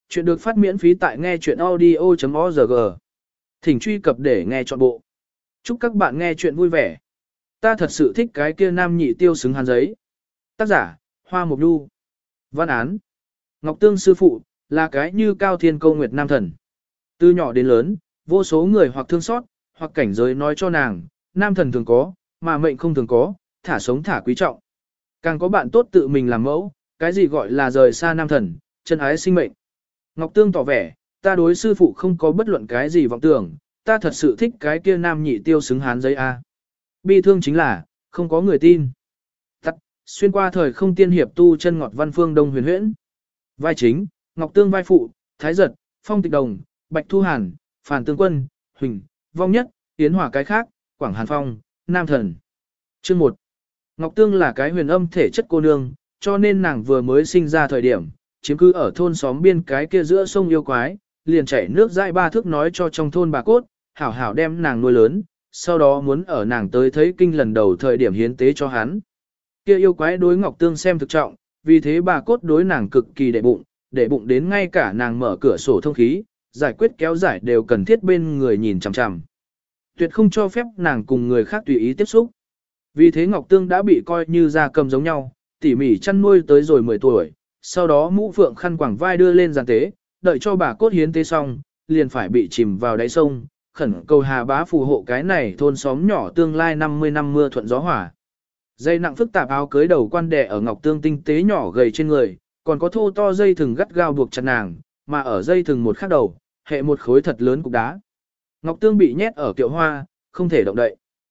Chuyện được phát miễn phí tại nghe chuyện audio.org. Thỉnh truy cập để nghe trọn bộ. Chúc các bạn nghe chuyện vui vẻ. Ta thật sự thích cái kia nam nhị tiêu xứng hàn giấy. Tác giả, Hoa Mộc Nhu. Văn án. Ngọc Tương sư phụ, là cái như cao thiên câu nguyệt nam thần. Từ nhỏ đến lớn, vô số người hoặc thương xót, hoặc cảnh giới nói cho nàng, nam thần thường có, mà mệnh không thường có, thả sống thả quý trọng. Càng có bạn tốt tự mình làm mẫu, cái gì gọi là rời xa nam thần, chân ái sinh mệnh. Ngọc Tương tỏ vẻ, ta đối sư phụ không có bất luận cái gì vọng tưởng, ta thật sự thích cái kia nam nhị tiêu xứng hán giấy A. Bi thương chính là, không có người tin. Tắt, xuyên qua thời không tiên hiệp tu chân ngọt văn phương đông huyền huyễn. Vai chính, Ngọc Tương vai phụ, Thái Giật, Phong Tịch Đồng, Bạch Thu Hàn, Phàn Tương Quân, Huỳnh, Vong Nhất, Yến Hỏa cái khác, Quảng Hàn Phong, Nam Thần. Chương 1. Ngọc Tương là cái huyền âm thể chất cô nương, cho nên nàng vừa mới sinh ra thời điểm, chiếm cứ ở thôn xóm biên cái kia giữa sông yêu quái, liền chảy nước dãi 3 thước nói cho trong thôn bà cốt, hảo hảo đem nàng nuôi lớn, sau đó muốn ở nàng tới thấy kinh lần đầu thời điểm hiến tế cho hắn. Kia yêu quái đối Ngọc Tương xem thực trọng, vì thế bà cốt đối nàng cực kỳ để bụng đến ngay cả nàng mở cửa sổ thông khí, giải quyết kéo giải đều cần thiết bên người nhìn chằm chằm. Tuyệt không cho phép nàng cùng người khác tùy ý tiếp xúc. Vì thế Ngọc Tương đã bị coi như gia cầm giống nhau, tỉ mỉ chăn nuôi tới rồi 10 tuổi, sau đó mũ phượng khăn quàng vai đưa lên giàn tế, đợi cho bà cốt hiến tế xong, liền phải bị chìm vào đáy sông, khẩn cầu Hà Bá phù hộ cái này thôn xóm nhỏ tương lai 50 năm mưa thuận gió hỏa. Dây nặng phức tạp áo cưới đầu quan đẻ ở Ngọc Tương tinh tế nhỏ gầy trên người, còn có thô to dây thừng gắt gao buộc chặt nàng, mà ở dây thừng một khắc đầu, hệ một khối thật lớn cục đá. Ngọc Tương bị nhét ở kiệu hoa, không thể động đậy.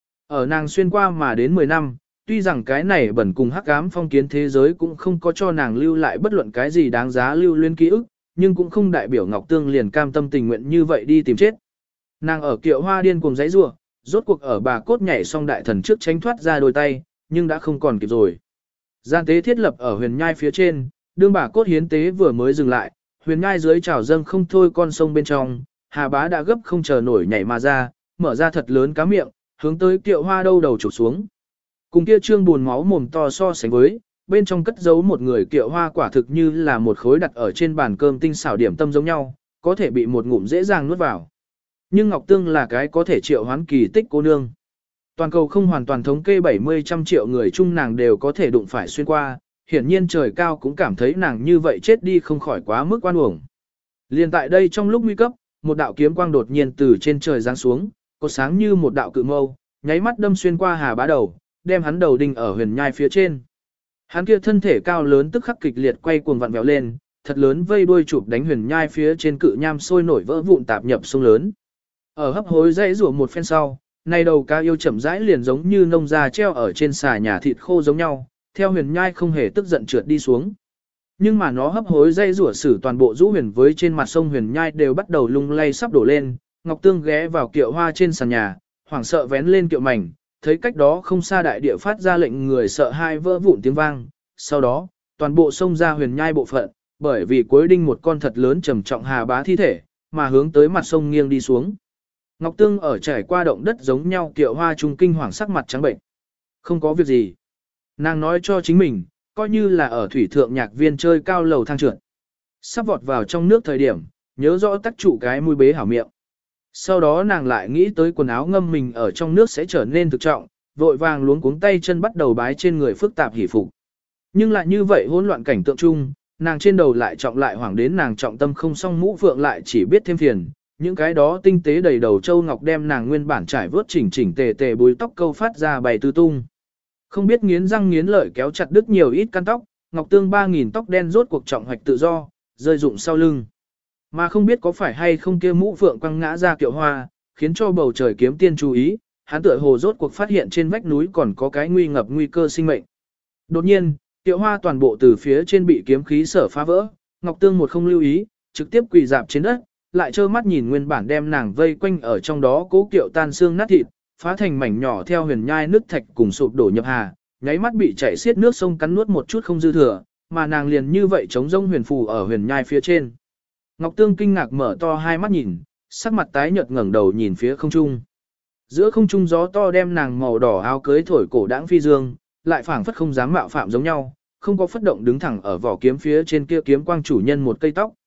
Ở nàng xuyên qua mà đến 10 năm, tuy rằng cái này bẩn cùng hắc ám phong kiến thế giới cũng không có cho nàng lưu lại bất luận cái gì đáng giá lưu luyến ký ức, nhưng cũng không đại biểu Ngọc Tương liền cam tâm tình nguyện như vậy đi tìm chết. Nàng ở kiệu hoa điên cuồng giãy giụa, rốt cuộc ở bà cốt nhảy xong đại thần trước tránh thoát ra đôi tay, nhưng đã không còn kịp rồi. Gian tế thiết lập ở huyền nhai phía trên, đương bà cốt hiến tế vừa mới dừng lại, huyền nhai dưới trào dâng không thôi con sông bên trong, Hà Bá đã gấp không chờ nổi nhảy mà ra, mở ra thật lớn cá miệng, hướng tới kiệu hoa đâu đầu chụp xuống. Cùng kia trương buồn máu mồm to so sánh với, bên trong cất giấu một người kiệu hoa quả thực như là một khối đặt ở trên bàn cơm tinh xảo điểm tâm giống nhau, có thể bị một ngụm dễ dàng nuốt vào. Nhưng Ngọc Tương là cái có thể triệu hoán kỳ tích cô nương. Toàn cầu không hoàn toàn thống kê 70-100 triệu người chung nàng đều có thể đụng phải xuyên qua, hiển nhiên trời cao cũng cảm thấy nàng như vậy chết đi không khỏi quá mức oan uổng. Liên tại đây trong lúc nguy cấp, một đạo kiếm quang đột nhiên từ trên trời giáng xuống, có sáng như một đạo cự mâu, nháy mắt đâm xuyên qua Hà Bá đầu, đem hắn đầu đinh ở huyền nhai phía trên. Hắn kia thân thể cao lớn tức khắc kịch liệt quay cuồng vặn vẹo lên, thật lớn vây đuôi chụp đánh huyền nhai phía trên cự nham sôi nổi vỡ vụn tạp nhập sông lớn. Ở hấp hối dãy rủa một phen sau, nay đầu cá yêu chậm rãi liền giống như nông già treo ở trên xà nhà thịt khô giống nhau, theo huyền nhai không hề tức giận trượt đi xuống. Nhưng mà nó hấp hối dãy rủa sử toàn bộ rũ huyền với trên mặt sông huyền nhai đều bắt đầu lung lay sắp đổ lên, Ngọc Tương ghé vào kiệu hoa trên sàn nhà, hoảng sợ vén lên kiệu mảnh, thấy cách đó không xa đại địa phát ra lệnh người sợ hai vỡ vụn tiếng vang, sau đó, toàn bộ sông ra huyền nhai bộ phận, bởi vì cuối đinh một con thật lớn trầm trọng Hà Bá thi thể, mà hướng tới mặt sông nghiêng đi xuống. Ngọc Tương ở trải qua động đất giống nhau kiệu hoa trung kinh hoàng sắc mặt trắng bệnh. Không có việc gì. Nàng nói cho chính mình, coi như là ở thủy thượng nhạc viên chơi cao lầu thang trượt. Sắp vọt vào trong nước thời điểm, nhớ rõ tắc trụ cái mũi bế hảo miệng. Sau đó nàng lại nghĩ tới quần áo ngâm mình ở trong nước sẽ trở nên thực trọng, vội vàng luống cuống tay chân bắt đầu bái trên người phức tạp hỉ phục. Nhưng lại như vậy hỗn loạn cảnh tượng chung, nàng trên đầu lại trọng lại hoảng đến nàng trọng tâm không song mũ phượng lại chỉ biết thêm phiền. Những cái đó tinh tế đầy đầu châu ngọc đem nàng nguyên bản trải vớt chỉnh chỉnh tề tề búi tóc câu phát ra bày tứ tung. Không biết nghiến răng nghiến lợi kéo chặt đứt nhiều ít căn tóc, Ngọc Tương 3000 tóc đen rốt cuộc trọng hoạch tự do, rơi rụng sau lưng. Mà không biết có phải hay không kia mũ phượng quăng ngã ra kiệu hoa, khiến cho bầu trời kiếm tiên chú ý, hắn tựa hồ rốt cuộc phát hiện trên vách núi còn có cái nguy ngập nguy cơ sinh mệnh. Đột nhiên, kiệu hoa toàn bộ từ phía trên bị kiếm khí sở phá vỡ, Ngọc Tương một không lưu ý, trực tiếp quỳ dạp trên đất, lại trơ mắt nhìn nguyên bản đem nàng vây quanh ở trong đó cố kiệu tan xương nát thịt, phá thành mảnh nhỏ theo huyền nhai nước thạch cùng sụp đổ nhập hà, nháy mắt bị chảy xiết nước sông cắn nuốt một chút không dư thừa, mà nàng liền như vậy chống rông huyền phù ở huyền nhai phía trên. Ngọc Tương kinh ngạc mở to hai mắt nhìn, sắc mặt tái nhợt ngẩng đầu nhìn phía không trung. Giữa không trung gió to đem nàng màu đỏ áo cưới thổi cổ đãng phi dương, lại phảng phất không dám mạo phạm giống nhau, không có phất động đứng thẳng ở vỏ kiếm phía trên kia kiếm quang chủ nhân một cây tóc.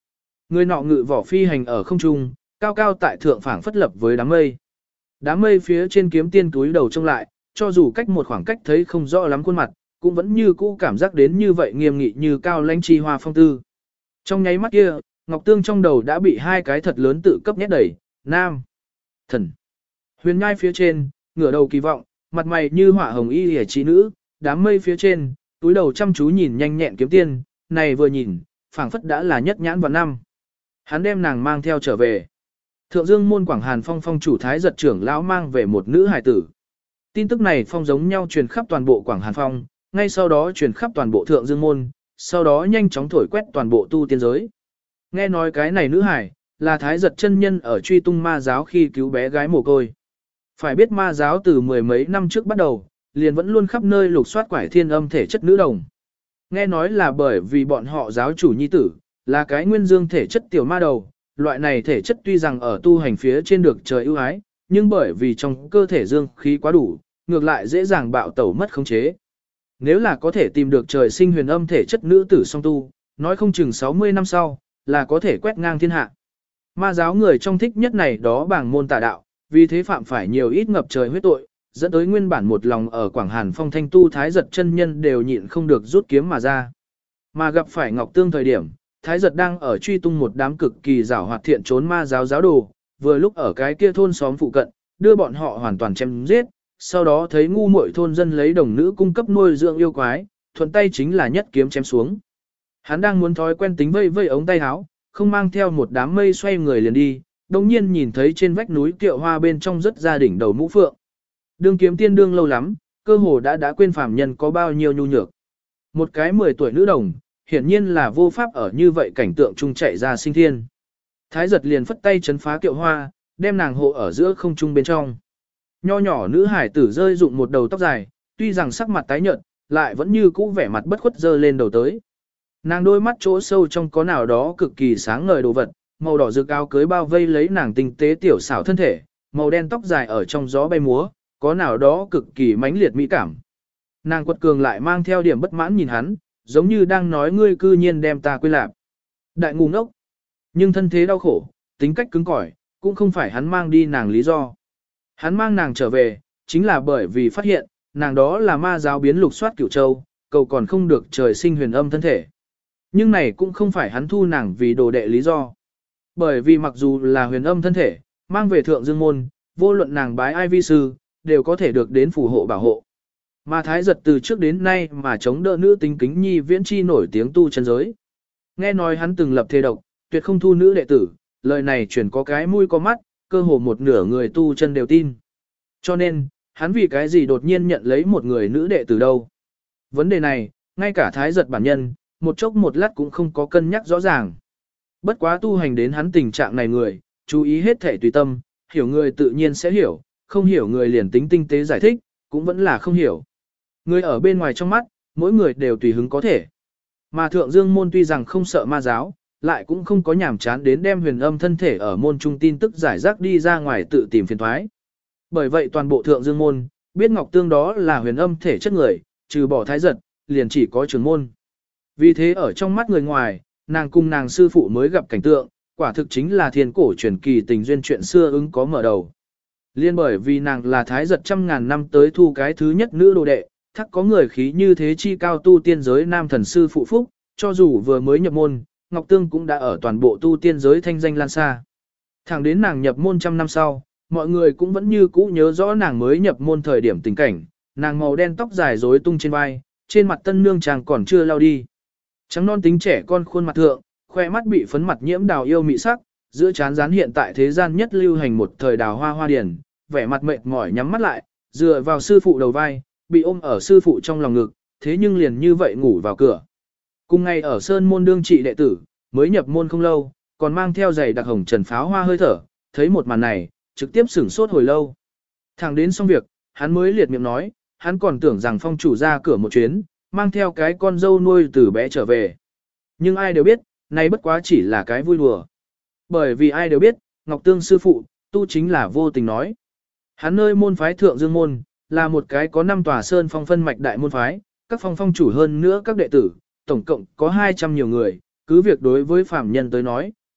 Người nọ ngự vỏ phi hành ở không trung, cao cao tại thượng phảng phất lập với đám mây. Đám mây phía trên kiếm tiên túi đầu trông lại, cho dù cách một khoảng cách thấy không rõ lắm khuôn mặt, cũng vẫn như cũ cảm giác đến như vậy nghiêm nghị như cao lãnh chi hoa phong tư. Trong nháy mắt kia, Ngọc Tương trong đầu đã bị hai cái thật lớn tự cấp nhét đẩy, nam, thần. Huyền nhai phía trên, ngửa đầu kỳ vọng, mặt mày như họa hồng y hề trí nữ, đám mây phía trên, túi đầu chăm chú nhìn nhanh nhẹn kiếm tiên, này vừa nhìn, phảng phất đã là nhất nhãn vào năm. Hắn đem nàng mang theo trở về. Thượng Dương môn Quảng Hàn Phong phong chủ thái giật trưởng lão mang về một nữ hài tử. Tin tức này phong giống nhau truyền khắp toàn bộ Quảng Hàn Phong, ngay sau đó truyền khắp toàn bộ Thượng Dương môn, sau đó nhanh chóng thổi quét toàn bộ tu tiên giới. Nghe nói cái này nữ hài là thái giật chân nhân ở truy tung ma giáo khi cứu bé gái mồ côi. Phải biết ma giáo từ mười mấy năm trước bắt đầu, liền vẫn luôn khắp nơi lục soát quải thiên âm thể chất nữ đồng. Nghe nói là bởi vì bọn họ giáo chủ nhi tử, là cái nguyên dương thể chất tiểu ma đầu, loại này thể chất tuy rằng ở tu hành phía trên được trời ưu ái, nhưng bởi vì trong cơ thể dương khí quá đủ, ngược lại dễ dàng bạo tẩu mất khống chế. Nếu là có thể tìm được trời sinh huyền âm thể chất nữ tử song tu, nói không chừng 60 năm sau, là có thể quét ngang thiên hạ. Ma giáo người trong thích nhất này đó bảng môn tà đạo, vì thế phạm phải nhiều ít ngập trời huyết tội, dẫn tới nguyên bản một lòng ở Quảng Hàn Phong thanh tu thái giật chân nhân đều nhịn không được rút kiếm mà ra. Mà gặp phải Ngọc Tương thời điểm, thái giật đang ở truy tung một đám cực kỳ giảo hoạt thiện trốn ma giáo giáo đồ, vừa lúc ở cái kia thôn xóm phụ cận, đưa bọn họ hoàn toàn chém giết, sau đó thấy ngu muội thôn dân lấy đồng nữ cung cấp nuôi dưỡng yêu quái, thuận tay chính là nhất kiếm chém xuống. Hắn đang muốn thói quen tính vây vây ống tay áo, không mang theo một đám mây xoay người liền đi, đồng nhiên nhìn thấy trên vách núi kiệu hoa bên trong rất gia đỉnh đầu mũ phượng. Đương kiếm tiên đương lâu lắm, cơ hồ đã quên phàm nhân có bao nhiêu nhu nhược. Một cái 10 tuổi nữ đồng, hiển nhiên là vô pháp ở như vậy cảnh tượng trung chạy ra sinh thiên. Thái giật liền phất tay chấn phá kiệu hoa, đem nàng hộ ở giữa không trung bên trong. Nho nhỏ nữ hải tử rơi dụng một đầu tóc dài, tuy rằng sắc mặt tái nhợt, lại vẫn như cũ vẻ mặt bất khuất dơ lên đầu tới. Nàng đôi mắt chỗ sâu trong có nào đó cực kỳ sáng ngời đồ vật, màu đỏ rực áo cưới bao vây lấy nàng tinh tế tiểu xảo thân thể, màu đen tóc dài ở trong gió bay múa, có nào đó cực kỳ mãnh liệt mỹ cảm. Nàng quật cường lại mang theo điểm bất mãn nhìn hắn, giống như đang nói ngươi cư nhiên đem ta quên lạc. Đại ngu ngốc. Nhưng thân thế đau khổ, tính cách cứng cỏi, cũng không phải hắn mang đi nàng lý do. Hắn mang nàng trở về, chính là bởi vì phát hiện, nàng đó là ma giáo biến lục soát cửu châu, cầu còn không được trời sinh huyền âm thân thể. Nhưng này cũng không phải hắn thu nàng vì đồ đệ lý do. Bởi vì mặc dù là huyền âm thân thể, mang về thượng dương môn, vô luận nàng bái ai vi sư, đều có thể được đến phù hộ bảo hộ. Mà thái giật từ trước đến nay mà chống đỡ nữ tính kính nhi viễn chi nổi tiếng tu chân giới. Nghe nói hắn từng lập thề độc, tuyệt không thu nữ đệ tử, lời này chuyển có cái mũi có mắt, cơ hồ một nửa người tu chân đều tin. Cho nên, hắn vì cái gì đột nhiên nhận lấy một người nữ đệ tử đâu. Vấn đề này, ngay cả thái giật bản nhân, một chốc một lát cũng không có cân nhắc rõ ràng. Bất quá tu hành đến hắn tình trạng này người, chú ý hết thể tùy tâm, hiểu người tự nhiên sẽ hiểu, không hiểu người liền tính tinh tế giải thích, cũng vẫn là không hiểu. Người ở bên ngoài trong mắt, mỗi người đều tùy hứng có thể. Mà thượng dương môn tuy rằng không sợ ma giáo, lại cũng không có nhảm chán đến đem huyền âm thân thể ở môn trung tin tức giải rác đi ra ngoài tự tìm phiền thoái. Bởi vậy toàn bộ thượng dương môn, biết Ngọc Tương đó là huyền âm thể chất người, trừ bỏ thái giật, liền chỉ có trường môn. Vì thế ở trong mắt người ngoài, nàng cùng nàng sư phụ mới gặp cảnh tượng, quả thực chính là thiên cổ truyền kỳ tình duyên chuyện xưa ứng có mở đầu. Liên bởi vì nàng là thái giật trăm ngàn năm tới thu cái thứ nhất nữ đồ đệ, thắc có người khí như thế chi cao tu tiên giới nam thần sư phụ phúc, cho dù vừa mới nhập môn, Ngọc Tương cũng đã ở toàn bộ tu tiên giới thanh danh lan xa. Thẳng đến nàng nhập môn trăm năm sau, mọi người cũng vẫn như cũ nhớ rõ nàng mới nhập môn thời điểm tình cảnh, nàng màu đen tóc dài rối tung trên vai, trên mặt tân nương chàng còn chưa lao đi. Trắng non tính trẻ con khuôn mặt thượng, khoe mắt bị phấn mặt nhiễm đào yêu mị sắc, giữa trán dán hiện tại thế gian nhất lưu hành một thời đào hoa hoa điển, vẻ mặt mệt mỏi nhắm mắt lại, dựa vào sư phụ đầu vai, bị ôm ở sư phụ trong lòng ngực, thế nhưng liền như vậy ngủ vào cửa. Cùng ngày ở Sơn môn đương trị đệ tử, mới nhập môn không lâu, còn mang theo giày đặc hồng trần pháo hoa hơi thở, thấy một màn này, trực tiếp sửng sốt hồi lâu. Thẳng đến xong việc, hắn mới liệt miệng nói, hắn còn tưởng rằng phong chủ ra cửa một chuyến, mang theo cái con dâu nuôi từ bé trở về. Nhưng ai đều biết, này bất quá chỉ là cái vui đùa. Bởi vì ai đều biết, Ngọc Tương sư phụ, tu chính là vô tình nói. Hắn nơi môn phái thượng dương môn, là một cái có 5 tòa sơn phong phân mạch đại môn phái, các phong phong chủ hơn nữa các đệ tử, tổng cộng có 200 nhiều người, cứ việc đối với phạm nhân tới nói,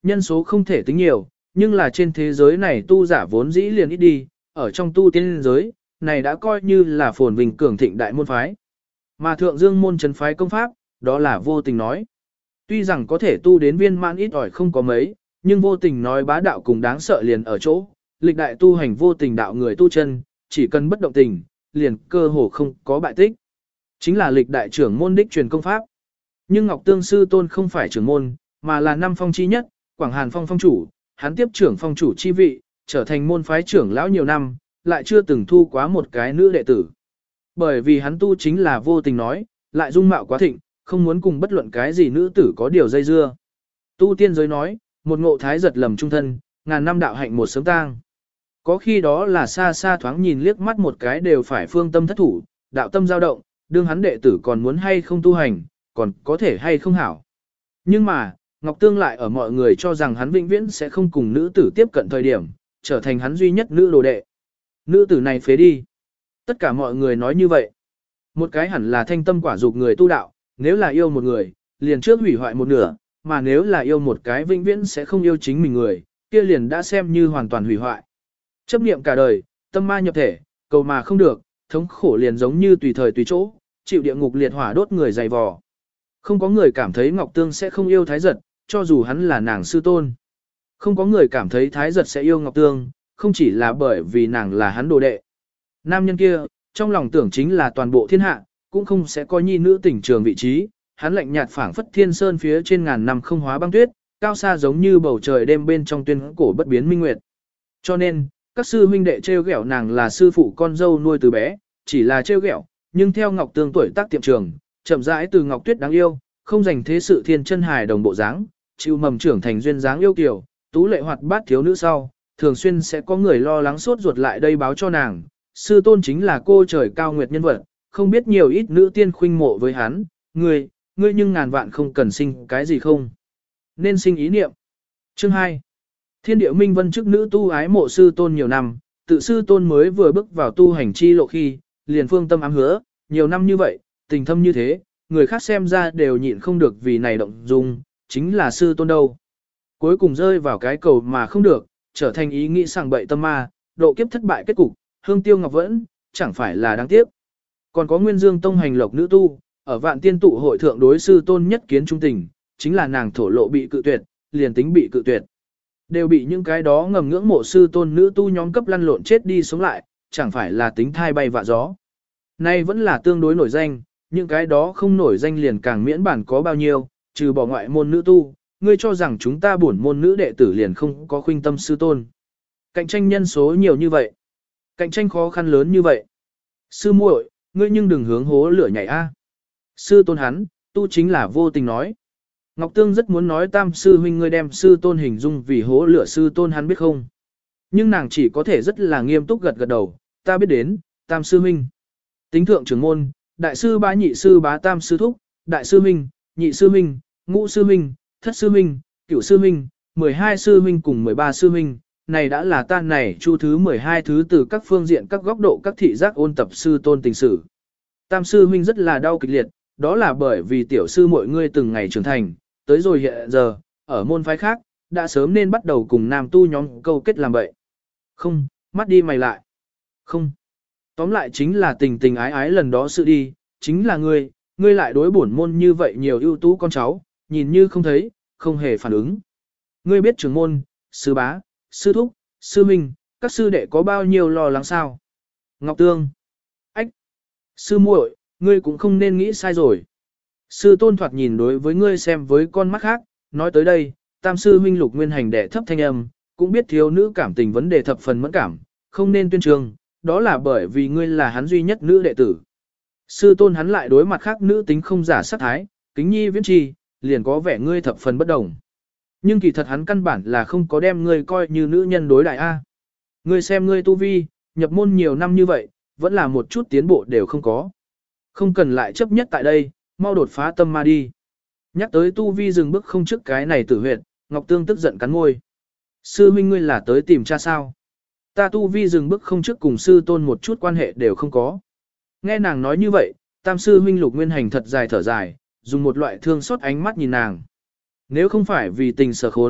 nhân số không thể tính nhiều, nhưng là trên thế giới này tu giả vốn dĩ liền ít đi, ở trong tu tiên giới, này đã coi như là phồn vinh cường thịnh đại môn phái. Mà thượng dương môn trấn phái công pháp, đó là vô tình nói. Tuy rằng có thể tu đến viên mãn ít ỏi không có mấy, nhưng vô tình nói bá đạo cùng đáng sợ liền ở chỗ, lịch đại tu hành vô tình đạo người tu chân, chỉ cần bất động tình, liền cơ hồ không có bại tích. Chính là lịch đại trưởng môn đích truyền công pháp. Nhưng Ngọc Tương sư tôn không phải trưởng môn, mà là năm phong chi nhất, Quảng Hàn phong phong chủ, hắn tiếp trưởng phong chủ chi vị, trở thành môn phái trưởng lão nhiều năm, lại chưa từng thu quá một cái nữ đệ tử. Bởi vì hắn tu chính là vô tình nói, lại dung mạo quá thịnh, không muốn cùng bất luận cái gì nữ tử có điều dây dưa. Tu tiên giới nói, một ngộ thái giật lầm trung thân, ngàn năm đạo hạnh một sớm tang. Có khi đó là xa xa thoáng nhìn liếc mắt một cái đều phải phương tâm thất thủ, đạo tâm dao động, đương hắn đệ tử còn muốn hay không tu hành, còn có thể hay không hảo. Nhưng mà, Ngọc Tương lại ở mọi người cho rằng hắn vĩnh viễn sẽ không cùng nữ tử tiếp cận thời điểm, trở thành hắn duy nhất nữ đồ đệ. Nữ tử này phế đi. Tất cả mọi người nói như vậy. Một cái hẳn là thanh tâm quả dục người tu đạo, nếu là yêu một người, liền trước hủy hoại một nửa, mà nếu là yêu một cái vĩnh viễn sẽ không yêu chính mình người, kia liền đã xem như hoàn toàn hủy hoại. Chấp niệm cả đời, tâm ma nhập thể, cầu mà không được, thống khổ liền giống như tùy thời tùy chỗ, chịu địa ngục liệt hỏa đốt người dày vò. Không có người cảm thấy Ngọc Tương sẽ không yêu Thái Giật, cho dù hắn là nàng sư tôn. Không có người cảm thấy Thái Giật sẽ yêu Ngọc Tương, không chỉ là bởi vì nàng là hắn đồ đệ. Nam nhân kia, trong lòng tưởng chính là toàn bộ thiên hạ, cũng không sẽ coi nhi nữ tỉnh trường vị trí, hắn lạnh nhạt phảng phất thiên sơn phía trên ngàn năm không hóa băng tuyết, cao xa giống như bầu trời đêm bên trong tuyên cổ bất biến minh nguyệt. Cho nên, các sư huynh đệ trêu ghẹo nàng là sư phụ con dâu nuôi từ bé, chỉ là trêu ghẹo, nhưng theo Ngọc Tương tuổi tác tiệm trường, chậm rãi từ Ngọc Tuyết đáng yêu, không dành thế sự thiên chân hài đồng bộ dáng, chịu mầm trưởng thành duyên dáng yêu kiều, tú lệ hoạt bát thiếu nữ sau, thường xuyên sẽ có người lo lắng sốt ruột lại đây báo cho nàng, sư tôn chính là cô trời cao nguyệt nhân vật, không biết nhiều ít nữ tiên khuynh mộ với hắn, ngươi nhưng ngàn vạn không cần sinh cái gì không. Nên sinh ý niệm. Chương 2. Thiên địa minh vân chức nữ tu ái mộ sư tôn nhiều năm, tự sư tôn mới vừa bước vào tu hành chi lộ khi, liền phương tâm ám hứa, nhiều năm như vậy, tình thâm như thế, người khác xem ra đều nhịn không được vì này động dung, chính là sư tôn đâu. Cuối cùng rơi vào cái cầu mà không được, trở thành ý nghĩ sảng bậy tâm ma, độ kiếp thất bại kết cục, hương tiêu ngọc vẫn, chẳng phải là đáng tiếc. Còn có Nguyên Dương Tông hành lộc nữ tu, ở Vạn Tiên tụ hội thượng đối sư tôn nhất kiến trung tình, chính là nàng thổ lộ bị cự tuyệt, liền tính bị cự tuyệt. Đều bị những cái đó ngầm ngưỡng mộ sư tôn nữ tu nhóm cấp lăn lộn chết đi sống lại, chẳng phải là tính thai bay vạ gió. Nay vẫn là tương đối nổi danh, những cái đó không nổi danh liền càng miễn bản có bao nhiêu, trừ bỏ ngoại môn nữ tu, ngươi cho rằng chúng ta bổn môn nữ đệ tử liền không có khuynh tâm sư tôn. Cạnh tranh nhân số nhiều như vậy, cạnh tranh khó khăn lớn như vậy. Sư muội, ngươi nhưng đừng hướng hố lửa nhảy a. Sư tôn hắn, tu chính là vô tình nói. Ngọc Tương rất muốn nói tam sư huynh ngươi đem sư tôn hình dung vì hố lửa sư tôn hắn biết không. Nhưng nàng chỉ có thể rất là nghiêm túc gật gật đầu, ta biết đến, tam sư huynh. Tính thượng trưởng môn, đại sư bá nhị sư bá tam sư thúc, đại sư huynh, nhị sư huynh, ngũ sư huynh, thất sư huynh, cửu sư huynh, 12 sư huynh cùng 13 sư huynh, này đã là tan này chu thứ 12 thứ từ các phương diện các góc độ các thị giác ôn tập sư tôn tình sử. Tam sư huynh rất là đau kịch liệt, đó là bởi vì tiểu sư mọi ngươi từng ngày trưởng thành, tới rồi hiện giờ, ở môn phái khác, đã sớm nên bắt đầu cùng nam tu nhóm câu kết làm vậy. Không, mắt đi mày lại. Không. Tóm lại chính là tình tình ái ái lần đó sự đi, chính là ngươi lại đối bổn môn như vậy nhiều ưu tú con cháu, nhìn như không thấy, không hề phản ứng. Ngươi biết trưởng môn, sư bá, sư thúc, sư minh, các sư đệ có bao nhiêu lo lắng sao? Ngọc Tương. Ách. Sư muội, ngươi cũng không nên nghĩ sai rồi. Sư tôn thoạt nhìn đối với ngươi xem với con mắt khác, nói tới đây, tam sư huynh Lục Nguyên Hành đệ thấp thanh âm, cũng biết thiếu nữ cảm tình vấn đề thập phần mẫn cảm, không nên tuyên trường, đó là bởi vì ngươi là hắn duy nhất nữ đệ tử. Sư tôn hắn lại đối mặt khác nữ tính không giả sát thái, kính nhi viễn trì, liền có vẻ ngươi thập phần bất đồng. Nhưng kỳ thật hắn căn bản là không có đem ngươi coi như nữ nhân đối đại A. Ngươi xem ngươi tu vi, nhập môn nhiều năm như vậy, vẫn là một chút tiến bộ đều không có. Không cần lại chấp nhất tại đây, mau đột phá tâm ma đi. Nhắc tới tu vi dừng bước không trước cái này tử huyệt, Ngọc Tương tức giận cắn môi. Sư huynh ngươi là tới tìm cha sao? Ta tu vi dừng bước không trước cùng sư tôn một chút quan hệ đều không có. Nghe nàng nói như vậy, tam sư huynh Lục Nguyên Hành thật dài thở dài, dùng một loại thương xót ánh mắt nhìn nàng. Nếu không phải vì tình sở khốn,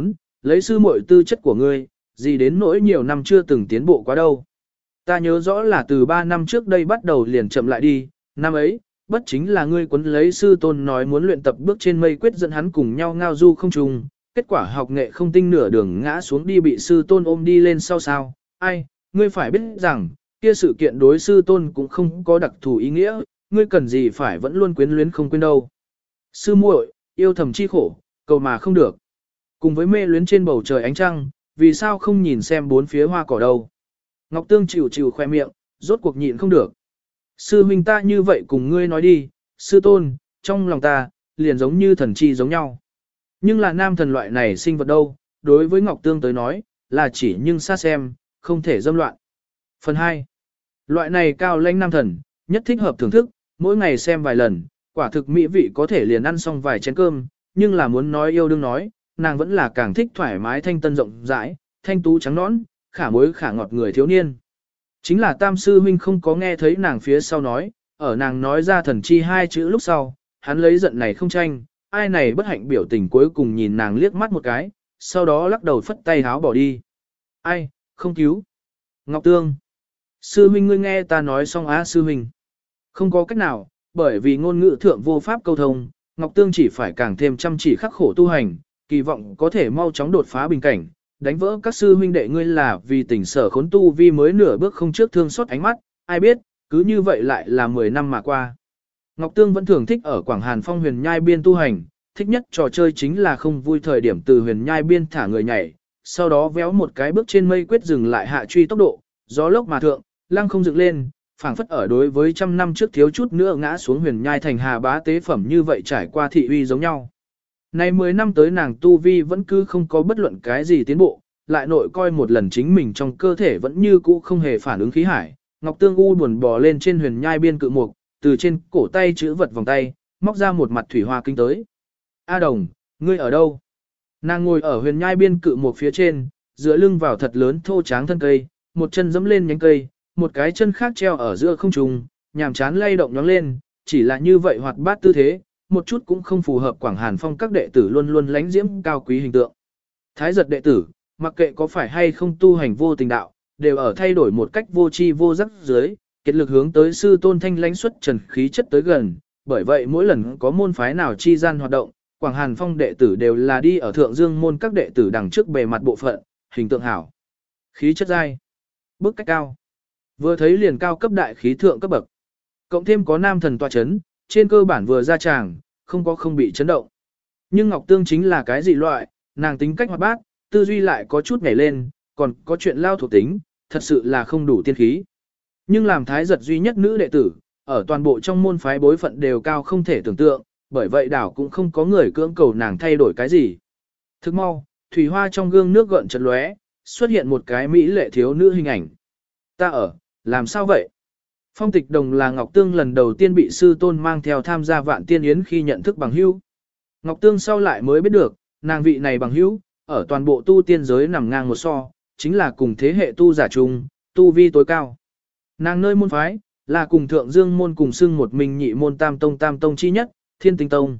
lấy sư muội tư chất của ngươi, gì đến nỗi nhiều năm chưa từng tiến bộ quá đâu. Ta nhớ rõ là từ 3 năm trước đây bắt đầu liền chậm lại đi, năm ấy, bất chính là ngươi quấn lấy sư tôn nói muốn luyện tập bước trên mây quyết dẫn hắn cùng nhau ngao du không trùng, kết quả học nghệ không tinh nửa đường ngã xuống đi bị sư tôn ôm đi lên sau sao, ai, ngươi phải biết rằng, kia sự kiện đối sư tôn cũng không có đặc thù ý nghĩa, ngươi cần gì phải vẫn luôn quyến luyến không quên đâu. Sư muội, yêu thầm chi khổ, cầu mà không được. Cùng với mê luyến trên bầu trời ánh trăng, vì sao không nhìn xem bốn phía hoa cỏ đâu. Ngọc Tương chịu chịu khoe miệng, rốt cuộc nhịn không được. Sư huynh ta như vậy cùng ngươi nói đi, sư tôn, trong lòng ta, liền giống như thần chi giống nhau. Nhưng là nam thần loại này sinh vật đâu, đối với Ngọc Tương tới nói, là chỉ nhưng xa xem, không thể dâm loạn. Phần 2. Loại này cao lãnh nam thần, nhất thích hợp thưởng thức, mỗi ngày xem vài lần, quả thực mỹ vị có thể liền ăn xong vài chén cơm, nhưng là muốn nói yêu đương nói, nàng vẫn là càng thích thoải mái thanh tân rộng rãi, thanh tú trắng nõn, khả mối khả ngọt người thiếu niên. Chính là tam sư huynh không có nghe thấy nàng phía sau nói, ở nàng nói ra thần chi hai chữ lúc sau, hắn lấy giận này không tranh, ai này bất hạnh biểu tình cuối cùng nhìn nàng liếc mắt một cái, sau đó lắc đầu phất tay háo bỏ đi. Ai, không cứu. Ngọc Tương. Sư huynh ngươi nghe ta nói xong á sư huynh. Không có cách nào, bởi vì ngôn ngữ thượng vô pháp câu thông, Ngọc Tương chỉ phải càng thêm chăm chỉ khắc khổ tu hành, kỳ vọng có thể mau chóng đột phá bình cảnh, đánh vỡ các sư huynh đệ ngươi là vì tỉnh sở khốn tu vi mới nửa bước không trước thương xót ánh mắt, ai biết, cứ như vậy lại là 10 năm mà qua. Ngọc Tương vẫn thường thích ở Quảng Hàn Phong huyền nhai biên tu hành, thích nhất trò chơi chính là không vui thời điểm từ huyền nhai biên thả người nhảy, sau đó véo một cái bước trên mây quyết dừng lại hạ truy tốc độ, gió lốc mà thượng, lăng không dựng lên, phảng phất ở đối với trăm năm trước thiếu chút nữa ngã xuống huyền nhai thành hà bá tế phẩm như vậy trải qua thị uy giống nhau. Nay 10 năm tới nàng tu vi vẫn cứ không có bất luận cái gì tiến bộ, lại nội coi một lần chính mình trong cơ thể vẫn như cũ không hề phản ứng khí hải. Ngọc Tương u buồn bò lên trên huyền nhai biên cự mục, từ trên cổ tay chữ vật vòng tay, móc ra một mặt thủy hoa kinh tới. A Đồng, ngươi ở đâu? Nàng ngồi ở huyền nhai biên cự mục phía trên, dựa lưng vào thật lớn thô tráng thân cây, một chân giẫm lên nhánh cây, một cái chân khác treo ở giữa không trung, nhàm chán lay động nhóng lên, chỉ là như vậy hoạt bát tư thế, một chút cũng không phù hợp Quảng Hàn Phong các đệ tử luôn luôn lánh diễm cao quý hình tượng. Thái giật đệ tử, mặc kệ có phải hay không tu hành vô tình đạo, đều ở thay đổi một cách vô tri vô giác dưới, kết lực hướng tới sư tôn thanh lãnh xuất trần khí chất tới gần, bởi vậy mỗi lần có môn phái nào chi gian hoạt động, Quảng Hàn Phong đệ tử đều là đi ở thượng dương môn các đệ tử đằng trước bề mặt bộ phận, hình tượng hảo, khí chất dai, bước cách cao. Vừa thấy liền cao cấp đại khí thượng cấp bậc. Cộng thêm có nam thần tọa chấn, trên cơ bản vừa ra tràng, không có không bị chấn động. Nhưng Ngọc Tương chính là cái dị loại, nàng tính cách hoạt bát, tư duy lại có chút nhảy lên, còn có chuyện lao thuộc tính, thật sự là không đủ tiên khí. Nhưng làm thái giật duy nhất nữ đệ tử, ở toàn bộ trong môn phái bối phận đều cao không thể tưởng tượng, bởi vậy đảo cũng không có người cưỡng cầu nàng thay đổi cái gì. Thức mau, thủy hoa trong gương nước gợn chợt lóe, xuất hiện một cái mỹ lệ thiếu nữ hình ảnh. Ta ở, làm sao vậy? Phong Tịch Đồng là Ngọc Tương lần đầu tiên bị sư tôn mang theo tham gia vạn tiên yến khi nhận thức bằng hữu. Ngọc Tương sau lại mới biết được, nàng vị này bằng hữu, ở toàn bộ tu tiên giới nằm ngang một so, chính là cùng thế hệ tu giả chung, tu vi tối cao. Nàng nơi môn phái, là cùng thượng dương môn cùng xưng một mình nhị môn tam tông chi nhất, Thiên Tinh Tông.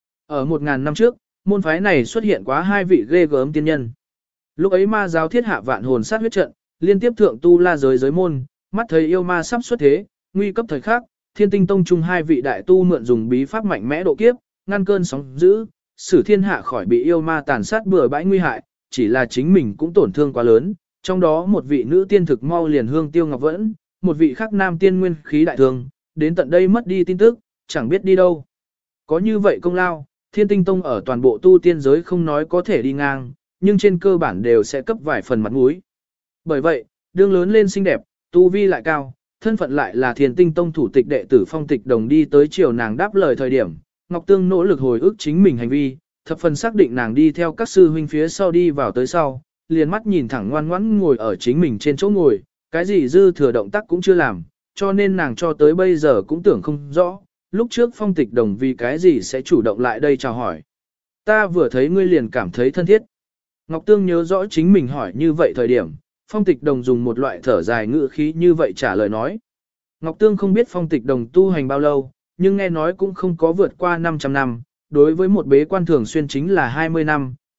Ở 1000 năm trước, môn phái này xuất hiện quá hai vị ghê gớm tiên nhân. Lúc ấy ma giáo thiết hạ vạn hồn sát huyết trận, liên tiếp thượng tu la giới môn, mắt thấy yêu ma sắp xuất thế, nguy cấp thời khắc, Thiên Tinh Tông chung hai vị đại tu mượn dùng bí pháp mạnh mẽ độ kiếp, ngăn cơn sóng dữ,使thiên hạ khỏi bị yêu ma tàn sát bừa bãi nguy hại, chỉ là chính mình cũng tổn thương quá lớn, trong đó một vị nữ tiên thực mau liền hương tiêu ngọc vẫn, một vị khác nam tiên nguyên khí đại thương, đến tận đây mất đi tin tức, chẳng biết đi đâu. Có như vậy công lao, Thiên Tinh Tông ở toàn bộ tu tiên giới không nói có thể đi ngang, nhưng trên cơ bản đều sẽ cấp vài phần mặt mũi. Bởi vậy, đương lớn lên xinh đẹp, tu vi lại cao, thân phận lại là Thiên Tinh Tông thủ tịch đệ tử Phong Tịch Đồng đi tới chiều nàng đáp lời thời điểm, Ngọc Tương nỗ lực hồi ức chính mình hành vi, thập phần xác định nàng đi theo các sư huynh phía sau đi vào tới sau, liền mắt nhìn thẳng ngoan ngoãn ngồi ở chính mình trên chỗ ngồi, cái gì dư thừa động tác cũng chưa làm, cho nên nàng cho tới bây giờ cũng tưởng không rõ, lúc trước Phong Tịch Đồng vì cái gì sẽ chủ động lại đây chào hỏi. Ta vừa thấy ngươi liền cảm thấy thân thiết. Ngọc Tương nhớ rõ chính mình hỏi như vậy thời điểm, Phong Tịch Đồng dùng một loại thở dài ngữ khí như vậy trả lời nói. Ngọc Tương không biết Phong Tịch Đồng tu hành bao lâu, nhưng nghe nói cũng không có vượt qua 500 năm, đối với một bế quan thường xuyên chính là 20 năm,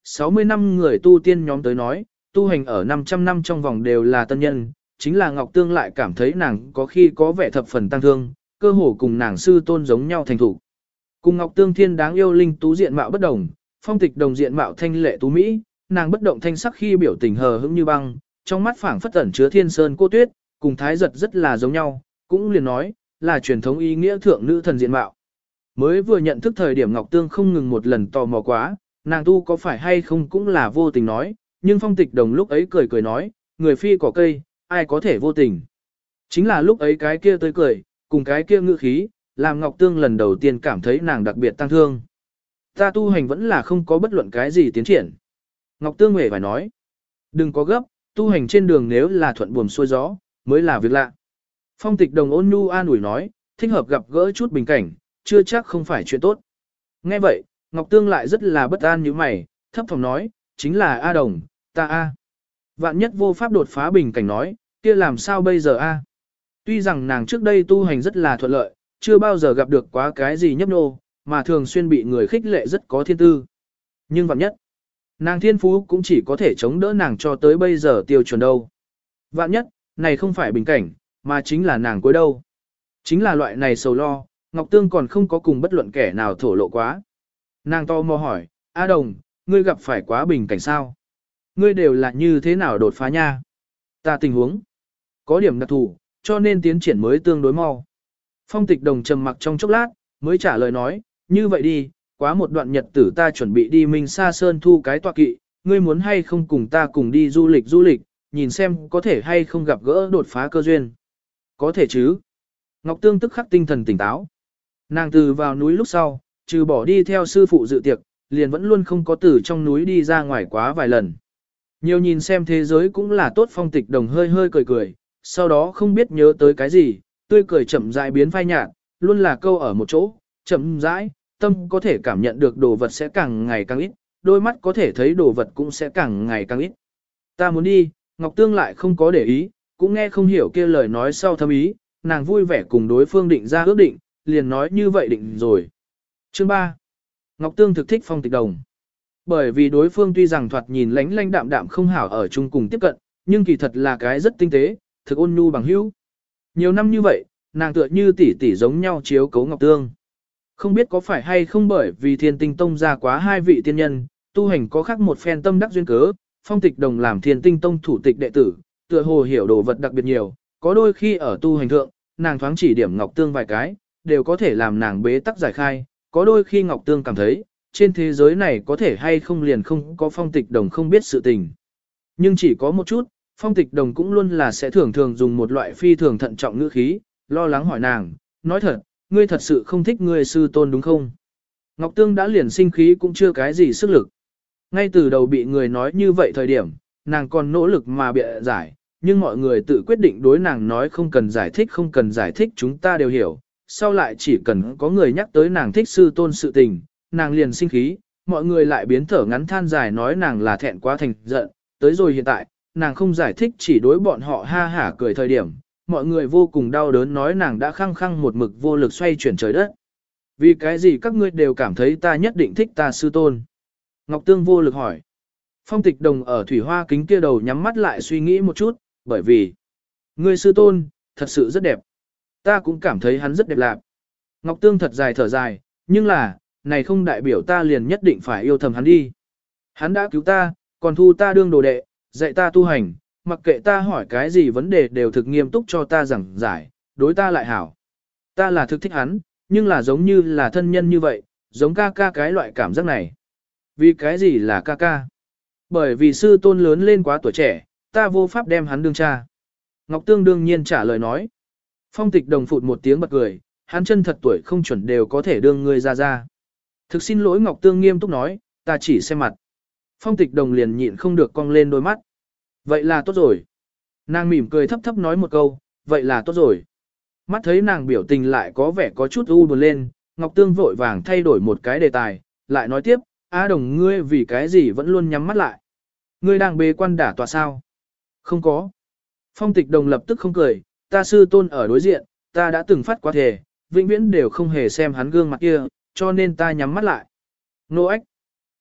60 năm người tu tiên nhóm tới nói, tu hành ở 500 năm trong vòng đều là tân nhân, chính là Ngọc Tương lại cảm thấy nàng có khi có vẻ thập phần tăng thương, cơ hồ cùng nàng sư tôn giống nhau thành thủ. Cùng Ngọc Tương Thiên đáng yêu linh tú diện mạo bất đồng, Phong Tịch Đồng diện mạo thanh lệ tú mỹ, nàng bất động thanh sắc khi biểu tình hờ hững như băng, trong mắt phảng phất ẩn chứa thiên sơn cô tuyết, cùng Thái Giật rất là giống nhau, cũng liền nói là truyền thống ý nghĩa thượng nữ thần diện mạo. Mới vừa nhận thức thời điểm Ngọc Tương không ngừng một lần tò mò quá, nàng tu có phải hay không cũng là vô tình nói, nhưng Phong Tịch Đồng lúc ấy cười cười nói, người phi cỏ cây, ai có thể vô tình. Chính là lúc ấy cái kia tới cười, cùng cái kia ngữ khí, làm Ngọc Tương lần đầu tiên cảm thấy nàng đặc biệt tăng thương. Ta tu hành vẫn là không có bất luận cái gì tiến triển. Ngọc Tương hề phải nói, đừng có gấp, tu hành trên đường nếu là thuận buồm xuôi gió, mới là việc lạ. Phong Tịch Đồng ôn nhu an ủi nói, thích hợp gặp gỡ chút bình cảnh, chưa chắc không phải chuyện tốt. Nghe vậy, Ngọc Tương lại rất là bất an như mày, thấp phòng nói, chính là A Đồng, ta A. Vạn nhất vô pháp đột phá bình cảnh nói, kia làm sao bây giờ A. Tuy rằng nàng trước đây tu hành rất là thuận lợi, chưa bao giờ gặp được quá cái gì nhấp nô, mà thường xuyên bị người khích lệ rất có thiên tư. Nhưng vạn nhất, nàng thiên phú cũng chỉ có thể chống đỡ nàng cho tới bây giờ tiêu chuẩn đâu. Vạn nhất, này không phải bình cảnh, mà chính là nàng cuối đâu. Chính là loại này sầu lo, Ngọc Tương còn không có cùng bất luận kẻ nào thổ lộ quá. Nàng to mò hỏi, A Đồng, ngươi gặp phải quá bình cảnh sao? Ngươi đều là như thế nào đột phá nha? Ta tình huống có điểm đặc thù, cho nên tiến triển mới tương đối mau. Phong Tịch Đồng trầm mặc trong chốc lát, mới trả lời nói, như vậy đi, quá một đoạn nhật tử ta chuẩn bị đi Minh Sa Sơn thu cái tọa kỵ, ngươi muốn hay không cùng ta cùng đi du lịch, nhìn xem có thể hay không gặp gỡ đột phá cơ duyên. Có thể chứ. Ngọc Tương tức khắc tinh thần tỉnh táo. Nàng từ vào núi lúc sau, trừ bỏ đi theo sư phụ dự tiệc, liền vẫn luôn không có từ trong núi đi ra ngoài quá vài lần. Nhiều nhìn xem thế giới cũng là tốt. Phong Tịch Đồng hơi hơi cười cười, sau đó không biết nhớ tới cái gì, tươi cười chậm rãi biến phai nhạt, luôn là câu ở một chỗ, chậm rãi, tâm có thể cảm nhận được đồ vật sẽ càng ngày càng ít, đôi mắt có thể thấy đồ vật cũng sẽ càng ngày càng ít. Ta muốn đi, Ngọc Tương lại không có để ý, cũng nghe không hiểu kia lời nói sau thâm ý, nàng vui vẻ cùng đối phương định ra ước định, liền nói như vậy định rồi. Chương 3. Ngọc Tương thực thích Phong Tịch Đồng. Bởi vì đối phương tuy rằng thoạt nhìn lánh lánh đạm đạm không hảo ở chung cùng tiếp cận, nhưng kỳ thật là cái rất tinh tế, thực ôn nhu bằng hữu. Nhiều năm như vậy, nàng tựa như tỷ tỷ giống nhau chiếu cố Ngọc Tương. Không biết có phải hay không bởi vì Thiên Tinh Tông ra quá hai vị tiên nhân, tu hành có khác một phen tâm đắc duyên cớ, Phong Tịch Đồng làm Thiên Tinh Tông thủ tịch đệ tử, tựa hồ hiểu đồ vật đặc biệt nhiều, có đôi khi ở tu hành thượng, nàng thoáng chỉ điểm Ngọc Tương vài cái, đều có thể làm nàng bế tắc giải khai, có đôi khi Ngọc Tương cảm thấy, trên thế giới này có thể hay không liền không có Phong Tịch Đồng không biết sự tình. Nhưng chỉ có một chút, Phong Tịch Đồng cũng luôn là sẽ thường thường dùng một loại phi thường thận trọng ngữ khí, lo lắng hỏi nàng, nói thật, ngươi thật sự không thích ngươi sư tôn đúng không? Ngọc Tương đã liền sinh khí cũng chưa cái gì sức lực. Ngay từ đầu bị người nói như vậy thời điểm, nàng còn nỗ lực mà bịa giải, nhưng mọi người tự quyết định đối nàng nói không cần giải thích chúng ta đều hiểu. Sau lại chỉ cần có người nhắc tới nàng thích sư tôn sự tình, nàng liền sinh khí, mọi người lại biến thở ngắn than dài nói nàng là thẹn quá thành giận, tới rồi hiện tại, nàng không giải thích chỉ đối bọn họ ha hả cười thời điểm, mọi người vô cùng đau đớn nói nàng đã khăng khăng một mực vô lực xoay chuyển trời đất. Vì cái gì các ngươi đều cảm thấy ta nhất định thích ta sư tôn? Ngọc Tương vô lực hỏi. Phong Tịch Đồng ở thủy hoa kính kia đầu nhắm mắt lại suy nghĩ một chút, bởi vì ngươi sư tôn, thật sự rất đẹp. Ta cũng cảm thấy hắn rất đẹp lạc. Ngọc Tương thật dài thở dài, nhưng là, này không đại biểu ta liền nhất định phải yêu thầm hắn đi. Hắn đã cứu ta, còn thu ta đương đồ đệ, dạy ta tu hành, mặc kệ ta hỏi cái gì vấn đề đều thực nghiêm túc cho ta giảng giải, đối ta lại hảo. Ta là thực thích hắn, nhưng là giống như là thân nhân như vậy, giống ca ca cái loại cảm giác này. Vì cái gì là ca ca? Bởi vì sư tôn lớn lên quá tuổi trẻ, ta vô pháp đem hắn đương cha. Ngọc Tương đương nhiên trả lời nói. Phong Tịch Đồng phụt một tiếng bật cười, hắn chân thật tuổi không chuẩn đều có thể đương ngươi ra. Thực xin lỗi Ngọc Tương nghiêm túc nói, ta chỉ xem mặt. Phong Tịch Đồng liền nhịn không được cong lên đôi mắt. Vậy là tốt rồi. Nàng mỉm cười thấp thấp nói một câu, vậy là tốt rồi. Mắt thấy nàng biểu tình lại có vẻ có chút u buồn lên, Ngọc Tương vội vàng thay đổi một cái đề tài, lại nói tiếp, Á Đồng ngươi vì cái gì vẫn luôn nhắm mắt lại. Ngươi đang bế quan đả tọa sao? Không có. Phong Tịch Đồng lập tức không cười, ta sư tôn ở đối diện, ta đã từng phát quá thề, vĩnh viễn đều không hề xem hắn gương mặt kia, cho nên ta nhắm mắt lại. Nô ếch.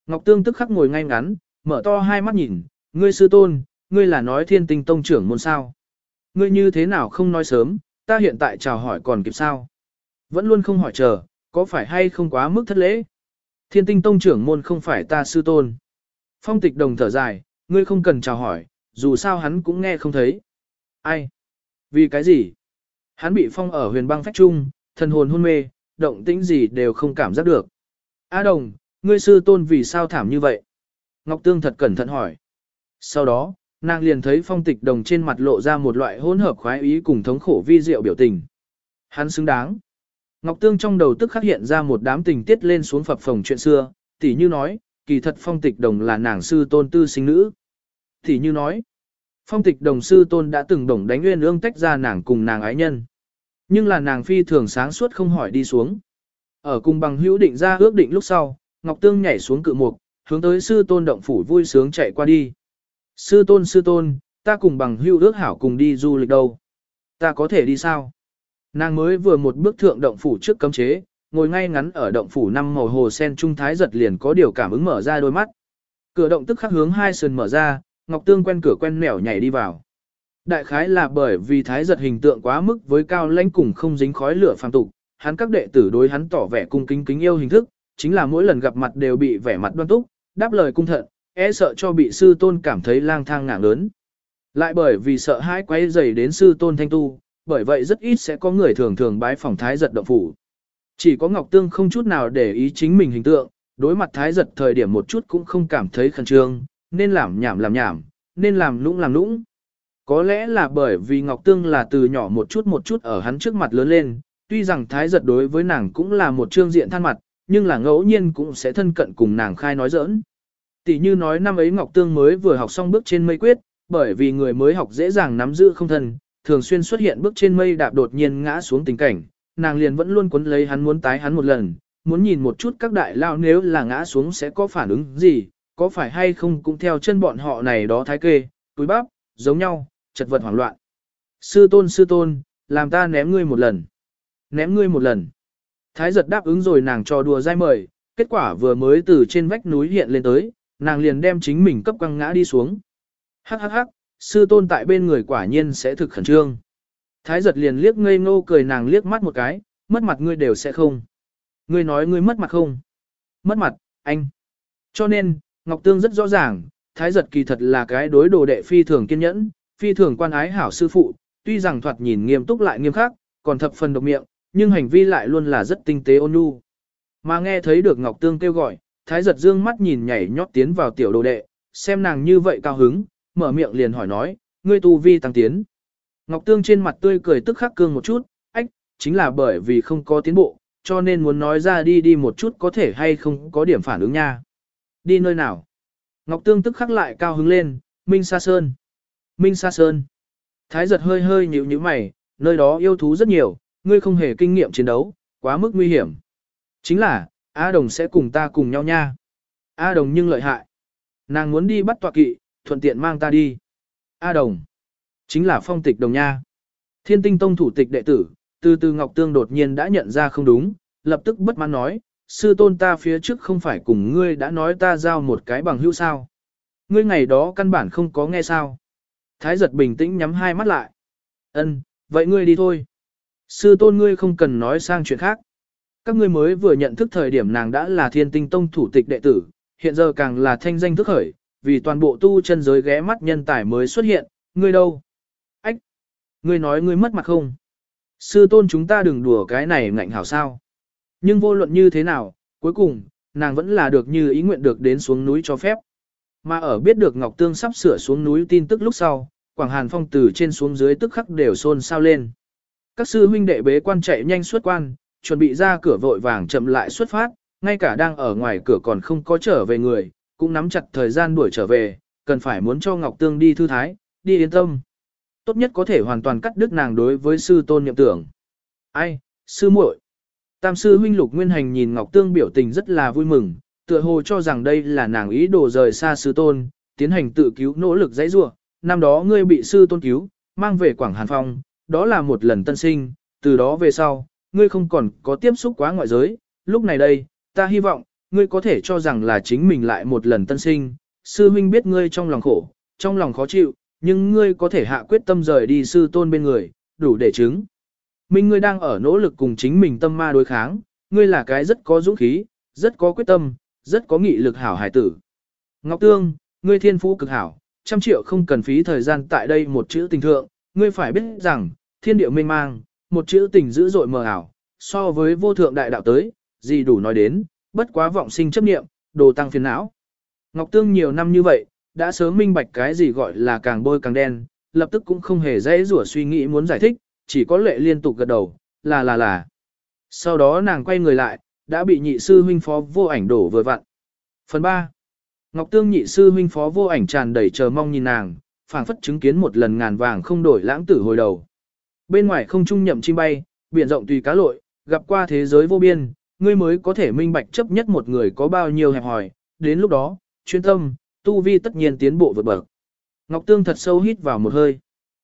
Ngọc Tương tức khắc ngồi ngay ngắn, mở to hai mắt nhìn, ngươi sư tôn, ngươi là nói Thiên Tinh Tông trưởng môn sao? Ngươi như thế nào không nói sớm, ta hiện tại chào hỏi còn kịp sao? Vẫn luôn không hỏi chờ, có phải hay không quá mức thất lễ? Thiên Tinh Tông trưởng môn không phải ta sư tôn. Phong Tịch Đồng thở dài, ngươi không cần chào hỏi, dù sao hắn cũng nghe không thấy. Ai? Vì cái gì? Hắn bị phong ở huyền băng phách trung, thần hồn hôn mê, động tĩnh gì đều không cảm giác được. A Đồng, ngươi sư tôn vì sao thảm như vậy? Ngọc Tương thật cẩn thận hỏi. Sau đó, nàng liền thấy Phong Tịch Đồng trên mặt lộ ra một loại hỗn hợp khoái ý cùng thống khổ vi diệu biểu tình. Hắn xứng đáng. Ngọc Tương trong đầu tức khắc hiện ra một đám tình tiết lên xuống phập phồng chuyện xưa, tỉ như nói, kỳ thật Phong Tịch Đồng là nàng sư tôn tư sinh nữ. Tỉ như nói, Phong Tịch Đồng sư tôn đã từng đồng đánh nguyên ương tách ra nàng cùng nàng ái nhân. Nhưng là nàng phi thường sáng suốt không hỏi đi xuống. Ở cùng bằng hữu định ra ước định lúc sau, Ngọc Tương nhảy xuống cự mục, hướng tới sư tôn động phủ vui sướng chạy qua đi. Sư tôn, ta cùng bằng hữu ước hảo cùng đi du lịch đâu. Ta có thể đi sao? Nàng mới vừa một bước thượng động phủ trước cấm chế, ngồi ngay ngắn ở động phủ năm màu hồ sen trung thái giật liền có điều cảm ứng mở ra đôi mắt. Cửa động tức khắc hướng hai sườn mở ra, Ngọc Tương quen cửa quen nẻo nhảy đi vào. Đại khái là bởi vì thái giật hình tượng quá mức với cao lãnh cùng không dính khói lửa phàm tục, hắn các đệ tử đối hắn tỏ vẻ cung kính kính yêu hình thức, chính là mỗi lần gặp mặt đều bị vẻ mặt đoan túc, đáp lời cung thận, e sợ cho bị sư tôn cảm thấy lang thang ngạng lớn. Lại bởi vì sợ hãi quấy rầy đến sư tôn thanh tu, bởi vậy rất ít sẽ có người thường thường bái phỏng thái giật động phủ. Chỉ có Ngọc Tương không chút nào để ý chính mình hình tượng, đối mặt thái giật thời điểm một chút cũng không cảm thấy khẩn trương, nên làm nhảm, nên làm lũng. Có lẽ là bởi vì Ngọc Tương là từ nhỏ một chút ở hắn trước mặt lớn lên, tuy rằng thái giật đối với nàng cũng là một trương diện than mặt, nhưng là ngẫu nhiên cũng sẽ thân cận cùng nàng khai nói giỡn. Tỷ như nói năm ấy Ngọc Tương mới vừa học xong bước trên mây quyết, bởi vì người mới học dễ dàng nắm giữ không thân, thường xuyên xuất hiện bước trên mây đạp đột nhiên ngã xuống tình cảnh, nàng liền vẫn luôn quấn lấy hắn muốn tái hắn một lần, muốn nhìn một chút các đại lao nếu là ngã xuống sẽ có phản ứng gì, có phải hay không cũng theo chân bọn họ này đó thái kê, túi bắp, giống nhau, chật vật hoảng loạn. Sư tôn, làm ta ném ngươi một lần. Ném ngươi một lần. Thái giật đáp ứng rồi nàng cho đùa dai mời, kết quả vừa mới từ trên vách núi hiện lên tới, nàng liền đem chính mình cấp quăng ngã đi xuống. Hắc, sư tôn tại bên người quả nhiên sẽ thực khẩn trương. Thái giật liền liếc ngây ngô cười nàng liếc mắt một cái, mất mặt ngươi đều sẽ không. Ngươi nói ngươi mất mặt không? Mất mặt, anh. Cho nên, Ngọc Tương rất rõ ràng, thái giật kỳ thật là cái đối đồ đệ phi thường kiên nhẫn, phi thường quan ái hảo sư phụ, tuy rằng thoạt nhìn nghiêm túc lại nghiêm khắc, còn thập phần độc miệng, nhưng hành vi lại luôn là rất tinh tế ôn nhu. Mà nghe thấy được Ngọc Tương kêu gọi, thái giật dương mắt nhìn nhảy nhót tiến vào tiểu đồ đệ, xem nàng như vậy cao hứng, mở miệng liền hỏi nói, ngươi tu vi tăng tiến. Ngọc Tương trên mặt tươi cười tức khắc cương một chút, ách, chính là bởi vì không có tiến bộ, cho nên muốn nói ra đi một chút có thể hay không có điểm phản ứng nha. Đi nơi nào? Ngọc Tương tức khắc lại cao hứng lên, Minh Sa Sơn. Minh Sa Sơn. Thái giật hơi nhíu mày, nơi đó yêu thú rất nhiều, ngươi không hề kinh nghiệm chiến đấu, quá mức nguy hiểm. Chính là, A Đồng sẽ cùng ta cùng nhau nha. A Đồng nhưng lợi hại. Nàng muốn đi bắt tọa kỵ, thuận tiện mang ta đi. A Đồng. Chính là Phong Tịch Đồng nha. Thiên Tinh Tông thủ tịch đệ tử, từ Ngọc Tương đột nhiên đã nhận ra không đúng, lập tức bất mãn nói, sư tôn ta phía trước không phải cùng ngươi đã nói ta giao một cái bằng hữu sao. Ngươi ngày đó căn bản không có nghe sao. Thái giật bình tĩnh nhắm hai mắt lại. Ân, vậy ngươi đi thôi. Sư tôn ngươi không cần nói sang chuyện khác. Các ngươi mới vừa nhận thức thời điểm nàng đã là Thiên Tinh Tông thủ tịch đệ tử, hiện giờ càng là thanh danh thức khởi, vì toàn bộ tu chân giới ghé mắt nhân tài mới xuất hiện, ngươi đâu? Ách! Ngươi nói ngươi mất mặt không? Sư tôn chúng ta đừng đùa cái này ngạnh hảo sao. Nhưng vô luận như thế nào, cuối cùng, nàng vẫn là được như ý nguyện được đến xuống núi cho phép. Mà ở biết được Ngọc Tương sắp sửa xuống núi tin tức lúc sau, Quảng Hàn Phong từ trên xuống dưới tức khắc đều xôn xao lên. Các sư huynh đệ bế quan chạy nhanh xuất quan, chuẩn bị ra cửa vội vàng chậm lại xuất phát, ngay cả đang ở ngoài cửa còn không có trở về người, cũng nắm chặt thời gian đuổi trở về, cần phải muốn cho Ngọc Tương đi thư thái, đi yên tâm. Tốt nhất có thể hoàn toàn cắt đứt nàng đối với sư tôn niệm tưởng. Ai, sư muội. Tam sư huynh Lục Nguyên Hành nhìn Ngọc Tương biểu tình rất là vui mừng, tựa hồ cho rằng đây là nàng ý đồ rời xa sư tôn, tiến hành tự cứu nỗ lực dãy rủa. Năm đó ngươi bị sư tôn cứu, mang về Quảng Hàn Phong, đó là một lần tân sinh, từ đó về sau, ngươi không còn có tiếp xúc quá ngoại giới, lúc này đây, ta hy vọng, ngươi có thể cho rằng là chính mình lại một lần tân sinh, sư huynh biết ngươi trong lòng khổ, trong lòng khó chịu, nhưng ngươi có thể hạ quyết tâm rời đi sư tôn bên người, đủ để chứng. Minh ngươi đang ở nỗ lực cùng chính mình tâm ma đối kháng, ngươi là cái rất có dũng khí, rất có quyết tâm, rất có nghị lực hảo hải tử. Ngọc Tương, ngươi thiên phú cực hảo, 100 triệu không cần phí thời gian tại đây một chữ tình thượng, ngươi phải biết rằng, thiên địa mênh mang, một chữ tình dữ dội mờ ảo, so với vô thượng đại đạo tới, gì đủ nói đến, bất quá vọng sinh chấp niệm, đồ tăng phiền não. Ngọc Tương nhiều năm như vậy, đã sớm minh bạch cái gì gọi là càng bôi càng đen, lập tức cũng không hề dễ rủa suy nghĩ muốn giải thích, chỉ có lệ liên tục gật đầu, là. Sau đó nàng quay người lại, đã bị nhị sư huynh phó vô ảnh đổ vừa vặn. Phần 3. Ngọc Tương nhị sư huynh phó vô ảnh tràn đầy chờ mong nhìn nàng, phảng phất chứng kiến một lần ngàn vàng không đổi lãng tử hồi đầu. Bên ngoài không trung nhậm chim bay, biển rộng tùy cá lội, gặp qua thế giới vô biên, ngươi mới có thể minh bạch chấp nhất một người có bao nhiêu hẹp hòi, đến lúc đó, chuyên tâm, tu vi tất nhiên tiến bộ vượt bậc. Ngọc Tương thật sâu hít vào một hơi.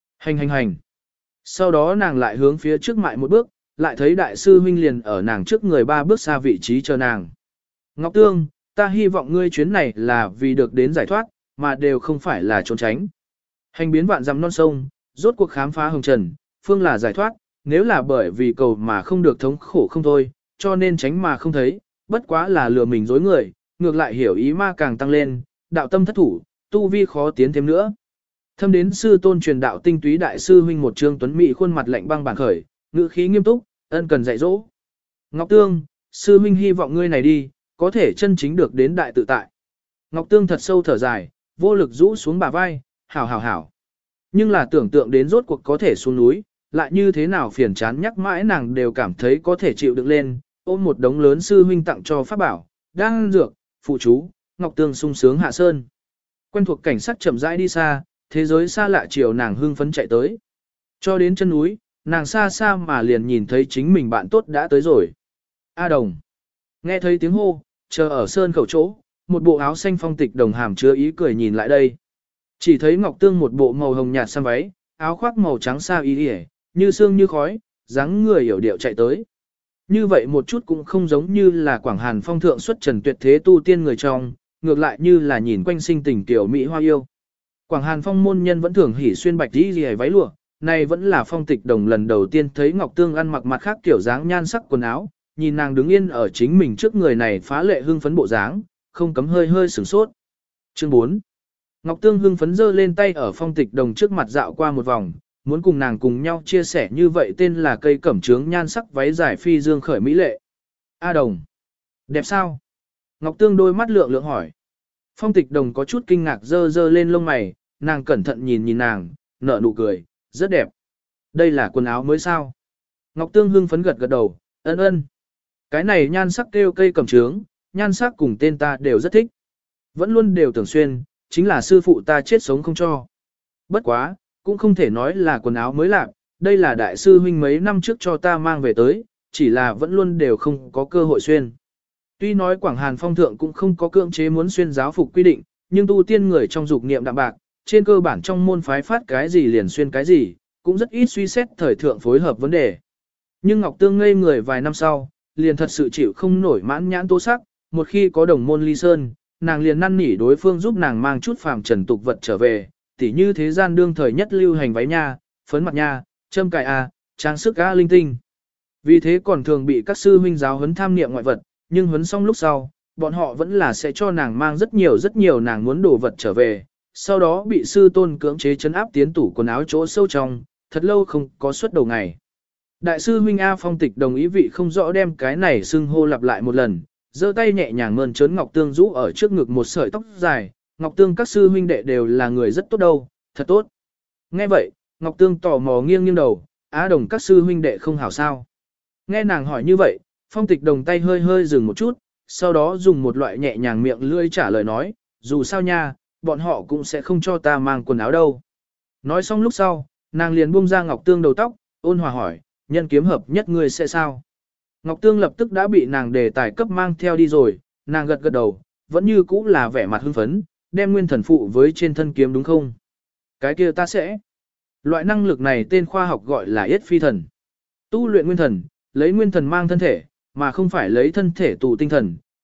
Hành. Sau đó nàng lại hướng phía trước mại một bước, lại thấy đại sư huynh liền ở nàng trước người 3 bước xa vị trí chờ nàng. Ngọc Tương, ta hy vọng ngươi chuyến này là vì được đến giải thoát, mà đều không phải là trốn tránh. Hành biến vạn dặm non sông, rốt cuộc khám phá hồng trần, phương là giải thoát, nếu là bởi vì cầu mà không được thống khổ không thôi, cho nên tránh mà không thấy, bất quá là lừa mình dối người, ngược lại hiểu ý ma càng tăng lên, đạo tâm thất thủ, tu vi khó tiến thêm nữa. Thâm đến sư tôn truyền đạo tinh túy đại sư huynh một trương tuấn mỹ khuôn mặt lạnh băng bản khởi, ngữ khí nghiêm túc, ân cần dạy dỗ. Ngọc Tương, sư huynh hy vọng ngươi này đi, có thể chân chính được đến đại tự tại. Ngọc Tương thật sâu thở dài, vô lực rũ xuống bả vai, hảo. Nhưng là tưởng tượng đến rốt cuộc có thể xuống núi, lại như thế nào phiền chán nhắc mãi nàng đều cảm thấy có thể chịu đựng lên, ôm một đống lớn sư huynh tặng cho pháp bảo, đang dược, phụ chú, Ngọc Tương sung sướng hạ sơn. Quen thuộc cảnh sắc chậm rãi đi xa, thế giới xa lạ chiều nàng hưng phấn chạy tới. Cho đến chân núi, nàng xa xa mà liền nhìn thấy chính mình bạn tốt đã tới rồi. A Đồng. Nghe thấy tiếng hô, chờ ở sơn khẩu chỗ, một bộ áo xanh phong tịch đồng hàm chứa ý cười nhìn lại đây. Chỉ thấy Ngọc Tương một bộ màu hồng nhạt sam váy, áo khoác màu trắng sa y yề, như sương như khói, dáng người hiểu điệu chạy tới. Như vậy một chút cũng không giống như là Quảng Hàn phong thượng xuất trần tuyệt thế tu tiên người trong, ngược lại như là nhìn quanh sinh tình tiểu mỹ hoa yêu. Quảng Hàn phong môn nhân vẫn thường hỉ xuyên bạch y yề váy lụa, này vẫn là phong tịch đồng lần đầu tiên thấy Ngọc Tương ăn mặc mặt khác kiểu dáng nhan sắc quần áo, nhìn nàng đứng yên ở chính mình trước người này phá lệ hưng phấn bộ dáng, không cấm hơi sửng sốt. Chương 4. Ngọc Tương hưng phấn giơ lên tay ở phong tịch đồng trước mặt dạo qua một vòng, muốn cùng nàng cùng nhau chia sẻ như vậy tên là cây cẩm trướng nhan sắc váy dài phi dương khởi mỹ lệ. A Đồng. Đẹp sao? Ngọc Tương đôi mắt lượng lượng hỏi. Phong tịch đồng có chút kinh ngạc giơ lên lông mày, nàng cẩn thận nhìn nàng, nở nụ cười, rất đẹp. Đây là quần áo mới sao? Ngọc Tương hưng phấn gật đầu, ân. Cái này nhan sắc kêu cây cẩm trướng, nhan sắc cùng tên ta đều rất thích. Vẫn luôn đều tưởng xuyên, chính là sư phụ ta chết sống không cho. Bất quá, cũng không thể nói là quần áo mới lạc, đây là đại sư huynh mấy năm trước cho ta mang về tới, chỉ là vẫn luôn đều không có cơ hội xuyên. Tuy nói Quảng Hàn phong thượng cũng không có cưỡng chế muốn xuyên giáo phục quy định, nhưng tu tiên người trong dục niệm đạm bạc, trên cơ bản trong môn phái phát cái gì liền xuyên cái gì, cũng rất ít suy xét thời thượng phối hợp vấn đề. Nhưng Ngọc Tương ngây người vài năm sau, liền thật sự chịu không nổi mãn nhãn tố sắc, một khi có đồng môn ly sơn, nàng liền năn nỉ đối phương giúp nàng mang chút phàm trần tục vật trở về, tỉ như thế gian đương thời nhất lưu hành váy nha, phấn mặt nha, châm cài a, trang sức a linh tinh. Vì thế còn thường bị các sư huynh giáo huấn tham niệm ngoại vật, nhưng huấn xong lúc sau, bọn họ vẫn là sẽ cho nàng mang rất nhiều nàng muốn đồ vật trở về, sau đó bị sư tôn cưỡng chế chấn áp tiến tủ quần áo chỗ sâu trong, thật lâu không có suất đầu ngày. Đại sư huynh A Phong Tịch đồng ý vị không rõ đem cái này xưng hô lặp lại một lần, giơ tay nhẹ nhàng mơn trớn Ngọc Tương rũ ở trước ngực một sợi tóc dài, Ngọc Tương các sư huynh đệ đều là người rất tốt đâu, thật tốt. Nghe vậy, Ngọc Tương tò mò nghiêng đầu, Á Đồng các sư huynh đệ không hảo sao. Nghe nàng hỏi như vậy, Phong Tịch đồng tay hơi dừng một chút, sau đó dùng một loại nhẹ nhàng miệng lưỡi trả lời nói, dù sao nha, bọn họ cũng sẽ không cho ta mang quần áo đâu. Nói xong lúc sau, nàng liền buông ra Ngọc Tương đầu tóc, ôn hòa hỏi, nhân kiếm hợp nhất ngươi sẽ sao? Ngọc Tương lập tức đã bị nàng đề tài cấp mang theo đi rồi, nàng gật đầu, vẫn như cũ là vẻ mặt hưng phấn, đem nguyên thần phụ với trên thân kiếm đúng không? Cái kia ta sẽ. Loại năng lực này tên khoa học gọi là yết phi thần. Tu luyện nguyên thần, lấy nguyên thần mang thân thể, mà không phải lấy thân thể tù tinh thần,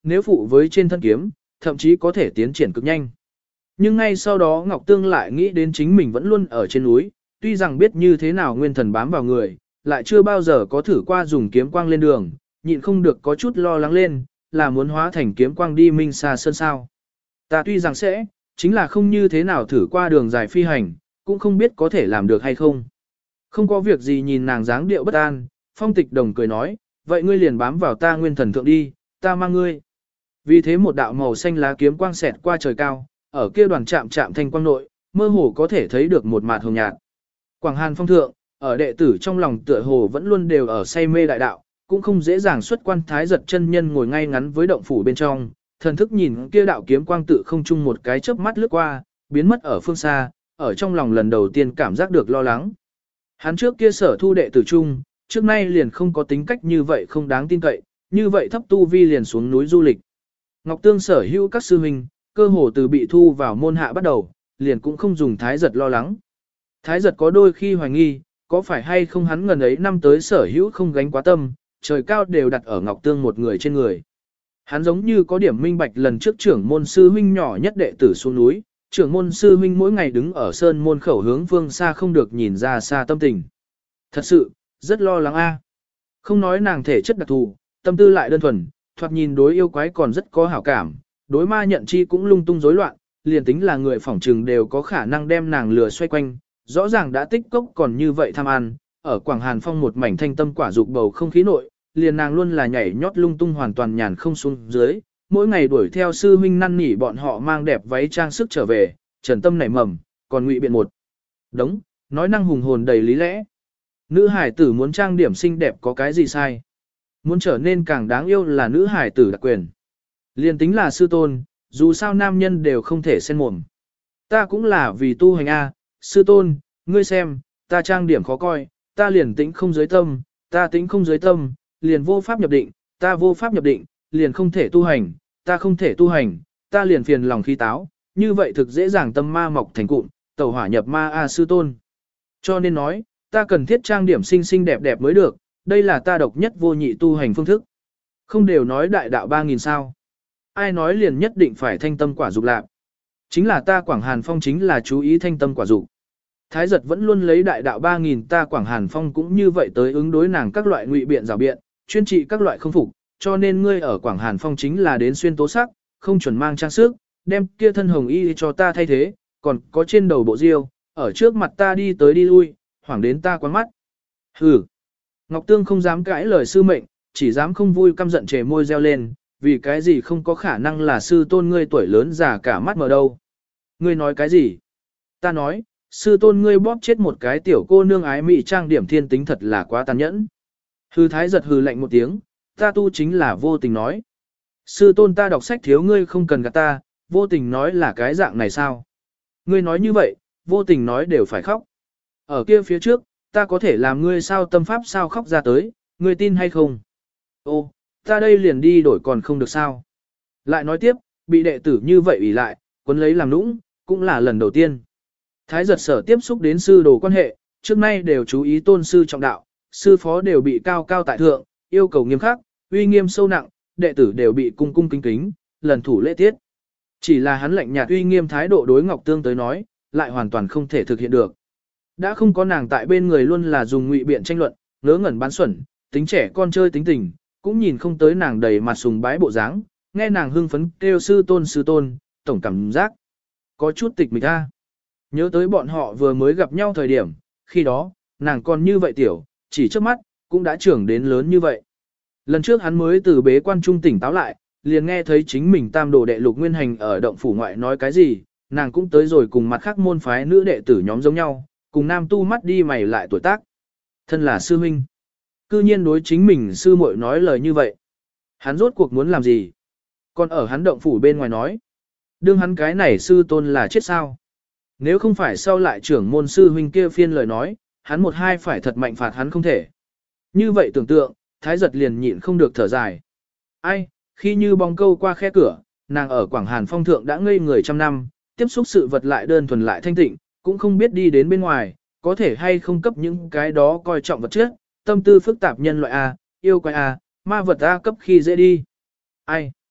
nếu phụ với trên thân kiếm, thậm chí có thể tiến triển cực nhanh. Nhưng ngay sau đó Ngọc Tương lại nghĩ đến chính mình vẫn luôn ở trên núi, tuy rằng biết như thế nào nguyên thần bám vào người, lại chưa bao giờ có thử qua dùng kiếm quang lên đường, nhịn không được có chút lo lắng lên, là muốn hóa thành kiếm quang đi minh xa sơn sao. Ta tuy rằng sẽ, chính là không như thế nào thử qua đường dài phi hành, cũng không biết có thể làm được hay không. Không có việc gì nhìn nàng dáng điệu bất an, Phong Tịch Đồng cười nói, vậy ngươi liền bám vào ta nguyên thần thượng đi, ta mang ngươi. Vì thế một đạo màu xanh lá kiếm quang xẹt qua trời cao, ở kia đoàn chạm chạm thanh quang nội, mơ hồ có thể thấy được một mạt hồng nhạt. Quảng Hàn Phong thượng, ở đệ tử trong lòng tựa hồ vẫn luôn đều ở say mê đại đạo, cũng không dễ dàng xuất quan thái giật chân nhân ngồi ngay ngắn với động phủ bên trong, thần thức nhìn kia đạo kiếm quang tự không chung một cái chớp mắt lướt qua, biến mất ở phương xa, ở trong lòng lần đầu tiên cảm giác được lo lắng. Hắn trước kia sở thu đệ tử chung, trước nay liền không có tính cách như vậy không đáng tin cậy, như vậy thấp tu vi liền xuống núi du lịch. Ngọc Tương sở hữu các sư huynh, cơ hồ từ bị thu vào môn hạ bắt đầu, liền cũng không dùng thái giật lo lắng. Thái giật có đôi khi hoài nghi, có phải hay không hắn ngần ấy năm tới sở hữu không gánh quá tâm, trời cao đều đặt ở Ngọc Tương một người trên người. Hắn giống như có điểm minh bạch lần trước trưởng môn sư huynh nhỏ nhất đệ tử xuống núi, trưởng môn sư huynh mỗi ngày đứng ở sơn môn khẩu hướng phương xa không được nhìn ra xa tâm tình. Thật sự, rất lo lắng a. Không nói nàng thể chất đặc thù, tâm tư lại đơn thuần, thoạt nhìn đối yêu quái còn rất có hảo cảm, đối ma nhận chi cũng lung tung rối loạn, liền tính là người phỏng trừng đều có khả năng đem nàng lừa xoay quanh, rõ ràng đã tích cốc còn như vậy tham ăn, ở Quảng Hàn Phong một mảnh thanh tâm quả dục bầu không khí nội, liền nàng luôn là nhảy nhót lung tung hoàn toàn nhàn không xuống dưới, mỗi ngày đuổi theo sư huynh năn nỉ bọn họ mang đẹp váy trang sức trở về, trần tâm nảy mầm, còn ngụy biện một đống, nói năng hùng hồn đầy lý lẽ. Nữ hải tử muốn trang điểm xinh đẹp có cái gì sai? Muốn trở nên càng đáng yêu là nữ hải tử đặc quyền. Liên tính là sư tôn, dù sao nam nhân đều không thể xen mồm. Ta cũng là vì tu hành A, sư tôn, ngươi xem, ta trang điểm khó coi, ta liền tĩnh không giới tâm, ta tĩnh không giới tâm, liền vô pháp nhập định, ta vô pháp nhập định, liền không thể tu hành, ta không thể tu hành, ta liền phiền lòng khí táo, như vậy thực dễ dàng tâm ma mọc thành cụm, tẩu hỏa nhập ma A sư tôn. Cho nên nói, ta cần thiết trang điểm xinh xinh đẹp đẹp mới được, đây là ta độc nhất vô nhị tu hành phương thức. Không đều nói đại đạo 3.000 sao. Ai nói liền nhất định phải thanh tâm quả dục lạc. Chính là ta Quảng Hàn Phong chính là chú ý thanh tâm quả dục. Thái giật vẫn luôn lấy đại đạo 3.000 ta Quảng Hàn Phong cũng như vậy tới ứng đối nàng các loại ngụy biện rào biện, chuyên trị các loại không phục, cho nên ngươi ở Quảng Hàn Phong chính là đến xuyên tố sắc, không chuẩn mang trang sức, đem kia thân hồng y cho ta thay thế, còn có trên đầu bộ diêu, ở trước mặt ta đi tới đi lui, hoảng đến ta quán mắt. Hừ. Ngọc Tương không dám cãi lời sư mệnh, chỉ dám không vui căm giận trề môi reo lên, vì cái gì không có khả năng là sư tôn ngươi tuổi lớn già cả mắt mờ đâu. Ngươi nói cái gì? Ta nói, sư tôn ngươi bóp chết một cái tiểu cô nương ái mị trang điểm thiên tính thật là quá tàn nhẫn. Hư thái giật hừ lạnh một tiếng, ta tu chính là vô tình nói. Sư tôn ta đọc sách thiếu ngươi không cần gạt ta, vô tình nói là cái dạng này sao? Ngươi nói như vậy, vô tình nói đều phải khóc. Ở kia phía trước, ta có thể làm ngươi sao tâm pháp sao khóc ra tới, ngươi tin hay không? Ô, ta đây liền đi đổi còn không được sao? Lại nói tiếp, bị đệ tử như vậy ủy lại, quấn lấy làm nũng, cũng là lần đầu tiên. Thái giật sở tiếp xúc đến sư đồ quan hệ, trước nay đều chú ý tôn sư trọng đạo, sư phó đều bị cao cao tại thượng, yêu cầu nghiêm khắc, uy nghiêm sâu nặng, đệ tử đều bị cung cung kính kính, lần thủ lễ tiết. Chỉ là hắn lạnh nhạt uy nghiêm thái độ đối Ngọc Tương tới nói, lại hoàn toàn không thể thực hiện được. Đã không có nàng tại bên người luôn là dùng ngụy biện tranh luận, ngớ ngẩn bán xuẩn, tính trẻ con chơi tính tình, cũng nhìn không tới nàng đầy mặt sùng bái bộ dáng, nghe nàng hưng phấn kêu sư tôn, tổng cảm giác có chút tịch mịch a. Nhớ tới bọn họ vừa mới gặp nhau thời điểm, khi đó, nàng còn như vậy tiểu, chỉ trước mắt, cũng đã trưởng đến lớn như vậy. Lần trước hắn mới từ bế quan trung tỉnh táo lại, liền nghe thấy chính mình tam đồ đệ Lục Nguyên Hành ở động phủ ngoại nói cái gì, nàng cũng tới rồi cùng mặt khác môn phái nữ đệ tử nhóm giống nhau, cùng nam tu mắt đi mày lại tuổi tác. Thân là sư huynh. Cư nhiên đối chính mình sư muội nói lời như vậy. Hắn rốt cuộc muốn làm gì? Còn ở hắn động phủ bên ngoài nói. Đương hắn cái này sư tôn là chết sao? Nếu không phải sau lại trưởng môn sư huynh kia phiên lời nói, hắn một hai phải thật mạnh phạt hắn không thể. Như vậy tưởng tượng, thái giật liền nhịn không được thở dài. Ai, khi như bóng câu qua khe cửa, nàng ở Quảng Hàn Phong thượng đã ngây người trăm năm, tiếp xúc sự vật lại đơn thuần lại thanh tịnh, cũng không biết đi đến bên ngoài, có thể hay không cấp những cái đó coi trọng vật chất, tâm tư phức tạp nhân loại A, yêu quái A, ma vật A cấp khi dễ đi. Ai?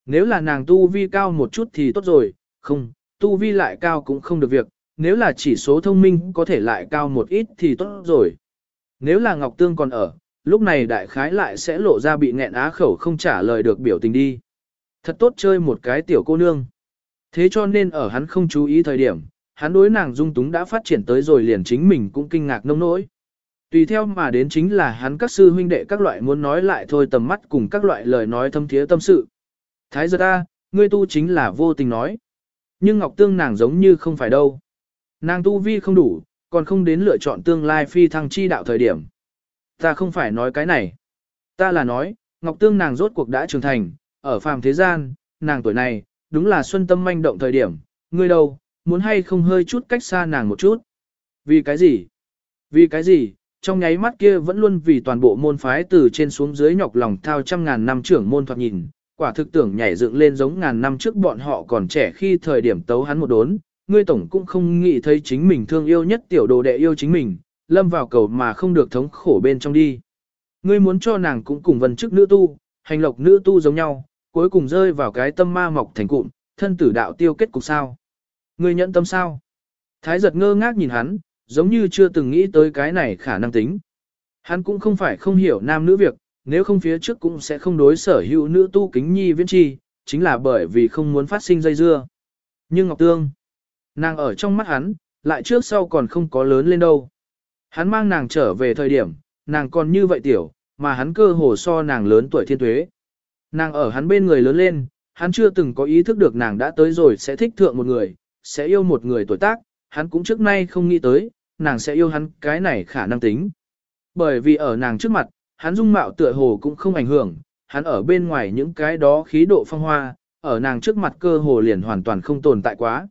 Nếu là nàng tu vi cao một chút thì tốt rồi, không, tu vi lại cao cũng không được việc, nếu là chỉ số thông minh có thể lại cao một ít thì tốt rồi. Nếu là Ngọc Tương còn ở, lúc này đại khái lại sẽ lộ ra bị nghẹn á khẩu không trả lời được biểu tình đi. Thật tốt chơi một cái tiểu cô nương. Thế cho nên ở hắn không chú ý thời điểm, hắn đối nàng dung túng đã phát triển tới rồi liền chính mình cũng kinh ngạc nông nỗi. Tùy theo mà đến chính là hắn các sư huynh đệ các loại muốn nói lại thôi tầm mắt cùng các loại lời nói thâm thiế tâm sự. Thái giật ta, ngươi tu chính là vô tình nói. Nhưng Ngọc Tương nàng giống như không phải đâu. Nàng tu vi không đủ, còn không đến lựa chọn tương lai phi thăng chi đạo thời điểm. Ta không phải nói cái này. Ta là nói, Ngọc Tương nàng rốt cuộc đã trưởng thành, ở phàm thế gian, nàng tuổi này, đúng là xuân tâm manh động thời điểm. Ngươi đâu, muốn hay không hơi chút cách xa nàng một chút. Vì cái gì? Vì cái gì? Trong nháy mắt kia vẫn luôn vì toàn bộ môn phái từ trên xuống dưới nhọc lòng thao trăm ngàn năm trưởng môn thoạt nhìn, quả thực tưởng nhảy dựng lên giống ngàn năm trước bọn họ còn trẻ khi thời điểm tấu hắn một đốn, ngươi tổng cũng không nghĩ thấy chính mình thương yêu nhất tiểu đồ đệ yêu chính mình, lâm vào cầu mà không được thống khổ bên trong đi. Ngươi muốn cho nàng cũng cùng vân chức nữ tu, hành lộc nữ tu giống nhau, cuối cùng rơi vào cái tâm ma mọc thành cụm, thân tử đạo tiêu kết cục sao? Ngươi nhận tâm sao? Thái giật ngơ ngác nhìn hắn, giống như chưa từng nghĩ tới cái này khả năng tính. Hắn cũng không phải không hiểu nam nữ việc, nếu không phía trước cũng sẽ không đối sở hữu nữ tu kính nhi viễn chi, chính là bởi vì không muốn phát sinh dây dưa. Nhưng Ngọc Tương, nàng ở trong mắt hắn, lại trước sau còn không có lớn lên đâu. Hắn mang nàng trở về thời điểm, nàng còn như vậy tiểu, mà hắn cơ hồ so nàng lớn tuổi thiên tuế. Nàng ở hắn bên người lớn lên, hắn chưa từng có ý thức được nàng đã tới rồi sẽ thích thượng một người, sẽ yêu một người tuổi tác, hắn cũng trước nay không nghĩ tới, nàng sẽ yêu hắn cái này khả năng tính. Bởi vì ở nàng trước mặt, hắn dung mạo tựa hồ cũng không ảnh hưởng, hắn ở bên ngoài những cái đó khí độ phong hoa, ở nàng trước mặt cơ hồ liền hoàn toàn không tồn tại quá.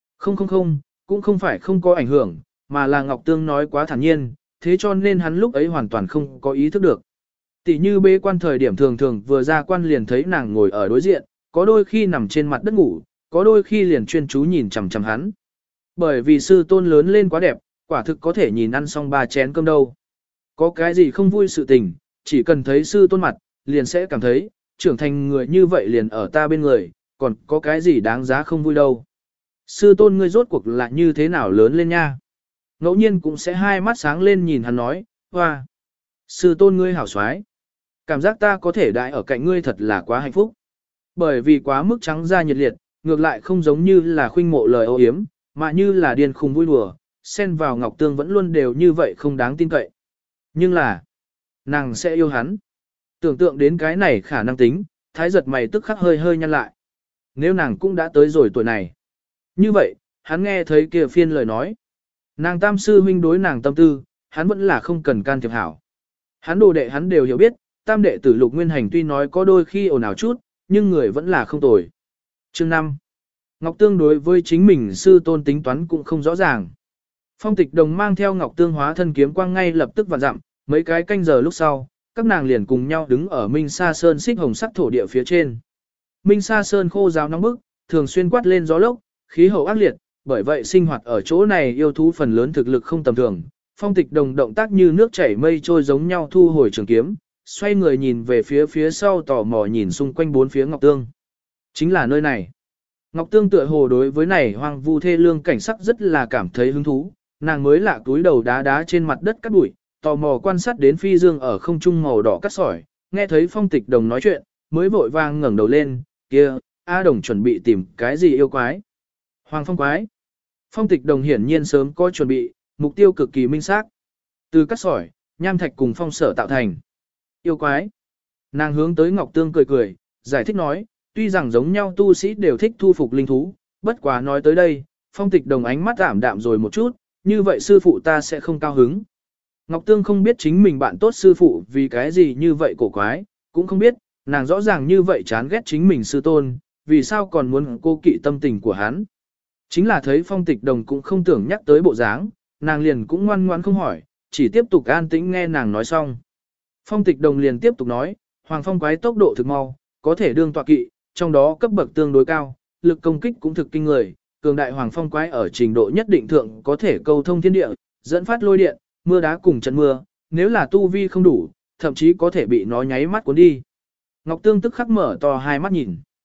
Không, cũng không phải không có ảnh hưởng, mà là Ngọc Tương nói quá thản nhiên, thế cho nên hắn lúc ấy hoàn toàn không có ý thức được. Tỷ như bế quan thời điểm thường thường vừa ra quan liền thấy nàng ngồi ở đối diện, có đôi khi nằm trên mặt đất ngủ, có đôi khi liền chuyên chú nhìn chằm chằm hắn. Bởi vì sư tôn lớn lên quá đẹp, quả thực có thể nhìn ăn xong 3 chén cơm đâu. Có cái gì không vui sự tình, chỉ cần thấy sư tôn mặt, liền sẽ cảm thấy, trưởng thành người như vậy liền ở ta bên người, còn có cái gì đáng giá không vui đâu. Sư tôn ngươi rốt cuộc là như thế nào lớn lên nha. Ngẫu nhiên cũng sẽ hai mắt sáng lên nhìn hắn nói, hoa, sư tôn ngươi hảo xoái. Cảm giác ta có thể đại ở cạnh ngươi thật là quá hạnh phúc. Bởi vì quá mức trắng da nhiệt liệt, ngược lại không giống như là khuynh mộ lời ô yếm, mà như là điên khùng vui đùa, xen vào Ngọc Tương vẫn luôn đều như vậy không đáng tin cậy. Nhưng là, nàng sẽ yêu hắn. Tưởng tượng đến cái này khả năng tính, thái giật mày tức khắc hơi hơi nhăn lại. Nếu nàng cũng đã tới rồi tuổi này. Như vậy, hắn nghe thấy kia phiên lời nói. Nàng tam sư huynh đối nàng tâm tư, hắn vẫn là không cần can thiệp hảo. Hắn đồ đệ hắn đều hiểu biết, tam đệ tử Lục Nguyên Hành tuy nói có đôi khi ồn ào chút, nhưng người vẫn là không tồi. Chương 5. Ngọc Tương đối với chính mình sư tôn tính toán cũng không rõ ràng. Phong Tịch Đồng mang theo Ngọc Tương hóa thân kiếm quang ngay lập tức vạn dặm, mấy cái canh giờ lúc sau, các nàng liền cùng nhau đứng ở Minh Sa Sơn xích hồng sắc thổ địa phía trên. Minh Sa Sơn khô ráo nóng bức, thường xuyên quát lên gió lốc, khí hậu ác liệt, bởi vậy sinh hoạt ở chỗ này yêu thú phần lớn thực lực không tầm thường. Phong Tịch Đồng động tác như nước chảy mây trôi giống nhau thu hồi trường kiếm, xoay người nhìn về phía sau tò mò nhìn xung quanh bốn phía Ngọc Tương. Chính là nơi này. Ngọc Tương tựa hồ đối với này hoang vu thê lương cảnh sắc rất là cảm thấy hứng thú, nàng mới lạ túi đầu đá trên mặt đất cát bụi, tò mò quan sát đến phi dương ở không trung màu đỏ cát sỏi, nghe thấy Phong Tịch Đồng nói chuyện, mới vội vàng ngẩng đầu lên, kia, A Đồng chuẩn bị tìm cái gì yêu quái? Hoàng phong quái. Phong Tịch Đồng hiển nhiên sớm có chuẩn bị, mục tiêu cực kỳ minh xác. Từ cát sỏi, nham thạch cùng phong sở tạo thành. Yêu quái. Nàng hướng tới Ngọc Tương cười cười, giải thích nói, tuy rằng giống nhau tu sĩ đều thích thu phục linh thú, bất quá nói tới đây, Phong Tịch Đồng ánh mắt ảm đạm rồi một chút, như vậy sư phụ ta sẽ không cao hứng. Ngọc Tương không biết chính mình bạn tốt sư phụ vì cái gì như vậy cổ quái, cũng không biết, nàng rõ ràng như vậy chán ghét chính mình sư tôn, vì sao còn muốn cô kỵ tâm tình của hắn. Chính là thấy Phong Tịch Đồng cũng không tưởng nhắc tới bộ dáng, nàng liền cũng ngoan ngoãn không hỏi, chỉ tiếp tục an tĩnh nghe nàng nói xong. Phong Tịch Đồng liền tiếp tục nói, Hoàng phong quái tốc độ thực mau, có thể đương tọa kỵ, trong đó cấp bậc tương đối cao, lực công kích cũng thực kinh người, cường đại Hoàng phong quái ở trình độ nhất định thượng có thể câu thông thiên địa, dẫn phát lôi điện, mưa đá cùng trận mưa, nếu là tu vi không đủ, thậm chí có thể bị nó nháy mắt cuốn đi. Ngọc Tương tức khắc mở to hai mắt nhìn.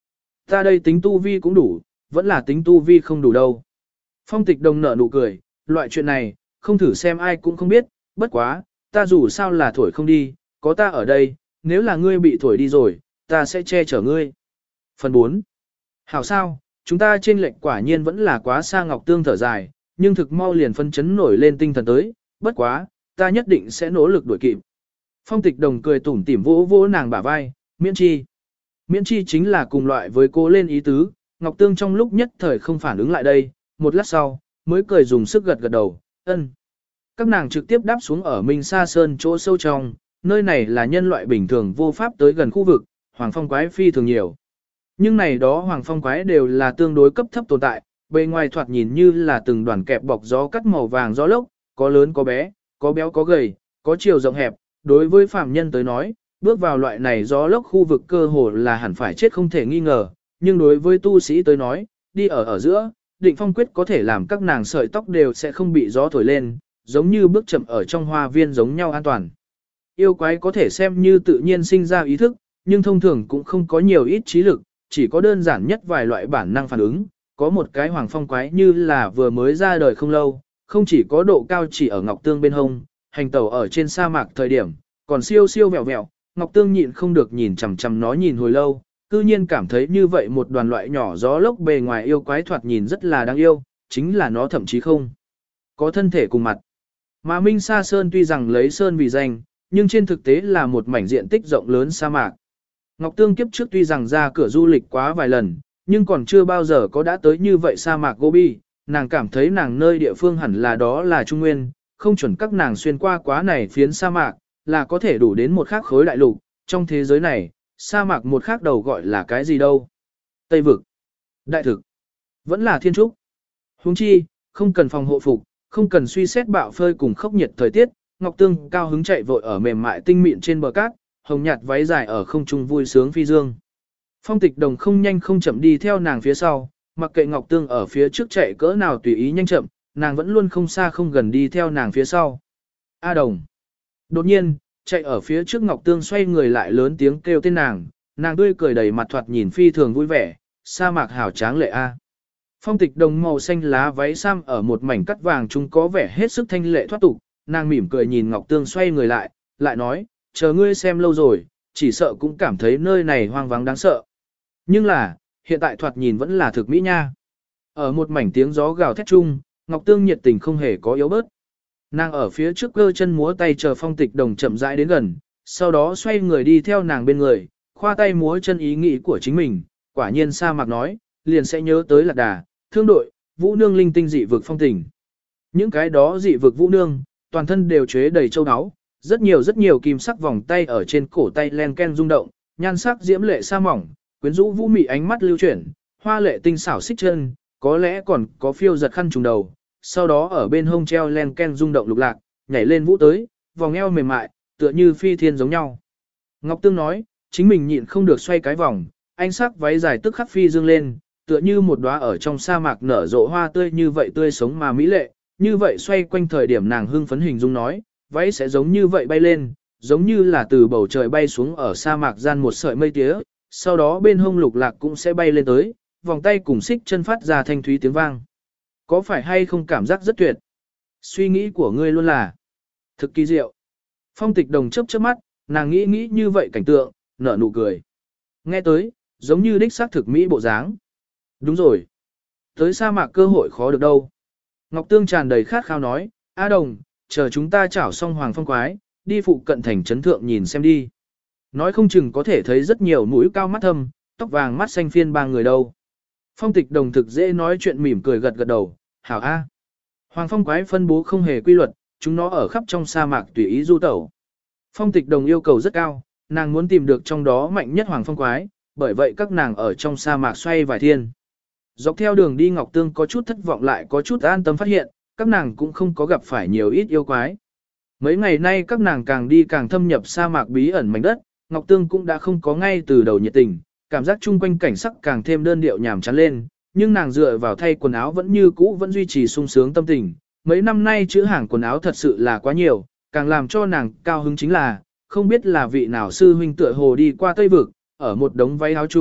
Ta đây tính tu vi cũng đủ, vẫn là tính tu vi không đủ đâu. Phong Tịch Đồng nở nụ cười, loại chuyện này, không thử xem ai cũng không biết, bất quá, ta dù sao là thổi không đi, có ta ở đây, nếu là ngươi bị thổi đi rồi, ta sẽ che chở ngươi. Phần 4. Hảo sao, chúng ta trên lệnh quả nhiên vẫn là quá xa. Ngọc Tương thở dài, nhưng thực mau liền phân chấn nổi lên tinh thần tới, bất quá, ta nhất định sẽ nỗ lực đuổi kịp. Phong Tịch Đồng cười tủm tỉm vỗ vỗ nàng bả vai, miễn chi. Miễn chi chính là cùng loại với cố lên ý tứ, Ngọc Tương trong lúc nhất thời không phản ứng lại đây, một lát sau, mới cười dùng sức gật gật đầu, ân. Các nàng trực tiếp đáp xuống ở Minh Sa Sơn chỗ sâu trong, nơi này là nhân loại bình thường vô pháp tới gần khu vực, hoàng phong quái phi thường nhiều. Nhưng này đó hoàng phong quái đều là tương đối cấp thấp tồn tại, bề ngoài thoạt nhìn như là từng đoàn kẹp bọc gió cắt màu vàng gió lốc, có lớn có bé, có béo có gầy, có chiều rộng hẹp, đối với phàm nhân tới nói, bước vào loại này gió lốc khu vực cơ hồ là hẳn phải chết không thể nghi ngờ, nhưng đối với tu sĩ tới nói, đi ở giữa, định phong quyết có thể làm các nàng sợi tóc đều sẽ không bị gió thổi lên, giống như bước chậm ở trong hoa viên giống nhau an toàn. Yêu quái có thể xem như tự nhiên sinh ra ý thức, nhưng thông thường cũng không có nhiều ít trí lực, chỉ có đơn giản nhất vài loại bản năng phản ứng. Có một cái hoàng phong quái như là vừa mới ra đời không lâu, không chỉ có độ cao chỉ ở Ngọc Tương bên hông, hành tẩu ở trên sa mạc thời điểm, còn siêu siêu vẹo vẹo, Ngọc Tương nhịn không được nhìn chằm chằm nó nhìn hồi lâu, cư nhiên cảm thấy như vậy một đoàn loại nhỏ gió lốc bề ngoài yêu quái thoạt nhìn rất là đáng yêu, chính là nó thậm chí không có thân thể cùng mặt. Mà Minh Sa Sơn tuy rằng lấy sơn vì danh, nhưng trên thực tế là một mảnh diện tích rộng lớn sa mạc. Ngọc Tương kiếp trước tuy rằng ra cửa du lịch quá vài lần, nhưng còn chưa bao giờ có đã tới như vậy sa mạc Gobi, nàng cảm thấy nàng nơi địa phương hẳn là đó là Trung Nguyên, không chuẩn các nàng xuyên qua quá này phiến sa mạc, là có thể đủ đến một khác khối đại lục, trong thế giới này, sa mạc một khác đầu gọi là cái gì đâu. Tây vực, đại thực, vẫn là thiên trúc. Huống chi, không cần phòng hộ phục, không cần suy xét bạo phơi cùng khốc nhiệt thời tiết, Ngọc Tương cao hứng chạy vội ở mềm mại tinh mịn trên bờ cát, hồng nhạt váy dài ở không trung vui sướng phi dương. Phong Tịch Đồng không nhanh không chậm đi theo nàng phía sau, mặc kệ Ngọc Tương ở phía trước chạy cỡ nào tùy ý nhanh chậm, nàng vẫn luôn không xa không gần đi theo nàng phía sau. A Đồng. Đột nhiên, chạy ở phía trước Ngọc Tương xoay người lại lớn tiếng kêu tên nàng tươi cười đầy mặt thoạt nhìn phi thường vui vẻ, sa mạc hảo tráng lệ A. Phong Tịch Đồng màu xanh lá váy sam ở một mảnh cắt vàng chúng có vẻ hết sức thanh lệ thoát tục, nàng mỉm cười nhìn Ngọc Tương xoay người lại nói, chờ ngươi xem lâu rồi, chỉ sợ cũng cảm thấy nơi này hoang vắng đáng sợ. Nhưng là, hiện tại thoạt nhìn vẫn là thực mỹ nha. Ở một mảnh tiếng gió gào thét chung, Ngọc Tương nhiệt tình không hề có yếu bớt. Nàng ở phía trước cơ chân múa tay chờ Phong Tịch Đồng chậm rãi đến gần, sau đó xoay người đi theo nàng bên người, khoa tay múa chân ý nghĩ của chính mình, quả nhiên sa mạc nói, liền sẽ nhớ tới Lạc Đà, Thương Đội, Vũ Nương linh tinh dị vực phong tình. Những cái đó dị vực Vũ Nương, toàn thân đều chế đầy châu áo, rất nhiều kim sắc vòng tay ở trên cổ tay len ken rung động, nhan sắc diễm lệ sa mỏng, quyến rũ vũ mị ánh mắt lưu chuyển, hoa lệ tinh xảo xích chân, có lẽ còn có phiêu giật khăn trùng đầu, sau đó ở bên hông treo len ken rung động lục lạc, nhảy lên vũ tới, vòng eo mềm mại, tựa như phi thiên giống nhau. Ngọc Tương nói, chính mình nhịn không được xoay cái vòng, ánh sắc váy dài tức khắc phi dương lên, tựa như một đóa ở trong sa mạc nở rộ hoa tươi như vậy tươi sống mà mỹ lệ, như vậy xoay quanh thời điểm nàng hưng phấn hình dung nói, váy sẽ giống như vậy bay lên, giống như là từ bầu trời bay xuống ở sa mạc gian một sợi mây tía, sau đó bên hông lục lạc cũng sẽ bay lên tới, vòng tay cùng xích chân phát ra thanh thúy tiếng vang. Có phải hay không cảm giác rất tuyệt? Suy nghĩ của ngươi luôn là thực kỳ diệu. Phong Tịch Đồng chớp chớp mắt, nàng nghĩ như vậy cảnh tượng, nở nụ cười. Nghe tới, giống như đích xác thực mỹ bộ dáng. Đúng rồi. Tới sa mạc cơ hội khó được đâu. Ngọc Tương tràn đầy khát khao nói, A Đồng, chờ chúng ta chảo xong hoàng phong quái, đi phụ cận thành trấn thượng nhìn xem đi. Nói không chừng có thể thấy rất nhiều mũi cao mắt thâm, tóc vàng mắt xanh phiên ba người đâu. Phong Tịch Đồng thực dễ nói chuyện mỉm cười gật gật đầu, hảo A. Hoàng phong quái phân bố không hề quy luật, chúng nó ở khắp trong sa mạc tùy ý du tẩu. Phong Tịch Đồng yêu cầu rất cao, nàng muốn tìm được trong đó mạnh nhất hoàng phong quái, bởi vậy các nàng ở trong sa mạc xoay vài thiên. Dọc theo đường đi Ngọc Tương có chút thất vọng lại có chút an tâm phát hiện, các nàng cũng không có gặp phải nhiều ít yêu quái. Mấy ngày nay các nàng càng đi càng thâm nhập sa mạc bí ẩn mảnh đất, Ngọc Tương cũng đã không có ngay từ đầu nhiệt tình, cảm giác chung quanh cảnh sắc càng thêm đơn điệu nhàm chán lên, nhưng nàng dựa vào thay quần áo vẫn như cũ vẫn duy trì sung sướng tâm tình. Mấy năm nay chữ hàng quần áo thật sự là quá nhiều, càng làm cho nàng cao hứng chính là, không biết là vị nào sư huynh tựa hồ đi qua Tây Vực, ở một đống váy áo chung,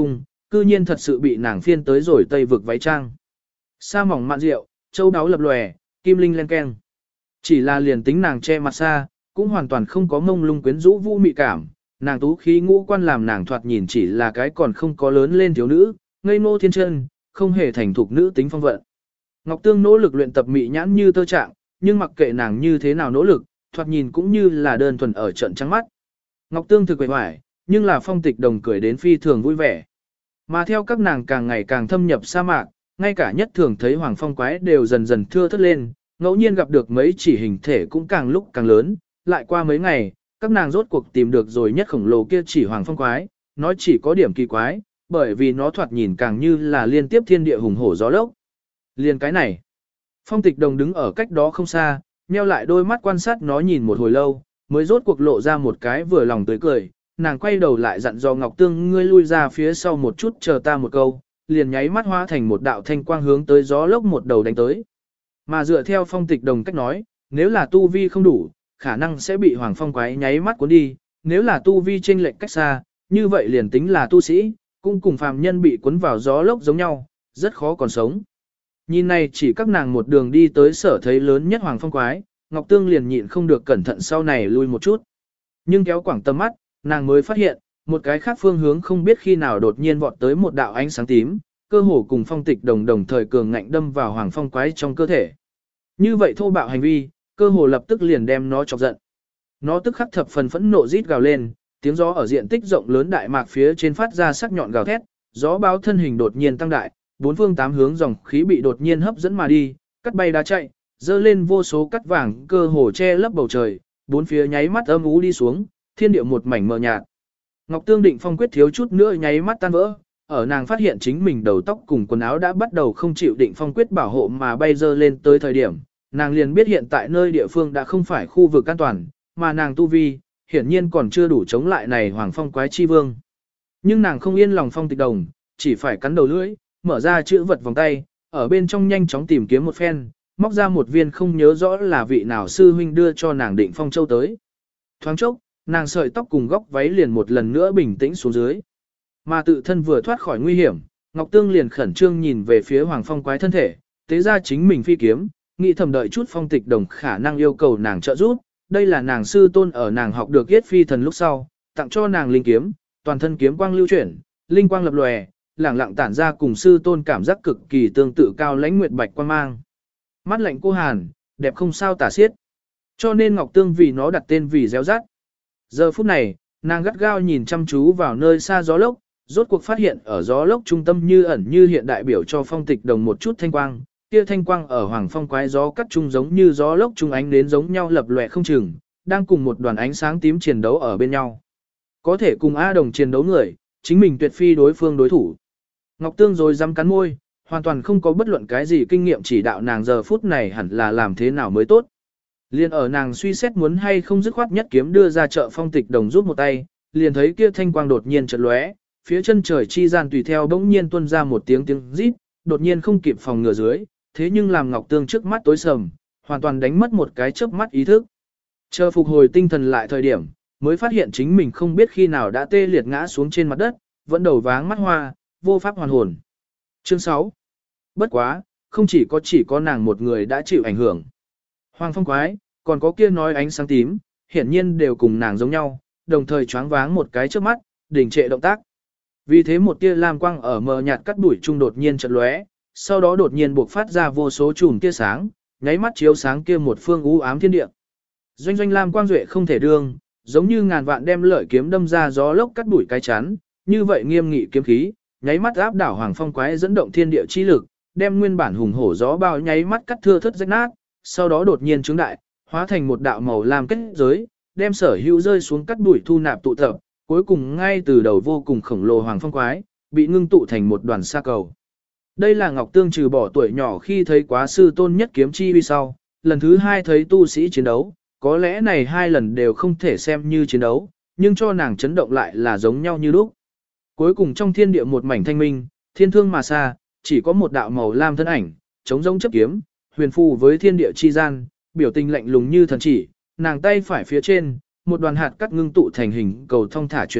cư nhiên thật sự bị nàng phiên tới rồi tây vực váy trang. Sa mỏng mạn rượu, châu đáo lập lòe, kim linh len keng. Chỉ là liền tính nàng che mặt xa, cũng hoàn toàn không có mông lung quyến rũ vũ mị cảm, nàng tú khí ngũ quan làm nàng thoạt nhìn chỉ là cái còn không có lớn lên thiếu nữ, ngây ngô thiên chân, không hề thành thục nữ tính phong vận. Ngọc Tương nỗ lực luyện tập mị nhãn như tơ trạng, nhưng mặc kệ nàng như thế nào nỗ lực, thoạt nhìn cũng như là đơn thuần ở trận trắng mắt. Ngọc Tương thực quệ hoài, nhưng là Phong Tịch Đồng cười đến phi thường vui vẻ. Mà theo các nàng càng ngày càng thâm nhập sa mạc, ngay cả nhất thường thấy hoàng phong quái đều dần dần thưa thớt lên, ngẫu nhiên gặp được mấy chỉ hình thể cũng càng lúc càng lớn, lại qua mấy ngày, các nàng rốt cuộc tìm được rồi nhất khổng lồ kia chỉ hoàng phong quái, nó chỉ có điểm kỳ quái, bởi vì nó thoạt nhìn càng như là liên tiếp thiên địa hùng hổ gió lốc. Liên cái này, Phong Tịch Đồng đứng ở cách đó không xa, nheo lại đôi mắt quan sát nó nhìn một hồi lâu, mới rốt cuộc lộ ra một cái vừa lòng tươi cười, nàng quay đầu lại dặn dò Ngọc Tương ngươi lui ra phía sau một chút chờ ta một câu, liền nháy mắt hóa thành một đạo thanh quang hướng tới gió lốc một đầu đánh tới. Mà dựa theo Phong Tịch Đồng cách nói, nếu là tu vi không đủ, khả năng sẽ bị hoàng phong quái nháy mắt cuốn đi, nếu là tu vi chênh lệch cách xa, như vậy liền tính là tu sĩ, cũng cùng phàm nhân bị cuốn vào gió lốc giống nhau, rất khó còn sống. Nhìn này chỉ các nàng một đường đi tới sở thấy lớn nhất hoàng phong quái, Ngọc Tương liền nhịn không được cẩn thận sau này lui một chút. Nhưng kéo quảng tầm mắt, nàng mới phát hiện, một cái khác phương hướng không biết khi nào đột nhiên vọt tới một đạo ánh sáng tím, cơ hồ cùng Phong Tịch Đồng đồng thời cường ngạnh đâm vào hoàng phong quái trong cơ thể. Như vậy thô bạo hành vi, cơ hồ lập tức liền đem nó chọc giận. Nó tức khắc thập phần phẫn nộ rít gào lên, tiếng gió ở diện tích rộng lớn đại mạc phía trên phát ra sắc nhọn gào thét, gió báo thân hình đột nhiên tăng đại, bốn phương tám hướng dòng khí bị đột nhiên hấp dẫn mà đi, cắt bay đá chạy, dơ lên vô số cắt vàng cơ hồ che lấp bầu trời, bốn phía nháy mắt âm u đi xuống, thiên địa một mảnh mờ nhạt. Ngọc Tương Định Phong quyết thiếu chút nữa nháy mắt tan vỡ, ở nàng phát hiện chính mình đầu tóc cùng quần áo đã bắt đầu không chịu Định Phong quyết bảo hộ mà bay dơ lên tới thời điểm, nàng liền biết hiện tại nơi địa phương đã không phải khu vực an toàn, mà nàng tu vi, hiển nhiên còn chưa đủ chống lại này hoàng phong quái chi vương. Nhưng nàng không yên lòng Phong Tịch Đồng, chỉ phải cắn đầu lưỡi, mở ra chữ vật vòng tay, ở bên trong nhanh chóng tìm kiếm một phen, móc ra một viên không nhớ rõ là vị nào sư huynh đưa cho nàng Định Phong Châu tới. Thoáng chốc, nàng sợi tóc cùng góc váy liền một lần nữa bình tĩnh xuống dưới. Mà tự thân vừa thoát khỏi nguy hiểm, Ngọc Tương liền khẩn trương nhìn về phía hoàng phong quái thân thể, tế ra chính mình phi kiếm, nghĩ thầm đợi chút Phong Tịch Đồng khả năng yêu cầu nàng trợ giúp. Đây là nàng sư tôn ở nàng học được yết phi thần lúc sau, tặng cho nàng linh kiếm, toàn thân kiếm quang lưu chuyển, linh quang lập lòe, lẳng lặng tản ra cùng sư tôn cảm giác cực kỳ tương tự cao lãnh nguyệt bạch quang mang. Mắt lạnh cô hàn, đẹp không sao tả xiết. Cho nên Ngọc Tương vì nó đặt tên vì réo rắt. Giờ phút này, nàng gắt gao nhìn chăm chú vào nơi xa gió lốc, rốt cuộc phát hiện ở gió lốc trung tâm như ẩn như hiện đại biểu cho Phong Tịch Đồng một chút thanh quang. Kia thanh quang ở hoàng phong quái gió cắt trung giống như gió lốc trung ánh đến giống nhau lập lòe không chừng, đang cùng một đoàn ánh sáng tím chiến đấu ở bên nhau. Có thể cùng A Đồng chiến đấu người, chính mình tuyệt phi đối phương đối thủ. Ngọc Tương rồi dám cắn môi, hoàn toàn không có bất luận cái gì kinh nghiệm chỉ đạo nàng giờ phút này hẳn là làm thế nào mới tốt. Liên ở nàng suy xét muốn hay không dứt khoát nhất kiếm đưa ra chợ Phong Tịch Đồng giúp một tay, liền thấy kia thanh quang đột nhiên chợt lóe, phía chân trời chi gian tùy theo bỗng nhiên tuôn ra một tiếng rít, đột nhiên không kịp phòng ngừa dưới, thế nhưng làm Ngọc Tương trước mắt tối sầm, hoàn toàn đánh mất một cái chớp mắt ý thức. Chờ phục hồi tinh thần lại thời điểm, mới phát hiện chính mình không biết khi nào đã tê liệt ngã xuống trên mặt đất, vẫn đầu váng mắt hoa, vô pháp hoàn hồn. Chương 6. Bất quá, không chỉ có nàng một người đã chịu ảnh hưởng. Hoàng phong quái, còn có kia nói ánh sáng tím, hiển nhiên đều cùng nàng giống nhau, đồng thời choáng váng một cái trước mắt, đình trệ động tác. Vì thế một tia lam quang ở mờ nhạt cắt đuổi trung đột nhiên chợt lóe, sau đó đột nhiên buộc phát ra vô số chùm tia sáng, nháy mắt chiếu sáng kia một phương u ám thiên địa. Doanh doanh lam quang duệ không thể đương, giống như ngàn vạn đem lợi kiếm đâm ra gió lốc cắt đuổi cái chắn, như vậy nghiêm nghị kiếm khí, nháy mắt áp đảo hoàng phong quái dẫn động thiên địa chi lực, đem nguyên bản hùng hổ gió bao nháy mắt cắt thưa thớt rách nát, sau đó đột nhiên trướng đại, hóa thành một đạo màu lam kết giới, đem sở hữu rơi xuống cắt đuổi thu nạp tụ tập, cuối cùng ngay từ đầu vô cùng khổng lồ hoàng phong quái, bị ngưng tụ thành một đoàn sa cầu. Đây là Ngọc Tương trừ bỏ tuổi nhỏ khi thấy quá sư tôn nhất kiếm chi vi sau, lần thứ hai thấy tu sĩ chiến đấu, có lẽ này hai lần đều không thể xem như chiến đấu, nhưng cho nàng chấn động lại là giống nhau như lúc. Cuối cùng trong thiên địa một mảnh thanh minh, thiên thương mà xa, chỉ có một đạo màu lam thân ảnh, chống rông chấp kiếm, huyền phù với thiên địa chi gian, biểu tình lạnh lùng như thần chỉ, nàng tay phải phía trên, một đoàn hạt cắt ngưng tụ thành hình cầu thong thả chuyển động,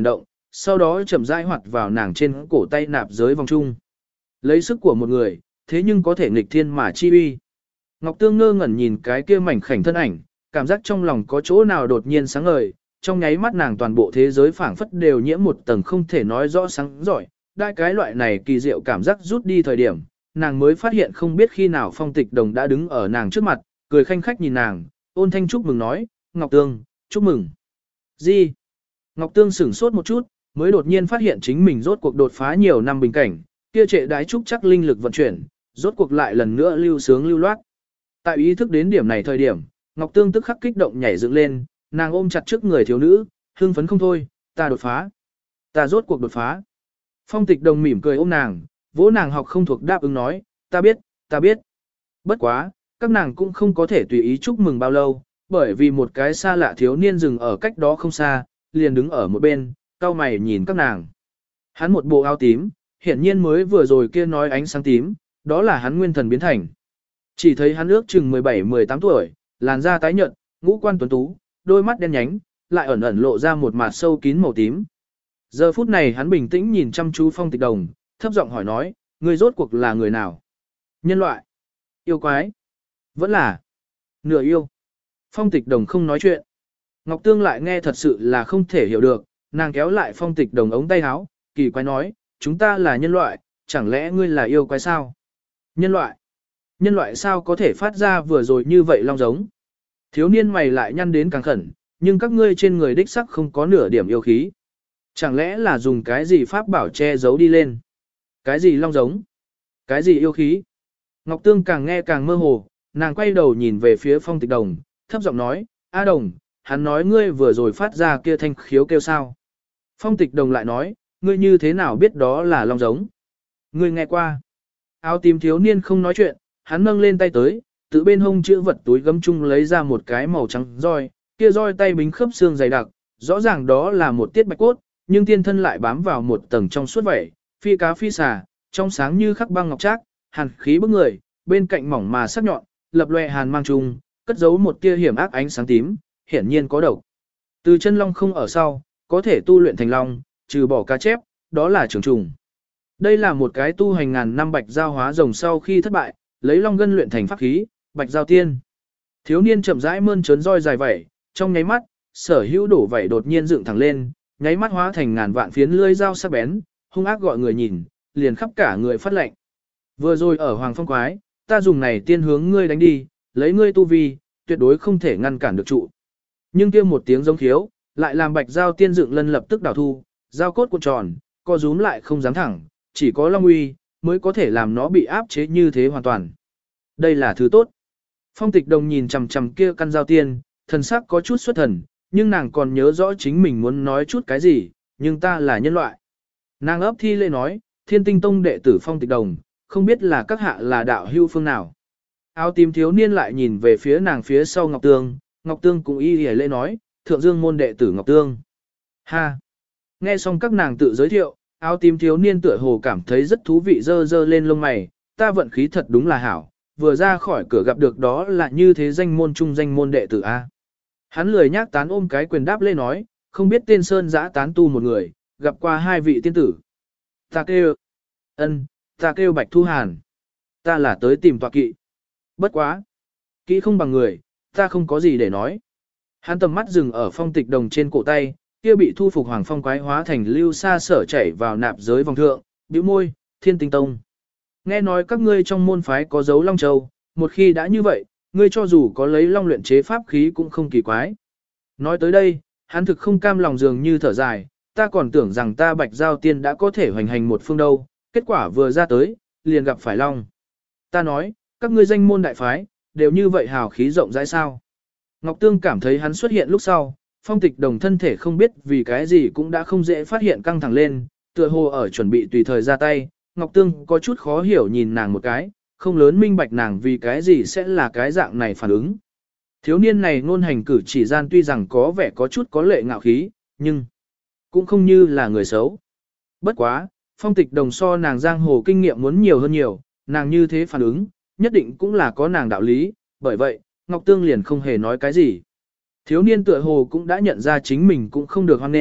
sau đó chậm rãi hoạt vào nàng trên cổ tay nạp giới vòng trung. Lấy sức của một người, thế nhưng có thể nghịch thiên mà chi uy. Ngọc Tương ngơ ngẩn nhìn cái kia mảnh khảnh thân ảnh, cảm giác trong lòng có chỗ nào đột nhiên sáng ngời, trong nháy mắt nàng toàn bộ thế giới phảng phất đều nhiễm một tầng không thể nói rõ sáng giỏi. Đại cái loại này kỳ diệu cảm giác rút đi thời điểm, nàng mới phát hiện không biết khi nào Phong Tịch Đồng đã đứng ở nàng trước mặt, cười khanh khách nhìn nàng, ôn thanh chúc mừng nói, Ngọc Tương, chúc mừng. Gì? Ngọc Tương sửng sốt một chút, mới đột nhiên phát hiện chính mình rốt cuộc đột phá nhiều năm bình cảnh, kia trệ đái trúc chắc linh lực vận chuyển, rốt cuộc lại lần nữa lưu sướng lưu loát. Tại ý thức đến điểm này thời điểm, Ngọc Tương tức khắc kích động nhảy dựng lên, nàng ôm chặt trước người thiếu nữ, hưng phấn không thôi, ta đột phá. Ta rốt cuộc đột phá. Phong Tịch Đồng mỉm cười ôm nàng, vỗ nàng học không thuộc đáp ứng nói, ta biết, ta biết. Bất quá, các nàng cũng không có thể tùy ý chúc mừng bao lâu, bởi vì một cái xa lạ thiếu niên dừng ở cách đó không xa, liền đứng ở một bên, cau mày nhìn các nàng. Hắn một bộ áo tím, hiển nhiên mới vừa rồi kia nói ánh sáng tím, đó là hắn nguyên thần biến thành. Chỉ thấy hắn ước chừng 17-18 tuổi, làn da tái nhợt, ngũ quan tuấn tú, đôi mắt đen nhánh, lại ẩn ẩn lộ ra một mạt sâu kín màu tím. Giờ phút này hắn bình tĩnh nhìn chăm chú Phong Tịch Đồng, thấp giọng hỏi nói, người rốt cuộc là người nào? Nhân loại? Yêu quái? Vẫn là nửa yêu? Phong Tịch Đồng không nói chuyện. Ngọc Tương lại nghe thật sự là không thể hiểu được, nàng kéo lại Phong Tịch Đồng ống tay áo, kỳ quái nói, chúng ta là nhân loại, chẳng lẽ ngươi là yêu quái sao? Nhân loại? Nhân loại sao có thể phát ra vừa rồi như vậy long giống? Thiếu niên mày lại nhăn đến càng khẩn, nhưng các ngươi trên người đích sắc không có nửa điểm yêu khí. Chẳng lẽ là dùng cái gì pháp bảo che giấu đi lên? Cái gì long giống? Cái gì yêu khí? Ngọc Tương càng nghe càng mơ hồ, nàng quay đầu nhìn về phía Phong Tịch Đồng, thấp giọng nói, A Đồng, hắn nói ngươi vừa rồi phát ra kia thanh khiếu kêu sao? Phong Tịch Đồng lại nói, ngươi như thế nào biết đó là long giống? Ngươi nghe qua. Áo tím thiếu niên không nói chuyện, hắn nâng lên tay tới, tự bên hông chữ vật túi gấm chung lấy ra một cái màu trắng roi, kia roi tay bính khớp xương dày đặc, rõ ràng đó là một tiết bạch cốt, nhưng tiên thân lại bám vào một tầng trong suốt vảy, phi cá phi xà, trong sáng như khắc băng ngọc trác, hàn khí bức người, bên cạnh mỏng mà sắc nhọn, lập loè hàn mang trùng, cất giấu một tia hiểm ác ánh sáng tím, hiển nhiên có độc. Từ chân long không ở sau, có thể tu luyện thành long, trừ bỏ cá chép, đó là trường trùng. Đây là một cái tu hành ngàn năm bạch giao hóa rồng sau khi thất bại, lấy long gân luyện thành pháp khí, bạch giao tiên. Thiếu niên chậm rãi mơn trớn roi dài vảy, trong nháy mắt, sở hữu đổ vảy đột nhiên dựng thẳng lên, nháy mắt hóa thành ngàn vạn phiến lưỡi dao sắc bén, hung ác gọi người nhìn, liền khắp cả người phát lệnh. Vừa rồi ở Hoàng Phong Quái, ta dùng này tiên hướng ngươi đánh đi, lấy ngươi tu vi, tuyệt đối không thể ngăn cản được trụ. Nhưng kia một tiếng giống khiếu, lại làm bạch giao tiên dựng lân lập tức đảo thu, giao cốt cuộn tròn, co rúm lại không dám thẳng, chỉ có long uy mới có thể làm nó bị áp chế như thế hoàn toàn. Đây là thứ tốt. Phong Tịch Đồng nhìn chằm chằm kia căn giao tiên, thần sắc có chút xuất thần, nhưng nàng còn nhớ rõ chính mình muốn nói chút cái gì, nhưng ta là nhân loại. Nàng ấp thi lễ nói, Thiên Tinh Tông đệ tử Phong Tịch Đồng, không biết là các hạ là đạo hưu phương nào. Áo tím thiếu niên lại nhìn về phía nàng phía sau Ngọc Tương cũng y lễ nói, Thượng Dương môn đệ tử Ngọc Tương. Ha! Nghe xong các nàng tự giới thiệu, áo tím thiếu niên tựa hồ cảm thấy rất thú vị dơ dơ lên lông mày, ta vận khí thật đúng là hảo, vừa ra khỏi cửa gặp được đó là như thế danh môn trung danh môn đệ tử A. Hắn lười nhác tán ôm cái quyền đáp lê nói, không biết tên Sơn Giã tán tu một người, gặp qua hai vị tiên tử. Ta kêu Bạch Thu Hàn. Ta là tới tìm tọa kỵ. Bất quá. Kỹ không bằng người, ta không có gì để nói. Hắn tầm mắt dừng ở Phong Tịch Đồng trên cổ tay, kia bị thu phục Hoàng Phong Quái hóa thành lưu sa sở chảy vào nạp giới vòng thượng, bĩu môi, Thiên Tinh Tông. Nghe nói các ngươi trong môn phái có dấu Long Châu, một khi đã như vậy, ngươi cho dù có lấy long luyện chế pháp khí cũng không kỳ quái. Nói tới đây, hắn thực không cam lòng dường như thở dài, ta còn tưởng rằng ta Bạch Giao Tiên đã có thể hoành hành một phương đâu, kết quả vừa ra tới, liền gặp phải long. Ta nói, các ngươi danh môn đại phái, đều như vậy hào khí rộng rãi sao. Ngọc Tương cảm thấy hắn xuất hiện lúc sau, Phong Tịch Đồng thân thể không biết vì cái gì cũng đã không dễ phát hiện căng thẳng lên, tựa hồ ở chuẩn bị tùy thời ra tay, Ngọc Tương có chút khó hiểu nhìn nàng một cái, không lớn minh bạch nàng vì cái gì sẽ là cái dạng này phản ứng. Thiếu niên này ngôn hành cử chỉ gian tuy rằng có vẻ có chút có lệ ngạo khí, nhưng cũng không như là người xấu. Bất quá, Phong Tịch Đồng so nàng giang hồ kinh nghiệm muốn nhiều hơn nhiều, nàng như thế phản ứng, nhất định cũng là có nàng đạo lý, bởi vậy, Ngọc Tương liền không hề nói cái gì. Thiếu niên tựa hồ cũng đã nhận ra chính mình cũng không được hoan nghênh,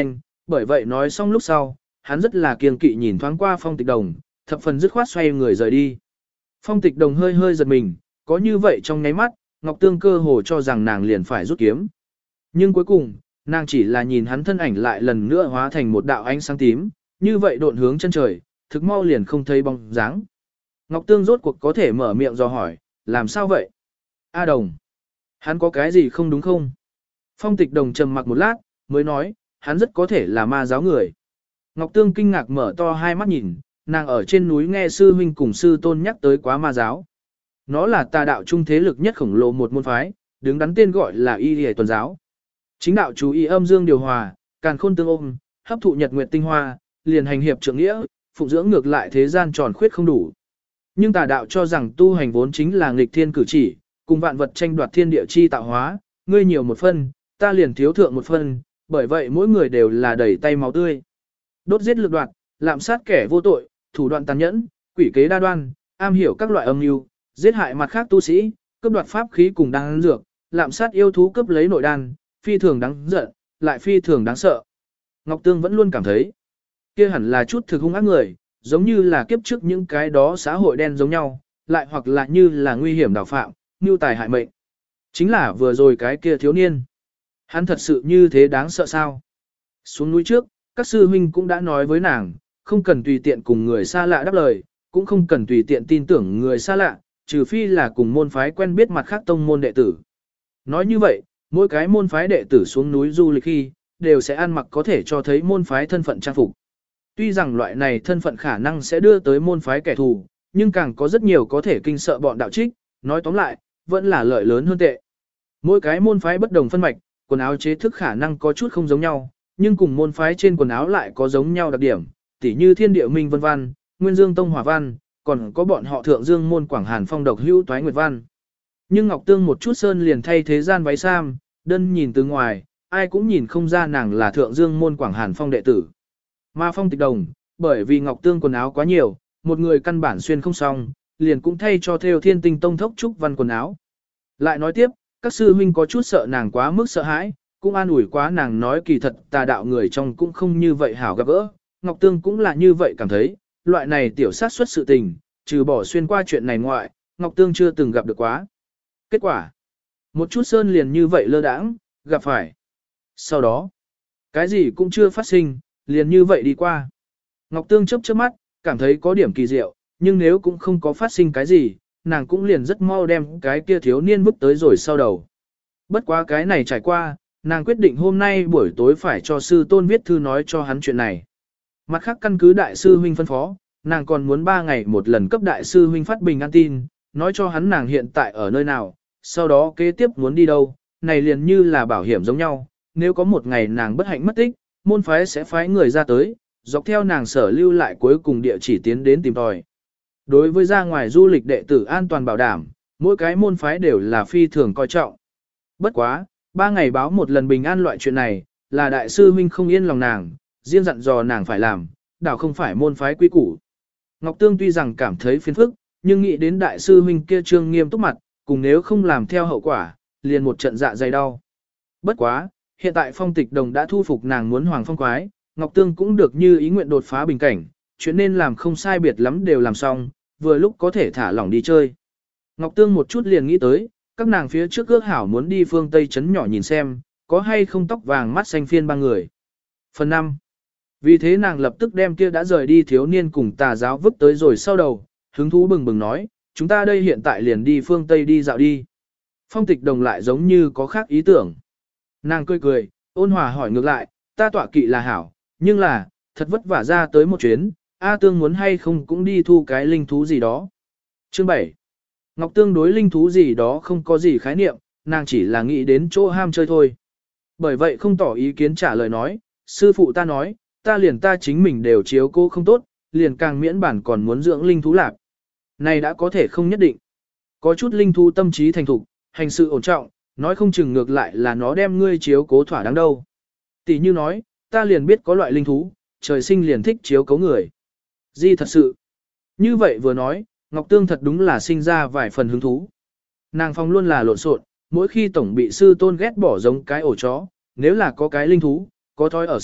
bởi vậy nói xong lúc sau, hắn rất là kiêng kỵ nhìn thoáng qua Phong Tịch Đồng, thập phần dứt khoát xoay người rời đi. Phong Tịch Đồng hơi hơi giật mình, có như vậy trong nháy mắt, Ngọc Tương cơ hồ cho rằng nàng liền phải rút kiếm. Nhưng cuối cùng, nàng chỉ là nhìn hắn thân ảnh lại lần nữa hóa thành một đạo ánh sáng tím, như vậy độn hướng chân trời, thực mau liền không thấy bóng dáng. Ngọc Tương rốt cuộc có thể mở miệng dò hỏi, làm sao vậy? A Đồng, hắn có cái gì không đúng không? Phong Tịch Đồng trầm mặc một lát, mới nói, hắn rất có thể là ma giáo người. Ngọc Tương kinh ngạc mở to hai mắt nhìn, nàng ở trên núi nghe sư huynh cùng sư tôn nhắc tới quá ma giáo. Nó là tà đạo trung thế lực nhất khổng lồ một môn phái, đứng đắn tên gọi là Y Lìa Tuần giáo. Chính đạo chú ý âm dương điều hòa, càn khôn tương ôm, hấp thụ nhật nguyệt tinh hoa, liền hành hiệp trượng nghĩa, phụng dưỡng ngược lại thế gian tròn khuyết không đủ. Nhưng tà đạo cho rằng tu hành vốn chính là nghịch thiên cử chỉ, cùng vạn vật tranh đoạt thiên địa chi tạo hóa, ngươi nhiều một phân, ta liền thiếu thượng một phân, bởi vậy mỗi người đều là đẩy tay máu tươi. Đốt giết lược đoạt, lạm sát kẻ vô tội, thủ đoạn tàn nhẫn, quỷ kế đa đoan, am hiểu các loại âm mưu, giết hại mặt khác tu sĩ, cướp đoạt pháp khí cùng đan dược, lạm sát yêu thú cướp lấy nội đan, phi thường đáng giận, lại phi thường đáng sợ. Ngọc Tương vẫn luôn cảm thấy, kia hẳn là chút thực hung ác người, giống như là kiếp trước những cái đó xã hội đen giống nhau, lại hoặc là như là nguy hiểm đào phạm, mưu tài hại mệnh. Chính là vừa rồi cái kia thiếu niên. Hắn thật sự như thế đáng sợ sao? Xuống núi trước, các sư huynh cũng đã nói với nàng, không cần tùy tiện cùng người xa lạ đáp lời, cũng không cần tùy tiện tin tưởng người xa lạ, trừ phi là cùng môn phái quen biết mặt khác tông môn đệ tử. Nói như vậy, mỗi cái môn phái đệ tử xuống núi du lịch khi, đều sẽ ăn mặc có thể cho thấy môn phái thân phận trang phục. Tuy rằng loại này thân phận khả năng sẽ đưa tới môn phái kẻ thù, nhưng càng có rất nhiều có thể kinh sợ bọn đạo trích, nói tóm lại, vẫn là lợi lớn hơn tệ. Mỗi cái môn phái bất đồng phân mạch, quần áo chế thức khả năng có chút không giống nhau, nhưng cùng môn phái trên quần áo lại có giống nhau đặc điểm, tỉ như Thiên Địa Minh Vân Văn, Nguyên Dương Tông Hỏa Văn, còn có bọn họ Thượng Dương môn Quảng Hàn Phong Độc Hữu Toái Nguyệt Văn. Nhưng Ngọc Tương một chút sơn liền thay thế gian váy sam, đơn nhìn từ ngoài, ai cũng nhìn không ra nàng là Thượng Dương môn Quảng Hàn Phong đệ tử. Mà Phong Tịch Đồng, bởi vì Ngọc Tương quần áo quá nhiều, một người căn bản xuyên không xong, liền cũng thay cho theo Thiên Tinh Tông Thốc Trúc Văn quần áo. Lại nói tiếp, các sư huynh có chút sợ nàng quá mức sợ hãi, cũng an ủi quá nàng nói kỳ thật tà đạo người trong cũng không như vậy hảo gặp gỡ. Ngọc Tương cũng là như vậy cảm thấy, loại này tiểu sát xuất sự tình, trừ bỏ xuyên qua chuyện này ngoại, Ngọc Tương chưa từng gặp được quá. Kết quả, một chút sơn liền như vậy lơ đãng, gặp phải. Sau đó, cái gì cũng chưa phát sinh, liền như vậy đi qua. Ngọc Tương chớp chớp mắt, cảm thấy có điểm kỳ diệu, nhưng nếu cũng không có phát sinh cái gì, nàng cũng liền rất mau đem cái kia thiếu niên vứt tới rồi sau đầu. Bất quá cái này trải qua, nàng quyết định hôm nay buổi tối phải cho sư tôn viết thư nói cho hắn chuyện này. Mặt khác căn cứ đại sư huynh phân phó, nàng còn muốn 3 ngày một lần cấp đại sư huynh phát bình an tin, nói cho hắn nàng hiện tại ở nơi nào, sau đó kế tiếp muốn đi đâu, này liền như là bảo hiểm giống nhau, nếu có một ngày nàng bất hạnh mất tích, môn phái sẽ phái người ra tới, dọc theo nàng sở lưu lại cuối cùng địa chỉ tiến đến tìm tòi. Đối với ra ngoài du lịch đệ tử an toàn bảo đảm, mỗi cái môn phái đều là phi thường coi trọng. Bất quá, 3 ngày báo một lần bình an loại chuyện này, là đại sư huynh không yên lòng nàng, riêng dặn dò nàng phải làm, đảo không phải môn phái quý củ. Ngọc Tương tuy rằng cảm thấy phiền phức, nhưng nghĩ đến đại sư huynh kia trương nghiêm túc mặt, cùng nếu không làm theo hậu quả, liền một trận dạ dày đau. Bất quá, hiện tại Phong Tịch Đồng đã thu phục nàng muốn hoàng phong quái, Ngọc Tương cũng được như ý nguyện đột phá bình cảnh, chuyện nên làm không sai biệt lắm đều làm xong, vừa lúc có thể thả lỏng đi chơi. Ngọc Tương một chút liền nghĩ tới, các nàng phía trước ước hảo muốn đi phương Tây trấn nhỏ nhìn xem, có hay không tóc vàng mắt xanh phiên ba người. Phần 5. Vì thế nàng lập tức đem kia đã rời đi thiếu niên cùng tà giáo vứt tới rồi sau đầu, hứng thú bừng bừng nói, chúng ta đây hiện tại liền đi phương Tây đi dạo đi. Phong Tịch Đồng lại giống như có khác ý tưởng. Nàng cười cười, ôn hòa hỏi ngược lại, ta tọa kỵ là hảo, nhưng là, thật vất vả ra tới một chuyến, A Tương muốn hay không cũng đi thu cái linh thú gì đó. Chương 7. Ngọc Tương đối linh thú gì đó không có gì khái niệm, nàng chỉ là nghĩ đến chỗ ham chơi thôi. Bởi vậy không tỏ ý kiến trả lời nói, sư phụ ta nói, ta liền ta chính mình đều chiếu cô không tốt, liền càng miễn bản còn muốn dưỡng linh thú lạc. Này đã có thể không nhất định. Có chút linh thú tâm trí thành thục, hành sự ổn trọng, nói không chừng ngược lại là nó đem ngươi chiếu cố thỏa đáng đâu. Tỷ như nói, ta liền biết có loại linh thú, trời sinh liền thích chiếu cố người. Di thật sự. Như vậy vừa nói, Ngọc Tương thật đúng là sinh ra vài phần hứng thú. Nàng phong luôn là lộn xộn, mỗi khi tổng bị sư tôn ghét bỏ giống cái ổ chó, nếu là có cái linh thú, có thói ở sạch,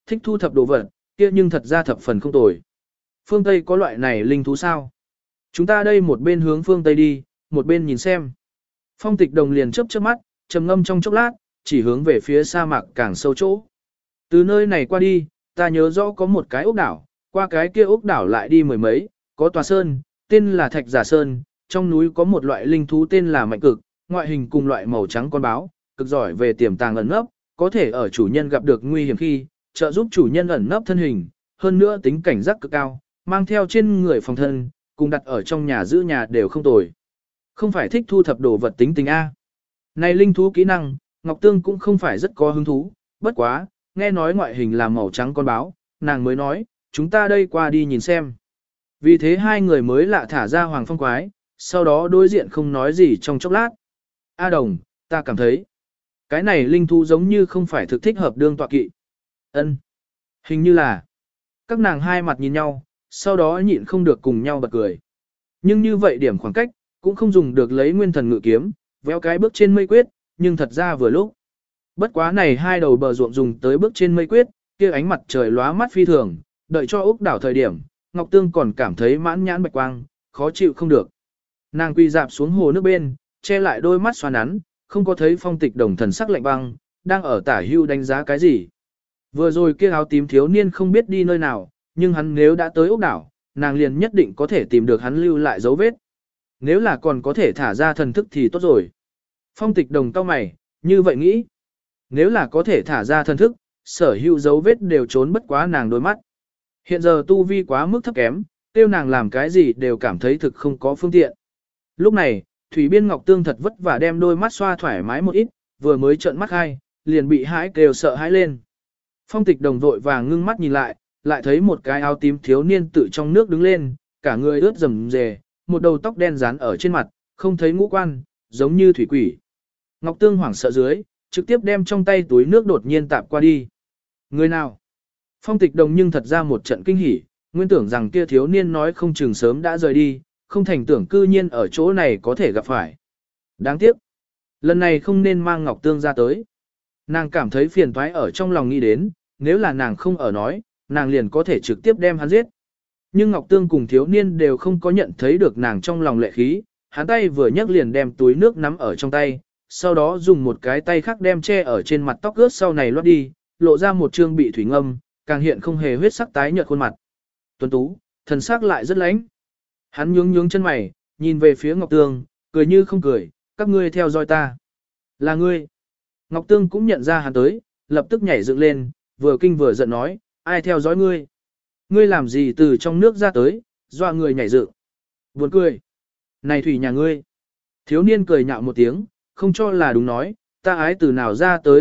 thích thu thập đồ vật, kia nhưng thật ra thập phần không tồi. Phương Tây có loại này linh thú sao? Chúng ta đây một bên hướng phương Tây đi, một bên nhìn xem. Phong Tịch Đồng liền chớp chớp mắt, trầm ngâm trong chốc lát, chỉ hướng về phía sa mạc càng sâu chỗ. Từ nơi này qua đi, ta nhớ rõ có một cái ốc đảo, qua cái kia ốc đảo lại đi mười mấy, có tòa sơn, tên là Thạch Giả Sơn, trong núi có một loại linh thú tên là Mạnh Cực, ngoại hình cùng loại màu trắng con báo, cực giỏi về tiềm tàng ẩn nấp, có thể ở chủ nhân gặp được nguy hiểm khi, trợ giúp chủ nhân ẩn nấp thân hình, hơn nữa tính cảnh giác cực cao, mang theo trên người phòng thân, cùng đặt ở trong nhà giữ nhà đều không tồi. Không phải thích thu thập đồ vật tính tình A. Này linh thú kỹ năng, Ngọc Tương cũng không phải rất có hứng thú, bất quá, nghe nói ngoại hình là màu trắng con báo, nàng mới nói, chúng ta đây qua đi nhìn xem. Vì thế hai người mới lạ thả ra Hoàng Phong Quái, sau đó đối diện không nói gì trong chốc lát. A Đồng, ta cảm thấy, cái này linh thú giống như không phải thực thích hợp đương tọa kỵ. Ân, hình như là. Các nàng hai mặt nhìn nhau, sau đó nhịn không được cùng nhau bật cười. Nhưng như vậy điểm khoảng cách, cũng không dùng được lấy nguyên thần ngự kiếm, véo cái bước trên mây quyết, nhưng thật ra vừa lúc. Bất quá này hai đầu bờ ruộng dùng tới bước trên mây quyết, kia ánh mặt trời lóa mắt phi thường, đợi cho Úc đảo thời điểm, Ngọc Tương còn cảm thấy mãn nhãn bạch quang, khó chịu không được. Nàng quy dạp xuống hồ nước bên, che lại đôi mắt xoa nắn, không có thấy Phong Tịch Đồng thần sắc lạnh băng, đang ở tả hưu đánh giá cái gì. Vừa rồi kia áo tím thiếu niên không biết đi nơi nào, nhưng hắn nếu đã tới Úc đảo, nàng liền nhất định có thể tìm được hắn lưu lại dấu vết. Nếu là còn có thể thả ra thần thức thì tốt rồi. Phong Tịch Đồng cau mày, như vậy nghĩ. Nếu là có thể thả ra thần thức, sở hữu dấu vết đều trốn bất quá nàng đôi mắt. Hiện giờ tu vi quá mức thấp kém, tiêu nàng làm cái gì đều cảm thấy thực không có phương tiện. Lúc này, Thủy Biên Ngọc Tương thật vất vả đem đôi mắt xoa thoải mái một ít, vừa mới trợn mắt hai, liền bị hãi kêu sợ hãi lên. Phong Tịch Đồng vội vàng ngưng mắt nhìn lại, lại thấy một cái áo tím thiếu niên tự trong nước đứng lên, cả người ướt rầm rề, một đầu tóc đen dán ở trên mặt, không thấy ngũ quan, giống như thủy quỷ. Ngọc Tương hoảng sợ dưới, trực tiếp đem trong tay túi nước đột nhiên tạp qua đi. Người nào? Phong Tịch Đồng nhưng thật ra một trận kinh hỉ, nguyên tưởng rằng kia thiếu niên nói không chừng sớm đã rời đi, không thành tưởng cư nhiên ở chỗ này có thể gặp phải. Đáng tiếc. Lần này không nên mang Ngọc Tương ra tới. Nàng cảm thấy phiền toái ở trong lòng nghĩ đến, nếu là nàng không ở nói, nàng liền có thể trực tiếp đem hắn giết. Nhưng Ngọc Tương cùng thiếu niên đều không có nhận thấy được nàng trong lòng lệ khí, hắn tay vừa nhấc liền đem túi nước nắm ở trong tay, sau đó dùng một cái tay khác đem che ở trên mặt tóc ướt sau này lót đi, lộ ra một trương bị thủy ngâm, càng hiện không hề huyết sắc tái nhợt khuôn mặt. Tuấn tú, thần sắc lại rất lãnh. Hắn nhướng nhướng chân mày, nhìn về phía Ngọc Tương, cười như không cười, các ngươi theo dõi ta. Là ngươi. Ngọc Tương cũng nhận ra hắn tới, lập tức nhảy dựng lên, vừa kinh vừa giận nói, ai theo dõi ngươi? Ngươi làm gì từ trong nước ra tới, dọa người nhảy dựng. Buồn cười. Này thủy nhà ngươi. Thiếu niên cười nhạo một tiếng, không cho là đúng nói, ta ái từ nào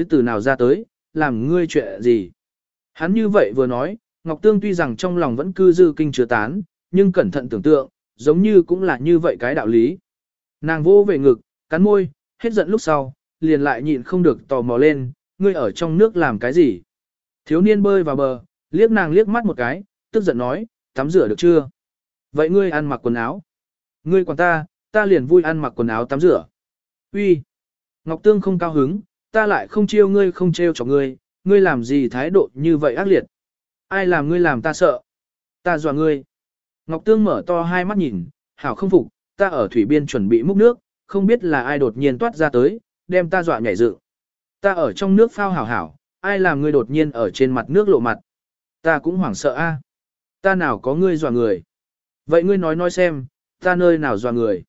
ra tới, làm ngươi chuyện gì. Hắn như vậy vừa nói, Ngọc Tương tuy rằng trong lòng vẫn cư dư kinh chứa tán, nhưng cẩn thận tưởng tượng, giống như cũng là như vậy cái đạo lý. Nàng vô về ngực, cắn môi, hết giận lúc sau, liền lại nhịn không được tò mò lên, ngươi ở trong nước làm cái gì? Thiếu niên bơi vào bờ, liếc nàng liếc mắt một cái, tức giận nói, tắm rửa được chưa? Vậy ngươi ăn mặc quần áo. Ngươi quản ta liền vui ăn mặc quần áo tắm rửa. Uy, Ngọc Tương không cao hứng, ta lại không chiêu ngươi không trêu cho ngươi làm gì thái độ như vậy ác liệt. Ai làm ngươi làm ta sợ? Ta dọa ngươi. Ngọc Tương mở to hai mắt nhìn, hảo không phục, ta ở thủy biên chuẩn bị múc nước, không biết là ai đột nhiên toát ra tới, đem ta dọa nhảy dựng. Ta ở trong nước phao hảo hảo, ai làm ngươi đột nhiên ở trên mặt nước lộ mặt. Ta cũng hoảng sợ a. Ta nào có ngươi dọa người. Vậy ngươi nói xem, ta nơi nào dọa người.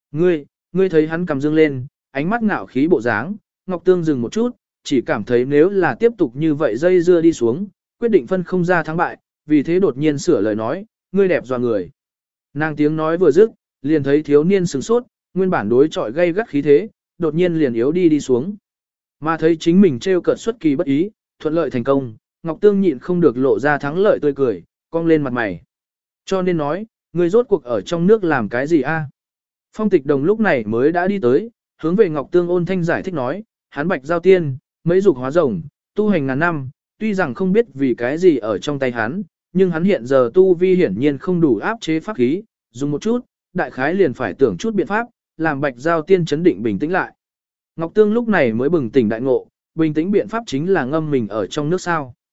Ngươi thấy hắn cầm dương lên, ánh mắt ngạo khí bộ dáng, Ngọc Tương dừng một chút, chỉ cảm thấy nếu là tiếp tục như vậy dây dưa đi xuống, quyết định phân không ra thắng bại, vì thế đột nhiên sửa lời nói, ngươi đẹp dọa người. Nàng tiếng nói vừa dứt, liền thấy thiếu niên sửng sốt, nguyên bản đối chọi gây gắt khí thế, đột nhiên liền yếu đi xuống. Mà thấy chính mình trêu cợt xuất kỳ bất ý, thuận lợi thành công, Ngọc Tương nhịn không được lộ ra thắng lợi tươi cười, cong lên mặt mày. Cho nên nói, ngươi rốt cuộc ở trong nước làm cái gì a? Phong Tịch Đồng lúc này mới đã đi tới, hướng về Ngọc Tương ôn thanh giải thích nói, hắn Bạch Giao Tiên, mấy dục hóa rồng, tu hành ngàn năm, tuy rằng không biết vì cái gì ở trong tay hắn, nhưng hắn hiện giờ tu vi hiển nhiên không đủ áp chế pháp khí, dùng một chút, đại khái liền phải tưởng chút biện pháp, làm Bạch Giao Tiên chấn định bình tĩnh lại. Ngọc Tương lúc này mới bừng tỉnh đại ngộ, bình tĩnh biện pháp chính là ngâm mình ở trong nước sao.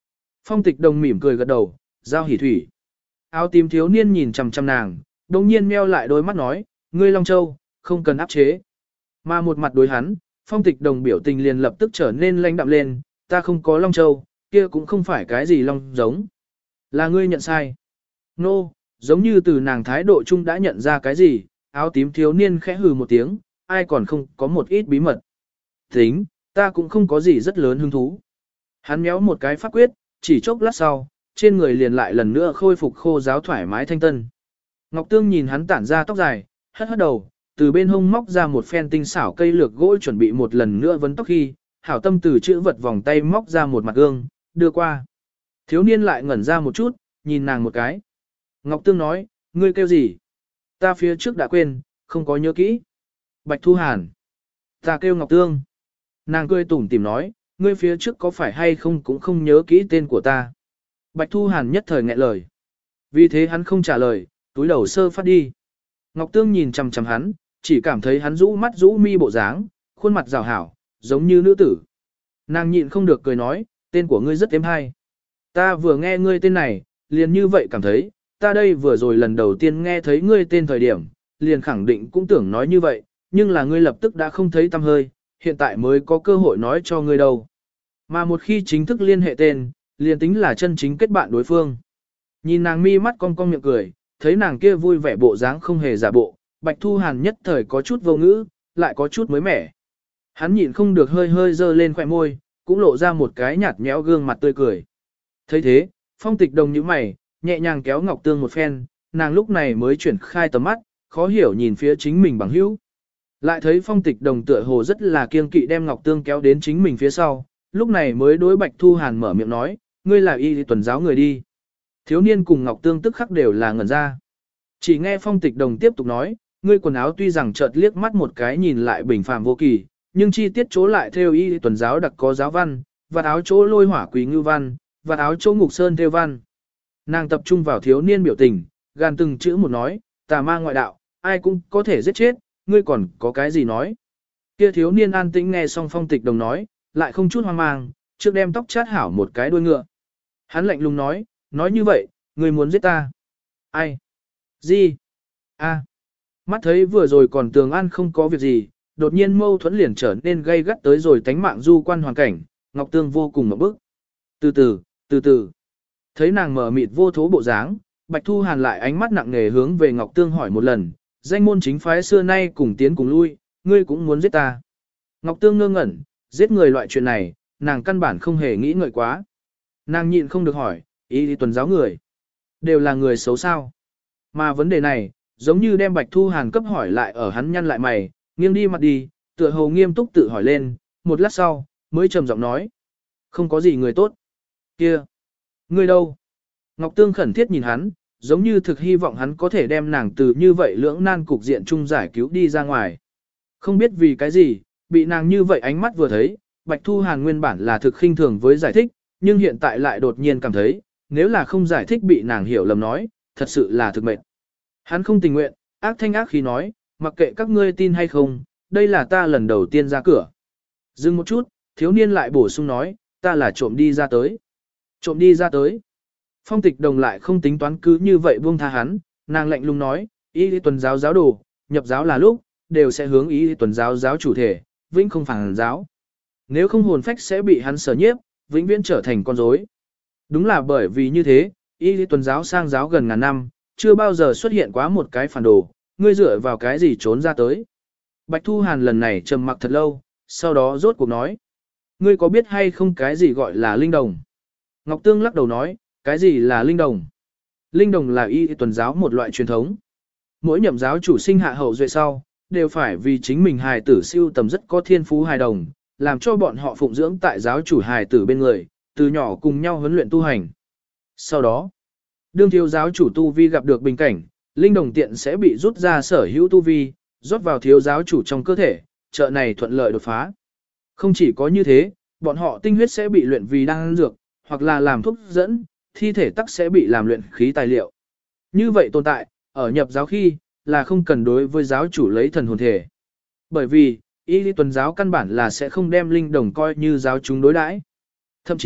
Phong Tịch Đồng mỉm cười gật đầu, giao hỉ thủy. Áo tím thiếu niên nhìn chằm chằm nàng, đồng nhiên meo lại đôi mắt nói, ngươi Long Châu, không cần áp chế. Mà một mặt đối hắn, Phong Tịch Đồng biểu tình liền lập tức trở nên lãnh đạm lên, ta không có Long Châu, kia cũng không phải cái gì Long giống. Là ngươi nhận sai. Nô, giống như từ nàng thái độ chung đã nhận ra cái gì, áo tím thiếu niên khẽ hừ một tiếng, ai còn không có một ít bí mật. Tính, ta cũng không có gì rất lớn hứng thú. Hắn méo một cái pháp quyết, chỉ chốc lát sau, trên người liền lại lần nữa khôi phục khô ráo thoải mái thanh tân. Ngọc Tương nhìn hắn tản ra tóc dài, hất hất đầu, từ bên hông móc ra một phen tinh xảo cây lược gỗ chuẩn bị một lần nữa vấn tóc khi, hảo tâm từ chữ vật vòng tay móc ra một mặt gương, đưa qua. Thiếu niên lại ngẩn ra một chút, nhìn nàng một cái. Ngọc Tương nói, ngươi kêu gì? Ta phía trước đã quên, không có nhớ kỹ. Bạch Thu Hàn. Ta kêu Ngọc Tương. Nàng cười tủm tỉm nói, ngươi phía trước có phải hay không cũng không nhớ kỹ tên của ta. Bạch Thu Hàn nhất thời nghẹn lời. Vì thế hắn không trả lời, túi đầu sơ phát đi. Ngọc Tương nhìn chằm chằm hắn, chỉ cảm thấy hắn rũ mắt rũ mi bộ dáng, khuôn mặt rào hảo, giống như nữ tử. Nàng nhịn không được cười nói, tên của ngươi rất êm hay. Ta vừa nghe ngươi tên này, liền như vậy cảm thấy, ta đây vừa rồi lần đầu tiên nghe thấy ngươi tên thời điểm, liền khẳng định cũng tưởng nói như vậy, nhưng là ngươi lập tức đã không thấy tâm hơi, hiện tại mới có cơ hội nói cho ngươi đâu. Mà một khi chính thức liên hệ tên, liền tính là chân chính kết bạn đối phương. Nhìn nàng mi mắt cong cong miệng cười, thấy nàng kia vui vẻ bộ dáng không hề giả bộ, Bạch Thu Hàn nhất thời có chút vô ngữ, lại có chút mới mẻ. Hắn nhịn không được hơi hơi dơ lên khóe môi, cũng lộ ra một cái nhạt nhẽo gương mặt tươi cười. Thấy thế, Phong Tịch Đồng nhíu mày, nhẹ nhàng kéo Ngọc Tương một phen, nàng lúc này mới chuyển khai tầm mắt, khó hiểu nhìn phía chính mình bằng hữu. Lại thấy Phong Tịch Đồng tựa hồ rất là kiêng kỵ đem Ngọc Tương kéo đến chính mình phía sau, lúc này mới đối Bạch Thu Hàn mở miệng nói, ngươi là y tuần giáo người đi. Thiếu niên cùng Ngọc Tương tức khắc đều là ngẩn ra. Chỉ nghe Phong Tịch Đồng tiếp tục nói, ngươi quần áo tuy rằng chợt liếc mắt một cái nhìn lại bình phàm vô kỳ, nhưng chi tiết chỗ lại theo y tuần giáo đặc có giáo văn, vạt áo chỗ lôi hỏa quý ngư văn, vạt áo chỗ ngục sơn theo văn. Nàng tập trung vào thiếu niên biểu tình, gàn từng chữ một nói, tà ma ngoại đạo, ai cũng có thể giết chết, ngươi còn có cái gì nói. Kia thiếu niên an tĩnh nghe xong Phong Tịch Đồng nói, lại không chút hoang mang, trước đem tóc chát hảo một cái đuôi ngựa. Hắn lạnh lùng nói như vậy, ngươi muốn giết ta. Ai? Gì? A. Mắt thấy vừa rồi còn tường an không có việc gì, đột nhiên mâu thuẫn liền trở nên gây gắt tới rồi tánh mạng du quan hoàn cảnh, Ngọc Tương vô cùng ngộp bức. Từ từ. Thấy nàng mở mịt vô thố bộ dáng, Bạch Thu Hàn lại ánh mắt nặng nề hướng về Ngọc Tương hỏi một lần, danh môn chính phái xưa nay cùng tiến cùng lui, ngươi cũng muốn giết ta. Ngọc Tương ngơ ngẩn, giết người loại chuyện này, nàng căn bản không hề nghĩ ngợi quá. Nàng nhịn không được hỏi, ý tuần giáo người, đều là người xấu sao. Mà vấn đề này, giống như đem Bạch Thu Hàn cấp hỏi lại ở hắn nhăn lại mày, nghiêng đi mặt đi, tựa hồ nghiêm túc tự hỏi lên, một lát sau, mới trầm giọng nói. Không có gì người tốt. Kia, ngươi đâu? Ngọc Tương khẩn thiết nhìn hắn, giống như thực hy vọng hắn có thể đem nàng từ như vậy lưỡng nan cục diện chung giải cứu đi ra ngoài. Không biết vì cái gì, bị nàng như vậy ánh mắt vừa thấy, Bạch Thu Hàn nguyên bản là thực khinh thường với giải thích, nhưng hiện tại lại đột nhiên cảm thấy, nếu là không giải thích bị nàng hiểu lầm nói, thật sự là thực mệt. Hắn không tình nguyện, ác thanh ác khí nói, mặc kệ các ngươi tin hay không, đây là ta lần đầu tiên ra cửa. Dừng một chút, thiếu niên lại bổ sung nói, ta là trộm đi ra tới. Trộm đi ra tới. Phong Tịch Đồng lại không tính toán cứ như vậy buông tha hắn, nàng lạnh lùng nói, ý tuần giáo giáo đồ, nhập giáo là lúc, đều sẽ hướng ý tuần giáo giáo chủ thể, vĩnh không phản giáo. Nếu không hồn phách sẽ bị hắn sở nhiếp, vĩnh viễn trở thành con rối. Đúng là bởi vì như thế, ý tuần giáo sang giáo gần ngàn năm, chưa bao giờ xuất hiện quá một cái phản đồ, ngươi dựa vào cái gì trốn ra tới. Bạch Thu Hàn lần này trầm mặc thật lâu, sau đó rốt cuộc nói. Ngươi có biết hay không cái gì gọi là linh đồng? Ngọc Tương lắc đầu nói, cái gì là linh đồng? Linh đồng là y tuần giáo một loại truyền thống. Mỗi nhậm giáo chủ sinh hạ hậu duệ sau, đều phải vì chính mình hài tử siêu tầm rất có thiên phú hài đồng, làm cho bọn họ phụng dưỡng tại giáo chủ hài tử bên người, từ nhỏ cùng nhau huấn luyện tu hành. Sau đó, đương thiếu giáo chủ tu vi gặp được bình cảnh, linh đồng tiện sẽ bị rút ra sở hữu tu vi, rót vào thiếu giáo chủ trong cơ thể, trợ này thuận lợi đột phá. Không chỉ có như thế, bọn họ tinh huyết sẽ bị luyện vì đan dược, hoặc là làm thuốc dẫn, thi thể tắc sẽ bị làm luyện khí tài liệu. Như vậy tồn tại, ở nhập giáo khi, là không cần đối với giáo chủ lấy thần hồn thể. Bởi vì, y tuần giáo căn bản là sẽ không đem linh đồng coi như giáo chúng đối đãi. Thậm chí,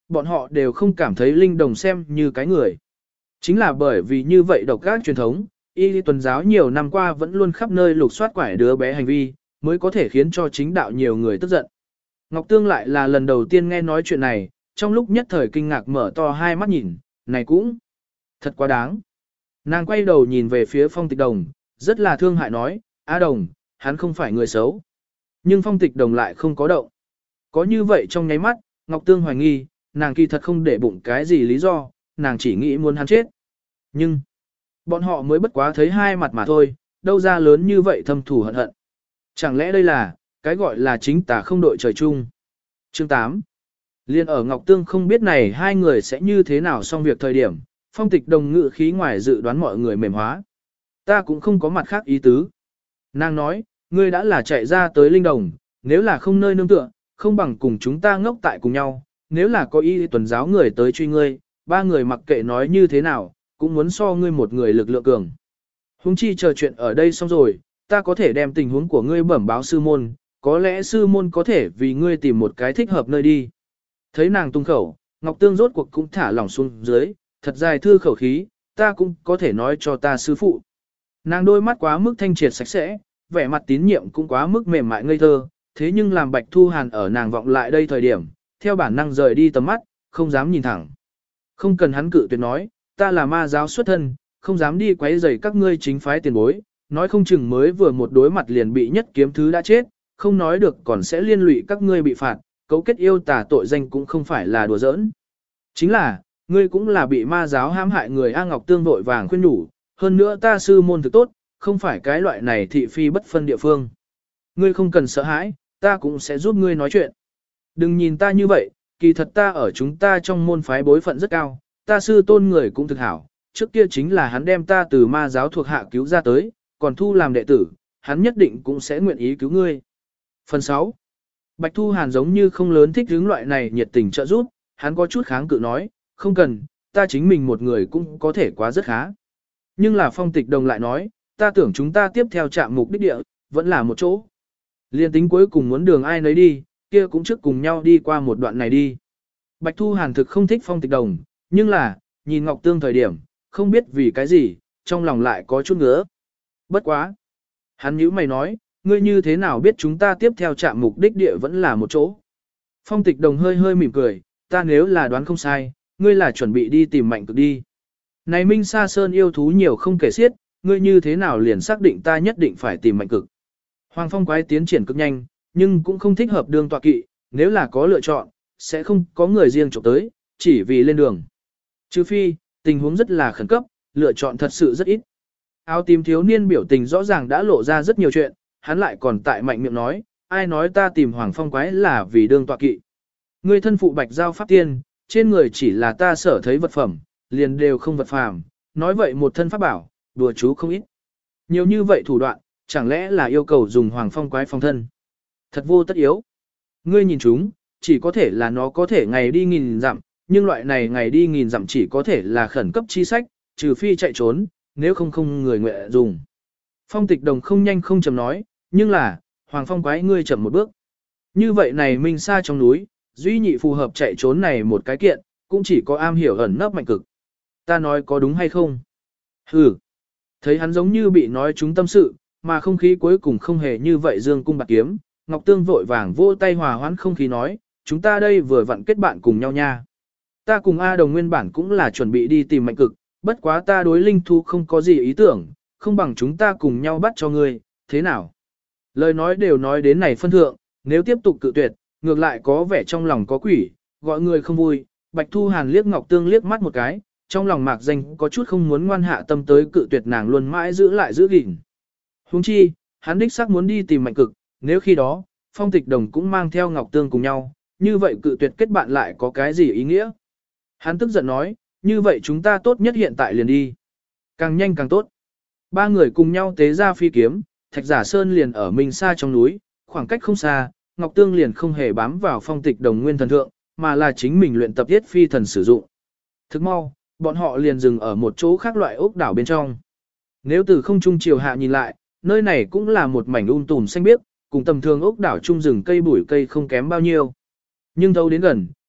bọn họ đều không cảm thấy Linh Đồng xem như cái người. Chính là bởi vì như vậy độc ác truyền thống, y tuần giáo nhiều năm qua vẫn luôn khắp nơi lục soát quải đứa bé hành vi, mới có thể khiến cho chính đạo nhiều người tức giận. Ngọc Tương lại là lần đầu tiên nghe nói chuyện này, trong lúc nhất thời kinh ngạc mở to hai mắt nhìn, này cũng thật quá đáng. Nàng quay đầu nhìn về phía Phong Tịch Đồng, rất là thương hại nói, Á Đồng, hắn không phải người xấu. Nhưng Phong Tịch Đồng lại không có động. Có như vậy trong nháy mắt, Ngọc Tương hoài nghi, nàng kỳ thật không để bụng cái gì lý do, nàng chỉ nghĩ muốn hắn chết. Nhưng, bọn họ mới bất quá thấy hai mặt mà thôi, đâu ra lớn như vậy thâm thù hận hận. Chẳng lẽ đây là, cái gọi là chính tà không đội trời chung. Chương 8. Liên ở Ngọc Tương không biết này hai người sẽ như thế nào xong việc thời điểm, Phong Tịch Đồng ngự khí ngoài dự đoán mọi người mềm hóa. Ta cũng không có mặt khác ý tứ. Nàng nói, ngươi đã là chạy ra tới Linh Đồng, nếu là không nơi nương tựa, không bằng cùng chúng ta ngốc tại cùng nhau, nếu là có y tuần giáo người tới truy ngươi, ba người mặc kệ nói như thế nào, cũng muốn so ngươi một người lực lượng cường. Huống chi chờ chuyện ở đây xong rồi, ta có thể đem tình huống của ngươi bẩm báo sư môn, có lẽ sư môn có thể vì ngươi tìm một cái thích hợp nơi đi. Thấy nàng tung khẩu, Ngọc Tương rốt cuộc cũng thả lỏng xuống dưới, thật dài thư khẩu khí, ta cũng có thể nói cho ta sư phụ. Nàng đôi mắt quá mức thanh triệt sạch sẽ, vẻ mặt tín nhiệm cũng quá mức mềm mại ngây thơ, thế nhưng làm Bạch Thu Hàn ở nàng vọng lại đây thời điểm, theo bản năng rời đi tầm mắt, không dám nhìn thẳng. Không cần hắn cự tuyệt nói, ta là ma giáo xuất thân, không dám đi quấy rầy các ngươi chính phái tiền bối, nói không chừng mới vừa một đối mặt liền bị nhất kiếm thứ đã chết, không nói được còn sẽ liên lụy các ngươi bị phạt, cấu kết yêu tà tội danh cũng không phải là đùa giỡn. Chính là, ngươi cũng là bị ma giáo hãm hại người A Ngọc Tương vội vàng khuyên nhủ, hơn nữa ta sư môn thực tốt, không phải cái loại này thị phi bất phân địa phương. Ngươi không cần sợ hãi, ta cũng sẽ giúp ngươi nói chuyện. Đừng nhìn ta như vậy, kỳ thật ta ở chúng ta trong môn phái bối phận rất cao, ta sư tôn người cũng thực hảo, trước kia chính là hắn đem ta từ ma giáo thuộc hạ cứu ra tới, còn thu làm đệ tử, hắn nhất định cũng sẽ nguyện ý cứu ngươi. Phần 6. Bạch Thu Hàn giống như không lớn thích hướng loại này nhiệt tình trợ giúp, hắn có chút kháng cự nói, không cần, ta chính mình một người cũng có thể quá rất khá. Nhưng là Phong Tịch Đồng lại nói, ta tưởng chúng ta tiếp theo trạm mục đích địa, vẫn là một chỗ. Liên tính cuối cùng muốn đường ai nấy đi, kia cũng trước cùng nhau đi qua một đoạn này đi. Bạch Thu Hàn thực không thích Phong Tịch Đồng, nhưng là, nhìn Ngọc Tương thời điểm, không biết vì cái gì, trong lòng lại có chút ngứa. Bất quá. Hắn nhíu mày nói, ngươi như thế nào biết chúng ta tiếp theo trạm mục đích địa vẫn là một chỗ. Phong Tịch Đồng hơi hơi mỉm cười, ta nếu là đoán không sai, ngươi là chuẩn bị đi tìm Mạnh Cực đi. Này Minh Sa Sơn yêu thú nhiều không kể xiết, ngươi như thế nào liền xác định ta nhất định phải tìm Mạnh Cực. Hoàng Phong quái tiến triển cực nhanh, nhưng cũng không thích hợp đường tọa kỵ, nếu là có lựa chọn, sẽ không có người riêng chụp tới, chỉ vì lên đường. Trừ phi, tình huống rất là khẩn cấp, lựa chọn thật sự rất ít. Áo tím thiếu niên biểu tình rõ ràng đã lộ ra rất nhiều chuyện, hắn lại còn tại mạnh miệng nói, ai nói ta tìm Hoàng Phong quái là vì đương tọa kỵ. Ngươi thân phụ Bạch Giao Pháp Tiên, trên người chỉ là ta sở thấy vật phẩm, liền đều không vật phàm, nói vậy một thân pháp bảo, đùa chú không ít. Nhiều như vậy thủ đoạn, chẳng lẽ là yêu cầu dùng Hoàng Phong quái phong thân. Thật vô tất yếu. Ngươi nhìn chúng, chỉ có thể là nó có thể ngày đi nghìn dặm, nhưng loại này ngày đi nghìn dặm chỉ có thể là khẩn cấp chi sách, trừ phi chạy trốn, nếu không người nguyện dùng. Phong Tịch Đồng không nhanh không chậm nói, nhưng là, Hoàng Phong quái ngươi chậm một bước. Như vậy này Minh Sa trong núi, duy nhị phù hợp chạy trốn này một cái kiện, cũng chỉ có am hiểu ẩn nấp Mạnh Cực. Ta nói có đúng hay không? Hừ. Thấy hắn giống như bị nói trúng tâm sự, mà không khí cuối cùng không hề như vậy dương cung bạc kiếm, Ngọc Tương vội vàng vỗ tay hòa hoãn không khí nói, chúng ta đây vừa vặn kết bạn cùng nhau nha. Ta cùng A Đồng nguyên bản cũng là chuẩn bị đi tìm Mạnh Cực, bất quá ta đối linh thú không có gì ý tưởng, không bằng chúng ta cùng nhau bắt cho ngươi, thế nào? Lời nói đều nói đến này phân thượng, nếu tiếp tục cự tuyệt, ngược lại có vẻ trong lòng có quỷ, gọi người không vui. Bạch Thu Hàn liếc Ngọc Tương liếc mắt một cái, trong lòng mạc danh có chút không muốn ngoan hạ tâm tới cự tuyệt nàng luôn mãi giữ lại giữ gìn. Huống chi, hắn đích xác muốn đi tìm Mạnh Cực, nếu khi đó, Phong Tịch Đồng cũng mang theo Ngọc Tương cùng nhau, như vậy cự tuyệt kết bạn lại có cái gì ý nghĩa? Hắn tức giận nói, như vậy chúng ta tốt nhất hiện tại liền đi. Càng nhanh càng tốt. Ba người cùng nhau tế ra phi kiếm, Thạch Giả Sơn liền ở Minh Sa trong núi, khoảng cách không xa, Ngọc Tương liền không hề bám vào Phong Tịch Đồng nguyên thần thượng, mà là chính mình luyện tập thiết phi thần sử dụng. Thức mau, bọn họ liền dừng ở một chỗ khác loại ốc đảo bên trong. Nếu từ không trung chiều hạ nhìn lại, nơi này cũng là một mảnh tùm xanh biếc, cùng tầm thường ốc đảo trung rừng cây bụi cây không kém bao nhiêu. Nhưng thâu đến gần,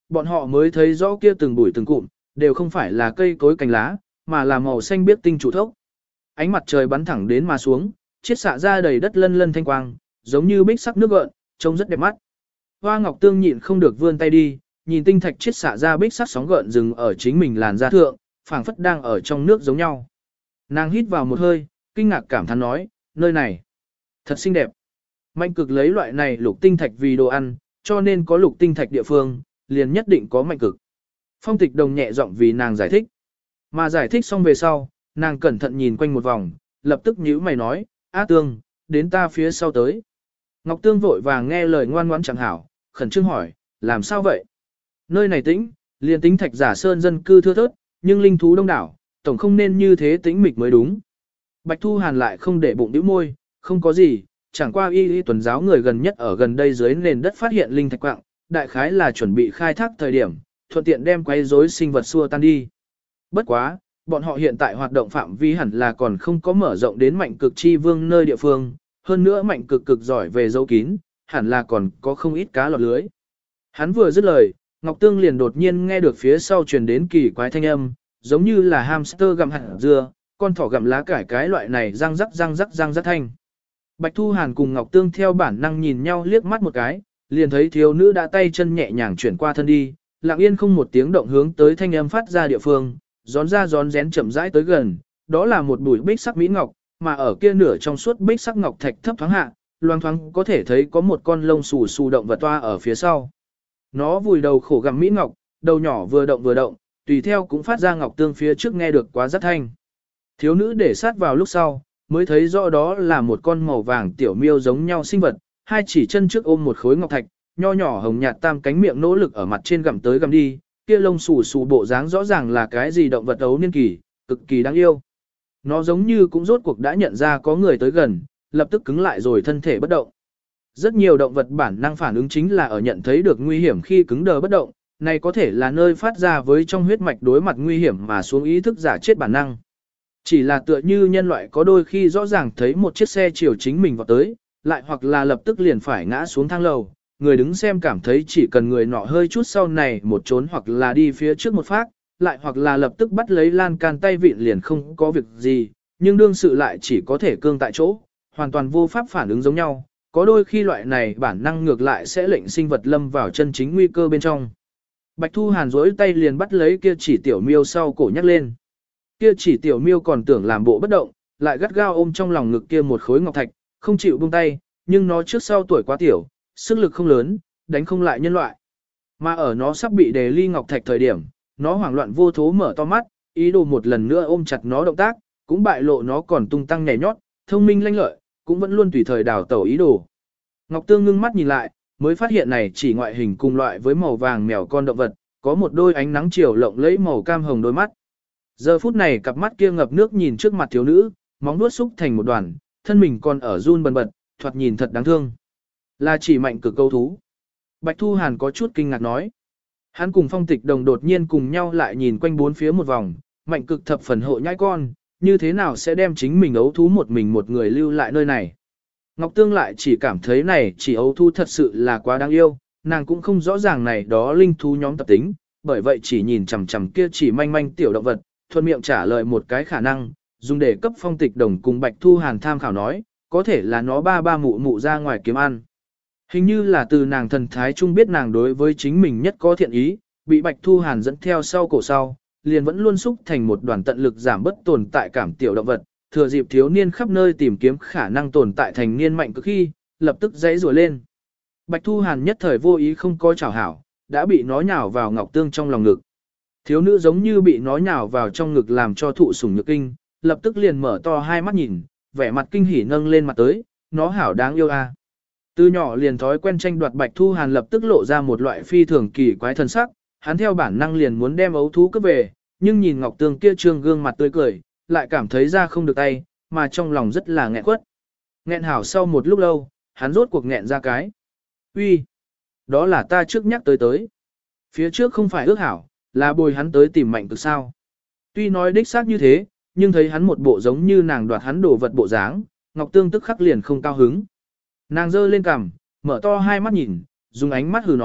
bọn họ mới thấy rõ kia từng bụi từng cụm, đều không phải là cây cối cành lá, mà là màu xanh biếc tinh trụ thốc. Ánh mặt trời bắn thẳng đến mà xuống, chiết xạ ra đầy đất lân lân thanh quang, giống như bích sắc nước gợn, trông rất đẹp mắt. Hoa Ngọc Tương nhịn không được vươn tay đi, nhìn tinh thạch chiết xạ ra bích sắc sóng gợn dừng ở chính mình làn da thượng, phảng phất đang ở trong nước giống nhau. Nàng hít vào một hơi, kinh ngạc cảm thán nói, nơi này thật xinh đẹp. Mạnh cực lấy loại này lục tinh thạch vì đồ ăn, cho nên có lục tinh thạch địa phương, liền nhất định có mạnh cực. Phong Tịch Đồng nhẹ giọng vì nàng giải thích. Mà giải thích xong về sau, nàng cẩn thận nhìn quanh một vòng, lập tức nhíu mày nói, Á Tương, đến ta phía sau tới. Ngọc Tương vội vàng nghe lời ngoan ngoãn chẳng hảo, khẩn trương hỏi, làm sao vậy? Nơi này tĩnh, liền tính thạch giả sơn dân cư thưa thớt, nhưng linh thú đông đảo, tổng không nên như thế tĩnh mịch mới đúng. Bạch Thu Hàn lại không để bụng đĩu môi, không có gì, chẳng qua y tuần giáo người gần nhất ở gần đây dưới nền đất phát hiện linh thạch quạng, đại khái là chuẩn bị khai thác thời điểm, thuận tiện đem quấy rối sinh vật xua tan đi. Bất quá, bọn họ hiện tại hoạt động phạm vi hẳn là còn không có mở rộng đến mạnh cực chi vương nơi địa phương, hơn nữa mạnh cực cực giỏi về dấu kín, hẳn là còn có không ít cá lọt lưới. Hắn vừa dứt lời, Ngọc Tương liền đột nhiên nghe được phía sau truyền đến kỳ quái thanh âm, giống như là hamster gặm hạt dưa, con thỏ gặm lá cải cái loại này răng rắc thanh. Bạch Thu Hàn cùng Ngọc Tương theo bản năng nhìn nhau liếc mắt một cái, liền thấy thiếu nữ đã tay chân nhẹ nhàng chuyển qua thân đi, lặng yên không một tiếng động hướng tới thanh âm phát ra địa phương, rón ra rón rén chậm rãi tới gần, đó là một bụi bích sắc mỹ ngọc, mà ở kia nửa trong suốt bích sắc ngọc thạch thấp thoáng hạ, loang thoáng có thể thấy có một con lông xù xù động vật toa ở phía sau. Nó vùi đầu khổ gặm mỹ ngọc, đầu nhỏ vừa động, tùy theo cũng phát ra Ngọc Tương phía trước nghe được quá rất thanh. Thiếu nữ để sát vào lúc sau, mới thấy rõ đó là một con màu vàng tiểu miêu giống nhau sinh vật, hai chỉ chân trước ôm một khối ngọc thạch, nho nhỏ hồng nhạt tam cánh miệng nỗ lực ở mặt trên gặm tới gặm đi, kia lông xù xù bộ dáng rõ ràng là cái gì động vật ấu niên kỳ, cực kỳ đáng yêu. Nó giống như cũng rốt cuộc đã nhận ra có người tới gần, lập tức cứng lại rồi thân thể bất động. Rất nhiều động vật bản năng phản ứng chính là ở nhận thấy được nguy hiểm khi cứng đờ bất động, này có thể là nơi phát ra với trong huyết mạch đối mặt nguy hiểm mà xuống ý thức giả chết bản năng. Chỉ là tựa như nhân loại có đôi khi rõ ràng thấy một chiếc xe chiều chính mình vào tới, lại hoặc là lập tức liền phải ngã xuống thang lầu, người đứng xem cảm thấy chỉ cần người nọ hơi chút sau này một trốn hoặc là đi phía trước một phát, lại hoặc là lập tức bắt lấy lan can tay vịn liền không có việc gì, nhưng đương sự lại chỉ có thể cương tại chỗ, hoàn toàn vô pháp phản ứng giống nhau, có đôi khi loại này bản năng ngược lại sẽ lệnh sinh vật lâm vào chân chính nguy cơ bên trong. Bạch Thu Hàn rỗi tay liền bắt lấy kia chỉ tiểu miêu sau cổ nhắc lên. Kia chỉ tiểu miêu còn tưởng làm bộ bất động, lại gắt gao ôm trong lòng ngực kia một khối ngọc thạch, không chịu buông tay, nhưng nó trước sau tuổi quá tiểu, sức lực không lớn, đánh không lại nhân loại. Mà ở nó sắp bị đề ly ngọc thạch thời điểm, nó hoảng loạn vô thố mở to mắt, ý đồ một lần nữa ôm chặt nó động tác, cũng bại lộ nó còn tung tăng nhảy nhót, thông minh lanh lợi, cũng vẫn luôn tùy thời đào tẩu ý đồ. Ngọc Tương ngưng mắt nhìn lại, mới phát hiện này chỉ ngoại hình cùng loại với màu vàng mèo con động vật, có một đôi ánh nắng chiều lộng lẫy màu cam hồng đôi mắt. Giờ phút này cặp mắt kia ngập nước nhìn trước mặt thiếu nữ, móng vuốt xúc thành một đoàn, thân mình còn ở run bần bật, thoạt nhìn thật đáng thương. Là chỉ mạnh cực câu thú. Bạch Thu Hàn có chút kinh ngạc nói. Hắn cùng Phong Tịch Đồng đột nhiên cùng nhau lại nhìn quanh bốn phía một vòng, mạnh cực thập phần hộ nhãi con, như thế nào sẽ đem chính mình ấu thú một mình một người lưu lại nơi này. Ngọc Tương lại chỉ cảm thấy này chỉ ấu thú thật sự là quá đáng yêu, nàng cũng không rõ ràng này đó linh thú nhóm tập tính, bởi vậy chỉ nhìn chằm chằm kia chỉ manh manh tiểu động vật, thuận miệng trả lời một cái khả năng, dùng để cấp Phong Tịch Đồng cùng Bạch Thu Hàn tham khảo nói, có thể là nó ba mụ mụ ra ngoài kiếm ăn. Hình như là từ nàng thần thái chung biết nàng đối với chính mình nhất có thiện ý, bị Bạch Thu Hàn dẫn theo sau cổ sau, liền vẫn luôn xúc thành một đoàn tận lực giảm bất tồn tại cảm tiểu động vật, thừa dịp thiếu niên khắp nơi tìm kiếm khả năng tồn tại thành niên mạnh cực khi, lập tức giãy giụa lên. Bạch Thu Hàn nhất thời vô ý không có chảo hảo, đã bị nó nhào vào Ngọc Tương trong lòng ngực. Thiếu nữ giống như bị nó nhào vào trong ngực làm cho thụ sủng nhược kinh, lập tức liền mở to hai mắt nhìn, vẻ mặt kinh hỉ nâng lên mặt tới, nó hảo đáng yêu a. Từ nhỏ liền thói quen tranh đoạt Bạch Thu Hàn lập tức lộ ra một loại phi thường kỳ quái thân sắc, hắn theo bản năng liền muốn đem ấu thú cướp về, nhưng nhìn Ngọc Tương kia trương gương mặt tươi cười, lại cảm thấy ra không được tay, mà trong lòng rất là nghẹn quất. Nghẹn hảo sau một lúc lâu, hắn rốt cuộc nghẹn ra cái. Uy, đó là ta trước nhắc tới. Phía trước không phải ước hảo, là bồi hắn tới tìm mạnh cực sao. Tuy nói đích xác như thế, nhưng thấy hắn một bộ giống như nàng đoạt hắn đồ vật bộ dáng, Ngọc Tương tức khắc liền không cao hứng. Nàng giơ lên cằm, mở to hai mắt nhìn, dùng ánh mắt hừ nói,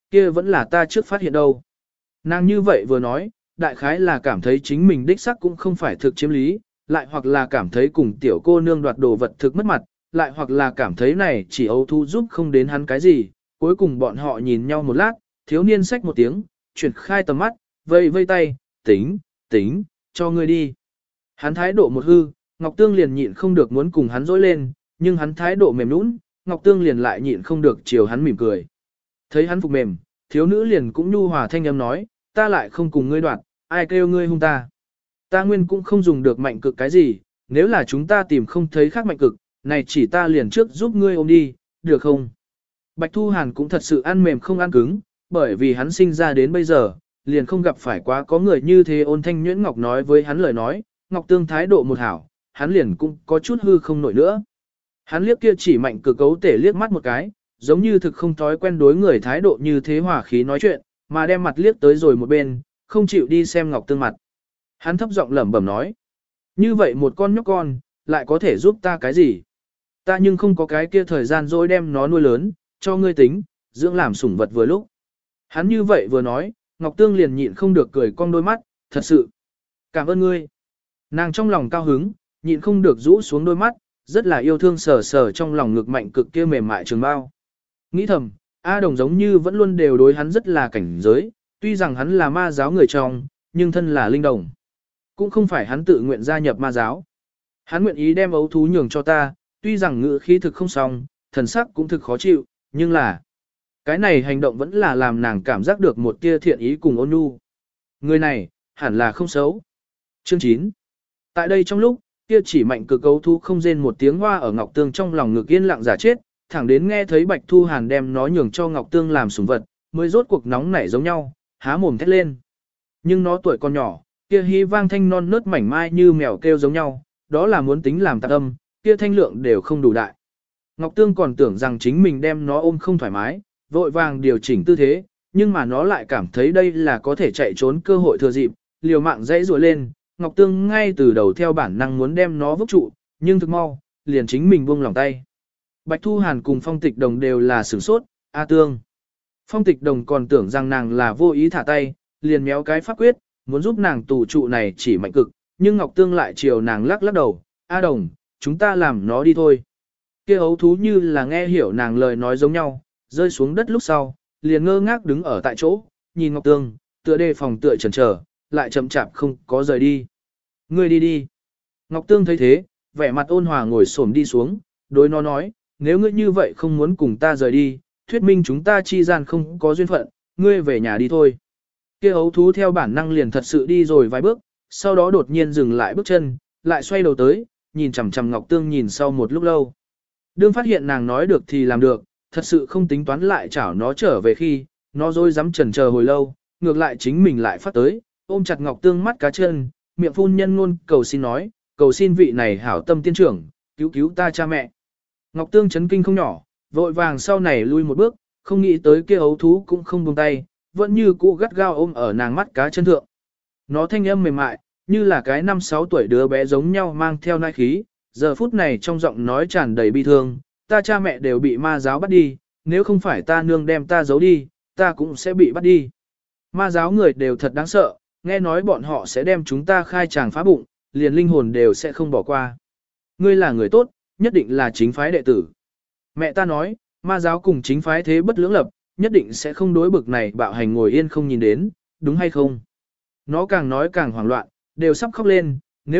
kia vẫn là ta trước phát hiện đâu. Nàng như vậy vừa nói, đại khái là cảm thấy chính mình đích xác cũng không phải thực chiếm lý, lại hoặc là cảm thấy cùng tiểu cô nương đoạt đồ vật thực mất mặt, lại hoặc là cảm thấy này chỉ ấu thu giúp không đến hắn cái gì. Cuối cùng bọn họ nhìn nhau một lát, thiếu niên xách một tiếng, chuyển khai tầm mắt, vây vây tay, tính, cho ngươi đi. Hắn thái độ một hư, Ngọc Tương liền nhịn không được muốn cùng hắn dối lên, nhưng hắn thái độ mềm nũng, Ngọc Tương liền lại nhịn không được chiều hắn mỉm cười. Thấy hắn phục mềm, thiếu nữ liền cũng nhu hòa thanh âm nói, ta lại không cùng ngươi đoạt, ai kêu ngươi hung ta. Ta nguyên cũng không dùng được mạnh cực cái gì, nếu là chúng ta tìm không thấy khác mạnh cực, này chỉ ta liền trước giúp ngươi ôm đi, được không? Bạch Thu Hàn cũng thật sự ăn mềm không ăn cứng, bởi vì hắn sinh ra đến bây giờ, liền không gặp phải quá có người như thế. Ôn Thanh Nhuyễn Ngọc nói với hắn lời nói, Ngọc Tương thái độ một hảo, hắn liền cũng có chút hư không nổi nữa. Hắn liếc kia chỉ mạnh cực cấu tể liếc mắt một cái, giống như thực không thói quen đối người thái độ như thế hòa khí nói chuyện, mà đem mặt liếc tới rồi một bên, không chịu đi xem Ngọc Tương mặt. Hắn thấp giọng lẩm bẩm nói, như vậy một con nhóc con, lại có thể giúp ta cái gì? Ta nhưng không có cái kia thời gian dỗi đem nó nuôi lớn, cho ngươi tính, dưỡng làm sủng vật vừa lúc. Hắn như vậy vừa nói, Ngọc Tương liền nhịn không được cười cong đôi mắt, thật sự. Cảm ơn ngươi. Nàng trong lòng cao hứng, nhịn không được rũ xuống đôi mắt, rất là yêu thương sờ sờ trong lòng ngực mạnh cực kia mềm mại trường bao. Nghĩ thầm, A Đồng giống như vẫn luôn đều đối hắn rất là cảnh giới, tuy rằng hắn là ma giáo người trong, nhưng thân là linh đồng. Cũng không phải hắn tự nguyện gia nhập ma giáo. Hắn nguyện ý đem ấu thú nhường cho ta, tuy rằng ngữ khí thực không xong, thần sắc cũng thực khó chịu, nhưng là cái này hành động vẫn là làm nàng cảm giác được một tia thiện ý cùng ôn nhu. Người này, hẳn là không xấu. Chương 9. Tại đây trong lúc, kia chỉ mạnh cực ấu thú không rên một tiếng hoa ở Ngọc Tương trong lòng ngực yên lặng giả chết, thẳng đến nghe thấy Bạch Thu Hàn đem nó nhường cho Ngọc Tương làm sủng vật, mới rốt cuộc nóng nảy giống nhau, há mồm thét lên. Nhưng nó tuổi còn nhỏ, kia hí vang thanh non nớt mảnh mai như mèo kêu giống nhau, đó là muốn tính làm tạc âm, kia thanh lượng đều không đủ đại. Ngọc Tương còn tưởng rằng chính mình đem nó ôm không thoải mái, vội vàng điều chỉnh tư thế, nhưng mà nó lại cảm thấy đây là có thể chạy trốn cơ hội thừa dịp, liều mạng dãy rùa lên, Ngọc Tương ngay từ đầu theo bản năng muốn đem nó vốc trụ, nhưng thực mau, liền chính mình buông lòng tay. Bạch Thu Hàn cùng Phong Tịch Đồng đều là sửng sốt, A Tương. Phong Tịch Đồng còn tưởng rằng nàng là vô ý thả tay, liền méo cái pháp quyết, muốn giúp nàng tù trụ này chỉ mạnh cực, nhưng Ngọc Tương lại chiều nàng lắc lắc đầu, A Đồng, chúng ta làm nó đi thôi. Kia ấu thú như là nghe hiểu nàng lời nói giống nhau, rơi xuống đất lúc sau, liền ngơ ngác đứng ở tại chỗ, nhìn Ngọc Tương, tựa đề phòng tựa chần chờ, lại chậm chạp không có rời đi. Ngươi đi đi. Ngọc Tương thấy thế, vẻ mặt ôn hòa ngồi xổm đi xuống, đối nó nói, nếu ngươi như vậy không muốn cùng ta rời đi, thuyết minh chúng ta chi gian không có duyên phận, ngươi về nhà đi thôi. Kia ấu thú theo bản năng liền thật sự đi rồi vài bước, sau đó đột nhiên dừng lại bước chân, lại xoay đầu tới, nhìn chằm chằm Ngọc Tương nhìn sau một lúc lâu. Đương phát hiện nàng nói được thì làm được, thật sự không tính toán lại chảo nó trở về khi, nó rồi dám chần chờ hồi lâu, ngược lại chính mình lại phát tới, ôm chặt Ngọc Tương mắt cá chân, miệng phun nhân ngôn cầu xin nói, cầu xin vị này hảo tâm tiên trưởng, cứu cứu ta cha mẹ. Ngọc Tương chấn kinh không nhỏ, vội vàng sau này lui một bước, không nghĩ tới kia ấu thú cũng không buông tay, vẫn như cũ gắt gao ôm ở nàng mắt cá chân thượng. Nó thanh âm mềm mại, như là cái 5-6 tuổi đứa bé giống nhau mang theo nai khí, giờ phút này trong giọng nói tràn đầy bi thương, ta cha mẹ đều bị ma giáo bắt đi, nếu không phải ta nương đem ta giấu đi, ta cũng sẽ bị bắt đi. Ma giáo người đều thật đáng sợ, nghe nói bọn họ sẽ đem chúng ta khai tràng phá bụng, liền linh hồn đều sẽ không bỏ qua. Ngươi là người tốt, nhất định là chính phái đệ tử. Mẹ ta nói, ma giáo cùng chính phái thế bất lưỡng lập, nhất định sẽ không đối bực này bạo hành ngồi yên không nhìn đến, đúng hay không? Nó càng nói càng hoảng loạn, đều sắp khóc lên,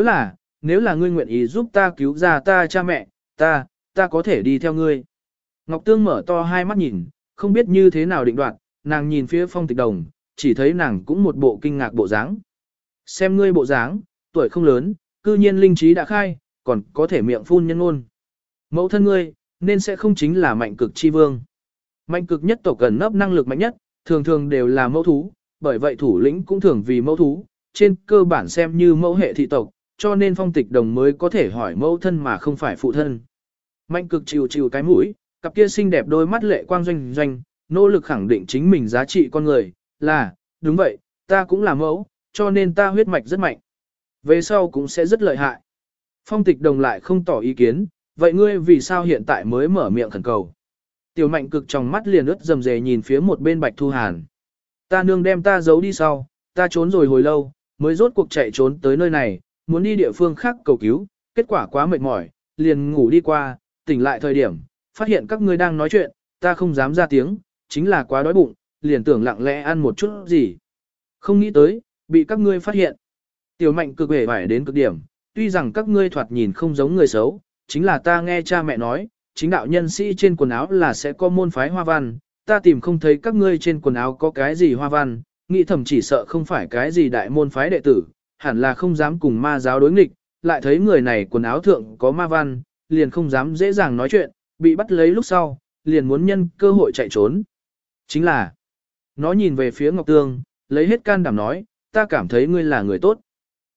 nếu là ngươi nguyện ý giúp ta cứu ra ta cha mẹ, ta có thể đi theo ngươi. Ngọc Tương mở to hai mắt nhìn, không biết như thế nào định đoạt, nàng nhìn phía Phong Tịch Đồng, chỉ thấy nàng cũng một bộ kinh ngạc bộ dáng. Xem ngươi bộ dáng, tuổi không lớn, cư nhiên linh trí đã khai, còn có thể miệng phun nhân ngôn. Mẫu thân ngươi, nên sẽ không chính là mạnh cực chi vương. Mạnh cực nhất tộc gần nấp năng lực mạnh nhất, thường thường đều là mẫu thú, bởi vậy thủ lĩnh cũng thường vì mẫu thú, trên cơ bản xem như mẫu hệ thị tộc, cho nên Phong Tịch Đồng mới có thể hỏi mẫu thân mà không phải phụ thân. Mạnh cực chịu chịu cái mũi, cặp kia xinh đẹp đôi mắt lệ quang doanh doanh, nỗ lực khẳng định chính mình giá trị con người, là, đúng vậy, ta cũng là mẫu, cho nên ta huyết mạch rất mạnh. Về sau cũng sẽ rất lợi hại. Phong Tịch Đồng lại không tỏ ý kiến, vậy ngươi vì sao hiện tại mới mở miệng khẩn cầu? Tiểu Mạnh Cực trong mắt liền ướt rầm rề nhìn phía một bên Bạch Thu Hàn. Ta nương đem ta giấu đi sau, ta trốn rồi hồi lâu, mới rốt cuộc chạy trốn tới nơi này, muốn đi địa phương khác cầu cứu, kết quả quá mệt mỏi, liền ngủ đi qua, tỉnh lại thời điểm, phát hiện các ngươi đang nói chuyện, ta không dám ra tiếng, chính là quá đói bụng, liền tưởng lặng lẽ ăn một chút gì. Không nghĩ tới, bị các ngươi phát hiện. Tiểu Mạnh Cực hề phải đến cực điểm, tuy rằng các ngươi thoạt nhìn không giống người xấu, chính là ta nghe cha mẹ nói, chính đạo nhân sĩ trên quần áo là sẽ có môn phái hoa văn, ta tìm không thấy các ngươi trên quần áo có cái gì hoa văn, nghĩ thầm chỉ sợ không phải cái gì đại môn phái đệ tử, hẳn là không dám cùng ma giáo đối nghịch, lại thấy người này quần áo thượng có ma văn, liền không dám dễ dàng nói chuyện, bị bắt lấy lúc sau, liền muốn nhân cơ hội chạy trốn. Chính là, nó nhìn về phía Ngọc Tương, lấy hết can đảm nói, ta cảm thấy ngươi là người tốt.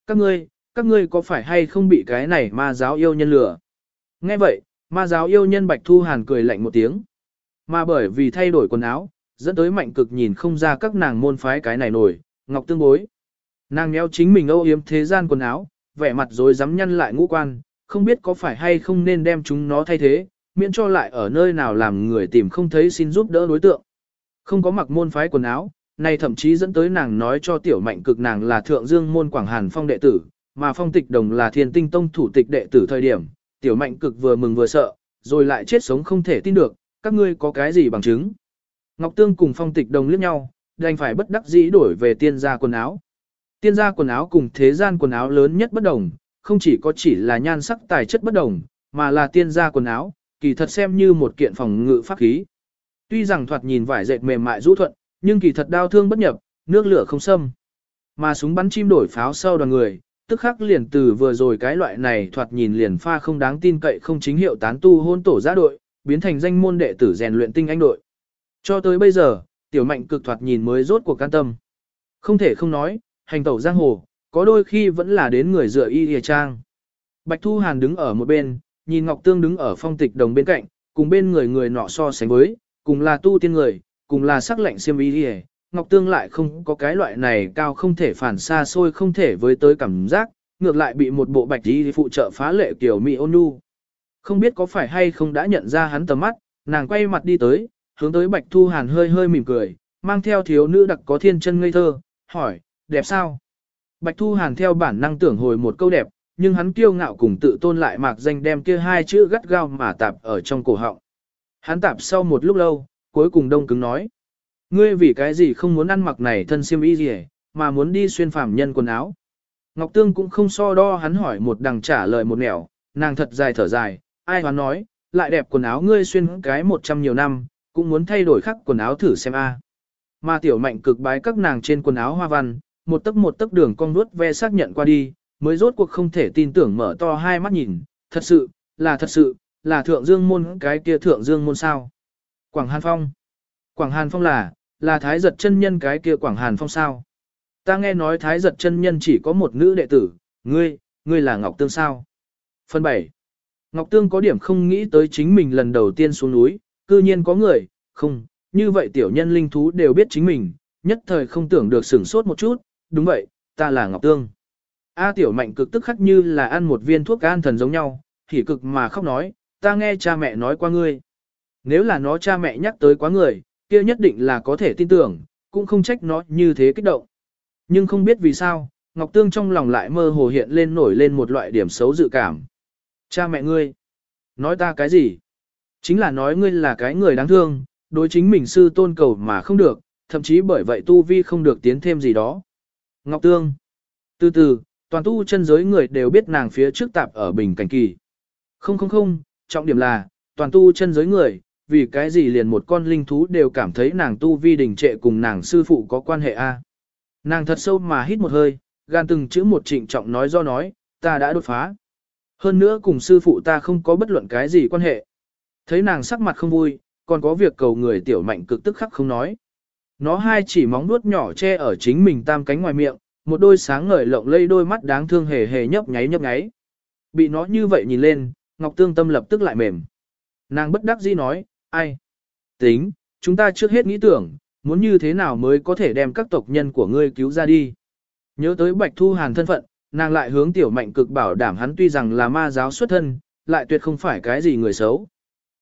Các ngươi có phải hay không bị cái này ma giáo yêu nhân lừa? Nghe vậy, ma giáo yêu nhân Bạch Thu Hàn cười lạnh một tiếng. Mà bởi vì thay đổi quần áo, dẫn tới Mạnh Cực nhìn không ra các nàng môn phái cái này nổi, Ngọc Tương bối. Nàng nhéo chính mình âu yếm thế gian quần áo, vẻ mặt rồi dám nhăn lại ngũ quan, không biết có phải hay không nên đem chúng nó thay thế, miễn cho lại ở nơi nào làm người tìm không thấy xin giúp đỡ đối tượng. Không có mặc môn phái quần áo, này thậm chí dẫn tới nàng nói cho Tiểu Mạnh Cực nàng là Thượng Dương môn Quảng Hàn Phong đệ tử, mà Phong Tịch Đồng là Thiên Tinh Tông thủ tịch đệ tử thời điểm, Tiểu Mạnh Cực vừa mừng vừa sợ, rồi lại chết sống không thể tin được, các ngươi có cái gì bằng chứng. Ngọc Tương cùng Phong Tịch Đồng liếc nhau, đành phải bất đắc dĩ đổi về tiên gia quần áo. Tiên gia quần áo cùng thế gian quần áo lớn nhất bất đồng, không chỉ là nhan sắc tài chất bất đồng, mà là tiên gia quần áo, kỳ thật xem như một kiện phòng ngự pháp khí. Tuy rằng thoạt nhìn vải dệt mềm mại rũ thuận, nhưng kỳ thật đau thương bất nhập, nước lửa không xâm. Mà súng bắn chim đổi pháo sau đoàn người, tức khắc liền từ vừa rồi cái loại này thoạt nhìn liền pha không đáng tin cậy không chính hiệu tán tu hôn tổ giã đội, biến thành danh môn đệ tử rèn luyện tinh anh đội. Cho tới bây giờ, Tiểu Mạnh Cực thoạt nhìn mới rốt cuộc can tâm. Không thể không nói, hành tẩu giang hồ, có đôi khi vẫn là đến người dựa y hề trang. Bạch Thu Hàn đứng ở một bên, nhìn Ngọc Tương đứng ở Phong Tịch Đồng bên cạnh, cùng bên người nọ so sánh với, cùng là tu tiên người, cùng là sắc lạnh xiêm y hề. Ngọc Tương lại không có cái loại này cao không thể phản xa xôi không thể với tới cảm giác, ngược lại bị một bộ bạch y phụ trợ phá lệ kiểu mỹ ôn nhu. Không biết có phải hay không đã nhận ra hắn tầm mắt, nàng quay mặt đi tới, hướng tới Bạch Thu Hàn hơi hơi mỉm cười, mang theo thiếu nữ đặc có thiên chân ngây thơ, hỏi, đẹp sao? Bạch Thu Hàn theo bản năng tưởng hồi một câu đẹp, nhưng hắn kiêu ngạo cùng tự tôn lại mạc danh đem kia hai chữ gắt gao mà tạp ở trong cổ họng. Hắn tạp sau một lúc lâu, cuối cùng đông cứng nói. Ngươi vì cái gì không muốn ăn mặc này thân xiêm y gì mà muốn đi xuyên phàm nhân quần áo. Ngọc Tương cũng không so đo hắn hỏi một đằng trả lời một nẻo, nàng thật dài thở dài, ai hoán nói, lại đẹp quần áo ngươi xuyên cái 100 nhiều năm, cũng muốn thay đổi khắc quần áo thử xem a. Mà Tiểu Mạnh Cực bái các nàng trên quần áo hoa văn, một tấc đường cong nuốt ve xác nhận qua đi, mới rốt cuộc không thể tin tưởng mở to hai mắt nhìn, thật sự, là Thượng Dương môn cái kia Thượng Dương môn sao. Quảng Hàn Phong là Thái Giật chân nhân cái kia Quảng Hàn Phong sao. Ta nghe nói Thái Giật chân nhân chỉ có một nữ đệ tử, ngươi là Ngọc Tương sao. Phần 7. Ngọc Tương có điểm không nghĩ tới chính mình lần đầu tiên xuống núi, cư nhiên có người, không, như vậy tiểu nhân linh thú đều biết chính mình, nhất thời không tưởng được sửng sốt một chút, đúng vậy, ta là Ngọc Tương. Tiểu Mạnh Cực tức khắc như là ăn một viên thuốc an thần giống nhau, hỉ cực mà khóc nói, ta nghe cha mẹ nói qua ngươi. Nếu là nó cha mẹ nhắc tới quá người, kia nhất định là có thể tin tưởng, cũng không trách nó như thế kích động. Nhưng không biết vì sao, Ngọc Tương trong lòng lại mơ hồ hiện lên nổi lên một loại điểm xấu dự cảm. Cha mẹ ngươi, nói ta cái gì? Chính là nói ngươi là cái người đáng thương, đối chính mình sư tôn cầu mà không được, thậm chí bởi vậy tu vi không được tiến thêm gì đó. Ngọc Tương, từ từ, toàn tu chân giới người đều biết nàng phía trước tạp ở bình cảnh kỳ. Không, trọng điểm là, toàn tu chân giới người, vì cái gì liền một con linh thú đều cảm thấy nàng tu vi đình trệ cùng nàng sư phụ có quan hệ a. Nàng thật sâu mà hít một hơi, gan từng chữ một trịnh trọng nói do nói, ta đã đột phá. Hơn nữa cùng sư phụ ta không có bất luận cái gì quan hệ. Thấy nàng sắc mặt không vui, còn có việc cầu người Tiểu Mạnh Cực tức khắc không nói. Nó hai chỉ móng nuốt nhỏ che ở chính mình tam cánh ngoài miệng, một đôi sáng ngời lộng lây đôi mắt đáng thương hề hề nhấp nháy. Bị nó như vậy nhìn lên, Ngọc Tương tâm lập tức lại mềm. Nàng bất đắc dĩ nói, ai? Tính, chúng ta trước hết nghĩ tưởng, muốn như thế nào mới có thể đem các tộc nhân của ngươi cứu ra đi. Nhớ tới Bạch Thu Hàn thân phận, nàng lại hướng Tiểu Mạnh Cực bảo đảm hắn tuy rằng là ma giáo xuất thân, lại tuyệt không phải cái gì người xấu.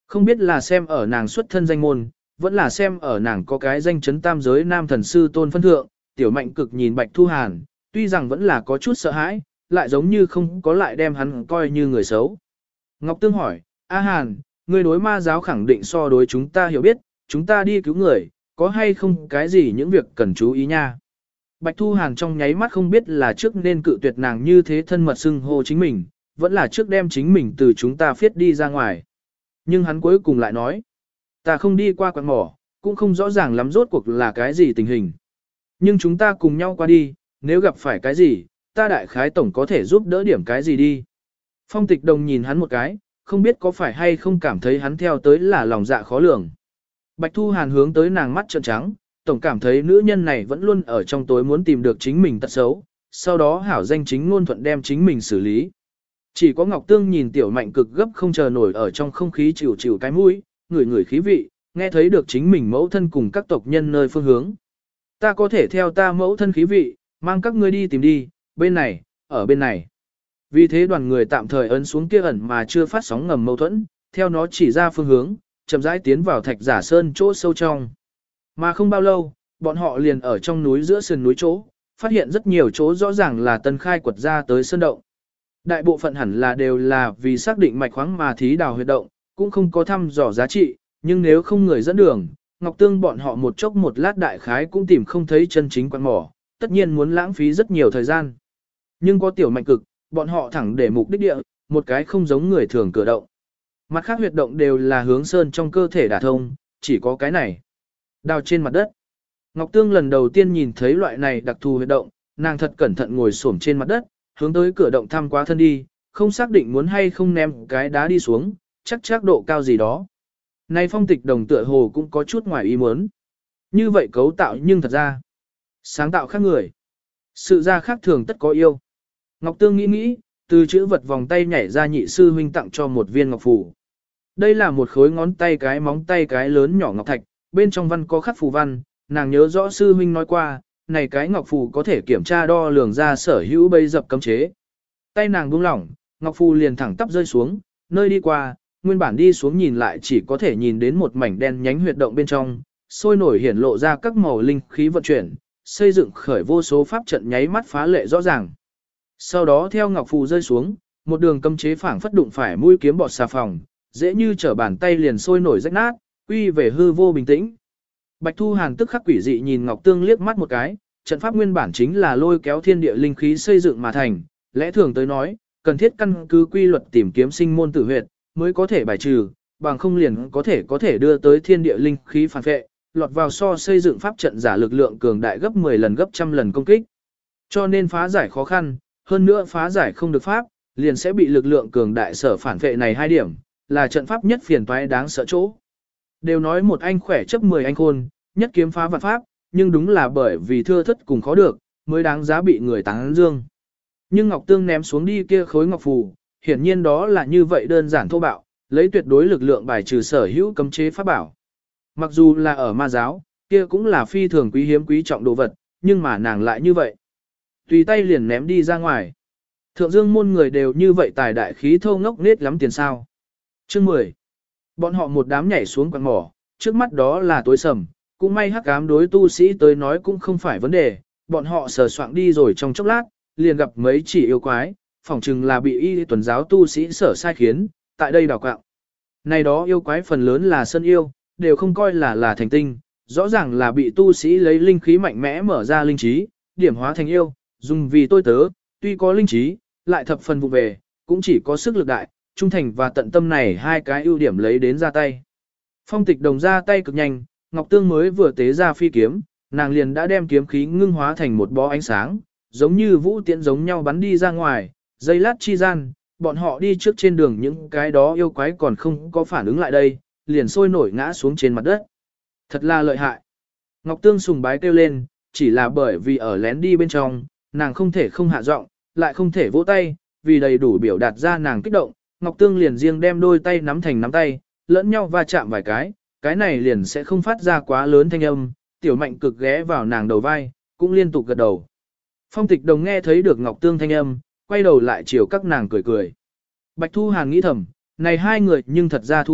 Không biết là xem ở nàng xuất thân danh môn, vẫn là xem ở nàng có cái danh chấn tam giới nam thần sư tôn phân thượng, tiểu mạnh cực nhìn Bạch Thu Hàn, tuy rằng vẫn là có chút sợ hãi, lại giống như không có lại đem hắn coi như người xấu. Ngọc Tương hỏi, A Hàn, ngươi đối ma giáo khẳng định so đối chúng ta hiểu biết, chúng ta đi cứu người, có hay không cái gì những việc cần chú ý nha. Bạch Thu Hàn trong nháy mắt không biết là trước nên cự tuyệt nàng như thế thân mật xưng hô chính mình, vẫn là trước đem chính mình từ chúng ta phiết đi ra ngoài. Nhưng hắn cuối cùng lại nói, ta không đi qua quán mỏ, cũng không rõ ràng lắm rốt cuộc là cái gì tình hình. Nhưng chúng ta cùng nhau qua đi, nếu gặp phải cái gì, ta đại khái tổng có thể giúp đỡ điểm cái gì đi. Phong Tịch Đồng nhìn hắn một cái, không biết có phải hay không cảm thấy hắn theo tới là lòng dạ khó lường. Bạch Thu Hàn hướng tới nàng mắt trợn trắng, tổng cảm thấy nữ nhân này vẫn luôn ở trong tối muốn tìm được chính mình tật xấu, sau đó hảo danh chính ngôn thuận đem chính mình xử lý. Chỉ có Ngọc Tương nhìn tiểu mạnh cực gấp không chờ nổi ở trong không khí chịu chịu cái mũi, ngửi ngửi khí vị, nghe thấy được chính mình mẫu thân cùng các tộc nhân nơi phương hướng. Ta có thể theo ta mẫu thân khí vị, mang các ngươi đi tìm đi, bên này, ở bên này. Vì thế đoàn người tạm thời ấn xuống kia ẩn mà chưa phát sóng ngầm mâu thuẫn, theo nó chỉ ra phương hướng, chậm rãi tiến vào Thạch Giả Sơn chỗ sâu trong. Mà không bao lâu, bọn họ liền ở trong núi giữa sườn núi chỗ, phát hiện rất nhiều chỗ rõ ràng là tân khai quật ra tới sơn động. Đại bộ phận hẳn là đều là vì xác định mạch khoáng mà thí đào huyệt động, cũng không có thăm dò giá trị, nhưng nếu không người dẫn đường, Ngọc Tương bọn họ một chốc một lát đại khái cũng tìm không thấy chân chính quan mỏ, tất nhiên muốn lãng phí rất nhiều thời gian. Nhưng có tiểu mạnh cực, bọn họ thẳng để mục đích địa, một cái không giống người thường cửa động. Mặt khác huyệt động đều là hướng sơn trong cơ thể đả thông, chỉ có cái này. Đào trên mặt đất. Ngọc Tương lần đầu tiên nhìn thấy loại này đặc thù huyệt động, nàng thật cẩn thận ngồi xổm trên mặt đất, hướng tới cửa động thăm quá thân đi, không xác định muốn hay không ném cái đá đi xuống, chắc độ cao gì đó. Này Phong Tịch Đồng tựa hồ cũng có chút ngoài ý muốn. Như vậy cấu tạo nhưng thật ra sáng tạo khác người. Sự ra khác thường tất có yêu. Ngọc Tương nghĩ nghĩ, từ chữ vật vòng tay nhảy ra nhị sư huynh tặng cho một viên ngọc phù. Đây là một khối ngón tay cái móng tay cái lớn nhỏ ngọc thạch, bên trong văn có khắc phù văn, nàng nhớ rõ sư huynh nói qua, này cái ngọc phù có thể kiểm tra đo lường ra sở hữu bấy dập cấm chế. Tay nàng buông lỏng, ngọc phù liền thẳng tắp rơi xuống, nơi đi qua, nguyên bản đi xuống nhìn lại chỉ có thể nhìn đến một mảnh đen nhánh huyệt động bên trong, sôi nổi hiển lộ ra các màu linh khí vận chuyển, xây dựng khởi vô số pháp trận nháy mắt phá lệ rõ ràng. Sau đó theo ngọc phù rơi xuống, một đường cấm chế phảng phất đụng phải mũi kiếm bọt xà phòng, dễ như trở bàn tay liền sôi nổi rách nát, quy về hư vô bình tĩnh. Bạch Thu Hàn tức khắc quỷ dị nhìn Ngọc Tương liếc mắt một cái, trận pháp nguyên bản chính là lôi kéo thiên địa linh khí xây dựng mà thành, lẽ thường tới nói, cần thiết căn cứ quy luật tìm kiếm sinh môn tử huyệt, mới có thể bài trừ, bằng không liền có thể đưa tới thiên địa linh khí phản vệ, lọt vào so xây dựng pháp trận giả lực lượng cường đại gấp 10 lần gấp trăm lần công kích. Cho nên phá giải khó khăn, hơn nữa phá giải không được pháp, liền sẽ bị lực lượng cường đại sở phản vệ này hai điểm, là trận pháp nhất phiền toái đáng sợ chỗ. Đều nói một anh khỏe chấp 10 anh khôn, nhất kiếm phá vạn pháp, nhưng đúng là bởi vì thưa thất cùng khó được, mới đáng giá bị người tán dương. Nhưng Ngọc Tương ném xuống đi kia khối ngọc phù, hiển nhiên đó là như vậy đơn giản thô bạo, lấy tuyệt đối lực lượng bài trừ sở hữu cấm chế pháp bảo. Mặc dù là ở ma giáo, kia cũng là phi thường quý hiếm quý trọng đồ vật, nhưng mà nàng lại như vậy. Tùy tay liền ném đi ra ngoài. Thượng dương môn người đều như vậy tài đại khí thô ngốc nết lắm tiền sao. Chương 10. Bọn họ một đám nhảy xuống quán mỏ, trước mắt đó là tối sầm, cũng may hắc ám đối tu sĩ tới nói cũng không phải vấn đề, bọn họ sờ soạng đi rồi trong chốc lát, liền gặp mấy chỉ yêu quái, phỏng chừng là bị y tuần giáo tu sĩ sở sai khiến, tại đây đào quạng. Này đó yêu quái phần lớn là sân yêu, đều không coi là thành tinh, rõ ràng là bị tu sĩ lấy linh khí mạnh mẽ mở ra linh trí, điểm hóa thành yêu, dùng vì tôi tớ, tuy có linh trí, lại thập phần vụ về, cũng chỉ có sức lực đại, trung thành và tận tâm này hai cái ưu điểm lấy đến ra tay. Phong Tịch Đồng ra tay cực nhanh, Ngọc Tương mới vừa tế ra phi kiếm, nàng liền đã đem kiếm khí ngưng hóa thành một bó ánh sáng, giống như vũ tiễn giống nhau bắn đi ra ngoài, giây lát chi gian, bọn họ đi trước trên đường những cái đó yêu quái còn không có phản ứng lại đây, liền sôi nổi ngã xuống trên mặt đất. Thật là lợi hại. Ngọc Tương sùng bái kêu lên, chỉ là bởi vì ở lén đi bên trong, nàng không thể không hạ giọng, lại không thể vỗ tay, vì đầy đủ biểu đạt ra nàng kích động, Ngọc Tương liền riêng đem đôi tay nắm thành nắm tay, lẫn nhau va chạm vài cái này liền sẽ không phát ra quá lớn thanh âm, tiểu mạnh cực ghé vào nàng đầu vai, cũng liên tục gật đầu. Phong Tịch Đồng nghe thấy được Ngọc Tương thanh âm, quay đầu lại chiều các nàng cười cười. Bạch Thu Hàn nghĩ thầm, này hai người nhưng thật ra thú vị,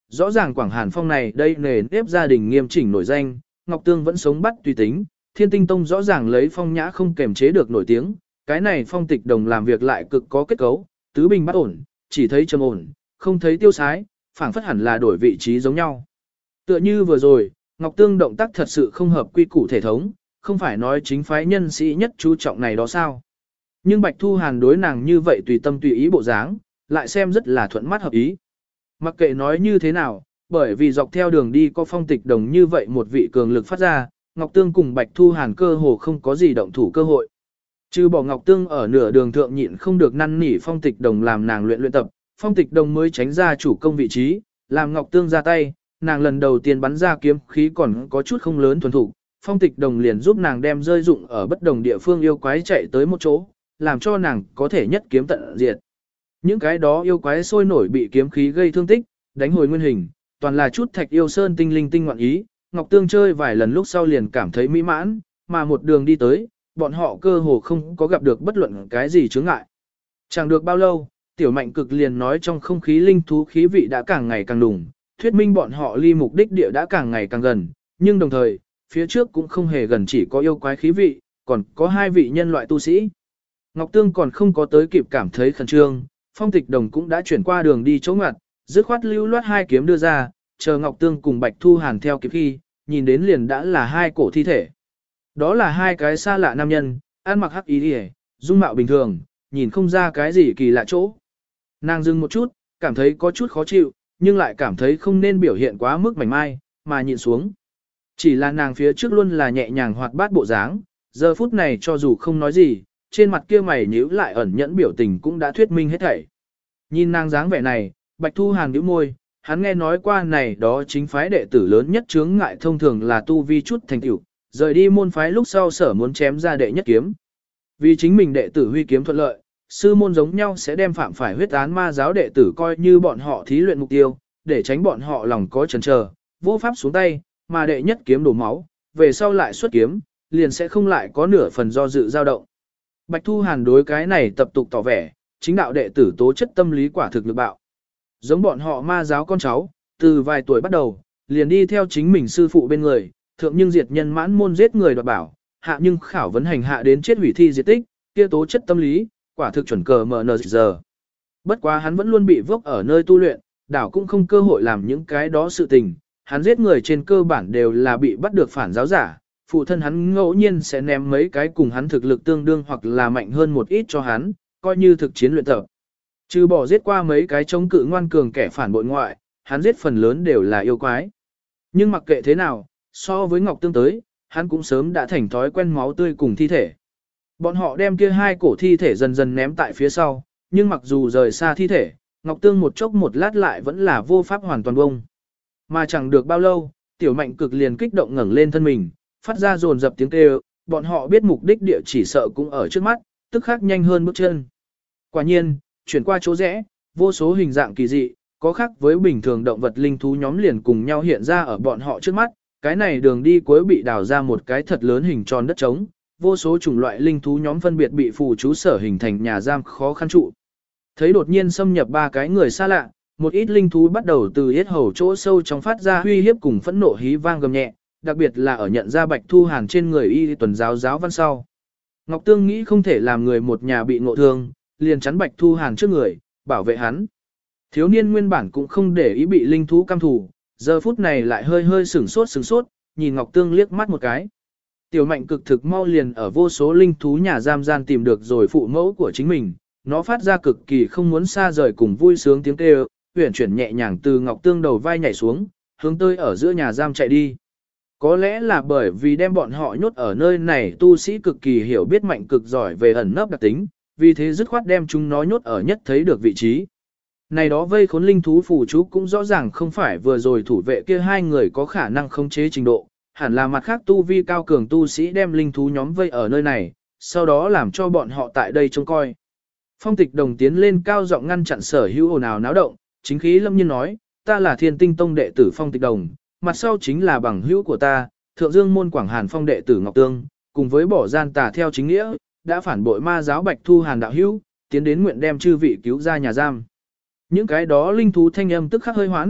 rõ ràng Quảng Hàn Phong này đây nề nếp gia đình nghiêm chỉnh nổi danh, Ngọc Tương vẫn sống bắt tùy tính, Thiên Tinh Tông rõ ràng lấy phong nhã không kềm chế được nổi tiếng, cái này Phong Tịch Đồng làm việc lại cực có kết cấu, tứ bình bắt ổn, chỉ thấy trầm ổn, không thấy tiêu sái, phảng phất hẳn là đổi vị trí giống nhau. Tựa như vừa rồi, Ngọc Tương động tác thật sự không hợp quy củ thể thống, không phải nói chính phái nhân sĩ nhất chú trọng này đó sao. Nhưng Bạch Thu Hàn đối nàng như vậy tùy tâm tùy ý bộ dáng, lại xem rất là thuận mắt hợp ý. Mặc kệ nói như thế nào, bởi vì dọc theo đường đi có Phong Tịch Đồng như vậy một vị cường lực phát ra, Ngọc Tương cùng Bạch Thu Hàn cơ hồ không có gì động thủ cơ hội. Trừ bỏ Ngọc Tương ở nửa đường thượng nhịn không được năn nỉ Phong Tịch Đồng làm nàng luyện tập, Phong Tịch Đồng mới tránh ra chủ công vị trí, làm Ngọc Tương ra tay, nàng lần đầu tiên bắn ra kiếm khí còn có chút không lớn thuần thủ, Phong Tịch Đồng liền giúp nàng đem rơi dụng ở bất đồng địa phương yêu quái chạy tới một chỗ, làm cho nàng có thể nhất kiếm tận diệt. Những cái đó yêu quái sôi nổi bị kiếm khí gây thương tích, đánh hồi nguyên hình, toàn là chút thạch yêu sơn tinh linh tinh ngoạn ý, Ngọc Tương chơi vài lần lúc sau liền cảm thấy mỹ mãn, mà một đường đi tới, bọn họ cơ hồ không có gặp được bất luận cái gì chướng ngại. Chẳng được bao lâu, Tiểu Mạnh Cực liền nói trong không khí linh thú khí vị đã càng ngày càng đùng, thuyết minh bọn họ ly mục đích địa đã càng ngày càng gần, nhưng đồng thời, phía trước cũng không hề gần chỉ có yêu quái khí vị, còn có hai vị nhân loại tu sĩ. Ngọc Tương còn không có tới kịp cảm thấy khẩn trương, Phong Tịch Đồng cũng đã chuyển qua đường đi chỗ ngoặt, dứt khoát lưu loát hai kiếm đưa ra, chờ Ngọc Tương cùng Bạch Thu Hàn theo kịp khi, nhìn đến liền đã là hai cổ thi thể. Đó là hai cái xa lạ nam nhân, ăn mặc hắc y, dung mạo bình thường, nhìn không ra cái gì kỳ lạ chỗ. Nàng dừng một chút, cảm thấy có chút khó chịu, nhưng lại cảm thấy không nên biểu hiện quá mức mảnh mai, mà nhịn xuống. Chỉ là nàng phía trước luôn là nhẹ nhàng hoạt bát bộ dáng, giờ phút này cho dù không nói gì, trên mặt kia mày nhíu lại ẩn nhẫn biểu tình cũng đã thuyết minh hết thảy. Nhìn nàng dáng vẻ này, Bạch Thu Hàn nhíu môi, hắn nghe nói qua này đó chính phái đệ tử lớn nhất chướng ngại thông thường là tu vi chút thành tựu, rời đi môn phái lúc sau sở muốn chém ra đệ nhất kiếm. Vì chính mình đệ tử huy kiếm thuận lợi, sư môn giống nhau sẽ đem phạm phải huyết án ma giáo đệ tử coi như bọn họ thí luyện mục tiêu, để tránh bọn họ lòng có chần chờ, vô pháp xuống tay, mà đệ nhất kiếm đổ máu, về sau lại xuất kiếm, liền sẽ không lại có nửa phần do dự dao động. Bạch Thu Hàn đối cái này tập tục tỏ vẻ, chính đạo đệ tử tố chất tâm lý quả thực lực bạo. Giống bọn họ ma giáo con cháu, từ vài tuổi bắt đầu, liền đi theo chính mình sư phụ bên người, thượng nhưng diệt nhân mãn môn giết người đoạt bảo, hạ nhưng khảo vấn hành hạ đến chết hủy thi diệt tích, kia tố chất tâm lý, quả thực chuẩn cờ MNZ. Bất quá hắn vẫn luôn bị vốc ở nơi tu luyện, đảo cũng không cơ hội làm những cái đó sự tình, hắn giết người trên cơ bản đều là bị bắt được phản giáo giả, phụ thân hắn ngẫu nhiên sẽ ném mấy cái cùng hắn thực lực tương đương hoặc là mạnh hơn một ít cho hắn, coi như thực chiến luyện tập. Trừ bỏ giết qua mấy cái chống cự ngoan cường kẻ phản bội ngoại, hắn giết phần lớn đều là yêu quái. Nhưng mặc kệ thế nào, so với Ngọc Tương tới, hắn cũng sớm đã thành thói quen máu tươi cùng thi thể. Bọn họ đem kia hai cổ thi thể dần dần ném tại phía sau, nhưng mặc dù rời xa thi thể, Ngọc Tương một chốc một lát lại vẫn là vô pháp hoàn toàn bông. Mà chẳng được bao lâu, Tiểu Mạnh Cực liền kích động ngẩng lên thân mình, phát ra dồn dập tiếng kêu, bọn họ biết mục đích địa chỉ sợ cũng ở trước mắt, tức khắc nhanh hơn bước chân. Quả nhiên, chuyển qua chỗ rẽ, vô số hình dạng kỳ dị, có khác với bình thường động vật linh thú nhóm liền cùng nhau hiện ra ở bọn họ trước mắt, cái này đường đi cuối bị đào ra một cái thật lớn hình tròn đất trống, vô số chủng loại linh thú nhóm phân biệt bị phù chú sở hình thành nhà giam khó khăn trụ. Thấy đột nhiên xâm nhập ba cái người xa lạ, một ít linh thú bắt đầu từ yết hầu chỗ sâu trong phát ra uy hiếp cùng phẫn nộ hí vang gầm nhẹ, đặc biệt là ở nhận ra Bạch Thu Hàn trên người y tuần giáo giáo văn sau. Ngọc Tương nghĩ không thể làm người một nhà bị ngộ thương, liền chắn Bạch Thu Hàn trước người, bảo vệ hắn. Thiếu niên nguyên bản cũng không để ý bị linh thú căm thù, giờ phút này lại hơi hơi sửng sốt, nhìn Ngọc Tương liếc mắt một cái. Tiểu Mạnh Cực thực mau liền ở vô số linh thú nhà giam gian tìm được rồi phụ mẫu của chính mình, nó phát ra cực kỳ không muốn xa rời cùng vui sướng tiếng kêu, uyển chuyển nhẹ nhàng từ Ngọc Tương đầu vai nhảy xuống, hướng tới ở giữa nhà giam chạy đi. Có lẽ là bởi vì đem bọn họ nhốt ở nơi này tu sĩ cực kỳ hiểu biết Mạnh Cực giỏi về ẩn nấp đặc tính, vì thế dứt khoát đem chúng nó nhốt ở nhất thấy được vị trí. Này đó vây khốn linh thú phù chú cũng rõ ràng không phải vừa rồi thủ vệ kia hai người có khả năng khống chế trình độ, hẳn là mặt khác tu vi cao cường tu sĩ đem linh thú nhóm vây ở nơi này, sau đó làm cho bọn họ tại đây trông coi. Phong Tịch Đồng tiến lên cao giọng ngăn chặn sở hữu ồn ào náo động, chính khí lâm nhiên nói, ta là Thiên Tinh Tông đệ tử Phong Tịch Đồng, mặt sau chính là bằng hữu của ta, Thượng Dương môn Quảng Hàn Phong đệ tử Ngọc Tương, cùng với bỏ gian tà theo chính nghĩa, đã phản bội ma giáo Bạch Thu Hàn đạo hữu, tiến đến nguyện đem chư vị cứu ra nhà giam. Những cái đó linh thú thanh âm tức khắc hơi hoãn,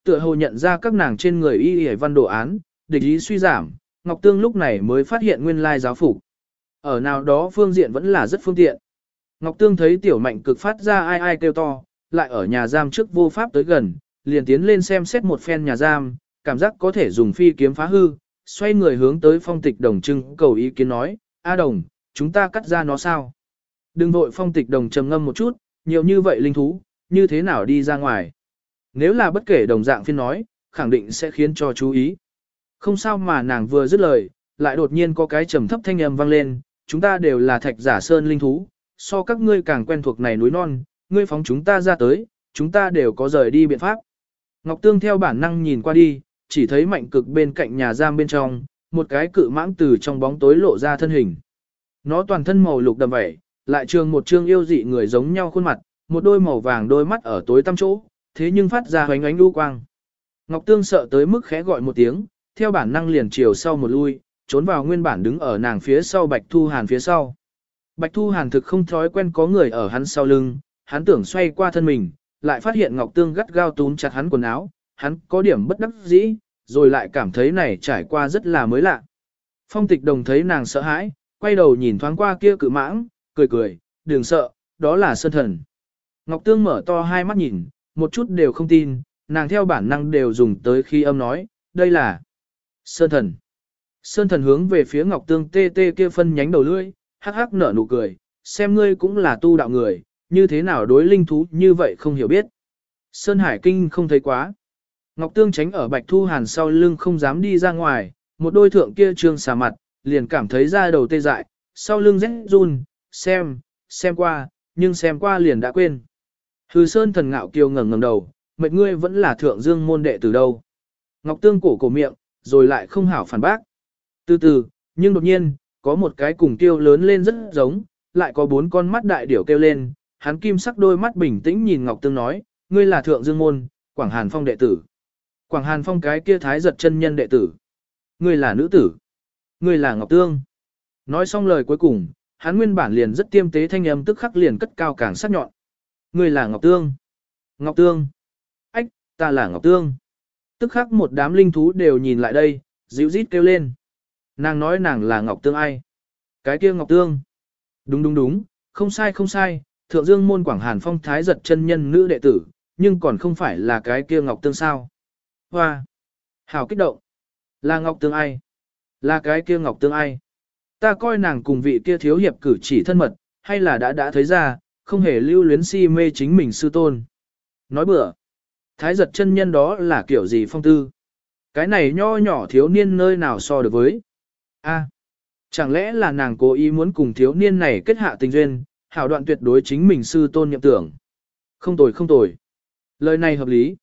tựa hồ nhận ra các nàng trên người y y văn đồ án, địch ý suy giảm, Ngọc Tương lúc này mới phát hiện nguyên lai giáo phục. Ở nào đó phương diện vẫn là rất phương tiện. Ngọc Tương thấy tiểu mạnh cực phát ra ai ai kêu to, lại ở nhà giam trước vô pháp tới gần, liền tiến lên xem xét một phen nhà giam, cảm giác có thể dùng phi kiếm phá hư, xoay người hướng tới Phong Tịch Đồng trưng cầu ý kiến nói, A Đồng, chúng ta cắt ra nó sao? Đừng vội. Phong Tịch Đồng trầm ngâm một chút, nhiều như vậy linh thú, như thế nào đi ra ngoài? Nếu là bất kể đồng dạng phiên nói, khẳng định sẽ khiến cho chú ý. Không sao mà nàng vừa dứt lời, lại đột nhiên có cái trầm thấp thanh âm vang lên, chúng ta đều là Thạch Giả Sơn linh thú, so các ngươi càng quen thuộc này núi non, ngươi phóng chúng ta ra tới, chúng ta đều có rời đi biện pháp. Ngọc Tương theo bản năng nhìn qua đi, chỉ thấy Mạnh Cực bên cạnh nhà giam bên trong, một cái cự mãng từ trong bóng tối lộ ra thân hình. Nó toàn thân màu lục đầm vẩy, lại trường một trương yêu dị người giống nhau khuôn mặt, một đôi màu vàng đôi mắt ở tối tăm chỗ, thế nhưng phát ra hoánh ánh lưu quang. Ngọc Tương sợ tới mức khẽ gọi một tiếng, theo bản năng liền chiều sau một lui, trốn vào nguyên bản đứng ở nàng phía sau Bạch Thu Hàn phía sau. Bạch Thu Hàn thực không thói quen có người ở hắn sau lưng, hắn tưởng xoay qua thân mình, lại phát hiện Ngọc Tương gắt gao túm chặt hắn quần áo, hắn có điểm bất đắc dĩ, rồi lại cảm thấy này trải qua rất là mới lạ. Phong Tịch Đồng thấy nàng sợ hãi, quay đầu nhìn thoáng qua kia cự mãng, cười cười, đừng sợ, đó là Sơn Thần. Ngọc Tương mở to hai mắt nhìn, một chút đều không tin, nàng theo bản năng đều dùng tới khi âm nói, đây là Sơn Thần. Sơn Thần hướng về phía Ngọc Tương tê tê kia phân nhánh đầu lưỡi, hắc hắc nở nụ cười, xem ngươi cũng là tu đạo người, như thế nào đối linh thú như vậy không hiểu biết. Sơn Hải Kinh không thấy quá. Ngọc Tương tránh ở Bạch Thu Hàn sau lưng không dám đi ra ngoài, một đôi thượng kia trương xà mặt, liền cảm thấy da đầu tê dại, sau lưng rét run, xem qua, nhưng xem qua liền đã quên. Hư Sơn Thần ngạo kiều ngẩng đầu, mệt ngươi vẫn là thượng dương môn đệ từ đâu. Ngọc Tương cổ miệng, rồi lại không hảo phản bác. Từ từ, nhưng đột nhiên, có một cái cùng tiêu lớn lên rất giống, lại có bốn con mắt đại điểu kêu lên, hắn kim sắc đôi mắt bình tĩnh nhìn Ngọc Tương nói, ngươi là thượng dương môn, Quảng Hàn Phong đệ tử. Quảng Hàn Phong cái kia thái giật chân nhân đệ tử. Ngươi là nữ tử. Ngươi là Ngọc Tương. Nói xong lời cuối cùng, hắn nguyên bản liền rất tiêm tế thanh âm tức khắc liền cất cao càng sắc nhọn. Ngươi là Ngọc Tương. Ngọc Tương. Ách, ta là Ngọc Tương. Tức khắc một đám linh thú đều nhìn lại đây, dịu rít kêu lên. Nàng nói nàng là Ngọc Tương ai? Cái kia Ngọc Tương. Đúng, không sai, thượng dương môn Quảng Hàn Phong thái giật chân nhân nữ đệ tử, nhưng còn không phải là cái kia Ngọc Tương sao? Hoa! Hảo kích động! Là Ngọc Tương ai? Là cái kia Ngọc Tương ai? Ta coi nàng cùng vị kia thiếu hiệp cử chỉ thân mật, hay là đã thấy ra, không hề lưu luyến si mê chính mình sư tôn. Nói bừa! Thái giật chân nhân đó là kiểu gì phong tư? Cái này nho nhỏ thiếu niên nơi nào so được với? A, chẳng lẽ là nàng cố ý muốn cùng thiếu niên này kết hạ tình duyên, hảo đoạn tuyệt đối chính mình sư tôn nhậm tưởng. Không tồi. Lời này hợp lý.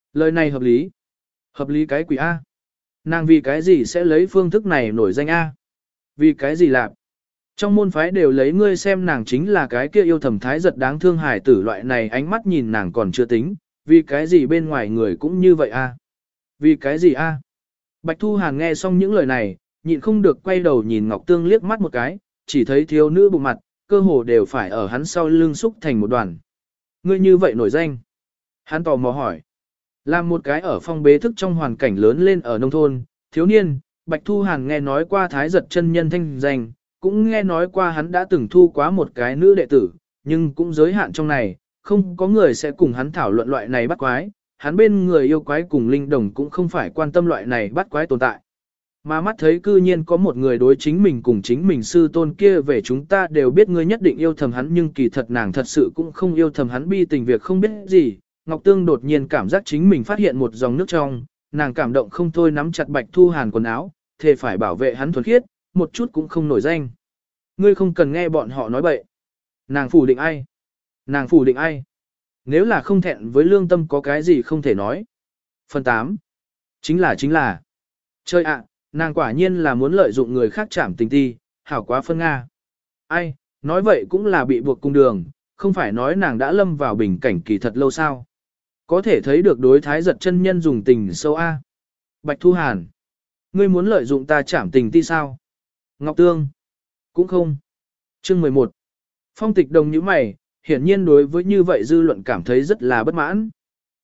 Hợp lý cái quỷ A. Nàng vì cái gì sẽ lấy phương thức này nổi danh A? Vì cái gì lạc? Trong môn phái đều lấy ngươi xem nàng chính là cái kia yêu thầm thái giật đáng thương hài tử loại này, ánh mắt nhìn nàng còn chưa tính, vì cái gì bên ngoài người cũng như vậy A? Vì cái gì A? Bạch Thu Hàn nghe xong những lời này, nhịn không được quay đầu nhìn Ngọc Tương liếc mắt một cái, chỉ thấy thiếu nữ bụng mặt, cơ hồ đều phải ở hắn sau lưng xúc thành một đoàn. Ngươi như vậy nổi danh. Hắn tò mò hỏi. Là một cái ở phong bế thức trong hoàn cảnh lớn lên ở nông thôn, thiếu niên, Bạch Thu Hàn nghe nói qua thái giật chân nhân thanh danh, cũng nghe nói qua hắn đã từng thu quá một cái nữ đệ tử, nhưng cũng giới hạn trong này, không có người sẽ cùng hắn thảo luận loại này bắt quái, hắn bên người yêu quái cùng linh đồng cũng không phải quan tâm loại này bắt quái tồn tại. Mà mắt thấy cư nhiên có một người đối chính mình cùng chính mình sư tôn kia về chúng ta đều biết ngươi nhất định yêu thầm hắn, nhưng kỳ thật nàng thật sự cũng không yêu thầm hắn, bi tình việc không biết gì. Ngọc Tương đột nhiên cảm giác chính mình phát hiện một dòng nước trong, nàng cảm động không thôi nắm chặt Bạch Thu Hàn quần áo, thề phải bảo vệ hắn thuần khiết, một chút cũng không nổi danh. Ngươi không cần nghe bọn họ nói bậy. Nàng phủ định ai? Nếu là không thẹn với lương tâm có cái gì không thể nói. Phần 8. Chính là. Chơi ạ, nàng quả nhiên là muốn lợi dụng người khác chảm tình ti, hảo quá phân Nga. Ai, nói vậy cũng là bị buộc cung đường, không phải nói nàng đã lâm vào bình cảnh kỳ thật lâu sao. Có thể thấy được đối thái giật chân nhân dùng tình sâu A. Bạch Thu Hàn, ngươi muốn lợi dụng ta chảm tình ti sao? Ngọc Tương, cũng không. Chương 11. Phong Tịch Đồng nhíu mày, hiển nhiên đối với như vậy dư luận cảm thấy rất là bất mãn.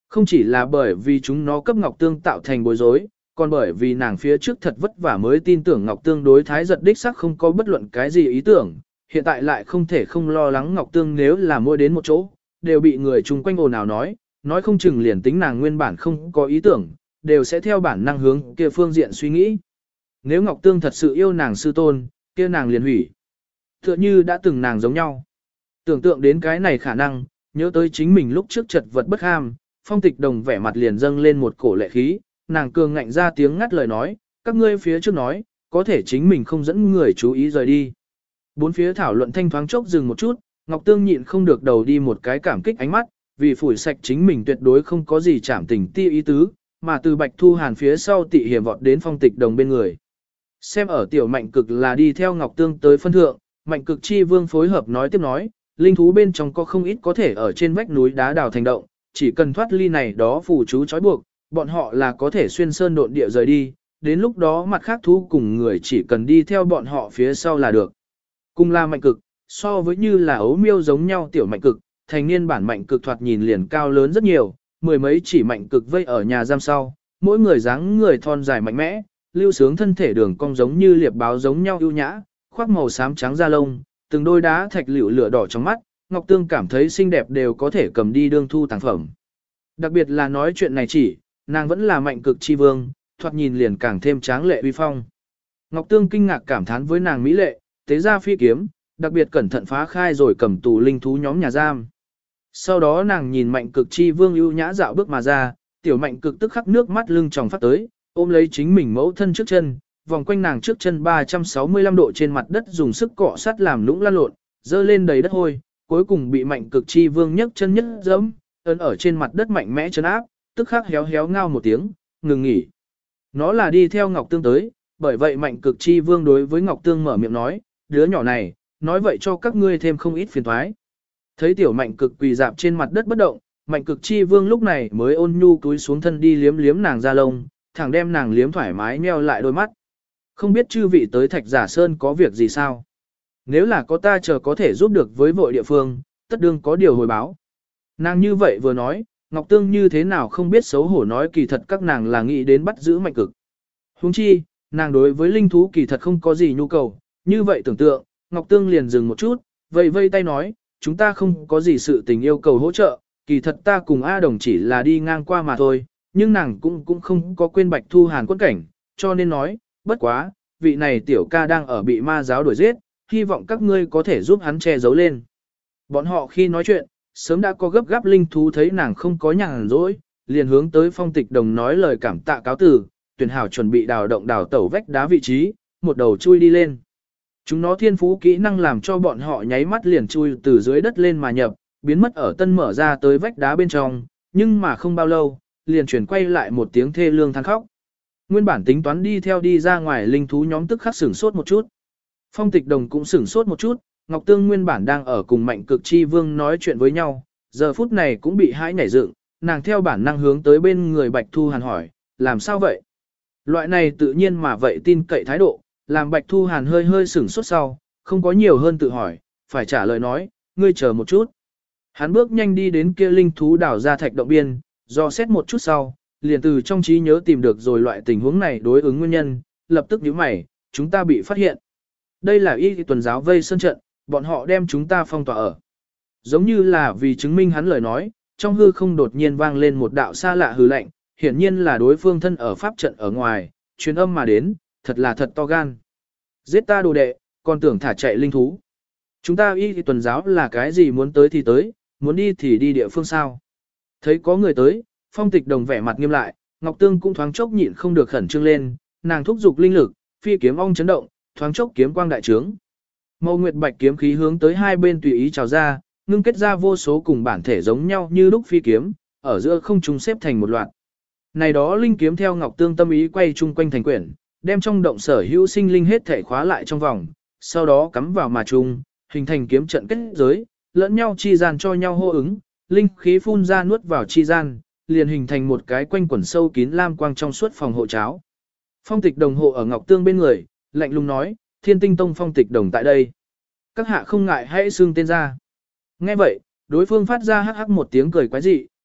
Không chỉ là bởi vì chúng nó cấp Ngọc Tương tạo thành bối rối, còn bởi vì nàng phía trước thật vất vả mới tin tưởng Ngọc Tương đối Thái Giật đích sắc không có bất luận cái gì ý tưởng, hiện tại lại không thể không lo lắng Ngọc Tương nếu là mua đến một chỗ, đều bị người chung quanh ồn ào nói không chừng liền tính nàng nguyên bản không có ý tưởng, đều sẽ theo bản năng hướng kia phương diện suy nghĩ. Nếu Ngọc Tương thật sự yêu nàng sư tôn, kia nàng liền hủy. Tựa như đã từng nàng giống nhau. Tưởng tượng đến cái này khả năng, nhớ tới chính mình lúc trước chật vật bất ham, Phong Tịch Đồng vẻ mặt liền dâng lên một cổ lệ khí, nàng cường ngạnh ra tiếng ngắt lời nói, các ngươi phía trước nói, có thể chính mình không dẫn người chú ý rời đi. Bốn phía thảo luận thanh thoáng chốc dừng một chút, Ngọc Tương nhịn không được đầu đi một cái cảm kích ánh mắt, vì phủi sạch chính mình tuyệt đối không có gì chạm tình ti ý tứ, mà từ Bạch Thu Hàn phía sau tị hiểm vọt đến Phong Tịch Đồng bên người. Xem ở tiểu Mạnh Cực là đi theo Ngọc Tương tới phân thượng, Mạnh Cực chi vương phối hợp nói tiếp nói, linh thú bên trong có không ít có thể ở trên vách núi đá đào thành động, chỉ cần thoát ly này đó phù chú trói buộc, bọn họ là có thể xuyên sơn độn địa rời đi, đến lúc đó mặt khác thú cùng người chỉ cần đi theo bọn họ phía sau là được. Cùng là Mạnh Cực, so với như là ấu miêu giống nhau tiểu Mạnh Cực, thành niên bản Mạnh Cực thoạt nhìn liền cao lớn rất nhiều, mười mấy chỉ Mạnh Cực vây ở nhà giam sau, mỗi người dáng người thon dài mạnh mẽ, lưu sướng thân thể đường cong giống như liệp báo giống nhau ưu nhã, khoác màu xám trắng da lông, từng đôi đá thạch liễu lửa đỏ trong mắt, Ngọc Tương cảm thấy xinh đẹp đều có thể cầm đi đương thu tàng phẩm. Đặc biệt là nói chuyện này chỉ, nàng vẫn là Mạnh Cực chi vương, thoạt nhìn liền càng thêm tráng lệ uy phong. Ngọc Tương kinh ngạc cảm thán với nàng mỹ lệ, tế ra phi kiếm, đặc biệt cẩn thận phá khai rồi cầm tù linh thú nhóm nhà giam. Sau đó nàng nhìn Mạnh Cực chi vương ưu nhã dạo bước mà ra, tiểu Mạnh Cực tức khắc nước mắt lưng tròng phát tới, ôm lấy chính mình mẫu thân trước chân, vòng quanh nàng trước chân 365 độ trên mặt đất dùng sức cọ sát làm lũng lăn lộn, dơ lên đầy đất hôi, cuối cùng bị Mạnh Cực chi vương nhấc chân nhất giẫm, ấn ở trên mặt đất mạnh mẽ chấn áp, tức khắc héo héo ngao một tiếng, ngừng nghỉ. Nó là đi theo Ngọc Tương tới, bởi vậy Mạnh Cực chi vương đối với Ngọc Tương mở miệng nói, đứa nhỏ này, nói vậy cho các ngươi thêm không ít phiền toái. Thấy tiểu Mạnh Cực quỳ dạp trên mặt đất bất động, Mạnh Cực chi vương lúc này mới ôn nhu túi xuống thân đi liếm liếm nàng da lông, thẳng đem nàng liếm thoải mái nheo lại đôi mắt. Không biết chư vị tới Thạch Giả Sơn có việc gì sao? Nếu là có ta chờ có thể giúp được với vội địa phương, tất đương có điều hồi báo. Nàng như vậy vừa nói, Ngọc Tương như thế nào không biết xấu hổ nói kỳ thật các nàng là nghĩ đến bắt giữ Mạnh Cực. Huống chi, nàng đối với linh thú kỳ thật không có gì nhu cầu, như vậy tưởng tượng, Ngọc Tương liền dừng một chút, vây tay nói, chúng ta không có gì sự tình yêu cầu hỗ trợ, kỳ thật ta cùng A Đồng chỉ là đi ngang qua mà thôi, nhưng nàng cũng không có quên Bạch Thu Hàn quất cảnh, cho nên nói, bất quá, vị này tiểu ca đang ở bị ma giáo đuổi giết, hy vọng các ngươi có thể giúp hắn che giấu lên. Bọn họ khi nói chuyện, sớm đã có gấp gáp linh thú thấy nàng không có nhàn rỗi, liền hướng tới Phong Tịch Đồng nói lời cảm tạ cáo từ, tuyển hảo chuẩn bị đào động đào tẩu vách đá vị trí, một đầu chui đi lên. Chúng nó thiên phú kỹ năng làm cho bọn họ nháy mắt liền chui từ dưới đất lên mà nhập, biến mất ở tân mở ra tới vách đá bên trong, nhưng mà không bao lâu, liền chuyển quay lại một tiếng thê lương than khóc. Nguyên bản tính toán đi theo đi ra ngoài linh thú nhóm tức khắc sửng sốt một chút. Phong Tịch Đồng cũng sửng sốt một chút, Ngọc Tương nguyên bản đang ở cùng Mạnh Cực chi vương nói chuyện với nhau, giờ phút này cũng bị hãi nảy dựng, nàng theo bản năng hướng tới bên người Bạch Thu Hàn hỏi, làm sao vậy? Loại này tự nhiên mà vậy tin cậy thái độ, làm Bạch Thu Hàn hơi hơi sửng sốt sau, không có nhiều hơn tự hỏi, phải trả lời nói, ngươi chờ một chút. Hắn bước nhanh đi đến kia linh thú đảo ra thạch động biên, do xét một chút sau, liền từ trong trí nhớ tìm được rồi loại tình huống này đối ứng nguyên nhân, lập tức nhíu mày, chúng ta bị phát hiện. Đây là y tuần giáo vây sơn trận, bọn họ đem chúng ta phong tỏa ở. Giống như là vì chứng minh hắn lời nói, trong hư không đột nhiên vang lên một đạo xa lạ hừ lạnh, hiển nhiên là đối phương thân ở pháp trận ở ngoài, truyền âm mà đến, thật là thật to gan. Giết ta đồ đệ, còn tưởng thả chạy linh thú. Chúng ta y tuần giáo là cái gì muốn tới thì tới, muốn đi thì đi địa phương sao. Thấy có người tới, Phong Tịch Đồng vẻ mặt nghiêm lại, Ngọc Tương cũng thoáng chốc nhịn không được khẩn trương lên, nàng thúc giục linh lực, phi kiếm ong chấn động, thoáng chốc kiếm quang đại trướng. Màu nguyệt bạch kiếm khí hướng tới hai bên tùy ý trào ra, ngưng kết ra vô số cùng bản thể giống nhau như lúc phi kiếm, ở giữa không trung xếp thành một loạt. Này đó linh kiếm theo Ngọc Tương tâm ý quay chung quanh thành quyển, đem trong động sở hữu sinh linh hết thể khóa lại trong vòng, sau đó cắm vào mà chung, hình thành kiếm trận kết giới, lẫn nhau chi gian cho nhau hô ứng, linh khí phun ra nuốt vào chi gian, liền hình thành một cái quanh quẩn sâu kín lam quang trong suốt phòng hộ cháo. Phong Tịch Đồng hộ ở Ngọc Tương bên người, lạnh lùng nói, Thiên Tinh Tông Phong Tịch Đồng tại đây. Các hạ không ngại hãy xưng tên ra. Nghe vậy, đối phương phát ra hắc hắc một tiếng cười quái dị,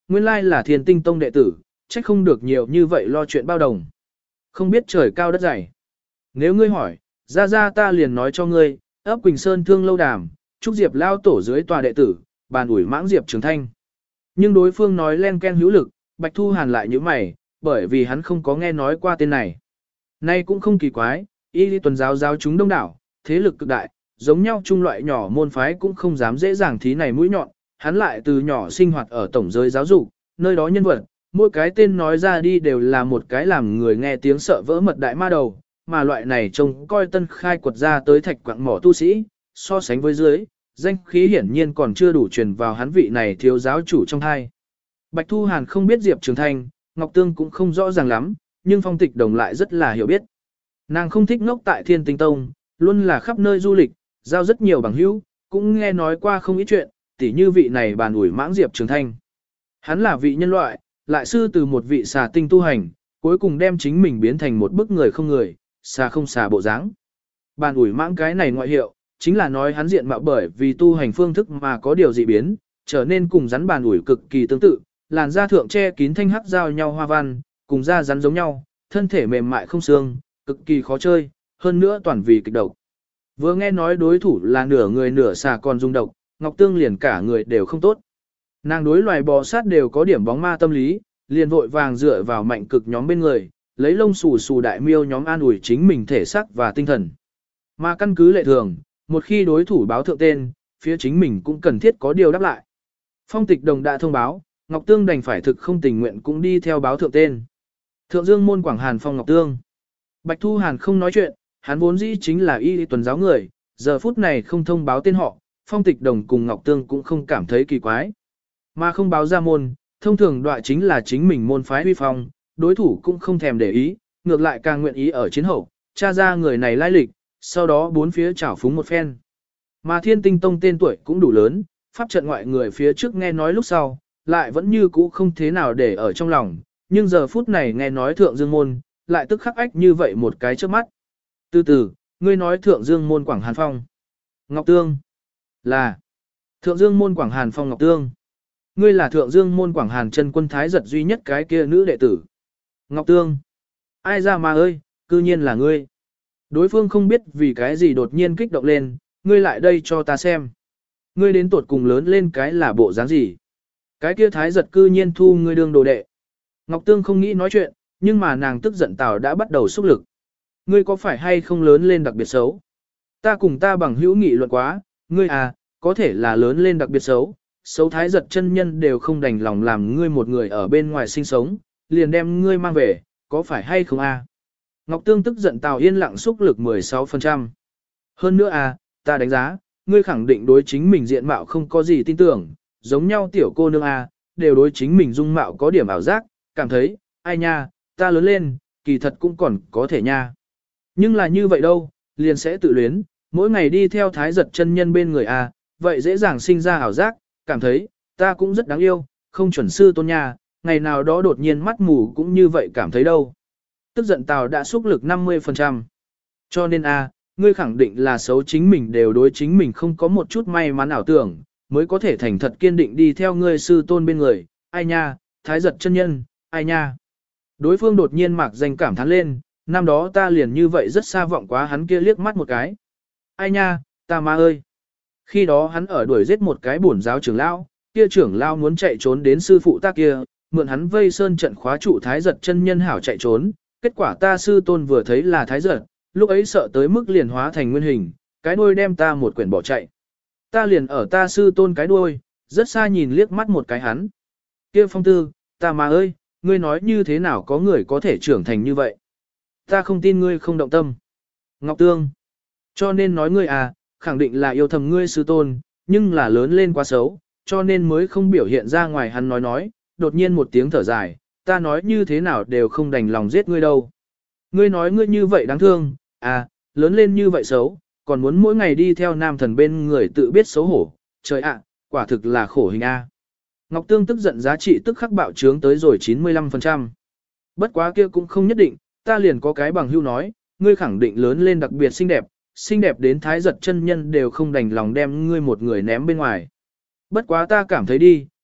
nguyên lai là Thiên Tinh Tông đệ tử, trách không được nhiều như vậy lo chuyện bao đồng. Không biết trời cao đất dày. Nếu ngươi hỏi, ra ta liền nói cho ngươi, ấp Quỳnh Sơn Thương Lâu Đàm, Trúc Diệp lao tổ dưới tòa đệ tử, bàn ủi mãng Diệp Trường Thanh. Nhưng đối phương nói len ken hữu lực, Bạch Thu Hàn lại như mày, bởi vì hắn không có nghe nói qua tên này. Nay cũng không kỳ quái, y lý tuần giáo giáo chúng đông đảo, thế lực cực đại, giống nhau chung loại nhỏ môn phái cũng không dám dễ dàng thí này mũi nhọn, hắn lại từ nhỏ sinh hoạt ở tổng giới giáo dục, nơi đó nhân vật, mỗi cái tên nói ra đi đều là một cái làm người nghe tiếng sợ vỡ mật đại ma đầu, mà loại này trông coi tân khai quật ra tới thạch quạng mỏ tu sĩ, so sánh với dưới, danh khí hiển nhiên còn chưa đủ truyền vào hắn vị này thiếu giáo chủ trong hai. Bạch Thu Hàn không biết Diệp Trường Thanh, Ngọc Tương cũng không rõ ràng lắm, nhưng Phong Tịch Đồng lại rất là hiểu biết. Nàng không thích ngốc tại Thiên Tinh Tông, luôn là khắp nơi du lịch, giao rất nhiều bằng hữu, cũng nghe nói qua không ít chuyện, tỉ như vị này bàn ủi mãng Diệp Trường Thanh. Hắn là vị nhân loại, lại sư từ một vị xà tinh tu hành, cuối cùng đem chính mình biến thành một bức người không người, xà không xà bộ dáng. Bàn ủi mãng cái này ngoại hiệu, chính là nói hắn diện mạo bởi vì tu hành phương thức mà có điều dị biến, trở nên cùng rắn bàn ủi cực kỳ tương tự, làn da thượng che kín thanh hắc giao nhau hoa văn, cùng da rắn giống nhau, thân thể mềm mại không xương, cực kỳ khó chơi, hơn nữa toàn vì kịch độc. Vừa nghe nói đối thủ là nửa người nửa xà còn dung độc, Ngọc Tương liền cả người đều không tốt. Nàng đối loài bò sát đều có điểm bóng ma tâm lý, liền vội vàng dựa vào mạnh cực nhóm bên người, lấy lông xù xù đại miêu nhóm an ủi chính mình thể xác và tinh thần. Mà căn cứ lệ thường, một khi đối thủ báo thượng tên, phía chính mình cũng cần thiết có điều đáp lại. Phong Tịch Đồng đã thông báo, Ngọc Tương đành phải thực không tình nguyện cũng đi theo báo thượng tên. Thượng Dương môn Quảng Hàn Phong Ngọc Tương. Bạch Thu Hàn không nói chuyện, hắn vốn dĩ chính là y lý tuần giáo người, giờ phút này không thông báo tên họ, Phong Tịch Đồng cùng Ngọc Tương cũng không cảm thấy kỳ quái. Mà không báo ra môn, thông thường đọa chính là chính mình môn phái huy phong, đối thủ cũng không thèm để ý, ngược lại càng nguyện ý ở chiến hậu, tra ra người này lai lịch, sau đó bốn phía trảo phúng một phen. Mà Thiên Tinh Tông tên tuổi cũng đủ lớn, pháp trận ngoại người phía trước nghe nói lúc sau, lại vẫn như cũ không thế nào để ở trong lòng, nhưng giờ phút này nghe nói Thượng Dương môn, lại tức khắc ách như vậy một cái trước mắt. Từ từ, ngươi nói Thượng Dương môn Quảng Hàn Phong. Ngọc Tương. Là. Thượng Dương môn Quảng Hàn Phong Ngọc Tương. Ngươi là Thượng Dương môn Quảng Hàn chân quân thái giật duy nhất cái kia nữ đệ tử. Ngọc Tương. Ai ra mà ơi, cư nhiên là ngươi. Đối phương không biết vì cái gì đột nhiên kích động lên, ngươi lại đây cho ta xem. Ngươi đến tuột cùng lớn lên cái là bộ dáng gì. Cái kia thái giật cư nhiên thu ngươi đương đồ đệ. Ngọc Tương không nghĩ nói chuyện, nhưng mà nàng tức giận tào đã bắt đầu xúc lực. Ngươi có phải hay không lớn lên đặc biệt xấu? Ta cùng ta bằng hữu nghị luận quá, ngươi à, có thể là lớn lên đặc biệt xấu. Xấu thái giật chân nhân đều không đành lòng làm ngươi một người ở bên ngoài sinh sống, liền đem ngươi mang về, có phải hay không a? Ngọc Tương tức giận tào yên lặng xúc lực 16%. Hơn nữa à, ta đánh giá, ngươi khẳng định đối chính mình diện mạo không có gì tin tưởng, giống nhau tiểu cô nương à, đều đối chính mình dung mạo có điểm ảo giác, cảm thấy, ai nha, ta lớn lên, kỳ thật cũng còn có thể nha. Nhưng là như vậy đâu, liền sẽ tự luyến, mỗi ngày đi theo thái giật chân nhân bên người à, vậy dễ dàng sinh ra ảo giác, cảm thấy, ta cũng rất đáng yêu, không chuẩn sư tôn nha, ngày nào đó đột nhiên mắt mù cũng như vậy cảm thấy đâu. Tức giận Tào đã xúc lực 50%. Cho nên a, ngươi khẳng định là xấu chính mình đều đối chính mình không có một chút may mắn ảo tưởng, mới có thể thành thật kiên định đi theo ngươi sư tôn bên người, ai nha, thái giật chân nhân, ai nha. Đối phương đột nhiên mạc danh cảm thán lên, năm đó ta liền như vậy rất xa vọng quá hắn kia liếc mắt một cái. Ai nha, ta ma ơi. Khi đó hắn ở đuổi giết một cái bổn giáo trưởng lão, kia trưởng lão muốn chạy trốn đến sư phụ ta kia, mượn hắn vây sơn trận khóa trụ thái giật chân nhân hảo chạy trốn, kết quả ta sư tôn vừa thấy là thái giật, lúc ấy sợ tới mức liền hóa thành nguyên hình, cái đuôi đem ta một quyển bỏ chạy. Ta liền ở ta sư tôn cái đuôi, rất xa nhìn liếc mắt một cái hắn. Kia Phong Tư, ta mà ơi, ngươi nói như thế nào có người có thể trưởng thành như vậy? Ta không tin ngươi không động tâm. Ngọc Tương, cho nên nói ngươi à, khẳng định là yêu thầm ngươi sư tôn, nhưng là lớn lên quá xấu, cho nên mới không biểu hiện ra ngoài hắn nói, đột nhiên một tiếng thở dài, ta nói như thế nào đều không đành lòng giết ngươi đâu. Ngươi nói ngươi như vậy đáng thương, à, lớn lên như vậy xấu, còn muốn mỗi ngày đi theo nam thần bên người tự biết xấu hổ, trời ạ, quả thực là khổ hình a. Ngọc Tương tức giận giá trị tức khắc bạo trướng tới rồi 95%. Bất quá kia cũng không nhất định, ta liền có cái bằng hưu nói, ngươi khẳng định lớn lên đặc biệt xinh đẹp đến thái giật chân nhân đều không đành lòng đem ngươi một người ném bên ngoài. Bất quá ta cảm thấy đi,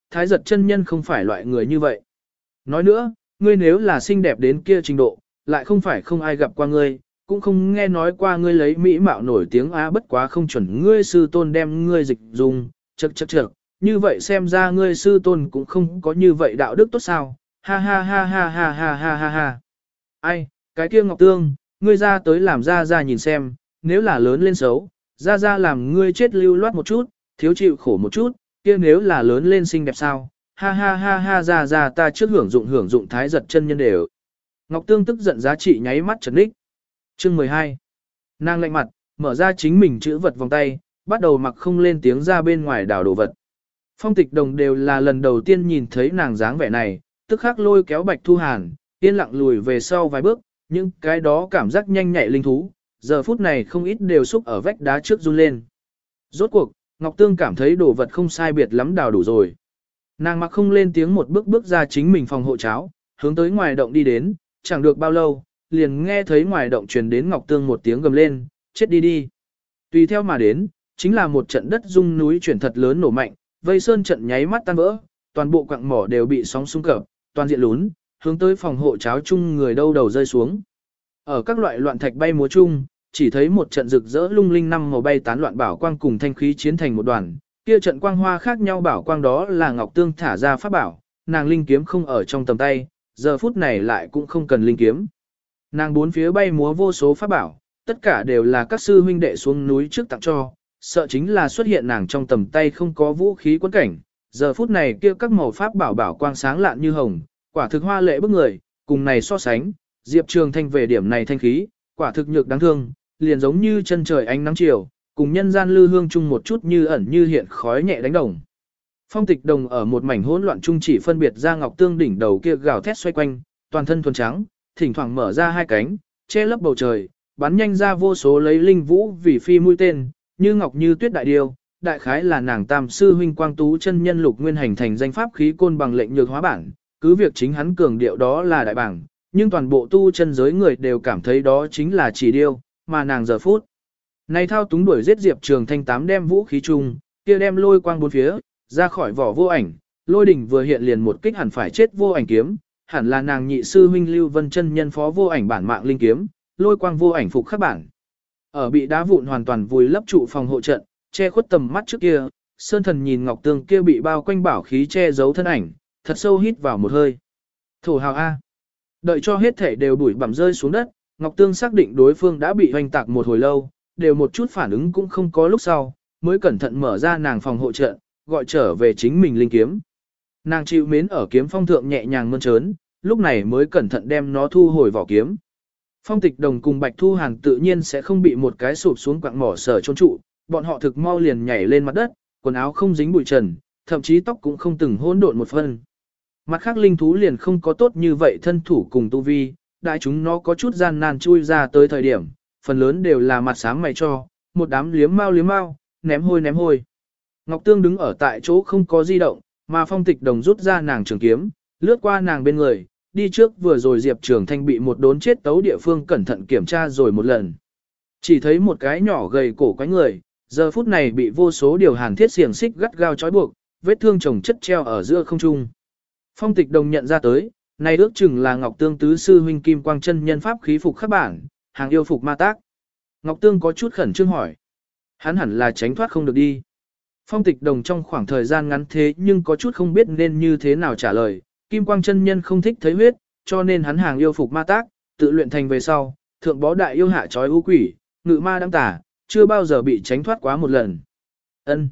Thái giật chân nhân không phải loại người như vậy. Nói nữa, ngươi nếu là xinh đẹp đến kia trình độ, lại không phải không ai gặp qua ngươi, cũng không nghe nói qua ngươi lấy mỹ mạo nổi tiếng á, bất quá không chuẩn ngươi sư tôn đem ngươi dịch dùng, chậc, như vậy xem ra ngươi sư tôn cũng không có như vậy đạo đức tốt sao, ha ha ha ha ha ha ha ha ha. Ai, cái kia Ngọc Tương, ngươi ra tới làm ra nhìn xem, nếu là lớn lên xấu, ra làm ngươi chết lưu loát một chút, thiếu chịu khổ một chút, kia nếu là lớn lên xinh đẹp sao, ha ha ha ha ra ta trước hưởng dụng thái giật chân nhân đều. Ngọc Tương tức giận giá trị nháy mắt trấn ních. Chương 12. Nàng lạnh mặt, mở ra chính mình chữ vật vòng tay, bắt đầu mặc không lên tiếng ra bên ngoài đảo đồ vật. Phong Tịch Đồng đều là lần đầu tiên nhìn thấy nàng dáng vẻ này, tức khắc lôi kéo Bạch Thu Hàn, yên lặng lùi về sau vài bước, nhưng cái đó cảm giác nhanh nhạy linh thú, giờ phút này không ít đều xúc ở vách đá trước run lên. Rốt cuộc, Ngọc Tương cảm thấy đồ vật không sai biệt lắm đào đủ rồi. Nàng mặc không lên tiếng một bước ra chính mình phòng hộ cháo, hướng tới ngoài động đi đến, chẳng được bao lâu, liền nghe thấy ngoài động truyền đến Ngọc Tương một tiếng gầm lên, chết đi đi. Tùy theo mà đến, chính là một trận đất rung núi chuyển thật lớn nổ mạnh, vây sơn trận nháy mắt tan vỡ, toàn bộ quặng mỏ đều bị sóng xung cập, toàn diện lún, hướng tới phòng hộ cháo chung người đâu đầu rơi xuống. Ở các loại loạn thạch bay múa chung, chỉ thấy một trận rực rỡ lung linh năm màu bay tán loạn bảo quang cùng thanh khí chiến thành một đoàn, kia trận quang hoa khác nhau bảo quang đó là Ngọc Tương thả ra pháp bảo, nàng linh kiếm không ở trong tầm tay, giờ phút này lại cũng không cần linh kiếm. Nàng bốn phía bay múa vô số pháp bảo, tất cả đều là các sư huynh đệ xuống núi trước tặng cho, sợ chính là xuất hiện nàng trong tầm tay không có vũ khí quấn cảnh. Giờ phút này kia các màu pháp bảo bảo quang sáng lạn như hồng, quả thực hoa lệ bức người, cùng này so sánh, Diệp Trường Thanh về điểm này thanh khí, quả thực nhược đáng thương, liền giống như chân trời ánh nắng chiều, cùng nhân gian lư hương chung một chút như ẩn như hiện khói nhẹ đánh đồng. Phong Tịch Đồng ở một mảnh hỗn loạn chung chỉ phân biệt ra Ngọc Tương đỉnh đầu kia gào thét xoay quanh, toàn thân thuần trắng, thỉnh thoảng mở ra hai cánh, che lấp bầu trời, bắn nhanh ra vô số lấy linh vũ vì phi mũi tên, như ngọc như tuyết đại điêu, đại khái là nàng tam sư huynh Quang Tú chân nhân Lục Nguyên hành thành danh pháp khí côn bằng lệnh nhược hóa bản, cứ việc chính hắn cường điệu đó là đại bảng, nhưng toàn bộ tu chân giới người đều cảm thấy đó chính là chỉ điêu, mà nàng giờ phút này thao túng đuổi giết Diệp Trường Thanh tám đem vũ khí chung, kia đem lôi quang bốn phía, ra khỏi vỏ vô ảnh, lôi đỉnh vừa hiện liền một kích hẳn phải chết vô ảnh kiếm, hẳn là nàng nhị sư huynh Lưu Vân chân nhân phó vô ảnh bản mạng linh kiếm, lôi quang vô ảnh phục khắc bản. Ở bị đá vụn hoàn toàn vùi lấp trụ phòng hộ trận, che khuất tầm mắt trước kia, Sơn Thần nhìn Ngọc Tương kia bị bao quanh bảo khí che giấu thân ảnh, thật sâu hít vào một hơi. Thổ hào A. Đợi cho hết thể đều đuổi bặm rơi xuống đất, Ngọc Tương xác định đối phương đã bị hoành tạc một hồi lâu, đều một chút phản ứng cũng không có lúc sau, mới cẩn thận mở ra nàng phòng hộ trận, gọi trở về chính mình linh kiếm. Nàng chịu mến ở kiếm phong thượng nhẹ nhàng mơn trớn, lúc này mới cẩn thận đem nó thu hồi vỏ kiếm. Phong Tịch Đồng cùng Bạch Thu Hàn tự nhiên sẽ không bị một cái sụp xuống quặng mỏ sở trốn trụ, bọn họ thực mau liền nhảy lên mặt đất, quần áo không dính bụi trần, thậm chí tóc cũng không từng hỗn độn một phân. Mặt khác linh thú liền không có tốt như vậy thân thủ cùng tu vi, đại chúng nó có chút gian nan chui ra tới thời điểm, phần lớn đều là mặt sáng mày cho, một đám liếm mau, ném hôi. Ngọc Tương đứng ở tại chỗ không có di động, mà Phong Tịch Đồng rút ra nàng trường kiếm, lướt qua nàng bên người, đi trước vừa rồi Diệp Trường Thanh bị một đốn chết tấu địa phương cẩn thận kiểm tra rồi một lần. Chỉ thấy một cái nhỏ gầy cổ quái người, giờ phút này bị vô số điều hàn thiết xiềng xích gắt gao trói buộc, vết thương chồng chất treo ở giữa không trung. Phong Tịch Đồng nhận ra tới, này ước chừng là Ngọc Tương tứ sư huynh Kim Quang chân nhân pháp khí phục khắc bản, hàng yêu phục ma tác. Ngọc Tương có chút khẩn trương hỏi, hắn hẳn là tránh thoát không được đi. Phong Tịch Đồng trong khoảng thời gian ngắn thế nhưng có chút không biết nên như thế nào trả lời, Kim Quang chân nhân không thích thấy huyết, cho nên hắn hàng yêu phục ma tác, tự luyện thành về sau, thượng bó đại yêu hạ trói u quỷ, ngự ma đăng tả, chưa bao giờ bị tránh thoát quá một lần. Ân,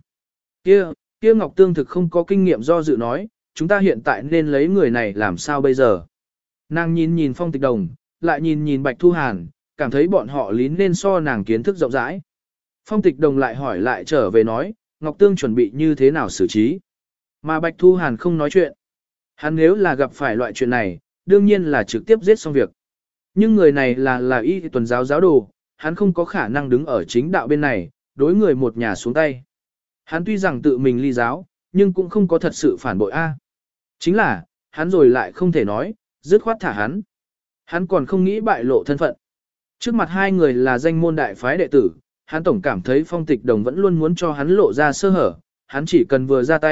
kia Ngọc Tương thực không có kinh nghiệm do dự nói, chúng ta hiện tại nên lấy người này làm sao bây giờ? Nàng nhìn Phong Tịch Đồng, lại nhìn Bạch Thu Hàn, cảm thấy bọn họ lín nên so nàng kiến thức rộng rãi. Phong Tịch Đồng lại hỏi lại trở về nói, Ngọc Tương chuẩn bị như thế nào xử trí? Mà Bạch Thu Hàn không nói chuyện. Hắn nếu là gặp phải loại chuyện này, đương nhiên là trực tiếp giết xong việc. Nhưng người này là y tuần giáo giáo đồ, hắn không có khả năng đứng ở chính đạo bên này, đối người một nhà xuống tay. Hắn tuy rằng tự mình ly giáo, nhưng cũng không có thật sự phản bội a. Chính là, hắn rồi lại không thể nói, dứt khoát thả hắn. Hắn còn không nghĩ bại lộ thân phận. Trước mặt hai người là danh môn đại phái đệ tử, hắn tổng cảm thấy Phong Tịch Đồng vẫn luôn muốn cho hắn lộ ra sơ hở, hắn chỉ cần vừa ra tay,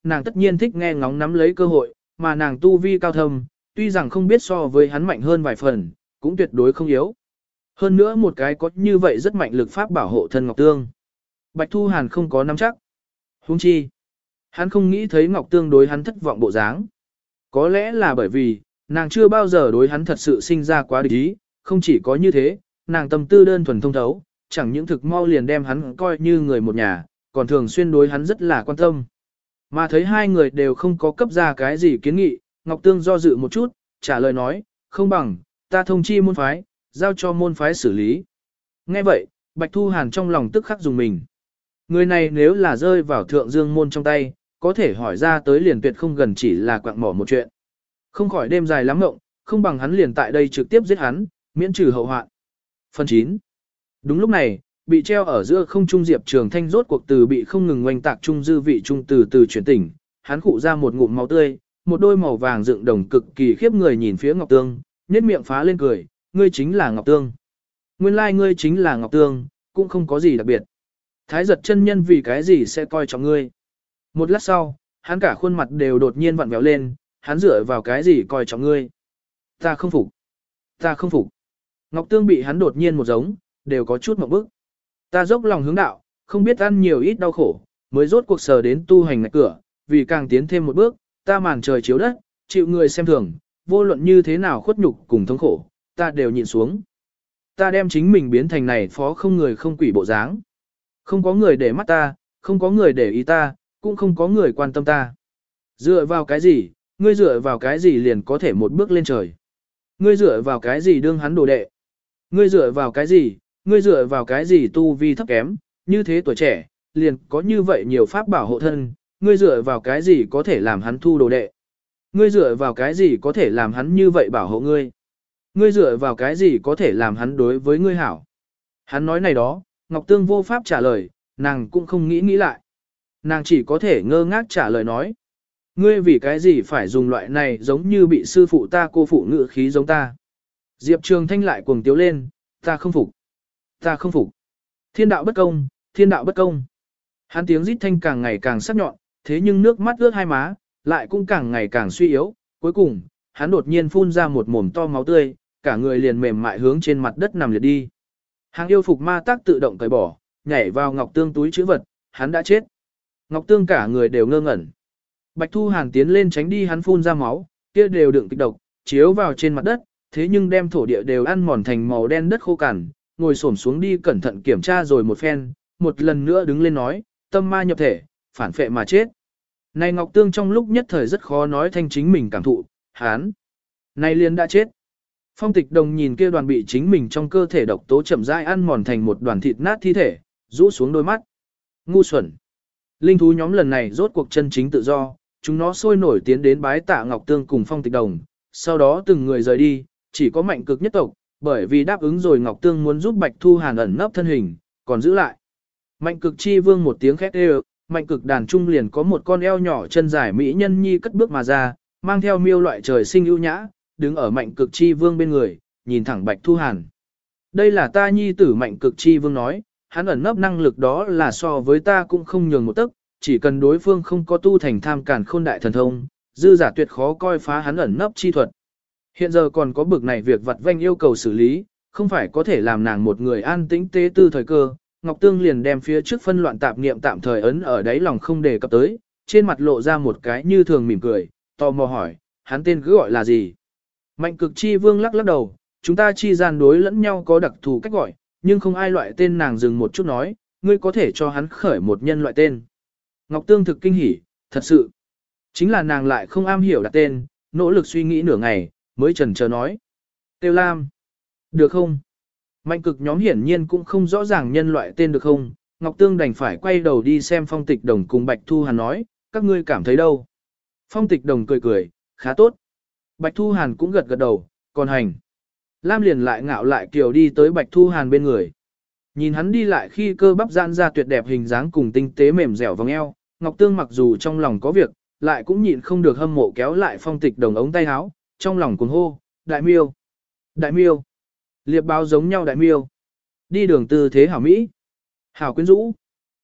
nàng tất nhiên thích nghe ngóng nắm lấy cơ hội, mà nàng tu vi cao thâm, tuy rằng không biết so với hắn mạnh hơn vài phần, cũng tuyệt đối không yếu. Hơn nữa một cái có như vậy rất mạnh lực pháp bảo hộ thân Ngọc Tương. Bạch Thu Hàn không có nắm chắc. Huống chi, hắn không nghĩ thấy Ngọc Tương đối hắn thất vọng bộ dáng. Có lẽ là bởi vì, nàng chưa bao giờ đối hắn thật sự sinh ra quá địch ý, không chỉ có như thế, nàng tâm tư đơn thuần thông thấu, chẳng những thực mau liền đem hắn coi như người một nhà, còn thường xuyên đối hắn rất là quan tâm. Mà thấy hai người đều không có cấp ra cái gì kiến nghị, Ngọc Tương do dự một chút, trả lời nói, không bằng, ta thông chi môn phái, giao cho môn phái xử lý. Nghe vậy, Bạch Thu Hàn trong lòng tức khắc dùng mình. Người này nếu là rơi vào thượng dương môn trong tay, có thể hỏi ra tới liền tuyệt không gần chỉ là quạng mỏ một chuyện. Không khỏi đêm dài lắm ngộng, không bằng hắn liền tại đây trực tiếp giết hắn, miễn trừ hậu hoạn. Phần 9. Đúng lúc này, bị treo ở giữa không trung Diệp Trường Thanh rốt cuộc từ bị không ngừng oanh tạc trung dư vị trung từ từ chuyển tỉnh, hắn khụ ra một ngụm máu tươi, một đôi màu vàng dựng đồng cực kỳ khiếp người nhìn phía Ngọc Tương, nhếch miệng phá lên cười, ngươi chính là Ngọc Tương. Nguyên lai ngươi chính là Ngọc Tương, cũng không có gì đặc biệt. Thái giật chân nhân vì cái gì sẽ coi trọng ngươi. Một lát sau, hắn cả khuôn mặt đều đột nhiên vặn vẹo lên, hắn dựa vào cái gì coi trọng ngươi. Ta không phục. Ta không phục. Ngọc Tương bị hắn đột nhiên một giống, đều có chút một bức. Ta dốc lòng hướng đạo, không biết ăn nhiều ít đau khổ, mới rốt cuộc sờ đến tu hành ngạch cửa, vì càng tiến thêm một bước, ta màn trời chiếu đất, chịu người xem thường, vô luận như thế nào khuất nhục cùng thống khổ, ta đều nhịn xuống. Ta đem chính mình biến thành này phó không người không quỷ bộ dáng. Không có người để mắt ta, không có người để ý ta, cũng không có người quan tâm ta. Dựa vào cái gì, ngươi dựa vào cái gì liền có thể một bước lên trời. Ngươi dựa vào cái gì đương hắn đồ đệ. Ngươi dựa vào cái gì, ngươi dựa vào cái gì tu vi thấp kém, như thế tuổi trẻ, liền có như vậy nhiều pháp bảo hộ thân, ngươi dựa vào cái gì có thể làm hắn thu đồ đệ. Ngươi dựa vào cái gì có thể làm hắn như vậy bảo hộ ngươi. Ngươi dựa vào cái gì có thể làm hắn đối với ngươi hảo. Hắn nói này đó, Ngọc Tương vô pháp trả lời, nàng cũng không nghĩ lại. Nàng chỉ có thể ngơ ngác trả lời nói. Ngươi vì cái gì phải dùng loại này giống như bị sư phụ ta cô phụ ngữ khí giống ta. Diệp Trường Thanh lại cuồng tiếu lên, ta không phục. Ta không phục. Thiên đạo bất công, thiên đạo bất công. Hắn tiếng rít thanh càng ngày càng sắc nhọn, thế nhưng nước mắt ướt hai má, lại cũng càng ngày càng suy yếu. Cuối cùng, hắn đột nhiên phun ra một mồm to máu tươi, cả người liền mềm mại hướng trên mặt đất nằm liệt đi. Hàng yêu phục ma tác tự động cởi bỏ, nhảy vào Ngọc Tương túi trữ vật, hắn đã chết. Ngọc Tương cả người đều ngơ ngẩn. Bạch Thu Hàn tiến lên tránh đi hắn phun ra máu, kia đều đựng kịch độc, chiếu vào trên mặt đất, thế nhưng đem thổ địa đều ăn mòn thành màu đen đất khô cằn, ngồi xổm xuống đi cẩn thận kiểm tra rồi một phen, một lần nữa đứng lên nói, tâm ma nhập thể, phản phệ mà chết. Này Ngọc Tương trong lúc nhất thời rất khó nói thanh chính mình cảm thụ, hắn, này liền đã chết. Phong Tịch Đồng nhìn kia đoàn bị chính mình trong cơ thể độc tố chậm rãi ăn mòn thành một đoàn thịt nát thi thể, rũ xuống đôi mắt. Ngu xuẩn. Linh thú nhóm lần này rốt cuộc chân chính tự do, chúng nó sôi nổi tiến đến bái tạ Ngọc Tương cùng Phong Tịch Đồng, sau đó từng người rời đi, chỉ có Mạnh Cực nhất tộc, bởi vì đáp ứng rồi Ngọc Tương muốn giúp Bạch Thu Hàn ẩn nấp thân hình, còn giữ lại. Mạnh Cực chi vương một tiếng khét đều, Mạnh Cực đàn trung liền có một con eo nhỏ chân dài mỹ nhân nhi cất bước mà ra, mang theo miêu loại trời sinh ưu nhã, đứng ở Mạnh Cực chi vương bên người, nhìn thẳng Bạch Thu Hàn. Đây là ta nhi tử Mạnh Cực chi vương nói, hắn ẩn nấp năng lực đó là so với ta cũng không nhường một tấc, chỉ cần đối phương không có tu thành tham càn khôn đại thần thông, dư giả tuyệt khó coi phá hắn ẩn nấp chi thuật. Hiện giờ còn có bực này việc vặt vanh yêu cầu xử lý, không phải có thể làm nàng một người an tĩnh tế tư thời cơ. Ngọc Tương liền đem phía trước phân loạn tạp niệm tạm thời ấn ở đáy lòng không đề cập tới, trên mặt lộ ra một cái như thường mỉm cười, tò mò hỏi, hắn tên cứ gọi là gì? Mạnh Cực chi vương lắc lắc đầu, chúng ta chi gian đối lẫn nhau có đặc thù cách gọi, nhưng không ai loại tên. Nàng dừng một chút nói, ngươi có thể cho hắn khởi một nhân loại tên. Ngọc Tương thực kinh hỉ, thật sự. Chính là nàng lại không am hiểu đặt tên, nỗ lực suy nghĩ nửa ngày, mới chần chờ nói. Tiêu Lam. Được không? Mạnh Cực nhóm hiển nhiên cũng không rõ ràng nhân loại tên được không, Ngọc Tương đành phải quay đầu đi xem Phong Tịch Đồng cùng Bạch Thu Hàn nói, các ngươi cảm thấy đâu? Phong Tịch Đồng cười cười, khá tốt. Bạch Thu Hàn cũng gật gật đầu, còn hành. Lam liền lại ngạo lại kiều đi tới Bạch Thu Hàn bên người. Nhìn hắn đi lại khi cơ bắp giãn ra tuyệt đẹp hình dáng cùng tinh tế mềm dẻo vòng eo, Ngọc Tương mặc dù trong lòng có việc, lại cũng nhịn không được hâm mộ kéo lại Phong Tịch Đồng ống tay áo, trong lòng cuồng hô, đại miêu, đại miêu, liệp báo giống nhau đại miêu, đi đường tư thế hảo mỹ, hảo quyến rũ.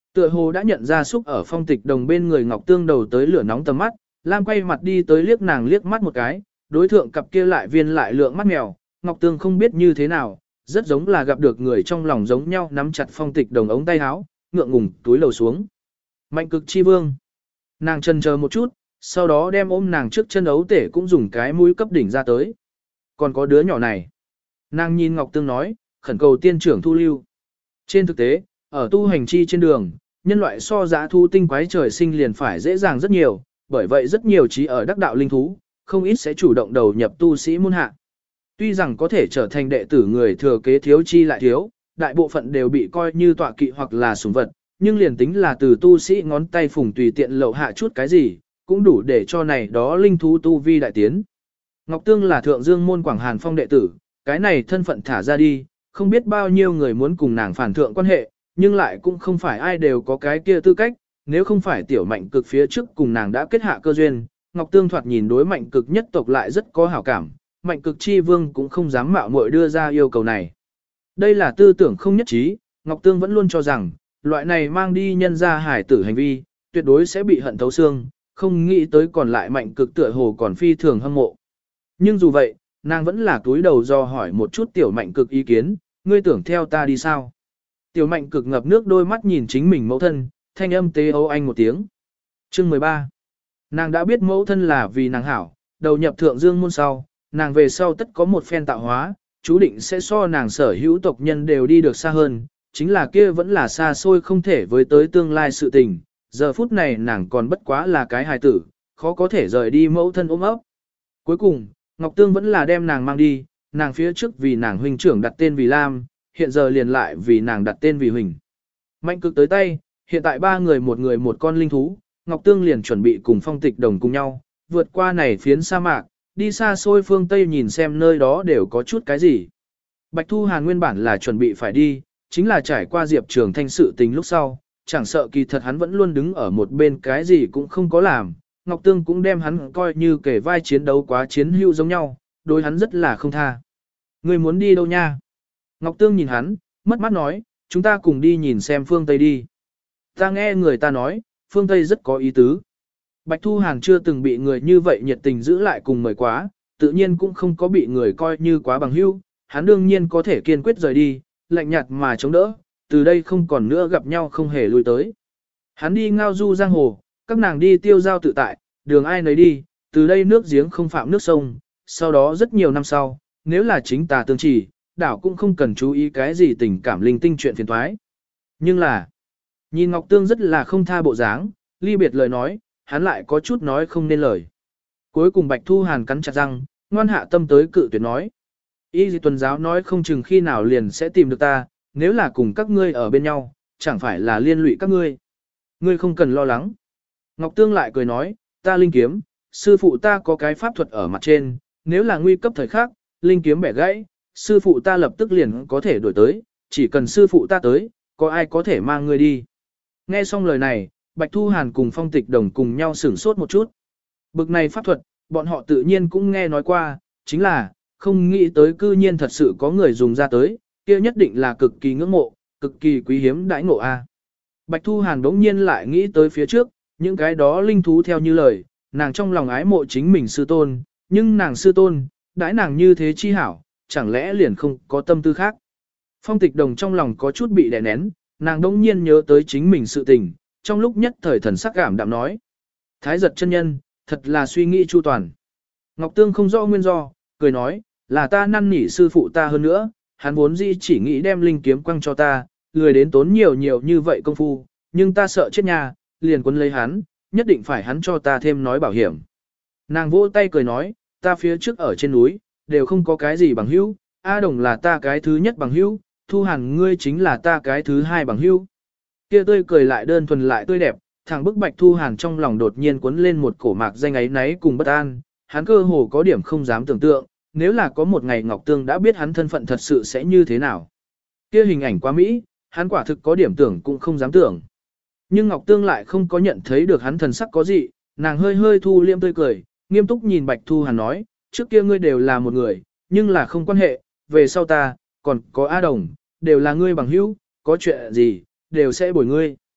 Tựa hồ đã nhận ra xúc ở Phong Tịch Đồng bên người Ngọc Tương đầu tới lửa nóng tầm mắt, Lam quay mặt đi tới liếc nàng liếc mắt một cái, đối thượng cặp kia lại viên lại lượng mắt mèo, Ngọc Tương không biết như thế nào, rất giống là gặp được người trong lòng giống nhau nắm chặt Phong Tịch Đồng ống tay áo, ngượng ngùng túi lầu xuống. Mạnh cực chi vương. Nàng chần chờ một chút, sau đó đem ôm nàng trước chân ấu tể cũng dùng cái mũi cấp đỉnh ra tới. Còn có đứa nhỏ này. Nàng nhìn Ngọc Tương nói, khẩn cầu tiên trưởng thu lưu. Trên thực tế, ở tu hành chi trên đường, nhân loại so dã thu tinh quái trời sinh liền phải dễ dàng rất nhiều, bởi vậy rất nhiều trí ở đắc đạo linh thú, không ít sẽ chủ động đầu nhập tu sĩ môn hạ. Tuy rằng có thể trở thành đệ tử người thừa kế thiếu chi lại thiếu, đại bộ phận đều bị coi như tọa kỵ hoặc là sủng vật, nhưng liền tính là từ tu sĩ ngón tay phùng tùy tiện lậu hạ chút cái gì, cũng đủ để cho này đó linh thú tu vi đại tiến. Ngọc Tương là thượng dương môn Quảng Hàn Phong đệ tử, cái này thân phận thả ra đi, không biết bao nhiêu người muốn cùng nàng phản thượng quan hệ, nhưng lại cũng không phải ai đều có cái kia tư cách, nếu không phải tiểu mạnh cực phía trước cùng nàng đã kết hạ cơ duyên, Ngọc Tương thoạt nhìn đối mạnh cực nhất tộc lại rất có hảo cảm, mạnh cực chi vương cũng không dám mạo muội đưa ra yêu cầu này. Đây là tư tưởng không nhất trí, Ngọc Tương vẫn luôn cho rằng, loại này mang đi nhân ra hải tử hành vi, tuyệt đối sẽ bị hận thấu xương, không nghĩ tới còn lại mạnh cực tựa hồ còn phi thường hâm mộ. Nhưng dù vậy, nàng vẫn là túi đầu do hỏi một chút tiểu mạnh cực ý kiến, ngươi tưởng theo ta đi sao? Tiểu mạnh cực ngập nước đôi mắt nhìn chính mình mẫu thân, thanh âm tế âu anh một tiếng. Chương 13. Nàng đã biết mẫu thân là vì nàng hảo, đầu nhập thượng dương môn sau, nàng về sau tất có một phen tạo hóa, chú định sẽ so nàng sở hữu tộc nhân đều đi được xa hơn, chính là kia vẫn là xa xôi không thể với tới tương lai sự tình, giờ phút này nàng còn bất quá là cái hài tử, khó có thể rời đi mẫu thân ôm ấp. Cuối cùng, Ngọc Tương vẫn là đem nàng mang đi, nàng phía trước vì nàng huynh trưởng đặt tên vì Lam, hiện giờ liền lại vì nàng đặt tên vì Huỳnh. Mạnh cực tới tay, hiện tại ba người một con linh thú, Ngọc Tương liền chuẩn bị cùng Phong Tịch Đồng cùng nhau, vượt qua này phiến sa mạc, đi xa xôi phương Tây nhìn xem nơi đó đều có chút cái gì. Bạch Thu Hàn nguyên bản là chuẩn bị phải đi, chính là trải qua Diệp Trường Thanh sự tình lúc sau, chẳng sợ kỳ thật hắn vẫn luôn đứng ở một bên cái gì cũng không có làm, Ngọc Tương cũng đem hắn coi như kể vai chiến đấu quá chiến hữu giống nhau, đối hắn rất là không tha. Người muốn đi đâu nha? Ngọc Tương nhìn hắn, mất mắt nói, chúng ta cùng đi nhìn xem phương Tây đi. Ta nghe người ta nói, phương Tây rất có ý tứ. Bạch Thu Hàn chưa từng bị người như vậy nhiệt tình giữ lại cùng mời quá, tự nhiên cũng không có bị người coi như quá bằng hữu, hắn đương nhiên có thể kiên quyết rời đi, lạnh nhạt mà chống đỡ, từ đây không còn nữa gặp nhau không hề lui tới. Hắn đi ngao du giang hồ, các nàng đi tiêu giao tự tại, đường ai nấy đi, từ đây nước giếng không phạm nước sông, sau đó rất nhiều năm sau, nếu là chính tà tương chỉ, đảo cũng không cần chú ý cái gì tình cảm linh tinh chuyện phiền thoái. Nhưng là, nhìn Ngọc Tương rất là không tha bộ dáng, ly biệt lời nói, hắn lại có chút nói không nên lời. Cuối cùng Bạch Thu Hàn cắn chặt răng, ngoan hạ tâm tới cự tuyệt nói. Y Di Tuần Giáo nói không chừng khi nào liền sẽ tìm được ta, nếu là cùng các ngươi ở bên nhau, chẳng phải là liên lụy các ngươi. Ngươi không cần lo lắng. Ngọc Tương lại cười nói, ta linh kiếm, sư phụ ta có cái pháp thuật ở mặt trên, nếu là nguy cấp thời khắc, linh kiếm bẻ gãy, sư phụ ta lập tức liền có thể đổi tới, chỉ cần sư phụ ta tới, có ai có thể mang ngươi đi. Nghe xong lời này, Bạch Thu Hàn cùng Phong Tịch Đồng cùng nhau sửng sốt một chút. Bực này pháp thuật, bọn họ tự nhiên cũng nghe nói qua, chính là, không nghĩ tới cư nhiên thật sự có người dùng ra tới, kia nhất định là cực kỳ ngưỡng mộ, cực kỳ quý hiếm đãi ngộ a. Bạch Thu Hàn đống nhiên lại nghĩ tới phía trước, những cái đó linh thú theo như lời, nàng trong lòng ái mộ chính mình sư tôn, nhưng nàng sư tôn, đãi nàng như thế chi hảo, chẳng lẽ liền không có tâm tư khác. Phong Tịch Đồng trong lòng có chút bị đè nén, nàng đống nhiên nhớ tới chính mình sự tình, trong lúc nhất thời thần sắc cảm đạm nói. Thái giật chân nhân, thật là suy nghĩ chu toàn. Ngọc Tương không rõ nguyên do, cười nói, là ta năn nỉ sư phụ ta hơn nữa, hắn vốn dĩ chỉ nghĩ đem linh kiếm quăng cho ta, lười đến tốn nhiều như vậy công phu, nhưng ta sợ chết nhà, liền quấn lấy hắn, nhất định phải hắn cho ta thêm nói bảo hiểm. Nàng vỗ tay cười nói, ta phía trước ở trên núi, đều không có cái gì bằng hữu, A Đồng là ta cái thứ nhất bằng hữu, Thu Hàn ngươi chính là ta cái thứ hai bằng hữu. Kia tươi cười lại đơn thuần lại tươi đẹp, thằng bức Bạch Thu Hàn trong lòng đột nhiên cuốn lên một cổ mạc danh ấy náy cùng bất an, hắn cơ hồ có điểm không dám tưởng tượng, nếu là có một ngày Ngọc Tương đã biết hắn thân phận thật sự sẽ như thế nào. Kia hình ảnh quá mỹ, hắn quả thực có điểm tưởng cũng không dám tưởng. Nhưng Ngọc Tương lại không có nhận thấy được hắn thần sắc có gì, nàng hơi hơi thu liêm tươi cười, nghiêm túc nhìn Bạch Thu Hàn nói, trước kia ngươi đều là một người, nhưng là không quan hệ, về sau ta, còn có A Đồng, đều là ngươi bằng hữu, có chuyện gì, đều sẽ bồi ngươi.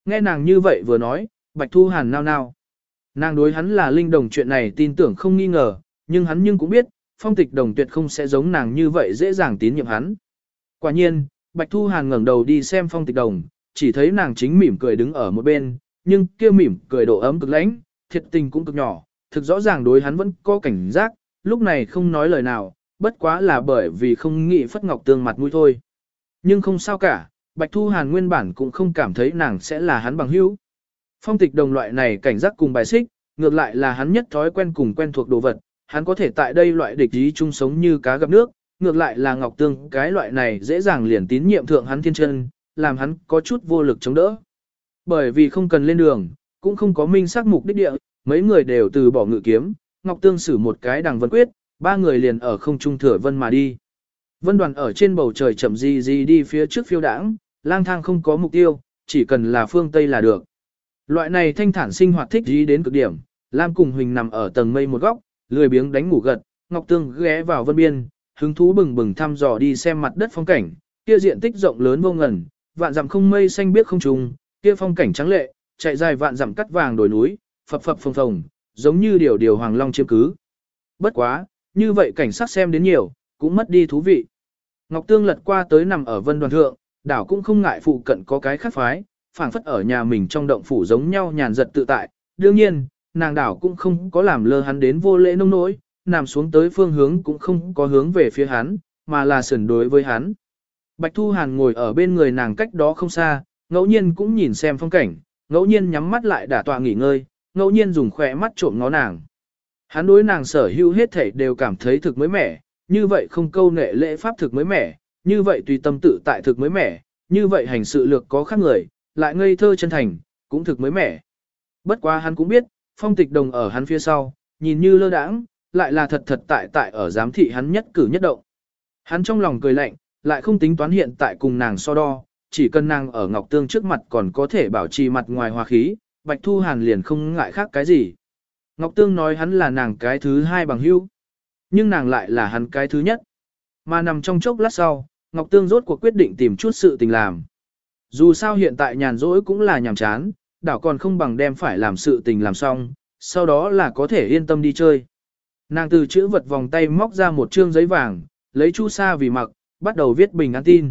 Nghe nàng như vậy vừa nói, Bạch Thu Hàn nao nao. Nàng đối hắn là linh đồng chuyện này tin tưởng không nghi ngờ, nhưng hắn cũng biết, Phong Tịch Đồng tuyệt không sẽ giống nàng như vậy dễ dàng tín nhiệm hắn. Quả nhiên, Bạch Thu Hàn ngẩng đầu đi xem Phong Tịch Đồng, chỉ thấy nàng chính mỉm cười đứng ở một bên, nhưng kia mỉm cười độ ấm cực lãnh, thiệt tình cũng cực nhỏ, thực rõ ràng đối hắn vẫn có cảnh giác, lúc này không nói lời nào, bất quá là bởi vì không nghĩ Phất Ngọc Tương mặt mũi thôi. Nhưng không sao cả, Bạch Thu Hàn nguyên bản cũng không cảm thấy nàng sẽ là hắn bằng hữu. Phong Tịch Đồng loại này cảnh giác cùng bài xích, ngược lại là hắn nhất thói quen cùng quen thuộc đồ vật, hắn có thể tại đây loại địch ý chung sống như cá gặp nước, ngược lại là Ngọc Tương cái loại này dễ dàng liền tín nhiệm thượng hắn thiên chân, làm hắn có chút vô lực chống đỡ. Bởi vì không cần lên đường, cũng không có minh xác mục đích địa, mấy người đều từ bỏ ngự kiếm, Ngọc Tương sử một cái đằng vân quyết, ba người liền ở không trung thừa vân mà đi. Vân đoàn ở trên bầu trời chậm gì đi phía trước phiêu đãng, lang thang không có mục tiêu, chỉ cần là phương Tây là được. Loại này thanh thản sinh hoạt thích gì đến cực điểm, Lam cùng Huỳnh nằm ở tầng mây một góc, lười biếng đánh ngủ gật, Ngọc Tương ghé vào vân biên, hứng thú bừng bừng thăm dò đi xem mặt đất phong cảnh, kia diện tích rộng lớn vô ngần, vạn dặm không mây xanh biếc không trùng, kia phong cảnh trắng lệ, chạy dài vạn dặm cắt vàng đồi núi, phập phập phồng phồng, giống như điều hoàng long chiếm cứ. Bất quá, như vậy cảnh sát xem đến nhiều, cũng mất đi thú vị. Ngọc Tương lật qua tới nằm ở vân đoàn thượng, đảo cũng không ngại phụ cận có cái khác phái, phảng phất ở nhà mình trong động phủ giống nhau nhàn giật tự tại. Đương nhiên, nàng đảo cũng không có làm lơ hắn đến vô lễ nông nỗi, nằm xuống tới phương hướng cũng không có hướng về phía hắn, mà là sườn đối với hắn. Bạch Thu Hàn ngồi ở bên người nàng cách đó không xa, ngẫu nhiên cũng nhìn xem phong cảnh, ngẫu nhiên nhắm mắt lại đả tọa nghỉ ngơi, ngẫu nhiên dùng khỏe mắt trộm ngó nàng. Hắn đối nàng sở hữu hết thảy đều cảm thấy thực mới mẻ, như vậy không câu nệ lễ pháp thực mới mẻ, như vậy tùy tâm tự tại thực mới mẻ, như vậy hành sự lược có khác người, lại ngây thơ chân thành, cũng thực mới mẻ. Bất quá hắn cũng biết, Phong Tịch Đồng ở hắn phía sau, nhìn như lơ đãng, lại là thật thật tại tại ở giám thị hắn nhất cử nhất động. Hắn trong lòng cười lạnh, lại không tính toán hiện tại cùng nàng so đo, chỉ cần nàng ở Ngọc Tương trước mặt còn có thể bảo trì mặt ngoài hòa khí, Bạch Thu Hàn liền không ngại khác cái gì. Ngọc Tương nói hắn là nàng cái thứ hai bằng hữu, nhưng nàng lại là hắn cái thứ nhất. Mà nằm trong chốc lát sau, Ngọc Tương rốt cuộc quyết định tìm chút sự tình làm. Dù sao hiện tại nhàn rỗi cũng là nhàm chán, đảo còn không bằng đem phải làm sự tình làm xong, sau đó là có thể yên tâm đi chơi. Nàng từ chữ vật vòng tay móc ra một trương giấy vàng, lấy chu sa vì mặc, bắt đầu viết bình an tin.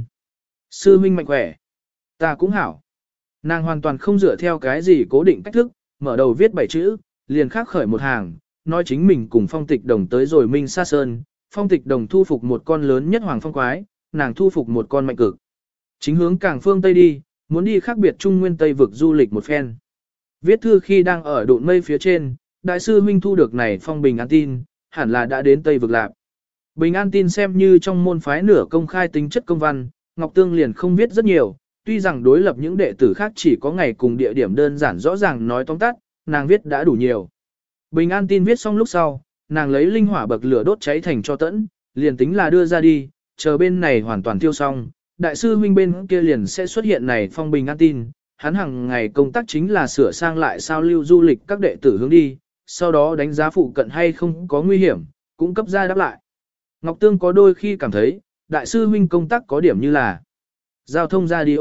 Sư huynh mạnh khỏe. Ta cũng hảo. Nàng hoàn toàn không dựa theo cái gì cố định cách thức, mở đầu viết 7 chữ, liền khắc khởi một hàng, nói chính mình cùng Phong Tịch Đồng tới rồi Minh Sa Sơn, Phong Tịch Đồng thu phục một con lớn nhất hoàng phong quái, nàng thu phục một con mạnh cực. Chính hướng cảng phương Tây đi, muốn đi khác biệt Trung Nguyên Tây vực du lịch một phen. Viết thư khi đang ở độn mây phía trên, đại sư huynh thu được này phong bình an tin, hẳn là đã đến Tây vực lạc. Bình an tin xem như trong môn phái nửa công khai tính chất công văn, Ngọc Tương liền không viết rất nhiều, tuy rằng đối lập những đệ tử khác chỉ có ngày cùng địa điểm đơn giản rõ ràng nói tóm tắt, nàng viết đã đủ nhiều. Bình an tin viết xong lúc sau, nàng lấy linh hỏa bậc lửa đốt cháy thành cho tẫn, liền tính là đưa ra đi, chờ bên này hoàn toàn tiêu xong, đại sư huynh bên kia liền sẽ xuất hiện này phong bình an tin, hắn hàng ngày công tác chính là sửa sang lại sao lưu du lịch các đệ tử hướng đi, sau đó đánh giá phụ cận hay không có nguy hiểm, cũng cấp ra đáp lại. Ngọc Tương có đôi khi cảm thấy, đại sư huynh công tác có điểm như là giao thông radio.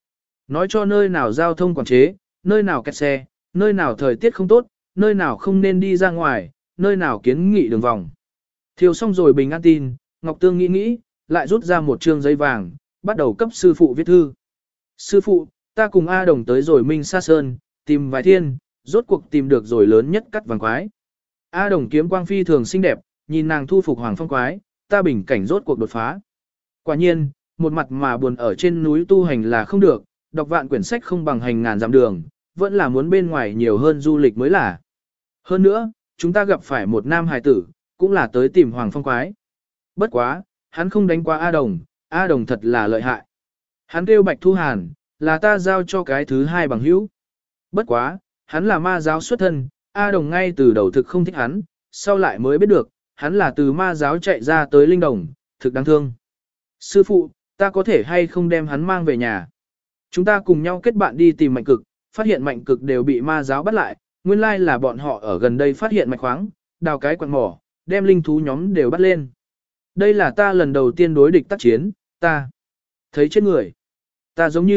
Nói cho nơi nào giao thông quản chế, nơi nào kẹt xe, nơi nào thời tiết không tốt, nơi nào không nên đi ra ngoài, nơi nào kiến nghị đường vòng. Thiêu xong rồi bình an tin, Ngọc Tương nghĩ, lại rút ra một trương giấy vàng, bắt đầu cấp sư phụ viết thư. Sư phụ, ta cùng A Đồng tới rồi Minh Sa Sơn, tìm vài thiên, rốt cuộc tìm được rồi lớn nhất cắt vàng quái. A Đồng kiếm quang phi thường xinh đẹp, nhìn nàng thu phục hoàng phong quái, ta bình cảnh rốt cuộc đột phá. Quả nhiên, một mặt mà buồn ở trên núi tu hành là không được, đọc vạn quyển sách không bằng hành ngàn dặm đường, vẫn là muốn bên ngoài nhiều hơn du lịch mới là. Hơn nữa, chúng ta gặp phải một nam hài tử, cũng là tới tìm hoàng phong quái. Bất quá, hắn không đánh qua A Đồng thật là lợi hại. Hắn kêu Bạch Thu Hàn, là ta giao cho cái thứ hai bằng hữu. Bất quá, hắn là ma giáo xuất thân, A Đồng ngay từ đầu thực không thích hắn, sau lại mới biết được, hắn là từ ma giáo chạy ra tới linh đồng, thực đáng thương. Sư phụ, ta có thể hay không đem hắn mang về nhà? Chúng ta cùng nhau kết bạn đi tìm mạnh cực, phát hiện mạnh cực đều bị ma giáo bắt lại, nguyên lai là bọn họ ở gần đây phát hiện mạch khoáng, đào cái quặng mỏ, đem linh thú nhóm đều bắt lên. Đây là ta lần đầu tiên đối địch tác chiến, ta thấy chết người. Ta giống như,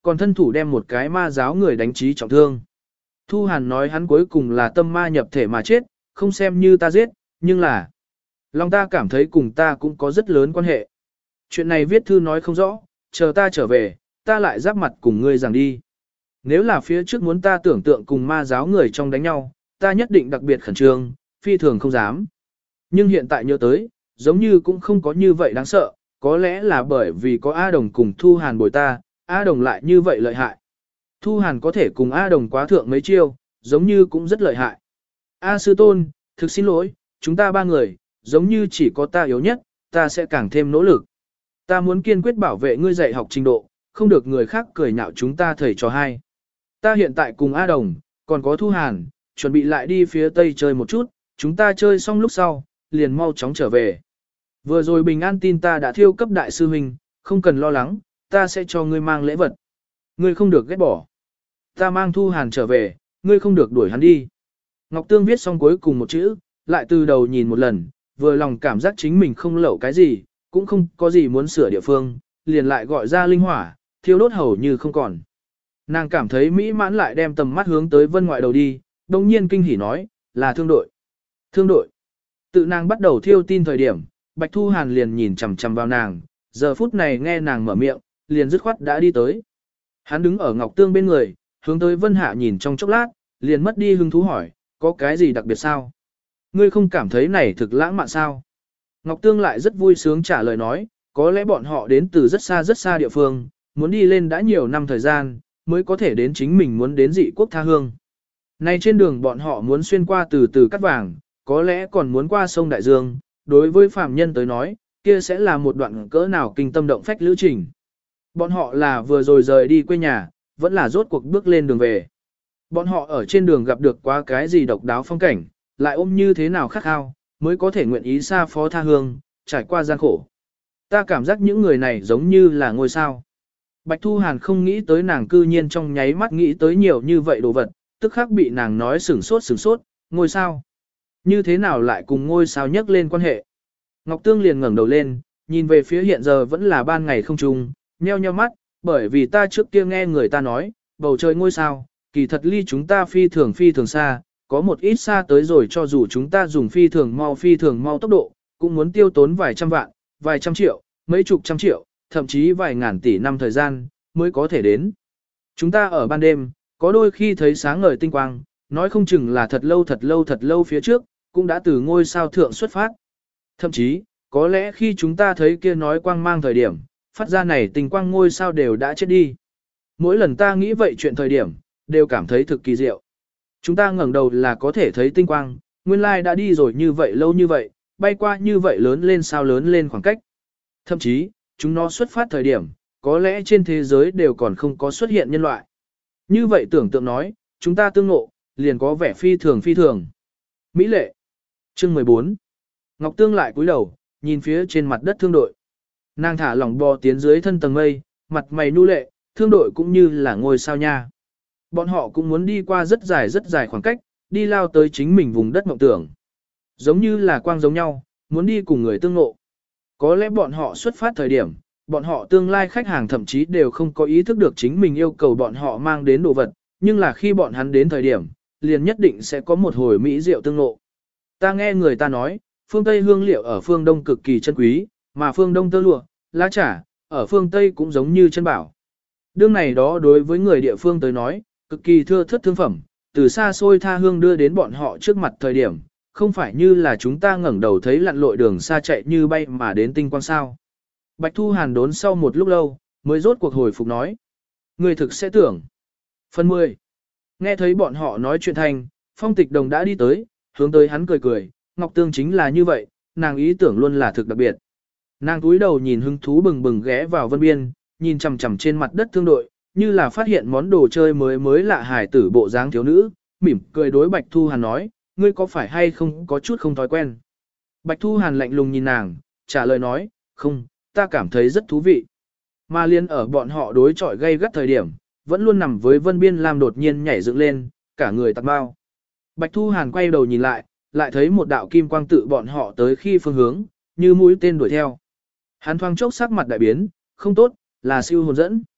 còn thân thủ đem một cái ma giáo người đánh trí trọng thương. Thu Hàn nói hắn cuối cùng là tâm ma nhập thể mà chết, không xem như ta giết, nhưng là lòng ta cảm thấy cùng ta cũng có rất lớn quan hệ. Chuyện này viết thư nói không rõ, chờ ta trở về, ta lại giáp mặt cùng ngươi rằng đi. Nếu là phía trước muốn ta tưởng tượng cùng ma giáo người trong đánh nhau, ta nhất định đặc biệt khẩn trương, phi thường không dám. Nhưng hiện tại nhớ tới, giống như cũng không có như vậy đáng sợ, có lẽ là bởi vì có A Đồng cùng Thu Hàn bồi ta, A Đồng lại như vậy lợi hại. Thu Hàn có thể cùng A Đồng quá thượng mấy chiêu, giống như cũng rất lợi hại. A sư tôn, thực xin lỗi, chúng ta ba người, giống như chỉ có ta yếu nhất, ta sẽ càng thêm nỗ lực. Ta muốn kiên quyết bảo vệ ngươi dạy học trình độ, không được người khác cười nhạo chúng ta thầy trò hai. Ta hiện tại cùng A Đồng, còn có Thu Hàn, chuẩn bị lại đi phía Tây chơi một chút, chúng ta chơi xong lúc sau, liền mau chóng trở về. Vừa rồi bình an tin ta đã thiêu cấp đại sư huynh, không cần lo lắng, ta sẽ cho ngươi mang lễ vật. Ngươi không được ghét bỏ. Ta mang Thu Hàn trở về, ngươi không được đuổi hắn đi. Ngọc Tương viết xong cuối cùng một chữ, lại từ đầu nhìn một lần, vừa lòng cảm giác chính mình không lẩu cái gì, cũng không có gì muốn sửa địa phương, liền lại gọi ra linh hỏa, thiêu đốt hầu như không còn. Nàng cảm thấy mỹ mãn lại đem tầm mắt hướng tới vân ngoại đầu đi, đồng nhiên kinh hỉ nói, là thương đội. Thương đội. Tự nàng bắt đầu thiêu tin thời điểm, Bạch Thu Hàn liền nhìn chằm chằm vào nàng, giờ phút này nghe nàng mở miệng, liền dứt khoát đã đi tới. Hắn đứng ở Ngọc Tương bên người, hướng tới Vân Hạ nhìn trong chốc lát, liền mất đi hứng thú hỏi, có cái gì đặc biệt sao? Ngươi không cảm thấy này thực lãng mạn sao? Ngọc Tương lại rất vui sướng trả lời nói, có lẽ bọn họ đến từ rất xa địa phương, muốn đi lên đã nhiều năm thời gian, mới có thể đến chính mình muốn đến dị quốc tha hương. Này trên đường bọn họ muốn xuyên qua từ từ cắt vàng, có lẽ còn muốn qua sông Đại Dương, đối với phàm nhân tới nói, kia sẽ là một đoạn cỡ nào kinh tâm động phách lữ trình. Bọn họ là vừa rồi rời đi quê nhà, vẫn là rốt cuộc bước lên đường về. Bọn họ ở trên đường gặp được quá cái gì độc đáo phong cảnh, lại ôm như thế nào khát khao, mới có thể nguyện ý xa phó tha hương, trải qua gian khổ. Ta cảm giác những người này giống như là ngôi sao. Bạch Thu Hàn không nghĩ tới nàng cư nhiên trong nháy mắt nghĩ tới nhiều như vậy đồ vật, tức khắc bị nàng nói sửng sốt, ngôi sao. Như thế nào lại cùng ngôi sao nhắc lên quan hệ? Ngọc Tương liền ngẩng đầu lên, nhìn về phía hiện giờ vẫn là ban ngày không trùng, nheo nheo mắt, bởi vì ta trước kia nghe người ta nói, bầu trời ngôi sao, kỳ thật ly chúng ta phi thường xa, có một ít xa tới rồi cho dù chúng ta dùng phi thường mau tốc độ, cũng muốn tiêu tốn vài trăm vạn, vài trăm triệu, mấy chục trăm triệu, thậm chí vài ngàn tỷ năm thời gian, mới có thể đến. Chúng ta ở ban đêm, có đôi khi thấy sáng ngời tinh quang, nói không chừng là thật lâu phía trước, cũng đã từ ngôi sao thượng xuất phát. Thậm chí, có lẽ khi chúng ta thấy kia nói quang mang thời điểm, phát ra này tinh quang ngôi sao đều đã chết đi. Mỗi lần ta nghĩ vậy chuyện thời điểm, đều cảm thấy thực kỳ diệu. Chúng ta ngẩng đầu là có thể thấy tinh quang, nguyên lai đã đi rồi như vậy lâu như vậy, bay qua như vậy lớn lên sao lớn lên khoảng cách. Thậm chí, chúng nó xuất phát thời điểm, có lẽ trên thế giới đều còn không có xuất hiện nhân loại. Như vậy tưởng tượng nói, chúng ta tương ngộ, liền có vẻ phi thường. Mỹ lệ. Chương 14. Ngọc Tương lại cúi đầu, nhìn phía trên mặt đất thương đội. Nàng thả lỏng bò tiến dưới thân tầng mây, mặt mày nu lệ, thương đội cũng như là ngôi sao nha. Bọn họ cũng muốn đi qua rất dài khoảng cách, đi lao tới chính mình vùng đất mộng tưởng. Giống như là quang giống nhau, muốn đi cùng người tương ngộ. Có lẽ bọn họ xuất phát thời điểm, bọn họ tương lai khách hàng thậm chí đều không có ý thức được chính mình yêu cầu bọn họ mang đến đồ vật, nhưng là khi bọn hắn đến thời điểm, liền nhất định sẽ có một hồi mỹ diệu tương ngộ. Ta nghe người ta nói, phương Tây hương liệu ở phương Đông cực kỳ chân quý, mà phương Đông tơ lụa, lá trà, ở phương Tây cũng giống như chân bảo. Đương này đó đối với người địa phương tới nói, cực kỳ thưa thớt thương phẩm, từ xa xôi tha hương đưa đến bọn họ trước mặt thời điểm, không phải như là chúng ta ngẩng đầu thấy lặn lội đường xa chạy như bay mà đến tinh quang sao. Bạch Thu Hàn đốn sau một lúc lâu, mới rốt cuộc hồi phục nói. Người thực sẽ tưởng. Phần 10. Nghe thấy bọn họ nói chuyện thành, Phong Tịch Đồng đã đi tới, hướng tới hắn cười, Ngọc Tương chính là như vậy, nàng ý tưởng luôn là thực đặc biệt. Nàng túi đầu nhìn hứng thú bừng ghé vào vân biên, nhìn chằm chằm trên mặt đất thương đội, như là phát hiện món đồ chơi mới lạ hài tử bộ dáng thiếu nữ, mỉm cười đối Bạch Thu Hàn nói, ngươi có phải hay không có chút không thói quen. Bạch Thu Hàn lạnh lùng nhìn nàng, trả lời nói, không, ta cảm thấy rất thú vị. Mà liên ở bọn họ đối chọi gây gắt thời điểm, vẫn luôn nằm với Vân Biên Lam đột nhiên nhảy dựng lên, cả người tạc bao. Bạch Thu Hàn quay đầu nhìn lại thấy một đạo kim quang tự bọn họ tới khi phương hướng, như mũi tên đuổi theo. Hắn thoáng chốc sắc mặt đại biến, không tốt, là siêu hồn dẫn.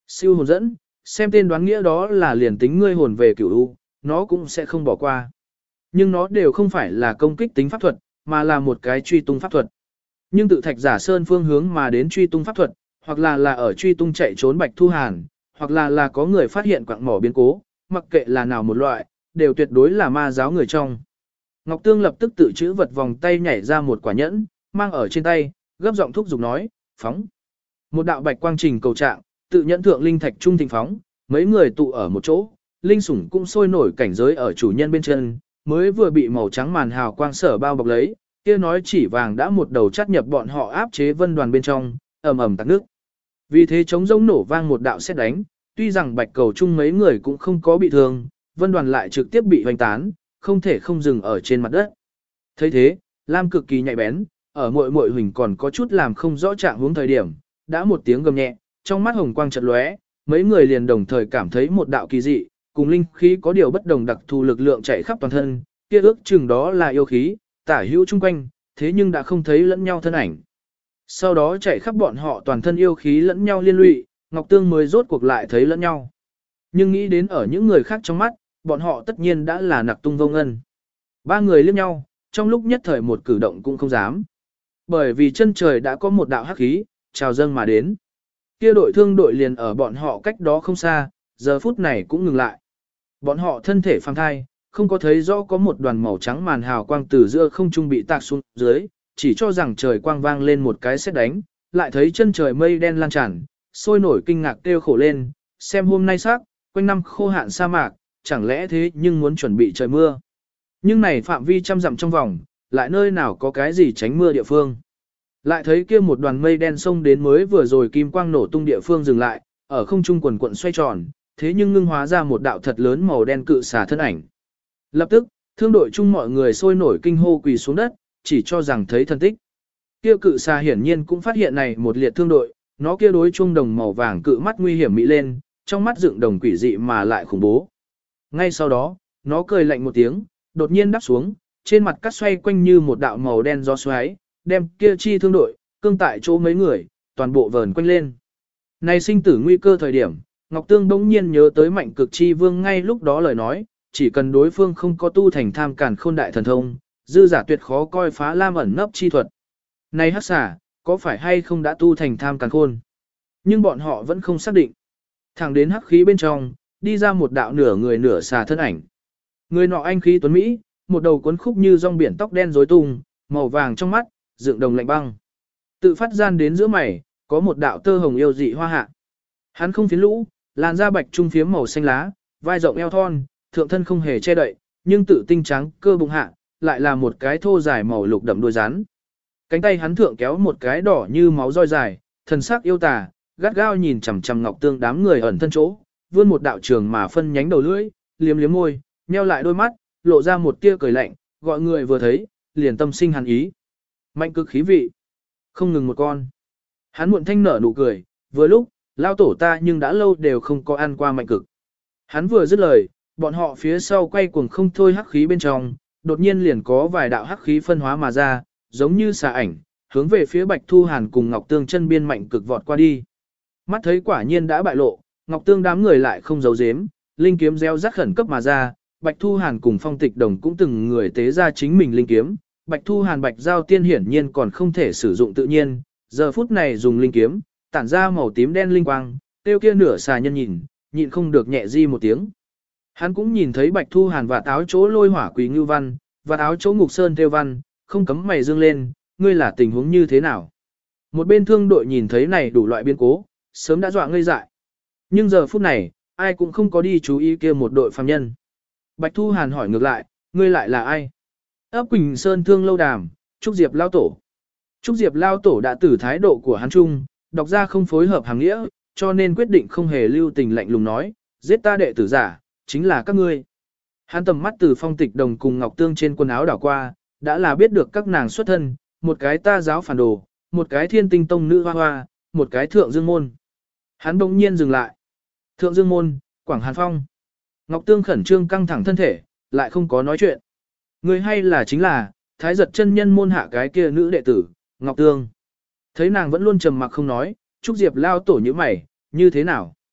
Siêu hồn dẫn, xem tên đoán nghĩa đó là liền tính ngươi hồn về cửu u, nó cũng sẽ không bỏ qua. Nhưng nó đều không phải là công kích tính pháp thuật, mà là một cái truy tung pháp thuật. Nhưng tự Thạch Giả Sơn phương hướng mà đến truy tung pháp thuật, hoặc là ở truy tung chạy trốn Bạch Thu Hàn, hoặc là có người phát hiện quặng mỏ biến cố, mặc kệ là nào một loại, đều tuyệt đối là ma giáo người trong. Ngọc Tương lập tức tự chữ vật vòng tay nhảy ra một quả nhẫn, mang ở trên tay, gấp giọng thúc giục nói, phóng. Một đạo bạch quang trình cầu trạng, tự nhẫn thượng linh thạch trung thịnh phóng, mấy người tụ ở một chỗ, linh sủng cũng sôi nổi cảnh giới ở chủ nhân bên chân, mới vừa bị màu trắng màn hào quang sở bao bọc lấy, kia nói chỉ vàng đã một đầu chắt nhập bọn họ áp chế vân đoàn bên trong, ầm ầm tạc nước. Vì thế chống rỗng nổ vang một đạo sét đánh, tuy rằng bạch cầu chung mấy người cũng không có bị thương, vân đoàn lại trực tiếp bị hoành tán, không thể không dừng ở trên mặt đất. Thấy thế, Lam cực kỳ nhạy bén, ở muội muội huỳnh còn có chút làm không rõ trạng hướng thời điểm, đã một tiếng gầm nhẹ, trong mắt hồng quang chợt lóe, mấy người liền đồng thời cảm thấy một đạo kỳ dị, cùng linh khí có điều bất đồng đặc thù lực lượng chạy khắp toàn thân, kia ước chừng đó là yêu khí, tả hữu chung quanh, thế nhưng đã không thấy lẫn nhau thân ảnh. Sau đó chạy khắp bọn họ toàn thân yêu khí lẫn nhau liên lụy, Ngọc Tương mới rốt cuộc lại thấy lẫn nhau. Nhưng nghĩ đến ở những người khác trong mắt, bọn họ tất nhiên đã là nặc tung vô ngân. Ba người liếc nhau, trong lúc nhất thời một cử động cũng không dám. Bởi vì chân trời đã có một đạo hắc khí, trào dâng mà đến. Kia đội thương đội liền ở bọn họ cách đó không xa, giờ phút này cũng ngừng lại. Bọn họ thân thể phang thai, không có thấy rõ có một đoàn màu trắng màn hào quang từ giữa không trung bị tạc xuống dưới, chỉ cho rằng trời quang vang lên một cái sét đánh, lại thấy chân trời mây đen lan tràn, sôi nổi kinh ngạc kêu khổ lên, xem hôm nay sắc, quanh năm khô hạn sa mạc, chẳng lẽ thế nhưng muốn chuẩn bị trời mưa. Nhưng này phạm vi trăm dặm trong vòng, lại nơi nào có cái gì tránh mưa địa phương. Lại thấy kia một đoàn mây đen xông đến mới vừa rồi kim quang nổ tung địa phương dừng lại, ở không trung quần quận xoay tròn, thế nhưng ngưng hóa ra một đạo thật lớn màu đen cự xà thân ảnh. Lập tức, thương đội chung mọi người sôi nổi kinh hô quỳ xuống đất, chỉ cho rằng thấy thân tích. Kia cự xà hiển nhiên cũng phát hiện này một liệt thương đội, nó kia đối trung đồng màu vàng cự mắt nguy hiểm mỹ lên, trong mắt dựng đồng quỷ dị mà lại khủng bố. Ngay sau đó, nó cười lạnh một tiếng, đột nhiên đáp xuống, trên mặt cắt xoay quanh như một đạo màu đen gió xoáy, đem kia chi thương đội, cương tại chỗ mấy người, toàn bộ vờn quanh lên. Này sinh tử nguy cơ thời điểm, Ngọc Tương bỗng nhiên nhớ tới Mạnh Cực Chi Vương ngay lúc đó lời nói, chỉ cần đối phương không có tu thành tham càn khôn đại thần thông, dư giả tuyệt khó coi phá lam ẩn nấp chi thuật. Này hắc xà, có phải hay không đã tu thành tham càn khôn? Nhưng bọn họ vẫn không xác định. Thẳng đến hắc khí bên trong, đi ra một đạo nửa người nửa xà thân ảnh. Người nọ anh khí tuấn Mỹ, một đầu cuốn khúc như rong biển tóc đen rối tung, màu vàng trong mắt, dựng đồng lạnh băng. Tự phát gian đến giữa mày, có một đạo tơ hồng yêu dị hoa hạ. Hắn không phiến lũ, làn da bạch trung phiếm màu xanh lá, vai rộng eo thon, thượng thân không hề che đậy, nhưng tự tinh trắng cơ bụng hạ, lại là một cái thô dài màu lục đậm đuôi rắn. Cánh tay hắn thượng kéo một cái đỏ như máu roi dài, thần sắc yêu tà, gắt gao nhìn chằm chằm Ngọc Tương đám người ẩn thân chỗ, vươn một đạo trường mà phân nhánh đầu lưỡi, liếm liếm môi, nheo lại đôi mắt, lộ ra một tia cười lạnh, gọi người vừa thấy, liền tâm sinh hàn ý. Mạnh cực khí vị, không ngừng một con. Hắn muộn thanh nở nụ cười, vừa lúc, lao tổ ta nhưng đã lâu đều không có ăn qua mạnh cực. Hắn vừa dứt lời, bọn họ phía sau quay cuồng không thôi hắc khí bên trong, đột nhiên liền có vài đạo hắc khí phân hóa mà ra, giống như xà ảnh, hướng về phía Bạch Thu Hàn cùng Ngọc Tương chân biên mạnh cực vọt qua đi. Mắt thấy quả nhiên đã bại lộ, Ngọc Tương đám người lại không giấu giếm, linh kiếm gieo rắc khẩn cấp mà ra, Bạch Thu Hàn cùng Phong Tịch Đồng cũng từng người tế ra chính mình linh kiếm, Bạch Thu Hàn Bạch Giao Tiên hiển nhiên còn không thể sử dụng tự nhiên, giờ phút này dùng linh kiếm, tản ra màu tím đen linh quang, tiêu kia nửa xà nhân nhìn, nhịn không được nhẹ di một tiếng. Hắn cũng nhìn thấy Bạch Thu Hàn và áo chỗ lôi hỏa quý ngưu văn, và áo chỗ ngục sơn theo văn, không cấm mày dương lên, ngươi là tình huống như thế nào? Một bên thương đội nhìn thấy này đủ loại biến cố, sớm đã dọa ngây dại. Nhưng giờ phút này, ai cũng không có đi chú ý kia một đội phàm nhân. Bạch Thu Hàn hỏi ngược lại, ngươi lại là ai? Ấp Quỳnh Sơn Thương Lâu Đàm, Trúc Diệp Lao Tổ. Trúc Diệp Lao Tổ đã từ thái độ của hắn chung, đọc ra không phối hợp hàng nghĩa, cho nên quyết định không hề lưu tình lạnh lùng nói, giết ta đệ tử giả, chính là các ngươi. Hắn tầm mắt từ Phong Tịch Đồng cùng Ngọc Tương trên quần áo đảo qua, đã là biết được các nàng xuất thân, một cái ta giáo phản đồ, một cái thiên tinh tông nữ hoa hoa, một cái thượng dương môn. Hắn bỗng nhiên dừng lại. Thượng dương môn, Quảng Hàn Phong. Ngọc Tương khẩn trương căng thẳng thân thể, lại không có nói chuyện. Người hay là chính là, thái giật chân nhân môn hạ cái kia nữ đệ tử, Ngọc Tương. Thấy nàng vẫn luôn trầm mặc không nói, Trúc Diệp Lao Tổ như mày, như thế nào?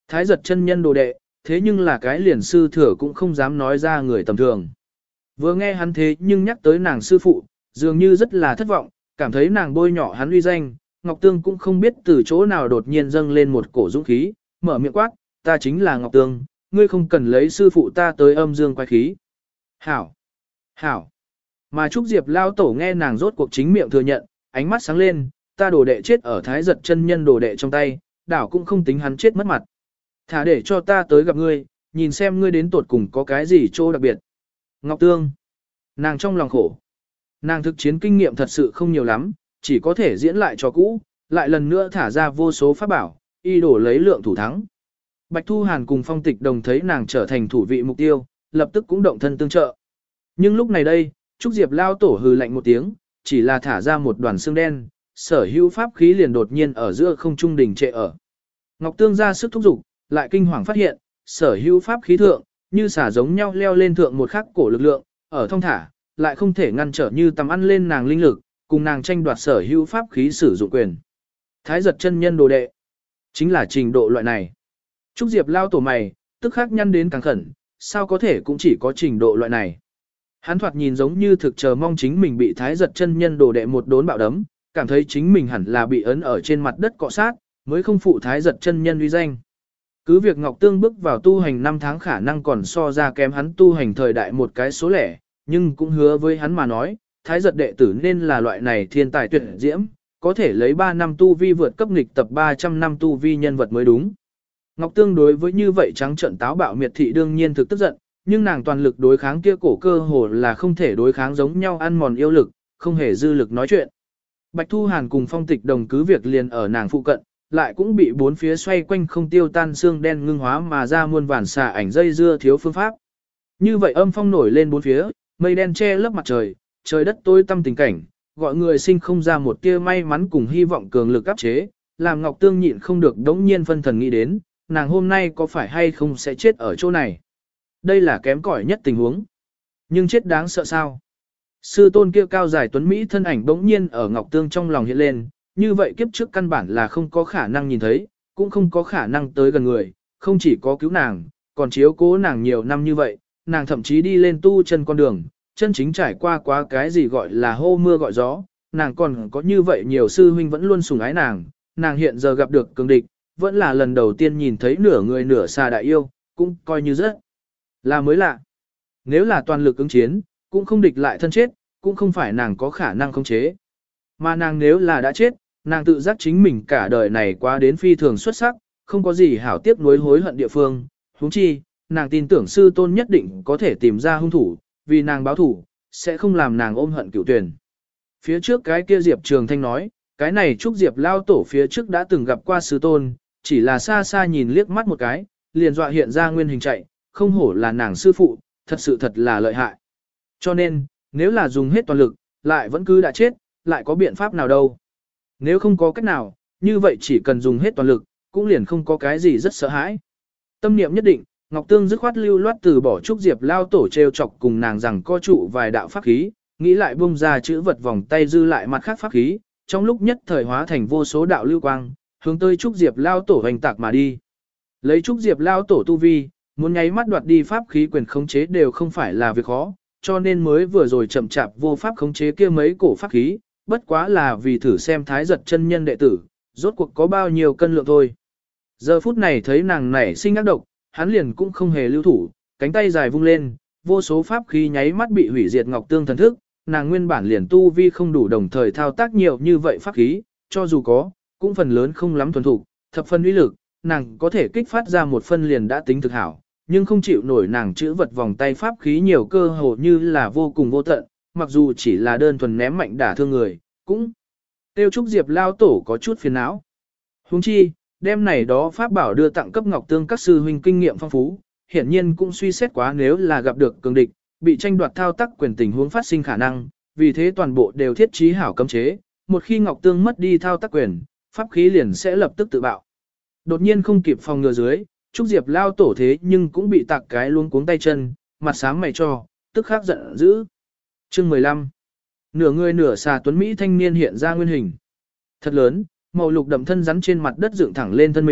Thái giật chân nhân đồ đệ, thế nhưng là cái liền sư thừa cũng không dám nói ra người tầm thường. Vừa nghe hắn thế nhưng nhắc tới nàng sư phụ, dường như rất là thất vọng, cảm thấy nàng bôi nhọ hắn uy danh, Ngọc Tương cũng không biết từ chỗ nào đột nhiên dâng lên một cổ dũng khí, mở miệng quát, ta chính là Ngọc Tương, ngươi không cần lấy sư phụ ta tới âm dương quái khí. Hảo! Hảo! Mà Trúc Diệp lao tổ nghe nàng rốt cuộc chính miệng thừa nhận, ánh mắt sáng lên, ta đồ đệ chết ở Thái giật chân nhân đồ đệ trong tay, đảo cũng không tính hắn chết mất mặt. Thả để cho ta tới gặp ngươi, nhìn xem ngươi đến tột cùng có cái gì chỗ đặc biệt. Ngọc Tương! Nàng trong lòng khổ. Nàng thực chiến kinh nghiệm thật sự không nhiều lắm, chỉ có thể diễn lại cho cũ, lại lần nữa thả ra vô số pháp bảo, y đổ lấy lượng thủ thắng. Bạch Thu Hàn cùng Phong Tịch Đồng thấy nàng trở thành thủ vị mục tiêu, lập tức cũng động thân tương trợ. Nhưng lúc này đây, Trúc Diệp lao tổ hừ lạnh một tiếng, chỉ là thả ra một đoàn xương đen, sở hữu pháp khí liền đột nhiên ở giữa không trung đình trệ ở. Ngọc Tương ra sức thúc giục, lại kinh hoàng phát hiện, sở hữu pháp khí thượng, như xả giống nhau leo lên thượng một khắc cổ lực lượng, ở thông thả, lại không thể ngăn trở như tầm ăn lên nàng linh lực, cùng nàng tranh đoạt sở hữu pháp khí sử dụng quyền. Thái giật chân nhân đồ đệ, chính là trình độ loại này. Trúc Diệp lao tổ mày, tức khắc nhăn đến càng khẩn, sao có thể cũng chỉ có trình độ loại này. Hắn thoạt nhìn giống như thực chờ mong chính mình bị thái giật chân nhân đồ đệ một đốn bạo đấm, cảm thấy chính mình hẳn là bị ấn ở trên mặt đất cọ sát, mới không phụ thái giật chân nhân uy danh. Cứ việc Ngọc Tương bước vào tu hành 5 tháng khả năng còn so ra kém hắn tu hành thời đại một cái số lẻ, nhưng cũng hứa với hắn mà nói, thái giật đệ tử nên là loại này thiên tài tuyệt diễm, có thể lấy 3 năm tu vi vượt cấp nghịch tập 300 năm tu vi nhân vật mới đúng. Ngọc Tương đối với như vậy trắng trợn táo bạo miệt thị đương nhiên thực tức giận, nhưng nàng toàn lực đối kháng kia cổ cơ hồ là không thể đối kháng giống nhau ăn mòn yêu lực, không hề dư lực nói chuyện. Bạch Thu Hàn cùng Phong Tịch Đồng cứ việc liền ở nàng phụ cận, lại cũng bị bốn phía xoay quanh không tiêu tan xương đen ngưng hóa mà ra muôn vàn xà ảnh dây dưa thiếu phương pháp. Như vậy âm phong nổi lên bốn phía, mây đen che lấp mặt trời, trời đất tối tăm tình cảnh, gọi người sinh không ra một tia may mắn cùng hy vọng cường lực áp chế, làm Ngọc Tương nhịn không được đống nhiên phân thần nghĩ đến, nàng hôm nay có phải hay không sẽ chết ở chỗ này. Đây là kém cỏi nhất tình huống. Nhưng chết đáng sợ sao? Sư tôn kia cao dài tuấn Mỹ thân ảnh đống nhiên ở Ngọc Tương trong lòng hiện lên, như vậy kiếp trước căn bản là không có khả năng nhìn thấy, cũng không có khả năng tới gần người, không chỉ có cứu nàng, còn chiếu cố nàng nhiều năm như vậy, nàng thậm chí đi lên tu chân con đường, chân chính trải qua quá cái gì gọi là hô mưa gọi gió, nàng còn có như vậy nhiều sư huynh vẫn luôn sủng ái nàng hiện giờ gặp được cường địch, vẫn là lần đầu tiên nhìn thấy nửa người nửa xa đại yêu, cũng coi như rất là mới lạ. Nếu là toàn lực ứng chiến, cũng không địch lại thân chết, cũng không phải nàng có khả năng khống chế. Mà nàng nếu là đã chết, nàng tự giác chính mình cả đời này quá đến phi thường xuất sắc, không có gì hảo tiếc nuối hối hận địa phương. Huống chi, nàng tin tưởng sư tôn nhất định có thể tìm ra hung thủ, vì nàng báo thủ, sẽ không làm nàng ôm hận cửu tuyển. Phía trước cái kia Diệp Trường Thanh nói, cái này Trúc Diệp lao tổ phía trước đã từng gặp qua sư tôn, chỉ là xa xa nhìn liếc mắt một cái, liền dọa hiện ra nguyên hình chạy, không hổ là nàng sư phụ, thật sự thật là lợi hại. Cho nên, nếu là dùng hết toàn lực, lại vẫn cứ đã chết, lại có biện pháp nào đâu. Nếu không có cách nào, như vậy chỉ cần dùng hết toàn lực, cũng liền không có cái gì rất sợ hãi. Tâm niệm nhất định, Ngọc Tương dứt khoát lưu loát từ bỏ Trúc Diệp lao tổ treo chọc cùng nàng rằng co trụ vài đạo pháp khí, nghĩ lại bung ra chữ vật vòng tay dư lại mặt khác pháp khí, trong lúc nhất thời hóa thành vô số đạo lưu quang, hướng tới Trúc Diệp lao tổ hành tạc mà đi. Lấy Trúc Diệp lao tổ tu vi, muốn nháy mắt đoạt đi pháp khí quyền khống chế đều không phải là việc khó, cho nên mới vừa rồi chậm chạp vô pháp khống chế kia mấy cổ pháp khí, bất quá là vì thử xem thái giật chân nhân đệ tử, rốt cuộc có bao nhiêu cân lượng thôi. Giờ phút này thấy nàng nảy sinh ác độc, hắn liền cũng không hề lưu thủ, cánh tay dài vung lên, vô số pháp khí nháy mắt bị hủy diệt Ngọc Tương thần thức, nàng nguyên bản liền tu vi không đủ đồng thời thao tác nhiều như vậy pháp khí, cho dù có, cũng phần lớn không lắm thuần thục, thập phân uy lực, nàng có thể kích phát ra một phân liền đã tính thực hảo, nhưng không chịu nổi nàng chữ vật vòng tay pháp khí nhiều cơ hồ như là vô cùng vô tận, mặc dù chỉ là đơn thuần ném mạnh đả thương người, cũng tiêu Trúc Diệp lao tổ có chút phiền não. Huống chi, đêm này đó pháp bảo đưa tặng cấp Ngọc Tương các sư huynh kinh nghiệm phong phú, hiển nhiên cũng suy xét quá nếu là gặp được cường địch, bị tranh đoạt thao tác quyền tình huống phát sinh khả năng, vì thế toàn bộ đều thiết trí hảo cấm chế, một khi Ngọc Tương mất đi thao tác quyền, pháp khí liền sẽ lập tức tự bạo. Đột nhiên không kịp phòng ngừa dưới, Trúc Diệp lao tổ thế nhưng cũng bị tạc cái luống cuống tay chân, mặt xám mày cho, tức khắc giận dữ. Chương 15. Nửa người nửa xà tuấn Mỹ thanh niên hiện ra nguyên hình. Thật lớn, màu lục đậm thân rắn trên mặt đất dựng thẳng lên thân mình,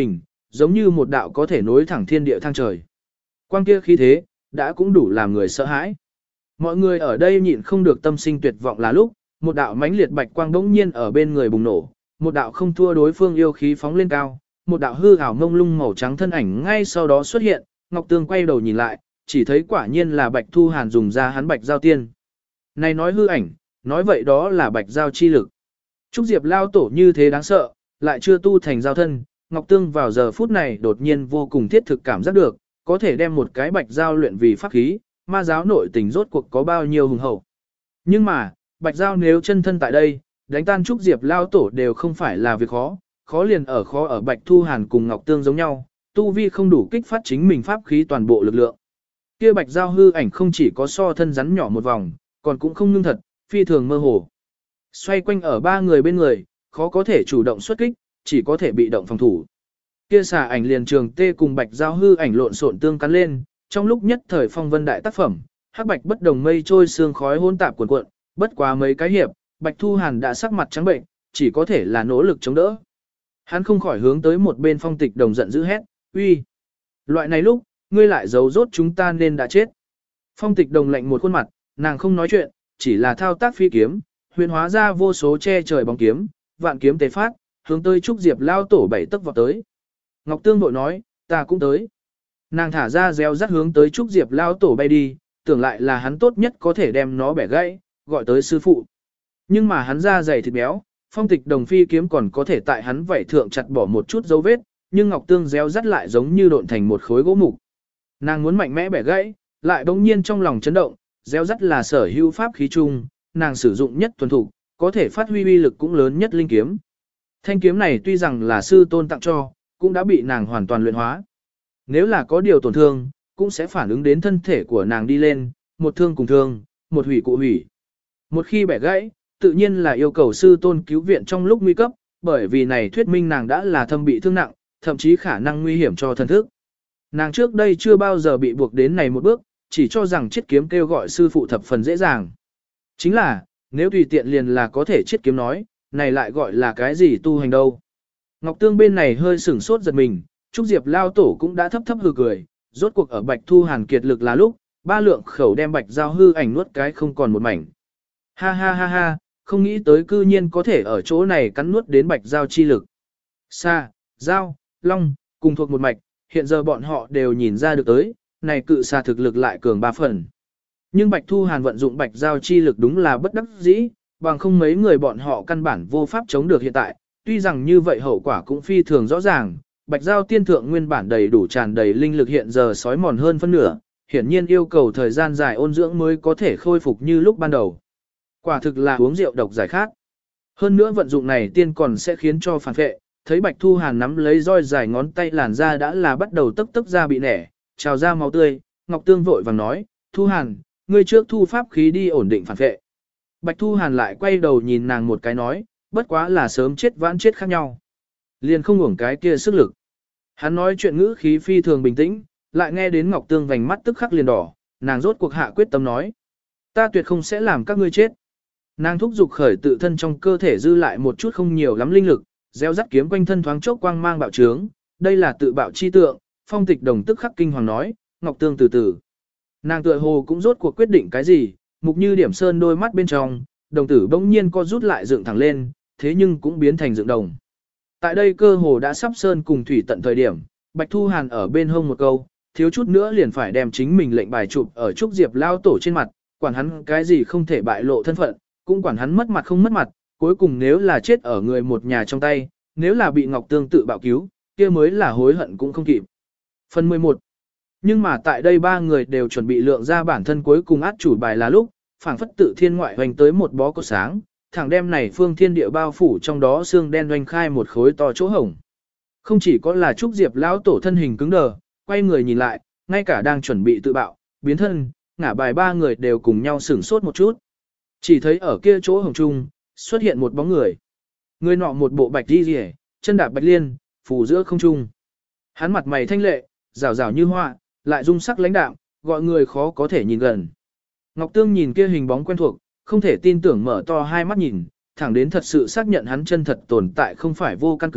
giống như một đạo có thể nối thẳng thiên địa thang trời. Quang kia khí thế, đã cũng đủ làm người sợ hãi. Mọi người ở đây nhịn không được tâm sinh tuyệt vọng là lúc, một đạo mãnh liệt bạch quang bỗng nhiên ở bên người bùng nổ, một đạo không thua đối phương yêu khí phóng lên cao, một đạo hư ảo mông lung màu trắng thân ảnh ngay sau đó xuất hiện, Ngọc Tương quay đầu nhìn lại, chỉ thấy quả nhiên là Bạch Thu Hàn dùng ra hắn Bạch Giao Tiên. Này nói hư ảnh, nói vậy đó là Bạch Giao chi lực. Trúc Diệp lao tổ như thế đáng sợ, lại chưa tu thành giao thân, Ngọc Tương vào giờ phút này đột nhiên vô cùng thiết thực cảm giác được, có thể đem một cái Bạch Giao luyện vì pháp khí, ma giáo nội tình rốt cuộc có bao nhiêu hùng hậu. Nhưng mà, Bạch Giao nếu chân thân tại đây, đánh tan Trúc Diệp lao tổ đều không phải là việc khó, khó ở Bạch Thu Hàn cùng Ngọc Tương giống nhau, tu vi không đủ kích phát chính mình pháp khí toàn bộ lực lượng. Kia Bạch Giao hư ảnh không chỉ có so thân rắn nhỏ một vòng, còn cũng không ngưng thật, phi thường mơ hồ. Xoay quanh ở ba người bên người, khó có thể chủ động xuất kích, chỉ có thể bị động phòng thủ. Kia xà ảnh liền trường tê cùng Bạch Giao hư ảnh lộn xộn tương cắn lên, trong lúc nhất thời phong vân đại tác phẩm, hắc bạch bất đồng mây trôi sương khói hỗn tạp cuộn cuộn, bất quá mấy cái hiệp, Bạch Thu Hàn đã sắc mặt trắng bệnh, chỉ có thể là nỗ lực chống đỡ. Hắn không khỏi hướng tới một bên Phong Tịch Đồng giận dữ hét, uy, loại này lúc, ngươi lại giấu rốt chúng ta nên đã chết. Phong Tịch Đồng lạnh một khuôn mặt, nàng không nói chuyện, chỉ là thao tác phi kiếm, huyền hóa ra vô số che trời bóng kiếm, vạn kiếm tế phát, hướng tới Trúc Diệp lao tổ bảy tấc vào tới. Ngọc Tương vội nói, ta cũng tới. Nàng thả ra réo rắt hướng tới Trúc Diệp lao tổ bay đi, tưởng lại là hắn tốt nhất có thể đem nó bẻ gãy, gọi tới sư phụ. Nhưng mà hắn ra dày thịt béo, Phong Tịch Đồng phi kiếm còn có thể tại hắn vảy thượng chặt bỏ một chút dấu vết, nhưng Ngọc Tương réo rắt lại giống như độn thành một khối gỗ mục. Nàng muốn mạnh mẽ bẻ gãy, lại bỗng nhiên trong lòng chấn động, réo rắt là sở hữu pháp khí chung, nàng sử dụng nhất thuần thục, có thể phát huy uy lực cũng lớn nhất linh kiếm. Thanh kiếm này tuy rằng là sư tôn tặng cho, cũng đã bị nàng hoàn toàn luyện hóa. Nếu là có điều tổn thương, cũng sẽ phản ứng đến thân thể của nàng đi lên, một thương cùng thương, một hủy cụ hủy. Một khi bẻ gãy, tự nhiên là yêu cầu sư tôn cứu viện trong lúc nguy cấp, bởi vì này thuyết minh nàng đã là thâm bị thương nặng, thậm chí khả năng nguy hiểm cho thân thức. Nàng trước đây chưa bao giờ bị buộc đến này một bước, chỉ cho rằng chiết kiếm kêu gọi sư phụ thập phần dễ dàng. Chính là, nếu tùy tiện liền là có thể chiết kiếm nói, này lại gọi là cái gì tu hành đâu. Ngọc Tương bên này hơi sửng sốt giật mình, Trúc Diệp lao tổ cũng đã thấp thấp hừ cười, rốt cuộc ở Bạch Thu Hàn kiệt lực là lúc, ba lượng khẩu đem Bạch Giao hư ảnh nuốt cái không còn một mảnh. Ha ha ha ha, không nghĩ tới cư nhiên có thể ở chỗ này cắn nuốt đến Bạch Giao chi lực. Sa, Giao, Long, cùng thuộc một mạch, hiện giờ bọn họ đều nhìn ra được tới, này cự xà thực lực lại cường 3 phần. Nhưng Bạch Thu Hàn vận dụng Bạch Giao chi lực đúng là bất đắc dĩ, bằng không mấy người bọn họ căn bản vô pháp chống được hiện tại, tuy rằng như vậy hậu quả cũng phi thường rõ ràng, Bạch Giao tiên thượng nguyên bản đầy đủ tràn đầy linh lực hiện giờ sói mòn hơn phân nửa, hiển nhiên yêu cầu thời gian dài ôn dưỡng mới có thể khôi phục như lúc ban đầu. Quả thực là uống rượu độc giải khát. Hơn nữa vận dụng này tiên còn sẽ khiến cho phản vệ, thấy Bạch Thu Hàn nắm lấy roi dài ngón tay làn ra đã là bắt đầu tức tức ra bị nẻ, trào ra máu tươi, Ngọc Tương vội vàng nói, Thu Hàn, ngươi trước thu pháp khí đi ổn định phản vệ. Bạch Thu Hàn lại quay đầu nhìn nàng một cái nói, bất quá là sớm chết vãn chết khác nhau. Liền không uổng cái kia sức lực. Hắn nói chuyện ngữ khí phi thường bình tĩnh, lại nghe đến Ngọc Tương vành mắt tức khắc liền đỏ, nàng rốt cuộc hạ quyết tâm nói. Ta tuyệt không sẽ làm các ngươi chết. Nàng thúc giục khởi tự thân trong cơ thể dư lại một chút không nhiều lắm linh lực, gieo rắt kiếm quanh thân thoáng chốc quang mang bạo trướng, đây là tự bạo chi tượng, Phong Tịch Đồng tức khắc kinh hoàng nói, Ngọc Tương từ từ. Nàng tựa hồ cũng rốt cuộc quyết định cái gì, mục như điểm sơn đôi mắt bên trong, đồng tử bỗng nhiên co rút lại dựng thẳng lên, thế nhưng cũng biến thành dựng đồng. Tại đây cơ hồ đã sắp sơn cùng thủy tận thời điểm, Bạch Thu Hàn ở bên hông một câu, thiếu chút nữa liền phải đem chính mình lệnh bài chụp ở Trúc Diệp lao tổ trên mặt, quản hắn cái gì không thể bại lộ thân phận, cũng quản hắn mất mặt không mất mặt, cuối cùng nếu là chết ở người một nhà trong tay, nếu là bị Ngọc Tương tự bạo cứu, kia mới là hối hận cũng không kịp. Phần 11. Nhưng mà tại đây ba người đều chuẩn bị lượng ra bản thân cuối cùng át chủ bài là lúc, phảng phất tự thiên ngoại hoành tới một bó cột sáng, thẳng đem này phương thiên địa bao phủ trong đó xương đen doanh khai một khối to chỗ hổng. Không chỉ có là Trúc Diệp lão tổ thân hình cứng đờ, quay người nhìn lại, ngay cả đang chuẩn bị tự bạo, biến thân, ngả bài ba người đều cùng nhau sửng sốt một chút. Chỉ thấy ở kia chỗ hổng trung, xuất hiện một bóng người. Người nọ một bộ bạch đi rìa, chân đạp bạch liên, phủ giữa không trung. Hắn mặt mày thanh lệ, rào rào như hoa, lại dung sắc lãnh đạm, gọi người khó có thể nhìn gần. Ngọc Tương nhìn kia hình bóng quen thuộc, không thể tin tưởng mở to hai mắt nhìn, thẳng đến thật sự xác nhận hắn chân thật tồn tại không phải vô căn cứ,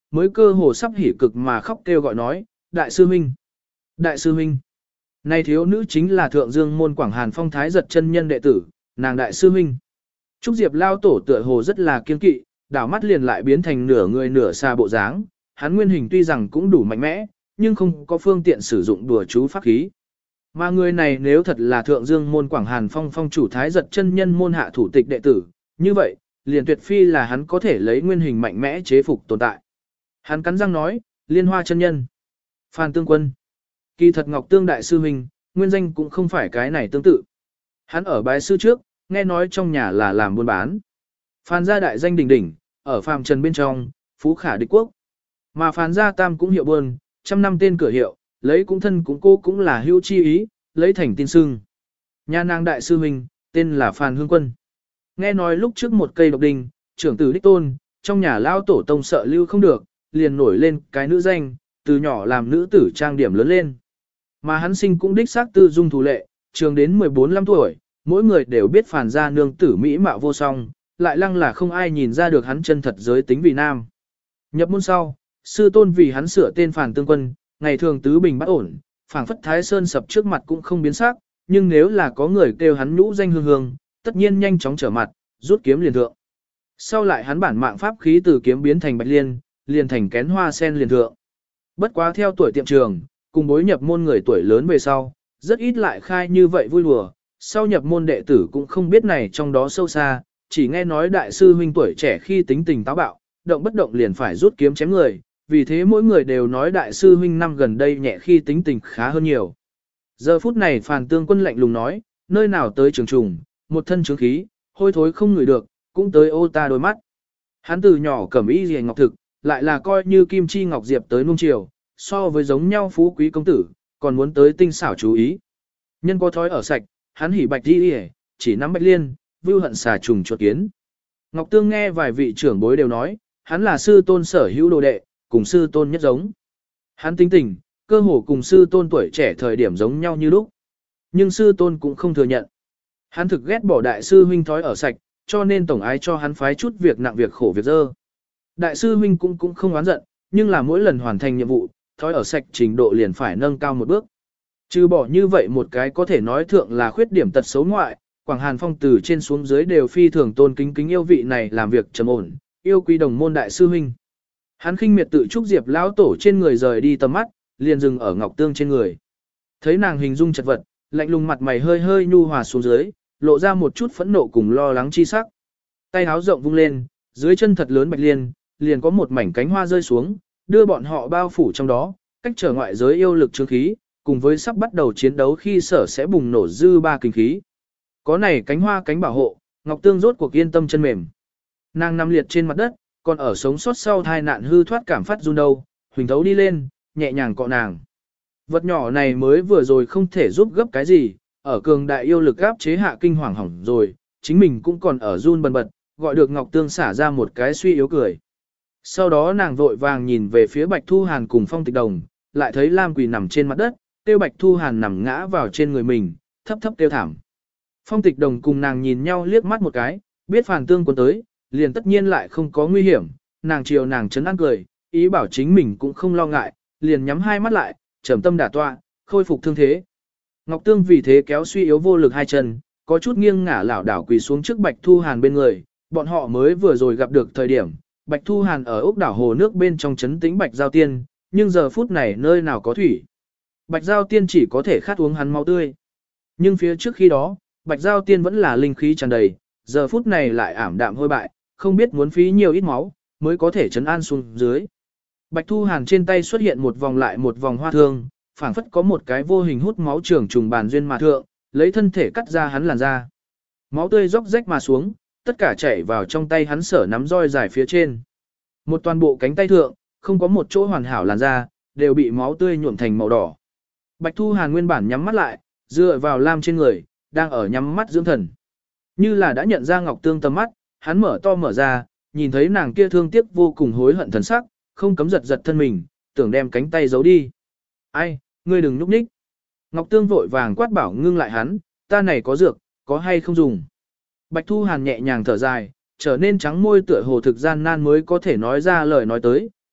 mới cơ hồ sắp hỉ cực mà khóc kêu gọi nói, đại sư huynh, đại sư huynh. Này thiếu nữ chính là thượng dương môn Quảng Hàn Phong Thái Giật chân nhân đệ tử, nàng đại sư huynh. Trúc Diệp lao tổ tựa hồ rất là kiên kỵ, đảo mắt liền lại biến thành nửa người nửa xa bộ dáng, hắn nguyên hình tuy rằng cũng đủ mạnh mẽ, nhưng không có phương tiện sử dụng đùa chú pháp khí. Mà người này nếu thật là thượng dương môn Quảng Hàn Phong Phong chủ Thái Giật chân nhân môn hạ thủ tịch đệ tử, như vậy, liền tuyệt phi là hắn có thể lấy nguyên hình mạnh mẽ chế phục tồn tại. Hắn cắn răng nói, Liên Hoa chân nhân, Phan Tương Quân. Kỳ thật Ngọc Tương đại sư huynh, nguyên danh cũng không phải cái này tương tự. Hắn ở bái sư trước, nghe nói trong nhà là làm buôn bán. Phan gia đại danh đỉnh đỉnh, ở phàm trần bên trong, phú khả địch quốc. Mà Phan gia tam cũng hiệu buôn, trăm năm tên cửa hiệu, lấy cũng thân cũng cô cũng là hữu chi ý, lấy thành tin sưng. Nhà nàng đại sư huynh, tên là Phan Hương Quân. Nghe nói lúc trước một cây độc đinh, trưởng tử đích tôn, trong nhà lao tổ tông sợ lưu không được, liền nổi lên cái nữ danh, từ nhỏ làm nữ tử trang điểm lớn lên. Mà hắn sinh cũng đích xác tư dung thủ lệ, trường đến 14-15 tuổi, mỗi người đều biết Phàn gia nương tử mỹ mạo vô song, lại lăng là không ai nhìn ra được hắn chân thật giới tính vì nam. Nhập môn sau, sư tôn vì hắn sửa tên Phàn Tương Quân, ngày thường tứ bình bất ổn, phảng phất Thái Sơn sập trước mặt cũng không biến sắc, nhưng nếu là có người kêu hắn nhũ danh hương hương, tất nhiên nhanh chóng trở mặt, rút kiếm liền thượng. Sau lại hắn bản mạng pháp khí từ kiếm biến thành bạch liên, liền thành kén hoa sen liền thượng. Bất quá theo tuổi tiệm trường, cùng bối nhập môn người tuổi lớn về sau, rất ít lại khai như vậy vui đùa, sau nhập môn đệ tử cũng không biết này trong đó sâu xa, chỉ nghe nói đại sư huynh tuổi trẻ khi tính tình táo bạo, động bất động liền phải rút kiếm chém người, vì thế mỗi người đều nói đại sư huynh năm gần đây nhẹ khi tính tình khá hơn nhiều. Giờ phút này Phàn Tương Quân lạnh lùng nói, nơi nào tới trường trùng, một thân trướng khí, hôi thối không ngửi được, cũng tới ô ta đôi mắt. Hắn từ nhỏ cẩm y rìa ngọc thực, lại là coi như kim chi ngọc diệp tới nung chiều, so với giống nhau phú quý công tử, còn muốn tới tinh xảo chú ý. Nhân có thói ở sạch, hắn hỉ bạch đi chỉ nắm bạch liên, vưu hận xà trùng chuột kiến. Ngọc Tương nghe vài vị trưởng bối đều nói, hắn là sư tôn sở hữu đồ đệ, cùng sư tôn nhất giống. Hắn tính tình, cơ hồ cùng sư tôn tuổi trẻ thời điểm giống nhau như lúc. Nhưng sư tôn cũng không thừa nhận. Hắn thực ghét bỏ đại sư huynh thói ở sạch, cho nên tổng ái cho hắn phái chút việc nặng việc khổ việc dơ. Đại sư huynh cũng không oán giận, nhưng là mỗi lần hoàn thành nhiệm vụ, thói ở sạch trình độ liền phải nâng cao một bước. Trừ bỏ như vậy một cái có thể nói thượng là khuyết điểm tật xấu ngoại, Quảng Hàn Phong từ trên xuống dưới đều phi thường tôn kính kính yêu vị này làm việc trầm ổn, yêu quý đồng môn đại sư huynh. Hắn khinh miệt tự trúc Diệp lão tổ trên người rời đi tầm mắt, liền dừng ở Ngọc Tương trên người. Thấy nàng hình dung chật vật, lạnh lùng mặt mày hơi hơi nhu hòa xuống dưới, lộ ra một chút phẫn nộ cùng lo lắng chi sắc. Tay háo rộng vung lên, dưới chân thật lớn bạch liên, liền có một mảnh cánh hoa rơi xuống, đưa bọn họ bao phủ trong đó, cách trở ngoại giới yêu lực chướng khí, cùng với sắp bắt đầu chiến đấu khi sở sẽ bùng nổ dư ba kinh khí. Có này cánh hoa cánh bảo hộ, Ngọc Tương rốt cuộc yên tâm chân mềm. Nàng nằm liệt trên mặt đất, còn ở sống sót sau tai nạn hư thoát cảm phát run đâu, huỳnh thấu đi lên, nhẹ nhàng cọ nàng. Vật nhỏ này mới vừa rồi không thể giúp gấp cái gì, ở cường đại yêu lực áp chế hạ kinh hoàng hỏng rồi, chính mình cũng còn ở run bần bật, gọi được Ngọc Tương xả ra một cái suy yếu cười. Sau đó nàng vội vàng nhìn về phía Bạch Thu Hàn cùng Phong Tịch Đồng, lại thấy Lam Quỳ nằm trên mặt đất, tiêu Bạch Thu Hàn nằm ngã vào trên người mình, thấp thấp kêu thảm. Phong Tịch Đồng cùng nàng nhìn nhau liếc mắt một cái, biết Phàn Tương Quân tới, liền tất nhiên lại không có nguy hiểm, nàng chiều nàng chấn an cười, ý bảo chính mình cũng không lo ngại, liền nhắm hai mắt lại, trầm tâm đả tọa, khôi phục thương thế. Ngọc Tương vì thế kéo suy yếu vô lực hai chân, có chút nghiêng ngả lảo đảo quỳ xuống trước Bạch Thu Hàn bên người, bọn họ mới vừa rồi gặp được thời điểm, Bạch Thu Hàn ở ốc đảo hồ nước bên trong trấn tĩnh Bạch Giao Tiên, nhưng giờ phút này nơi nào có thủy. Bạch Giao Tiên chỉ có thể khát uống hắn máu tươi. Nhưng phía trước khi đó, Bạch Giao Tiên vẫn là linh khí tràn đầy, giờ phút này lại ảm đạm hôi bại, không biết muốn phí nhiều ít máu, mới có thể trấn an xuống dưới. Bạch Thu Hàn trên tay xuất hiện một vòng lại một vòng hoa thương, phảng phất có một cái vô hình hút máu trưởng trùng bàn duyên mà thượng, lấy thân thể cắt ra hắn làn da. Máu tươi róc rách mà xuống, tất cả chảy vào trong tay hắn sở nắm roi dài phía trên. Một toàn bộ cánh tay thượng, không có một chỗ hoàn hảo làn da, đều bị máu tươi nhuộm thành màu đỏ. Bạch Thu Hàn nguyên bản nhắm mắt lại, dựa vào Lam trên người, đang ở nhắm mắt dưỡng thần. Như là đã nhận ra Ngọc Tương tầm mắt, hắn mở to mở ra, nhìn thấy nàng kia thương tiếc vô cùng hối hận thần sắc, không cấm giật giật thân mình, tưởng đem cánh tay giấu đi. Ai, ngươi đừng núp ních. Ngọc Tương vội vàng quát bảo ngưng lại hắn, ta này có dược, có hay không dùng. Bạch Thu Hàn nhẹ nhàng thở dài, trở nên trắng môi tựa hồ thực gian nan mới có thể nói ra lời nói tới,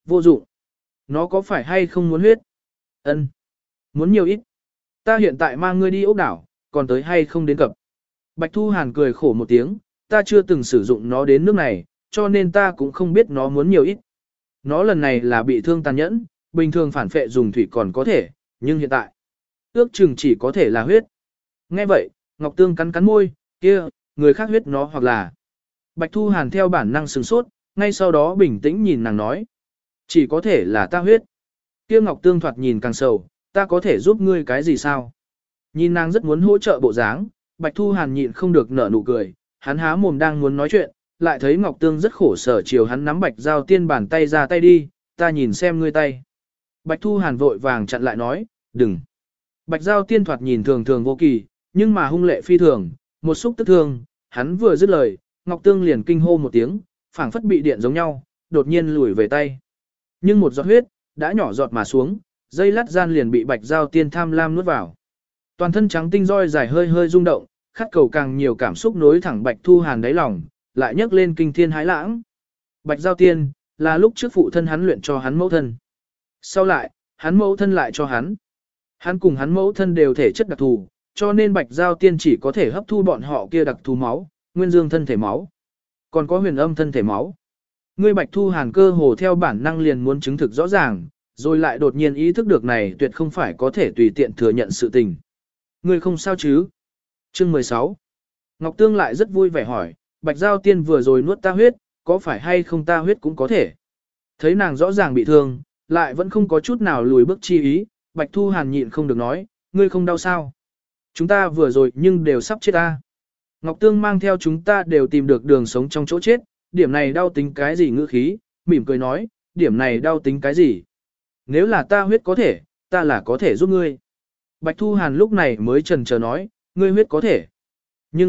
vô dụng. Nó có phải hay không muốn huyết? Ân, muốn nhiều ít. Ta hiện tại mang ngươi đi ốc đảo, còn tới hay không đến cập. Bạch Thu Hàn cười khổ một tiếng, ta chưa từng sử dụng nó đến nước này, cho nên ta cũng không biết nó muốn nhiều ít. Nó lần này là bị thương tàn nhẫn, bình thường phản phệ dùng thủy còn có thể, nhưng hiện tại, ước chừng chỉ có thể là huyết. Nghe vậy, Ngọc Tương cắn cắn môi, kia, người khác huyết nó hoặc là. Bạch Thu Hàn theo bản năng sửng sốt, ngay sau đó bình tĩnh nhìn nàng nói. Chỉ có thể là ta huyết. Kia Ngọc Tương thoạt nhìn càng sầu, ta có thể giúp ngươi cái gì sao? Nhìn nàng rất muốn hỗ trợ bộ dáng, Bạch Thu Hàn nhịn không được nở nụ cười, hắn há mồm đang muốn nói chuyện, lại thấy Ngọc Tương rất khổ sở chiều hắn nắm Bạch Giao Tiên bàn tay ra tay đi, ta nhìn xem ngươi tay. Bạch Thu Hàn vội vàng chặn lại nói, đừng. Bạch Giao Tiên thoạt nhìn thường thường vô kỳ, nhưng mà hung lệ phi thường, một xúc tức thương, hắn vừa dứt lời, Ngọc Tương liền kinh hô một tiếng, phảng phất bị điện giống nhau, đột nhiên lùi về tay. Nhưng một giọt huyết, đã nhỏ giọt mà xuống, dây lát gian liền bị Bạch Giao Tiên tham lam nuốt vào. Toàn thân trắng tinh roi dài hơi hơi rung động, khát cầu càng nhiều cảm xúc nối thẳng Bạch Thu Hàn đáy lòng, lại nhấc lên kinh thiên hái lãng. Bạch Giao Tiên, là lúc trước phụ thân hắn luyện cho hắn mẫu thân. Sau lại, hắn mẫu thân lại cho hắn. Hắn cùng hắn mẫu thân đều thể chất đặc thù, cho nên Bạch Giao Tiên chỉ có thể hấp thu bọn họ kia đặc thù máu, nguyên dương thân thể máu. Còn có huyền âm thân thể máu. Ngươi Bạch Thu Hàn cơ hồ theo bản năng liền muốn chứng thực rõ ràng, rồi lại đột nhiên ý thức được này tuyệt không phải có thể tùy tiện thừa nhận sự tình. Ngươi không sao chứ? Chương 16. Ngọc Tương lại rất vui vẻ hỏi, Bạch Giao Tiên vừa rồi nuốt ta huyết, có phải hay không ta huyết cũng có thể? Thấy nàng rõ ràng bị thương, lại vẫn không có chút nào lùi bước chi ý, Bạch Thu Hàn nhịn không được nói, ngươi không đau sao? Chúng ta vừa rồi nhưng đều sắp chết ta. Ngọc Tương mang theo chúng ta đều tìm được đường sống trong chỗ chết, điểm này đau tính cái gì ngữ khí, mỉm cười nói, điểm này đau tính cái gì? Nếu là ta huyết có thể, ta là có thể giúp ngươi. Bạch Thu Hàn lúc này mới chần chờ nói, ngươi huyết có thể. Nhưng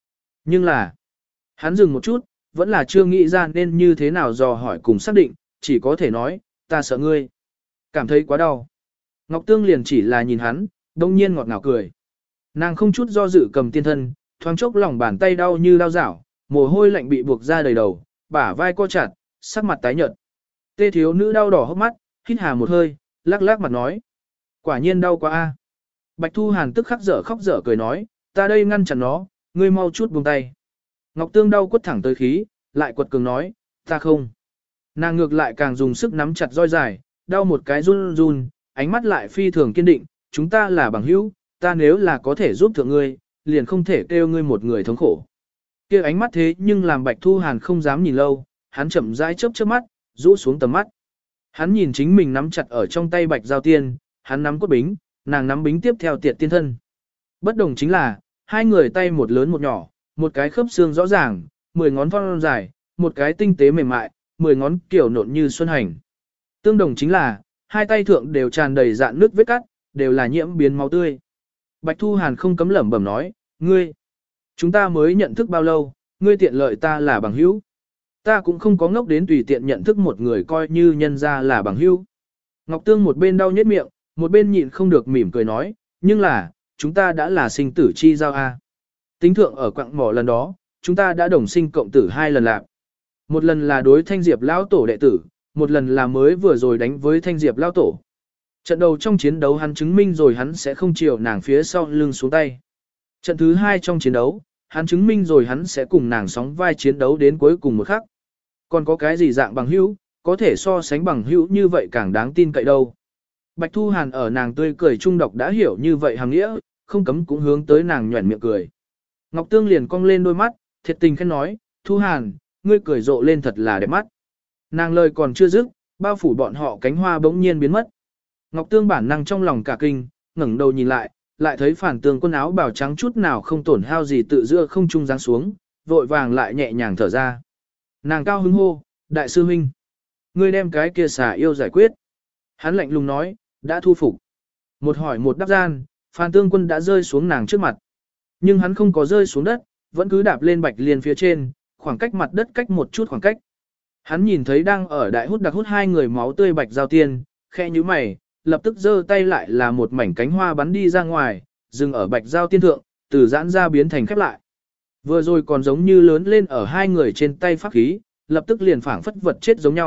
là, hắn dừng một chút, vẫn là chưa nghĩ ra nên như thế nào dò hỏi cùng xác định, chỉ có thể nói, ta sợ ngươi. Cảm thấy quá đau. Ngọc Tương liền chỉ là nhìn hắn, đông nhiên ngọt ngào cười. Nàng không chút do dự cầm tiên thân, thoáng chốc lòng bàn tay đau như đau rảo, mồ hôi lạnh bị buộc ra đầy đầu, bả vai co chặt, sắc mặt tái nhợt. Tê thiếu nữ đau đỏ hốc mắt, hít hà một hơi, lắc lắc mặt nói. Quả nhiên đau quá a. Bạch Thu Hàn tức khắc dở khóc dở cười nói, ta đây ngăn chặn nó, ngươi mau chút buông tay. Ngọc Tương đau quất thẳng tới khí, lại quật cường nói, ta không. Nàng ngược lại càng dùng sức nắm chặt roi dài, đau một cái run run, ánh mắt lại phi thường kiên định, chúng ta là bằng hữu, ta nếu là có thể giúp thượng ngươi, liền không thể kêu ngươi một người thống khổ. Kia ánh mắt thế nhưng làm Bạch Thu Hàn không dám nhìn lâu, hắn chậm rãi chớp chớp mắt, rũ xuống tầm mắt. Hắn nhìn chính mình nắm chặt ở trong tay Bạch Giao Tiên, hắn nắm cốt bính, nàng nắm bính tiếp theo tiệt tiên thân. Bất đồng chính là, hai người tay một lớn một nhỏ, một cái khớp xương rõ ràng, 10 ngón thon dài, một cái tinh tế mềm mại, 10 ngón kiểu nộn như xuân hành. Tương đồng chính là, hai tay thượng đều tràn đầy dạn nước vết cắt, đều là nhiễm biến máu tươi. Bạch Thu Hàn không cấm lẩm bẩm nói, ngươi, chúng ta mới nhận thức bao lâu, ngươi tiện lợi ta là bằng hữu. Ta cũng không có ngốc đến tùy tiện nhận thức một người coi như nhân ra là bằng hữu. Ngọc Tương một bên đau nhếch miệng, một bên nhịn không được mỉm cười nói, nhưng là, chúng ta đã là sinh tử chi giao a. Tính thượng ở quặng mỏ lần đó, chúng ta đã đồng sinh cộng tử 2 lần lạc. Một lần là đối Thanh Diệp lão tổ đệ tử, một lần là mới vừa rồi đánh với Thanh Diệp lão tổ. Trận đầu trong chiến đấu hắn chứng minh rồi hắn sẽ không chiều nàng phía sau lưng xuống tay. Trận thứ 2 trong chiến đấu, hắn chứng minh rồi hắn sẽ cùng nàng sóng vai chiến đấu đến cuối cùng một khắc. Còn có cái gì dạng bằng hữu, có thể so sánh bằng hữu như vậy càng đáng tin cậy đâu. Bạch Thu Hàn ở nàng tươi cười trung độc đã hiểu như vậy hàng nghĩa, không cấm cũng hướng tới nàng nhuẩn miệng cười. Ngọc Tương liền cong lên đôi mắt, thiệt tình khen nói, Thu Hàn, ngươi cười rộ lên thật là đẹp mắt. Nàng lời còn chưa dứt, bao phủ bọn họ cánh hoa bỗng nhiên biến mất. Ngọc Tương bản năng trong lòng cả kinh, ngẩng đầu nhìn lại, lại thấy Phản Tường quân áo bào trắng chút nào không tổn hao gì tự giữa không trung giáng xuống, vội vàng lại nhẹ nhàng thở ra. Nàng cao hứng hô, đại sư huynh, ngươi đem cái kia xà yêu giải quyết. Hắn lạnh lùng nói, đã thu phục. Một hỏi một đáp gian, Phan Tương Quân đã rơi xuống nàng trước mặt. Nhưng hắn không có rơi xuống đất, vẫn cứ đạp lên Bạch Liên phía trên, khoảng cách mặt đất cách một chút khoảng cách. Hắn nhìn thấy đang ở đại hút đặc hút hai người máu tươi Bạch Giao Tiên, khe như mày, lập tức giơ tay lại là một mảnh cánh hoa bắn đi ra ngoài, dừng ở Bạch Giao Tiên thượng, từ giãn ra biến thành khép lại. Vừa rồi còn giống như lớn lên ở hai người trên tay pháp khí, lập tức liền phảng phất vật chết giống nhau,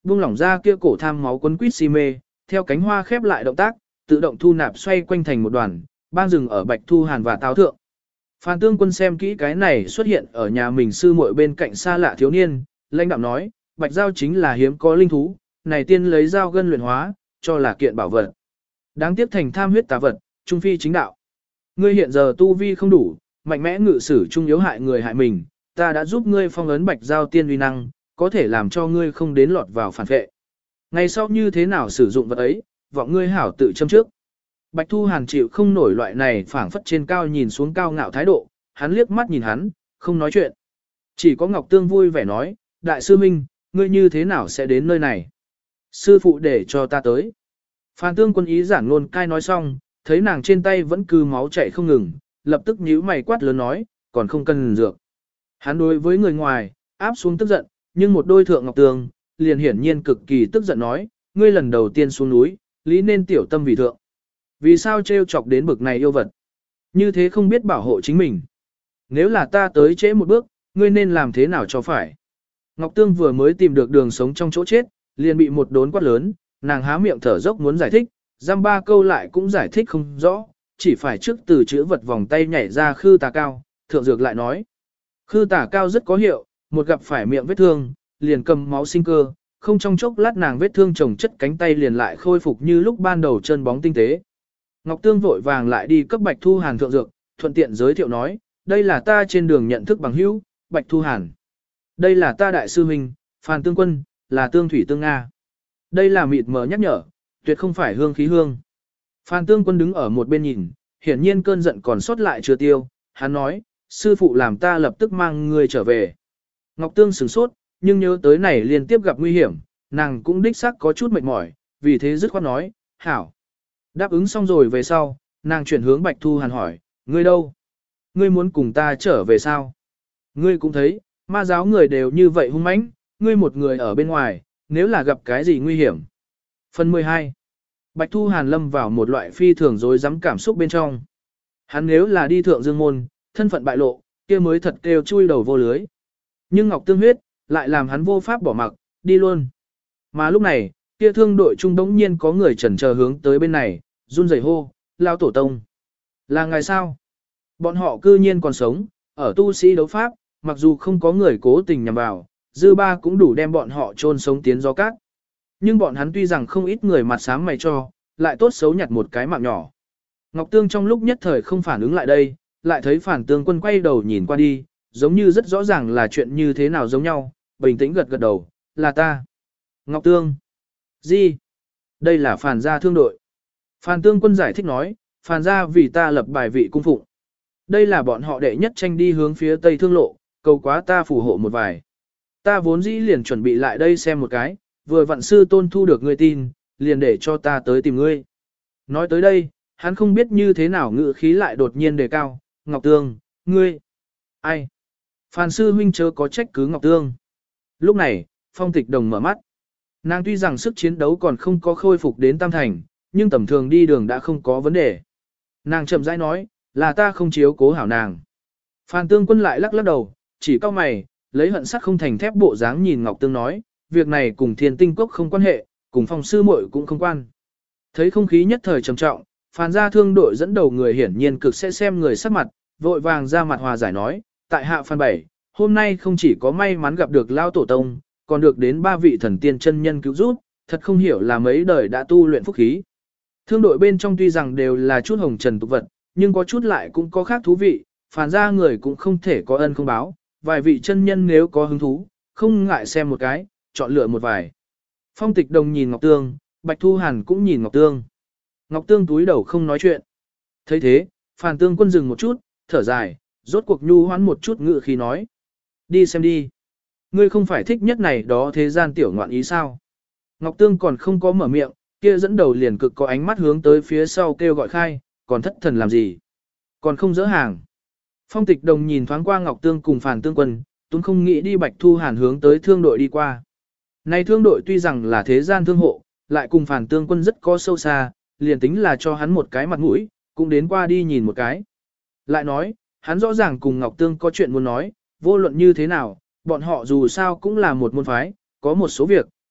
buông lỏng ra kia cổ tham máu quấn quýt si mê, theo cánh hoa khép lại động tác, tự động thu nạp xoay quanh thành một đoàn, bang dừng ở Bạch Thu Hàn và Táo thượng. Phan Tương Quân xem kỹ cái này xuất hiện ở nhà mình sư muội bên cạnh xa lạ thiếu niên, lãnh đạm nói, Bạch Giao chính là hiếm có linh thú, này tiên lấy dao gân luyện hóa, cho là kiện bảo vật. Đáng tiếc thành tham huyết tà vật, trung phi chính đạo. Ngươi hiện giờ tu vi không đủ, mạnh mẽ ngự sử trung yếu hại người hại mình, ta đã giúp ngươi phong ấn Bạch Giao tiên uy năng, có thể làm cho ngươi không đến lọt vào phản vệ. Ngày sau như thế nào sử dụng vật ấy, vọng ngươi hảo tự châm trước. Bạch Thu Hàn chịu không nổi loại này phảng phất trên cao nhìn xuống cao ngạo thái độ, hắn liếc mắt nhìn hắn, không nói chuyện. Chỉ có Ngọc Tương vui vẻ nói, đại sư minh, ngươi như thế nào sẽ đến nơi này? Sư phụ để cho ta tới. Phan Tương Quân ý giản luôn cai nói xong, thấy nàng trên tay vẫn cứ máu chảy không ngừng, lập tức nhíu mày quát lớn nói, còn không cần dược. Hắn đối với người ngoài, áp xuống tức giận, nhưng một đôi thượng Ngọc Tương, liền hiển nhiên cực kỳ tức giận nói, ngươi lần đầu tiên xuống núi, lý nên tiểu tâm vì thượng. Vì sao trêu chọc đến bực này yêu vật? Như thế không biết bảo hộ chính mình. Nếu là ta tới trễ một bước, ngươi nên làm thế nào cho phải? Ngọc Tương vừa mới tìm được đường sống trong chỗ chết, liền bị một đốn quát lớn, nàng há miệng thở dốc muốn giải thích, giam ba câu lại cũng giải thích không rõ, chỉ phải trước từ chữ vật vòng tay nhảy ra khư tà cao, thượng dược lại nói. Khư tà cao rất có hiệu, một gặp phải miệng vết thương, liền cầm máu sinh cơ, không trong chốc lát nàng vết thương chồng chất cánh tay liền lại khôi phục như lúc ban đầu chân bóng tinh tế. Ngọc Tương vội vàng lại đi cấp Bạch Thu Hàn thượng dược, thuận tiện giới thiệu nói, đây là ta trên đường nhận thức bằng hữu, Bạch Thu Hàn. Đây là ta đại sư huynh, Phan Tương Quân, là Tương Thủy Tương Nga. Đây là mịt mờ nhắc nhở, tuyệt không phải hương khí hương. Phan Tương Quân đứng ở một bên nhìn, hiển nhiên cơn giận còn sót lại chưa tiêu, hắn nói, sư phụ làm ta lập tức mang người trở về. Ngọc Tương sửng sốt, nhưng nhớ tới này liên tiếp gặp nguy hiểm, nàng cũng đích xác có chút mệt mỏi, vì thế dứt khoát nói, hảo. Đáp ứng xong rồi về sau, nàng chuyển hướng Bạch Thu Hàn hỏi, ngươi đâu? Ngươi muốn cùng ta trở về sao? Ngươi cũng thấy, ma giáo người đều như vậy hung mãnh, ngươi một người ở bên ngoài, nếu là gặp cái gì nguy hiểm. Phần 12. Bạch Thu Hàn lâm vào một loại phi thường rối rắm cảm xúc bên trong. Hắn nếu là đi thượng dương môn, thân phận bại lộ, kia mới thật kêu chui đầu vô lưới. Nhưng Ngọc Tương huyết, lại làm hắn vô pháp bỏ mặc, đi luôn. Mà lúc này, kia thương đội trung đống nhiên có người chần chờ hướng tới bên này, run rẩy hô, lao tổ tông. Là ngài sao? Bọn họ cư nhiên còn sống, ở tu sĩ đấu pháp, mặc dù không có người cố tình nhằm vào, dư ba cũng đủ đem bọn họ chôn sống tiến gió cát. Nhưng bọn hắn tuy rằng không ít người mặt sáng mày cho, lại tốt xấu nhặt một cái mạng nhỏ. Ngọc Tương trong lúc nhất thời không phản ứng lại đây, lại thấy Phản Tương Quân quay đầu nhìn qua đi, giống như rất rõ ràng là chuyện như thế nào giống nhau, bình tĩnh gật gật đầu, là ta. Ngọc Tương. Gì? Đây là Phản gia thương đội. Phàn Tương Quân giải thích nói, Phàn gia vì ta lập bài vị cung phụng. Đây là bọn họ đệ nhất tranh đi hướng phía tây thương lộ, cầu quá ta phù hộ một vài. Ta vốn dĩ liền chuẩn bị lại đây xem một cái, vừa vặn sư tôn thu được ngươi tin, liền để cho ta tới tìm ngươi. Nói tới đây, hắn không biết như thế nào ngự khí lại đột nhiên đề cao, Ngọc Tương, ngươi. Ai? Phan sư huynh chớ có trách cứ Ngọc Tương. Lúc này, Phong Tịch Đồng mở mắt. Nàng tuy rằng sức chiến đấu còn không có khôi phục đến tam thành, nhưng tầm thường đi đường đã không có vấn đề. Nàng chậm rãi nói, là ta không chiếu cố hảo nàng. Phan Tương Quân lại lắc lắc đầu, chỉ cau mày, lấy hận sắt không thành thép bộ dáng nhìn Ngọc Tương nói, việc này cùng Thiên Tinh Cốc không quan hệ, cùng Phong sư muội cũng không quan. Thấy không khí nhất thời trầm trọng, Phan gia thương đội dẫn đầu người hiển nhiên cực sẽ xem người sắc mặt, vội vàng ra mặt hòa giải nói, tại hạ Phan Bảy, hôm nay không chỉ có may mắn gặp được Lao Tổ Tông, còn được đến 3 vị thần tiên chân nhân cứu giúp, thật không hiểu là mấy đời đã tu luyện phúc khí. Thương đội bên trong tuy rằng đều là chút hồng trần tục vật, nhưng có chút lại cũng có khác thú vị, phản ra người cũng không thể có ân không báo, vài vị chân nhân nếu có hứng thú, không ngại xem một cái, chọn lựa một vài. Phong Tịch Đồng nhìn Ngọc Tương, Bạch Thu Hàn cũng nhìn Ngọc Tương. Ngọc Tương túi đầu không nói chuyện. Thấy thế, Phàn Tương Quân dừng một chút, thở dài, rốt cuộc nhu hoán một chút ngự khí nói. Đi xem đi. Ngươi không phải thích nhất này đó thế gian tiểu ngoạn ý sao? Ngọc Tương còn không có mở miệng, kia dẫn đầu liền cực có ánh mắt hướng tới phía sau kêu gọi khai, còn thất thần làm gì? Còn không dỡ hàng. Phong Tịch Đồng nhìn thoáng qua Ngọc Tương cùng Phàn Tương Quân, tuấn không nghĩ đi Bạch Thu Hàn hướng tới thương đội đi qua. Này thương đội tuy rằng là thế gian thương hộ, lại cùng Phàn Tương Quân rất có sâu xa, liền tính là cho hắn một cái mặt mũi, cũng đến qua đi nhìn một cái. Lại nói, hắn rõ ràng cùng Ngọc Tương có chuyện muốn nói, vô luận như thế nào, bọn họ dù sao cũng là một môn phái, có một số việc,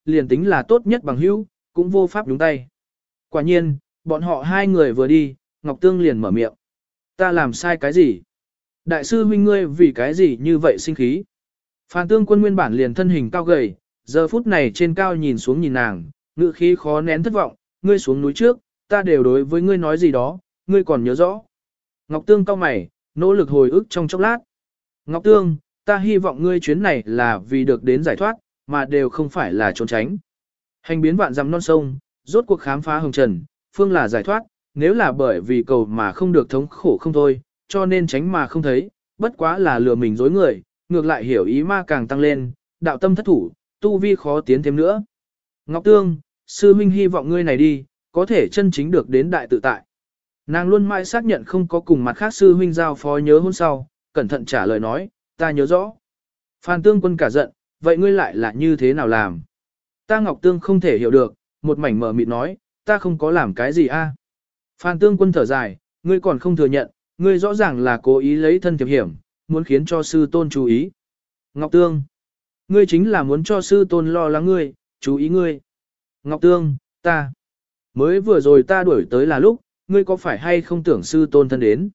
liền tính là tốt nhất bằng hữu, cũng vô pháp nhúng tay. Quả nhiên, bọn họ hai người vừa đi, Ngọc Tương liền mở miệng. Ta làm sai cái gì? Đại sư huynh ngươi vì cái gì như vậy sinh khí? Phan Tương Quân nguyên bản liền thân hình cao gầy, giờ phút này trên cao nhìn xuống nhìn nàng, ngữ khí khó nén thất vọng, ngươi xuống núi trước, ta đều đối với ngươi nói gì đó, ngươi còn nhớ rõ. Ngọc Tương cau mày, nỗ lực hồi ức trong chốc lát. Ngọc Tương, ta hy vọng ngươi chuyến này là vì được đến giải thoát, mà đều không phải là trốn tránh. Hành biến vạn dặm non sông, rốt cuộc khám phá hồng trần, phương là giải thoát, nếu là bởi vì cầu mà không được thống khổ không thôi, cho nên tránh mà không thấy, bất quá là lừa mình dối người, ngược lại hiểu ý ma càng tăng lên, đạo tâm thất thủ, tu vi khó tiến thêm nữa. Ngọc Tương, sư huynh hy vọng ngươi này đi, có thể chân chính được đến đại tự tại. Nàng luôn mãi xác nhận không có cùng mặt khác sư huynh giao phó nhớ hôn sau, cẩn thận trả lời nói, ta nhớ rõ. Phan Tương Quân cả giận, vậy ngươi lại là như thế nào làm? Ta Ngọc Tương không thể hiểu được, một mảnh mở mịt nói, ta không có làm cái gì a. Phan Tương Quân thở dài, ngươi còn không thừa nhận, ngươi rõ ràng là cố ý lấy thân thiệp hiểm, muốn khiến cho sư tôn chú ý. Ngọc Tương, ngươi chính là muốn cho sư tôn lo lắng ngươi, chú ý ngươi. Ngọc Tương, ta, mới vừa rồi ta đuổi tới là lúc, ngươi có phải hay không tưởng sư tôn thân đến?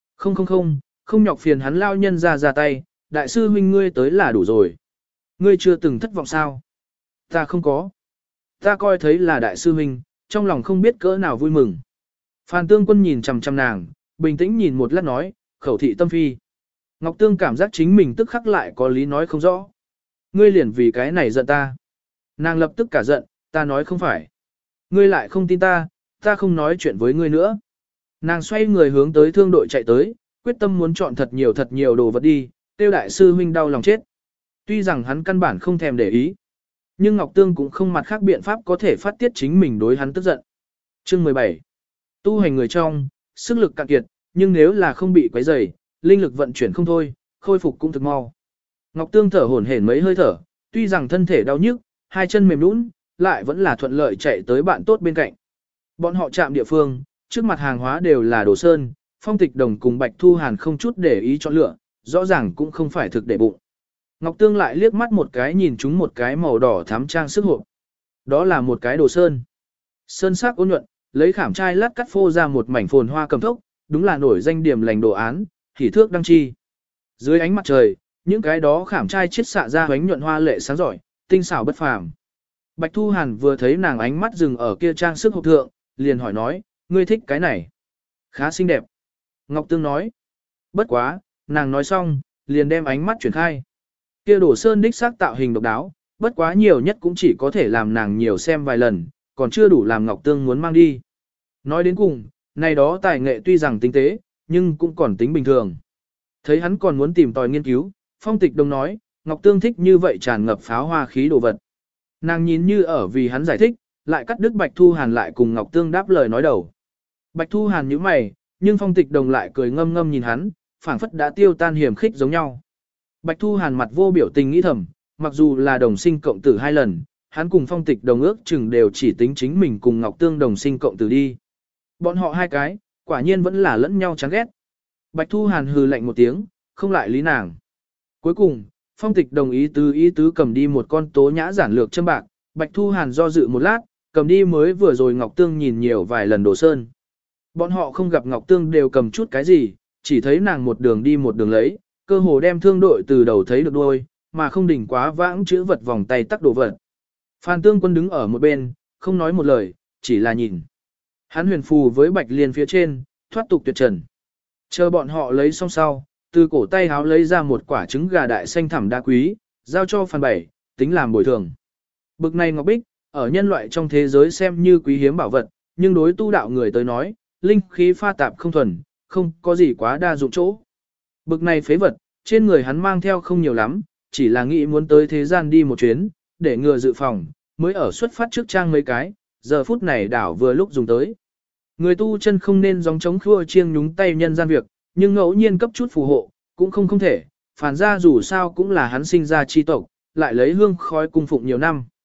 Không nhọc phiền hắn lao nhân ra tay, đại sư huynh ngươi tới là đủ rồi. Ngươi chưa từng thất vọng sao? Ta không có. Ta coi thấy là đại sư huynh, trong lòng không biết cỡ nào vui mừng. Phan Tương Quân nhìn chằm chằm nàng, bình tĩnh nhìn một lát nói, khẩu thị tâm phi. Ngọc Tương cảm giác chính mình tức khắc lại có lý nói không rõ. Ngươi liền vì cái này giận ta. Nàng lập tức cả giận, ta nói không phải. Ngươi lại không tin ta, ta không nói chuyện với ngươi nữa. Nàng xoay người hướng tới thương đội chạy tới, quyết tâm muốn chọn thật nhiều đồ vật đi, tiêu đại sư huynh đau lòng chết. Tuy rằng hắn căn bản không thèm để ý, nhưng Ngọc Tương cũng không mặt khác biện pháp có thể phát tiết chính mình đối hắn tức giận. Chương 17. Tu hành người trong, sức lực cạn kiệt, nhưng nếu là không bị quấy rầy, linh lực vận chuyển không thôi, khôi phục cũng thực mau. Ngọc Tương thở hổn hển mấy hơi thở, tuy rằng thân thể đau nhức, hai chân mềm nhũn, lại vẫn là thuận lợi chạy tới bạn tốt bên cạnh. Bọn họ chạm địa phương, trước mặt hàng hóa đều là đồ sơn, Phong Tịch Đồng cùng Bạch Thu Hàn không chút để ý chọn lựa, rõ ràng cũng không phải thực để bụng. Ngọc Tương lại liếc mắt một cái nhìn chúng một cái màu đỏ thắm trang sức hộp. Đó là một cái đồ sơn. Sơn sắc ôn nhuận, lấy khảm trai lát cắt phô ra một mảnh phồn hoa cầm thốc, đúng là nổi danh điểm lành đồ án, hỉ thước đăng chi. Dưới ánh mặt trời, những cái đó khảm trai chiết xạ ra ánh nhuận hoa lệ sáng giỏi, tinh xảo bất phàm. Bạch Thu Hàn vừa thấy nàng ánh mắt dừng ở kia trang sức hộp thượng, liền hỏi nói, ngươi thích cái này? Khá xinh đẹp. Ngọc Tương nói. Bất quá, nàng nói xong, liền đem ánh mắt chuyển khai. Kia đổ sơn đích xác tạo hình độc đáo, bất quá nhiều nhất cũng chỉ có thể làm nàng nhiều xem vài lần, còn chưa đủ làm Ngọc Tương muốn mang đi. Nói đến cùng, này đó tài nghệ tuy rằng tinh tế, nhưng cũng còn tính bình thường. Thấy hắn còn muốn tìm tòi nghiên cứu, Phong Tịch Đồng nói, Ngọc Tương thích như vậy tràn ngập pháo hoa khí đồ vật. Nàng nhìn như ở vì hắn giải thích, lại cắt đứt Bạch Thu Hàn lại cùng Ngọc Tương đáp lời nói đầu. Bạch Thu Hàn nhíu mày, nhưng Phong Tịch Đồng lại cười ngâm ngâm nhìn hắn, phảng phất đã tiêu tan hiểm khích giống nhau. Bạch Thu Hàn mặt vô biểu tình nghĩ thầm, mặc dù là đồng sinh cộng tử 2 lần, hắn cùng Phong Tịch Đồng ước chừng đều chỉ tính chính mình cùng Ngọc Tương đồng sinh cộng tử đi. Bọn họ hai cái, quả nhiên vẫn là lẫn nhau chán ghét. Bạch Thu Hàn hừ lạnh một tiếng, không lại lý nàng. Cuối cùng, Phong Tịch Đồng ý tứ cầm đi một con tố nhã giản lược châm bạc, Bạch Thu Hàn do dự một lát, cầm đi mới vừa rồi Ngọc Tương nhìn nhiều vài lần đồ sơn. Bọn họ không gặp Ngọc Tương đều cầm chút cái gì, chỉ thấy nàng một đường đi một đường lấy, cơ hồ đem thương đội từ đầu thấy được đuôi, mà không đỉnh quá vãng chữ vật vòng tay tắc đồ vật. Phan Tương Quân đứng ở một bên, không nói một lời, chỉ là nhìn. Hắn huyền phù với Bạch Liên phía trên, thoát tục tuyệt trần. Chờ bọn họ lấy xong sau, từ cổ tay háo lấy ra một quả trứng gà đại xanh thẳm đá quý, giao cho Phan Bảy, tính làm bồi thường. Bực này ngọc bích, ở nhân loại trong thế giới xem như quý hiếm bảo vật, nhưng đối tu đạo người tới nói, linh khí pha tạp không thuần, không có gì quá đa dụng chỗ. Bực này phế vật, trên người hắn mang theo không nhiều lắm, chỉ là nghĩ muốn tới thế gian đi một chuyến, để ngừa dự phòng, mới ở xuất phát trước trang mấy cái, giờ phút này đảo vừa lúc dùng tới. Người tu chân không nên gióng chống khua chiêng nhúng tay nhân gian việc, nhưng ngẫu nhiên cấp chút phù hộ, cũng không thể, phản ra dù sao cũng là hắn sinh ra chi tộc, lại lấy hương khói cung phụng nhiều năm.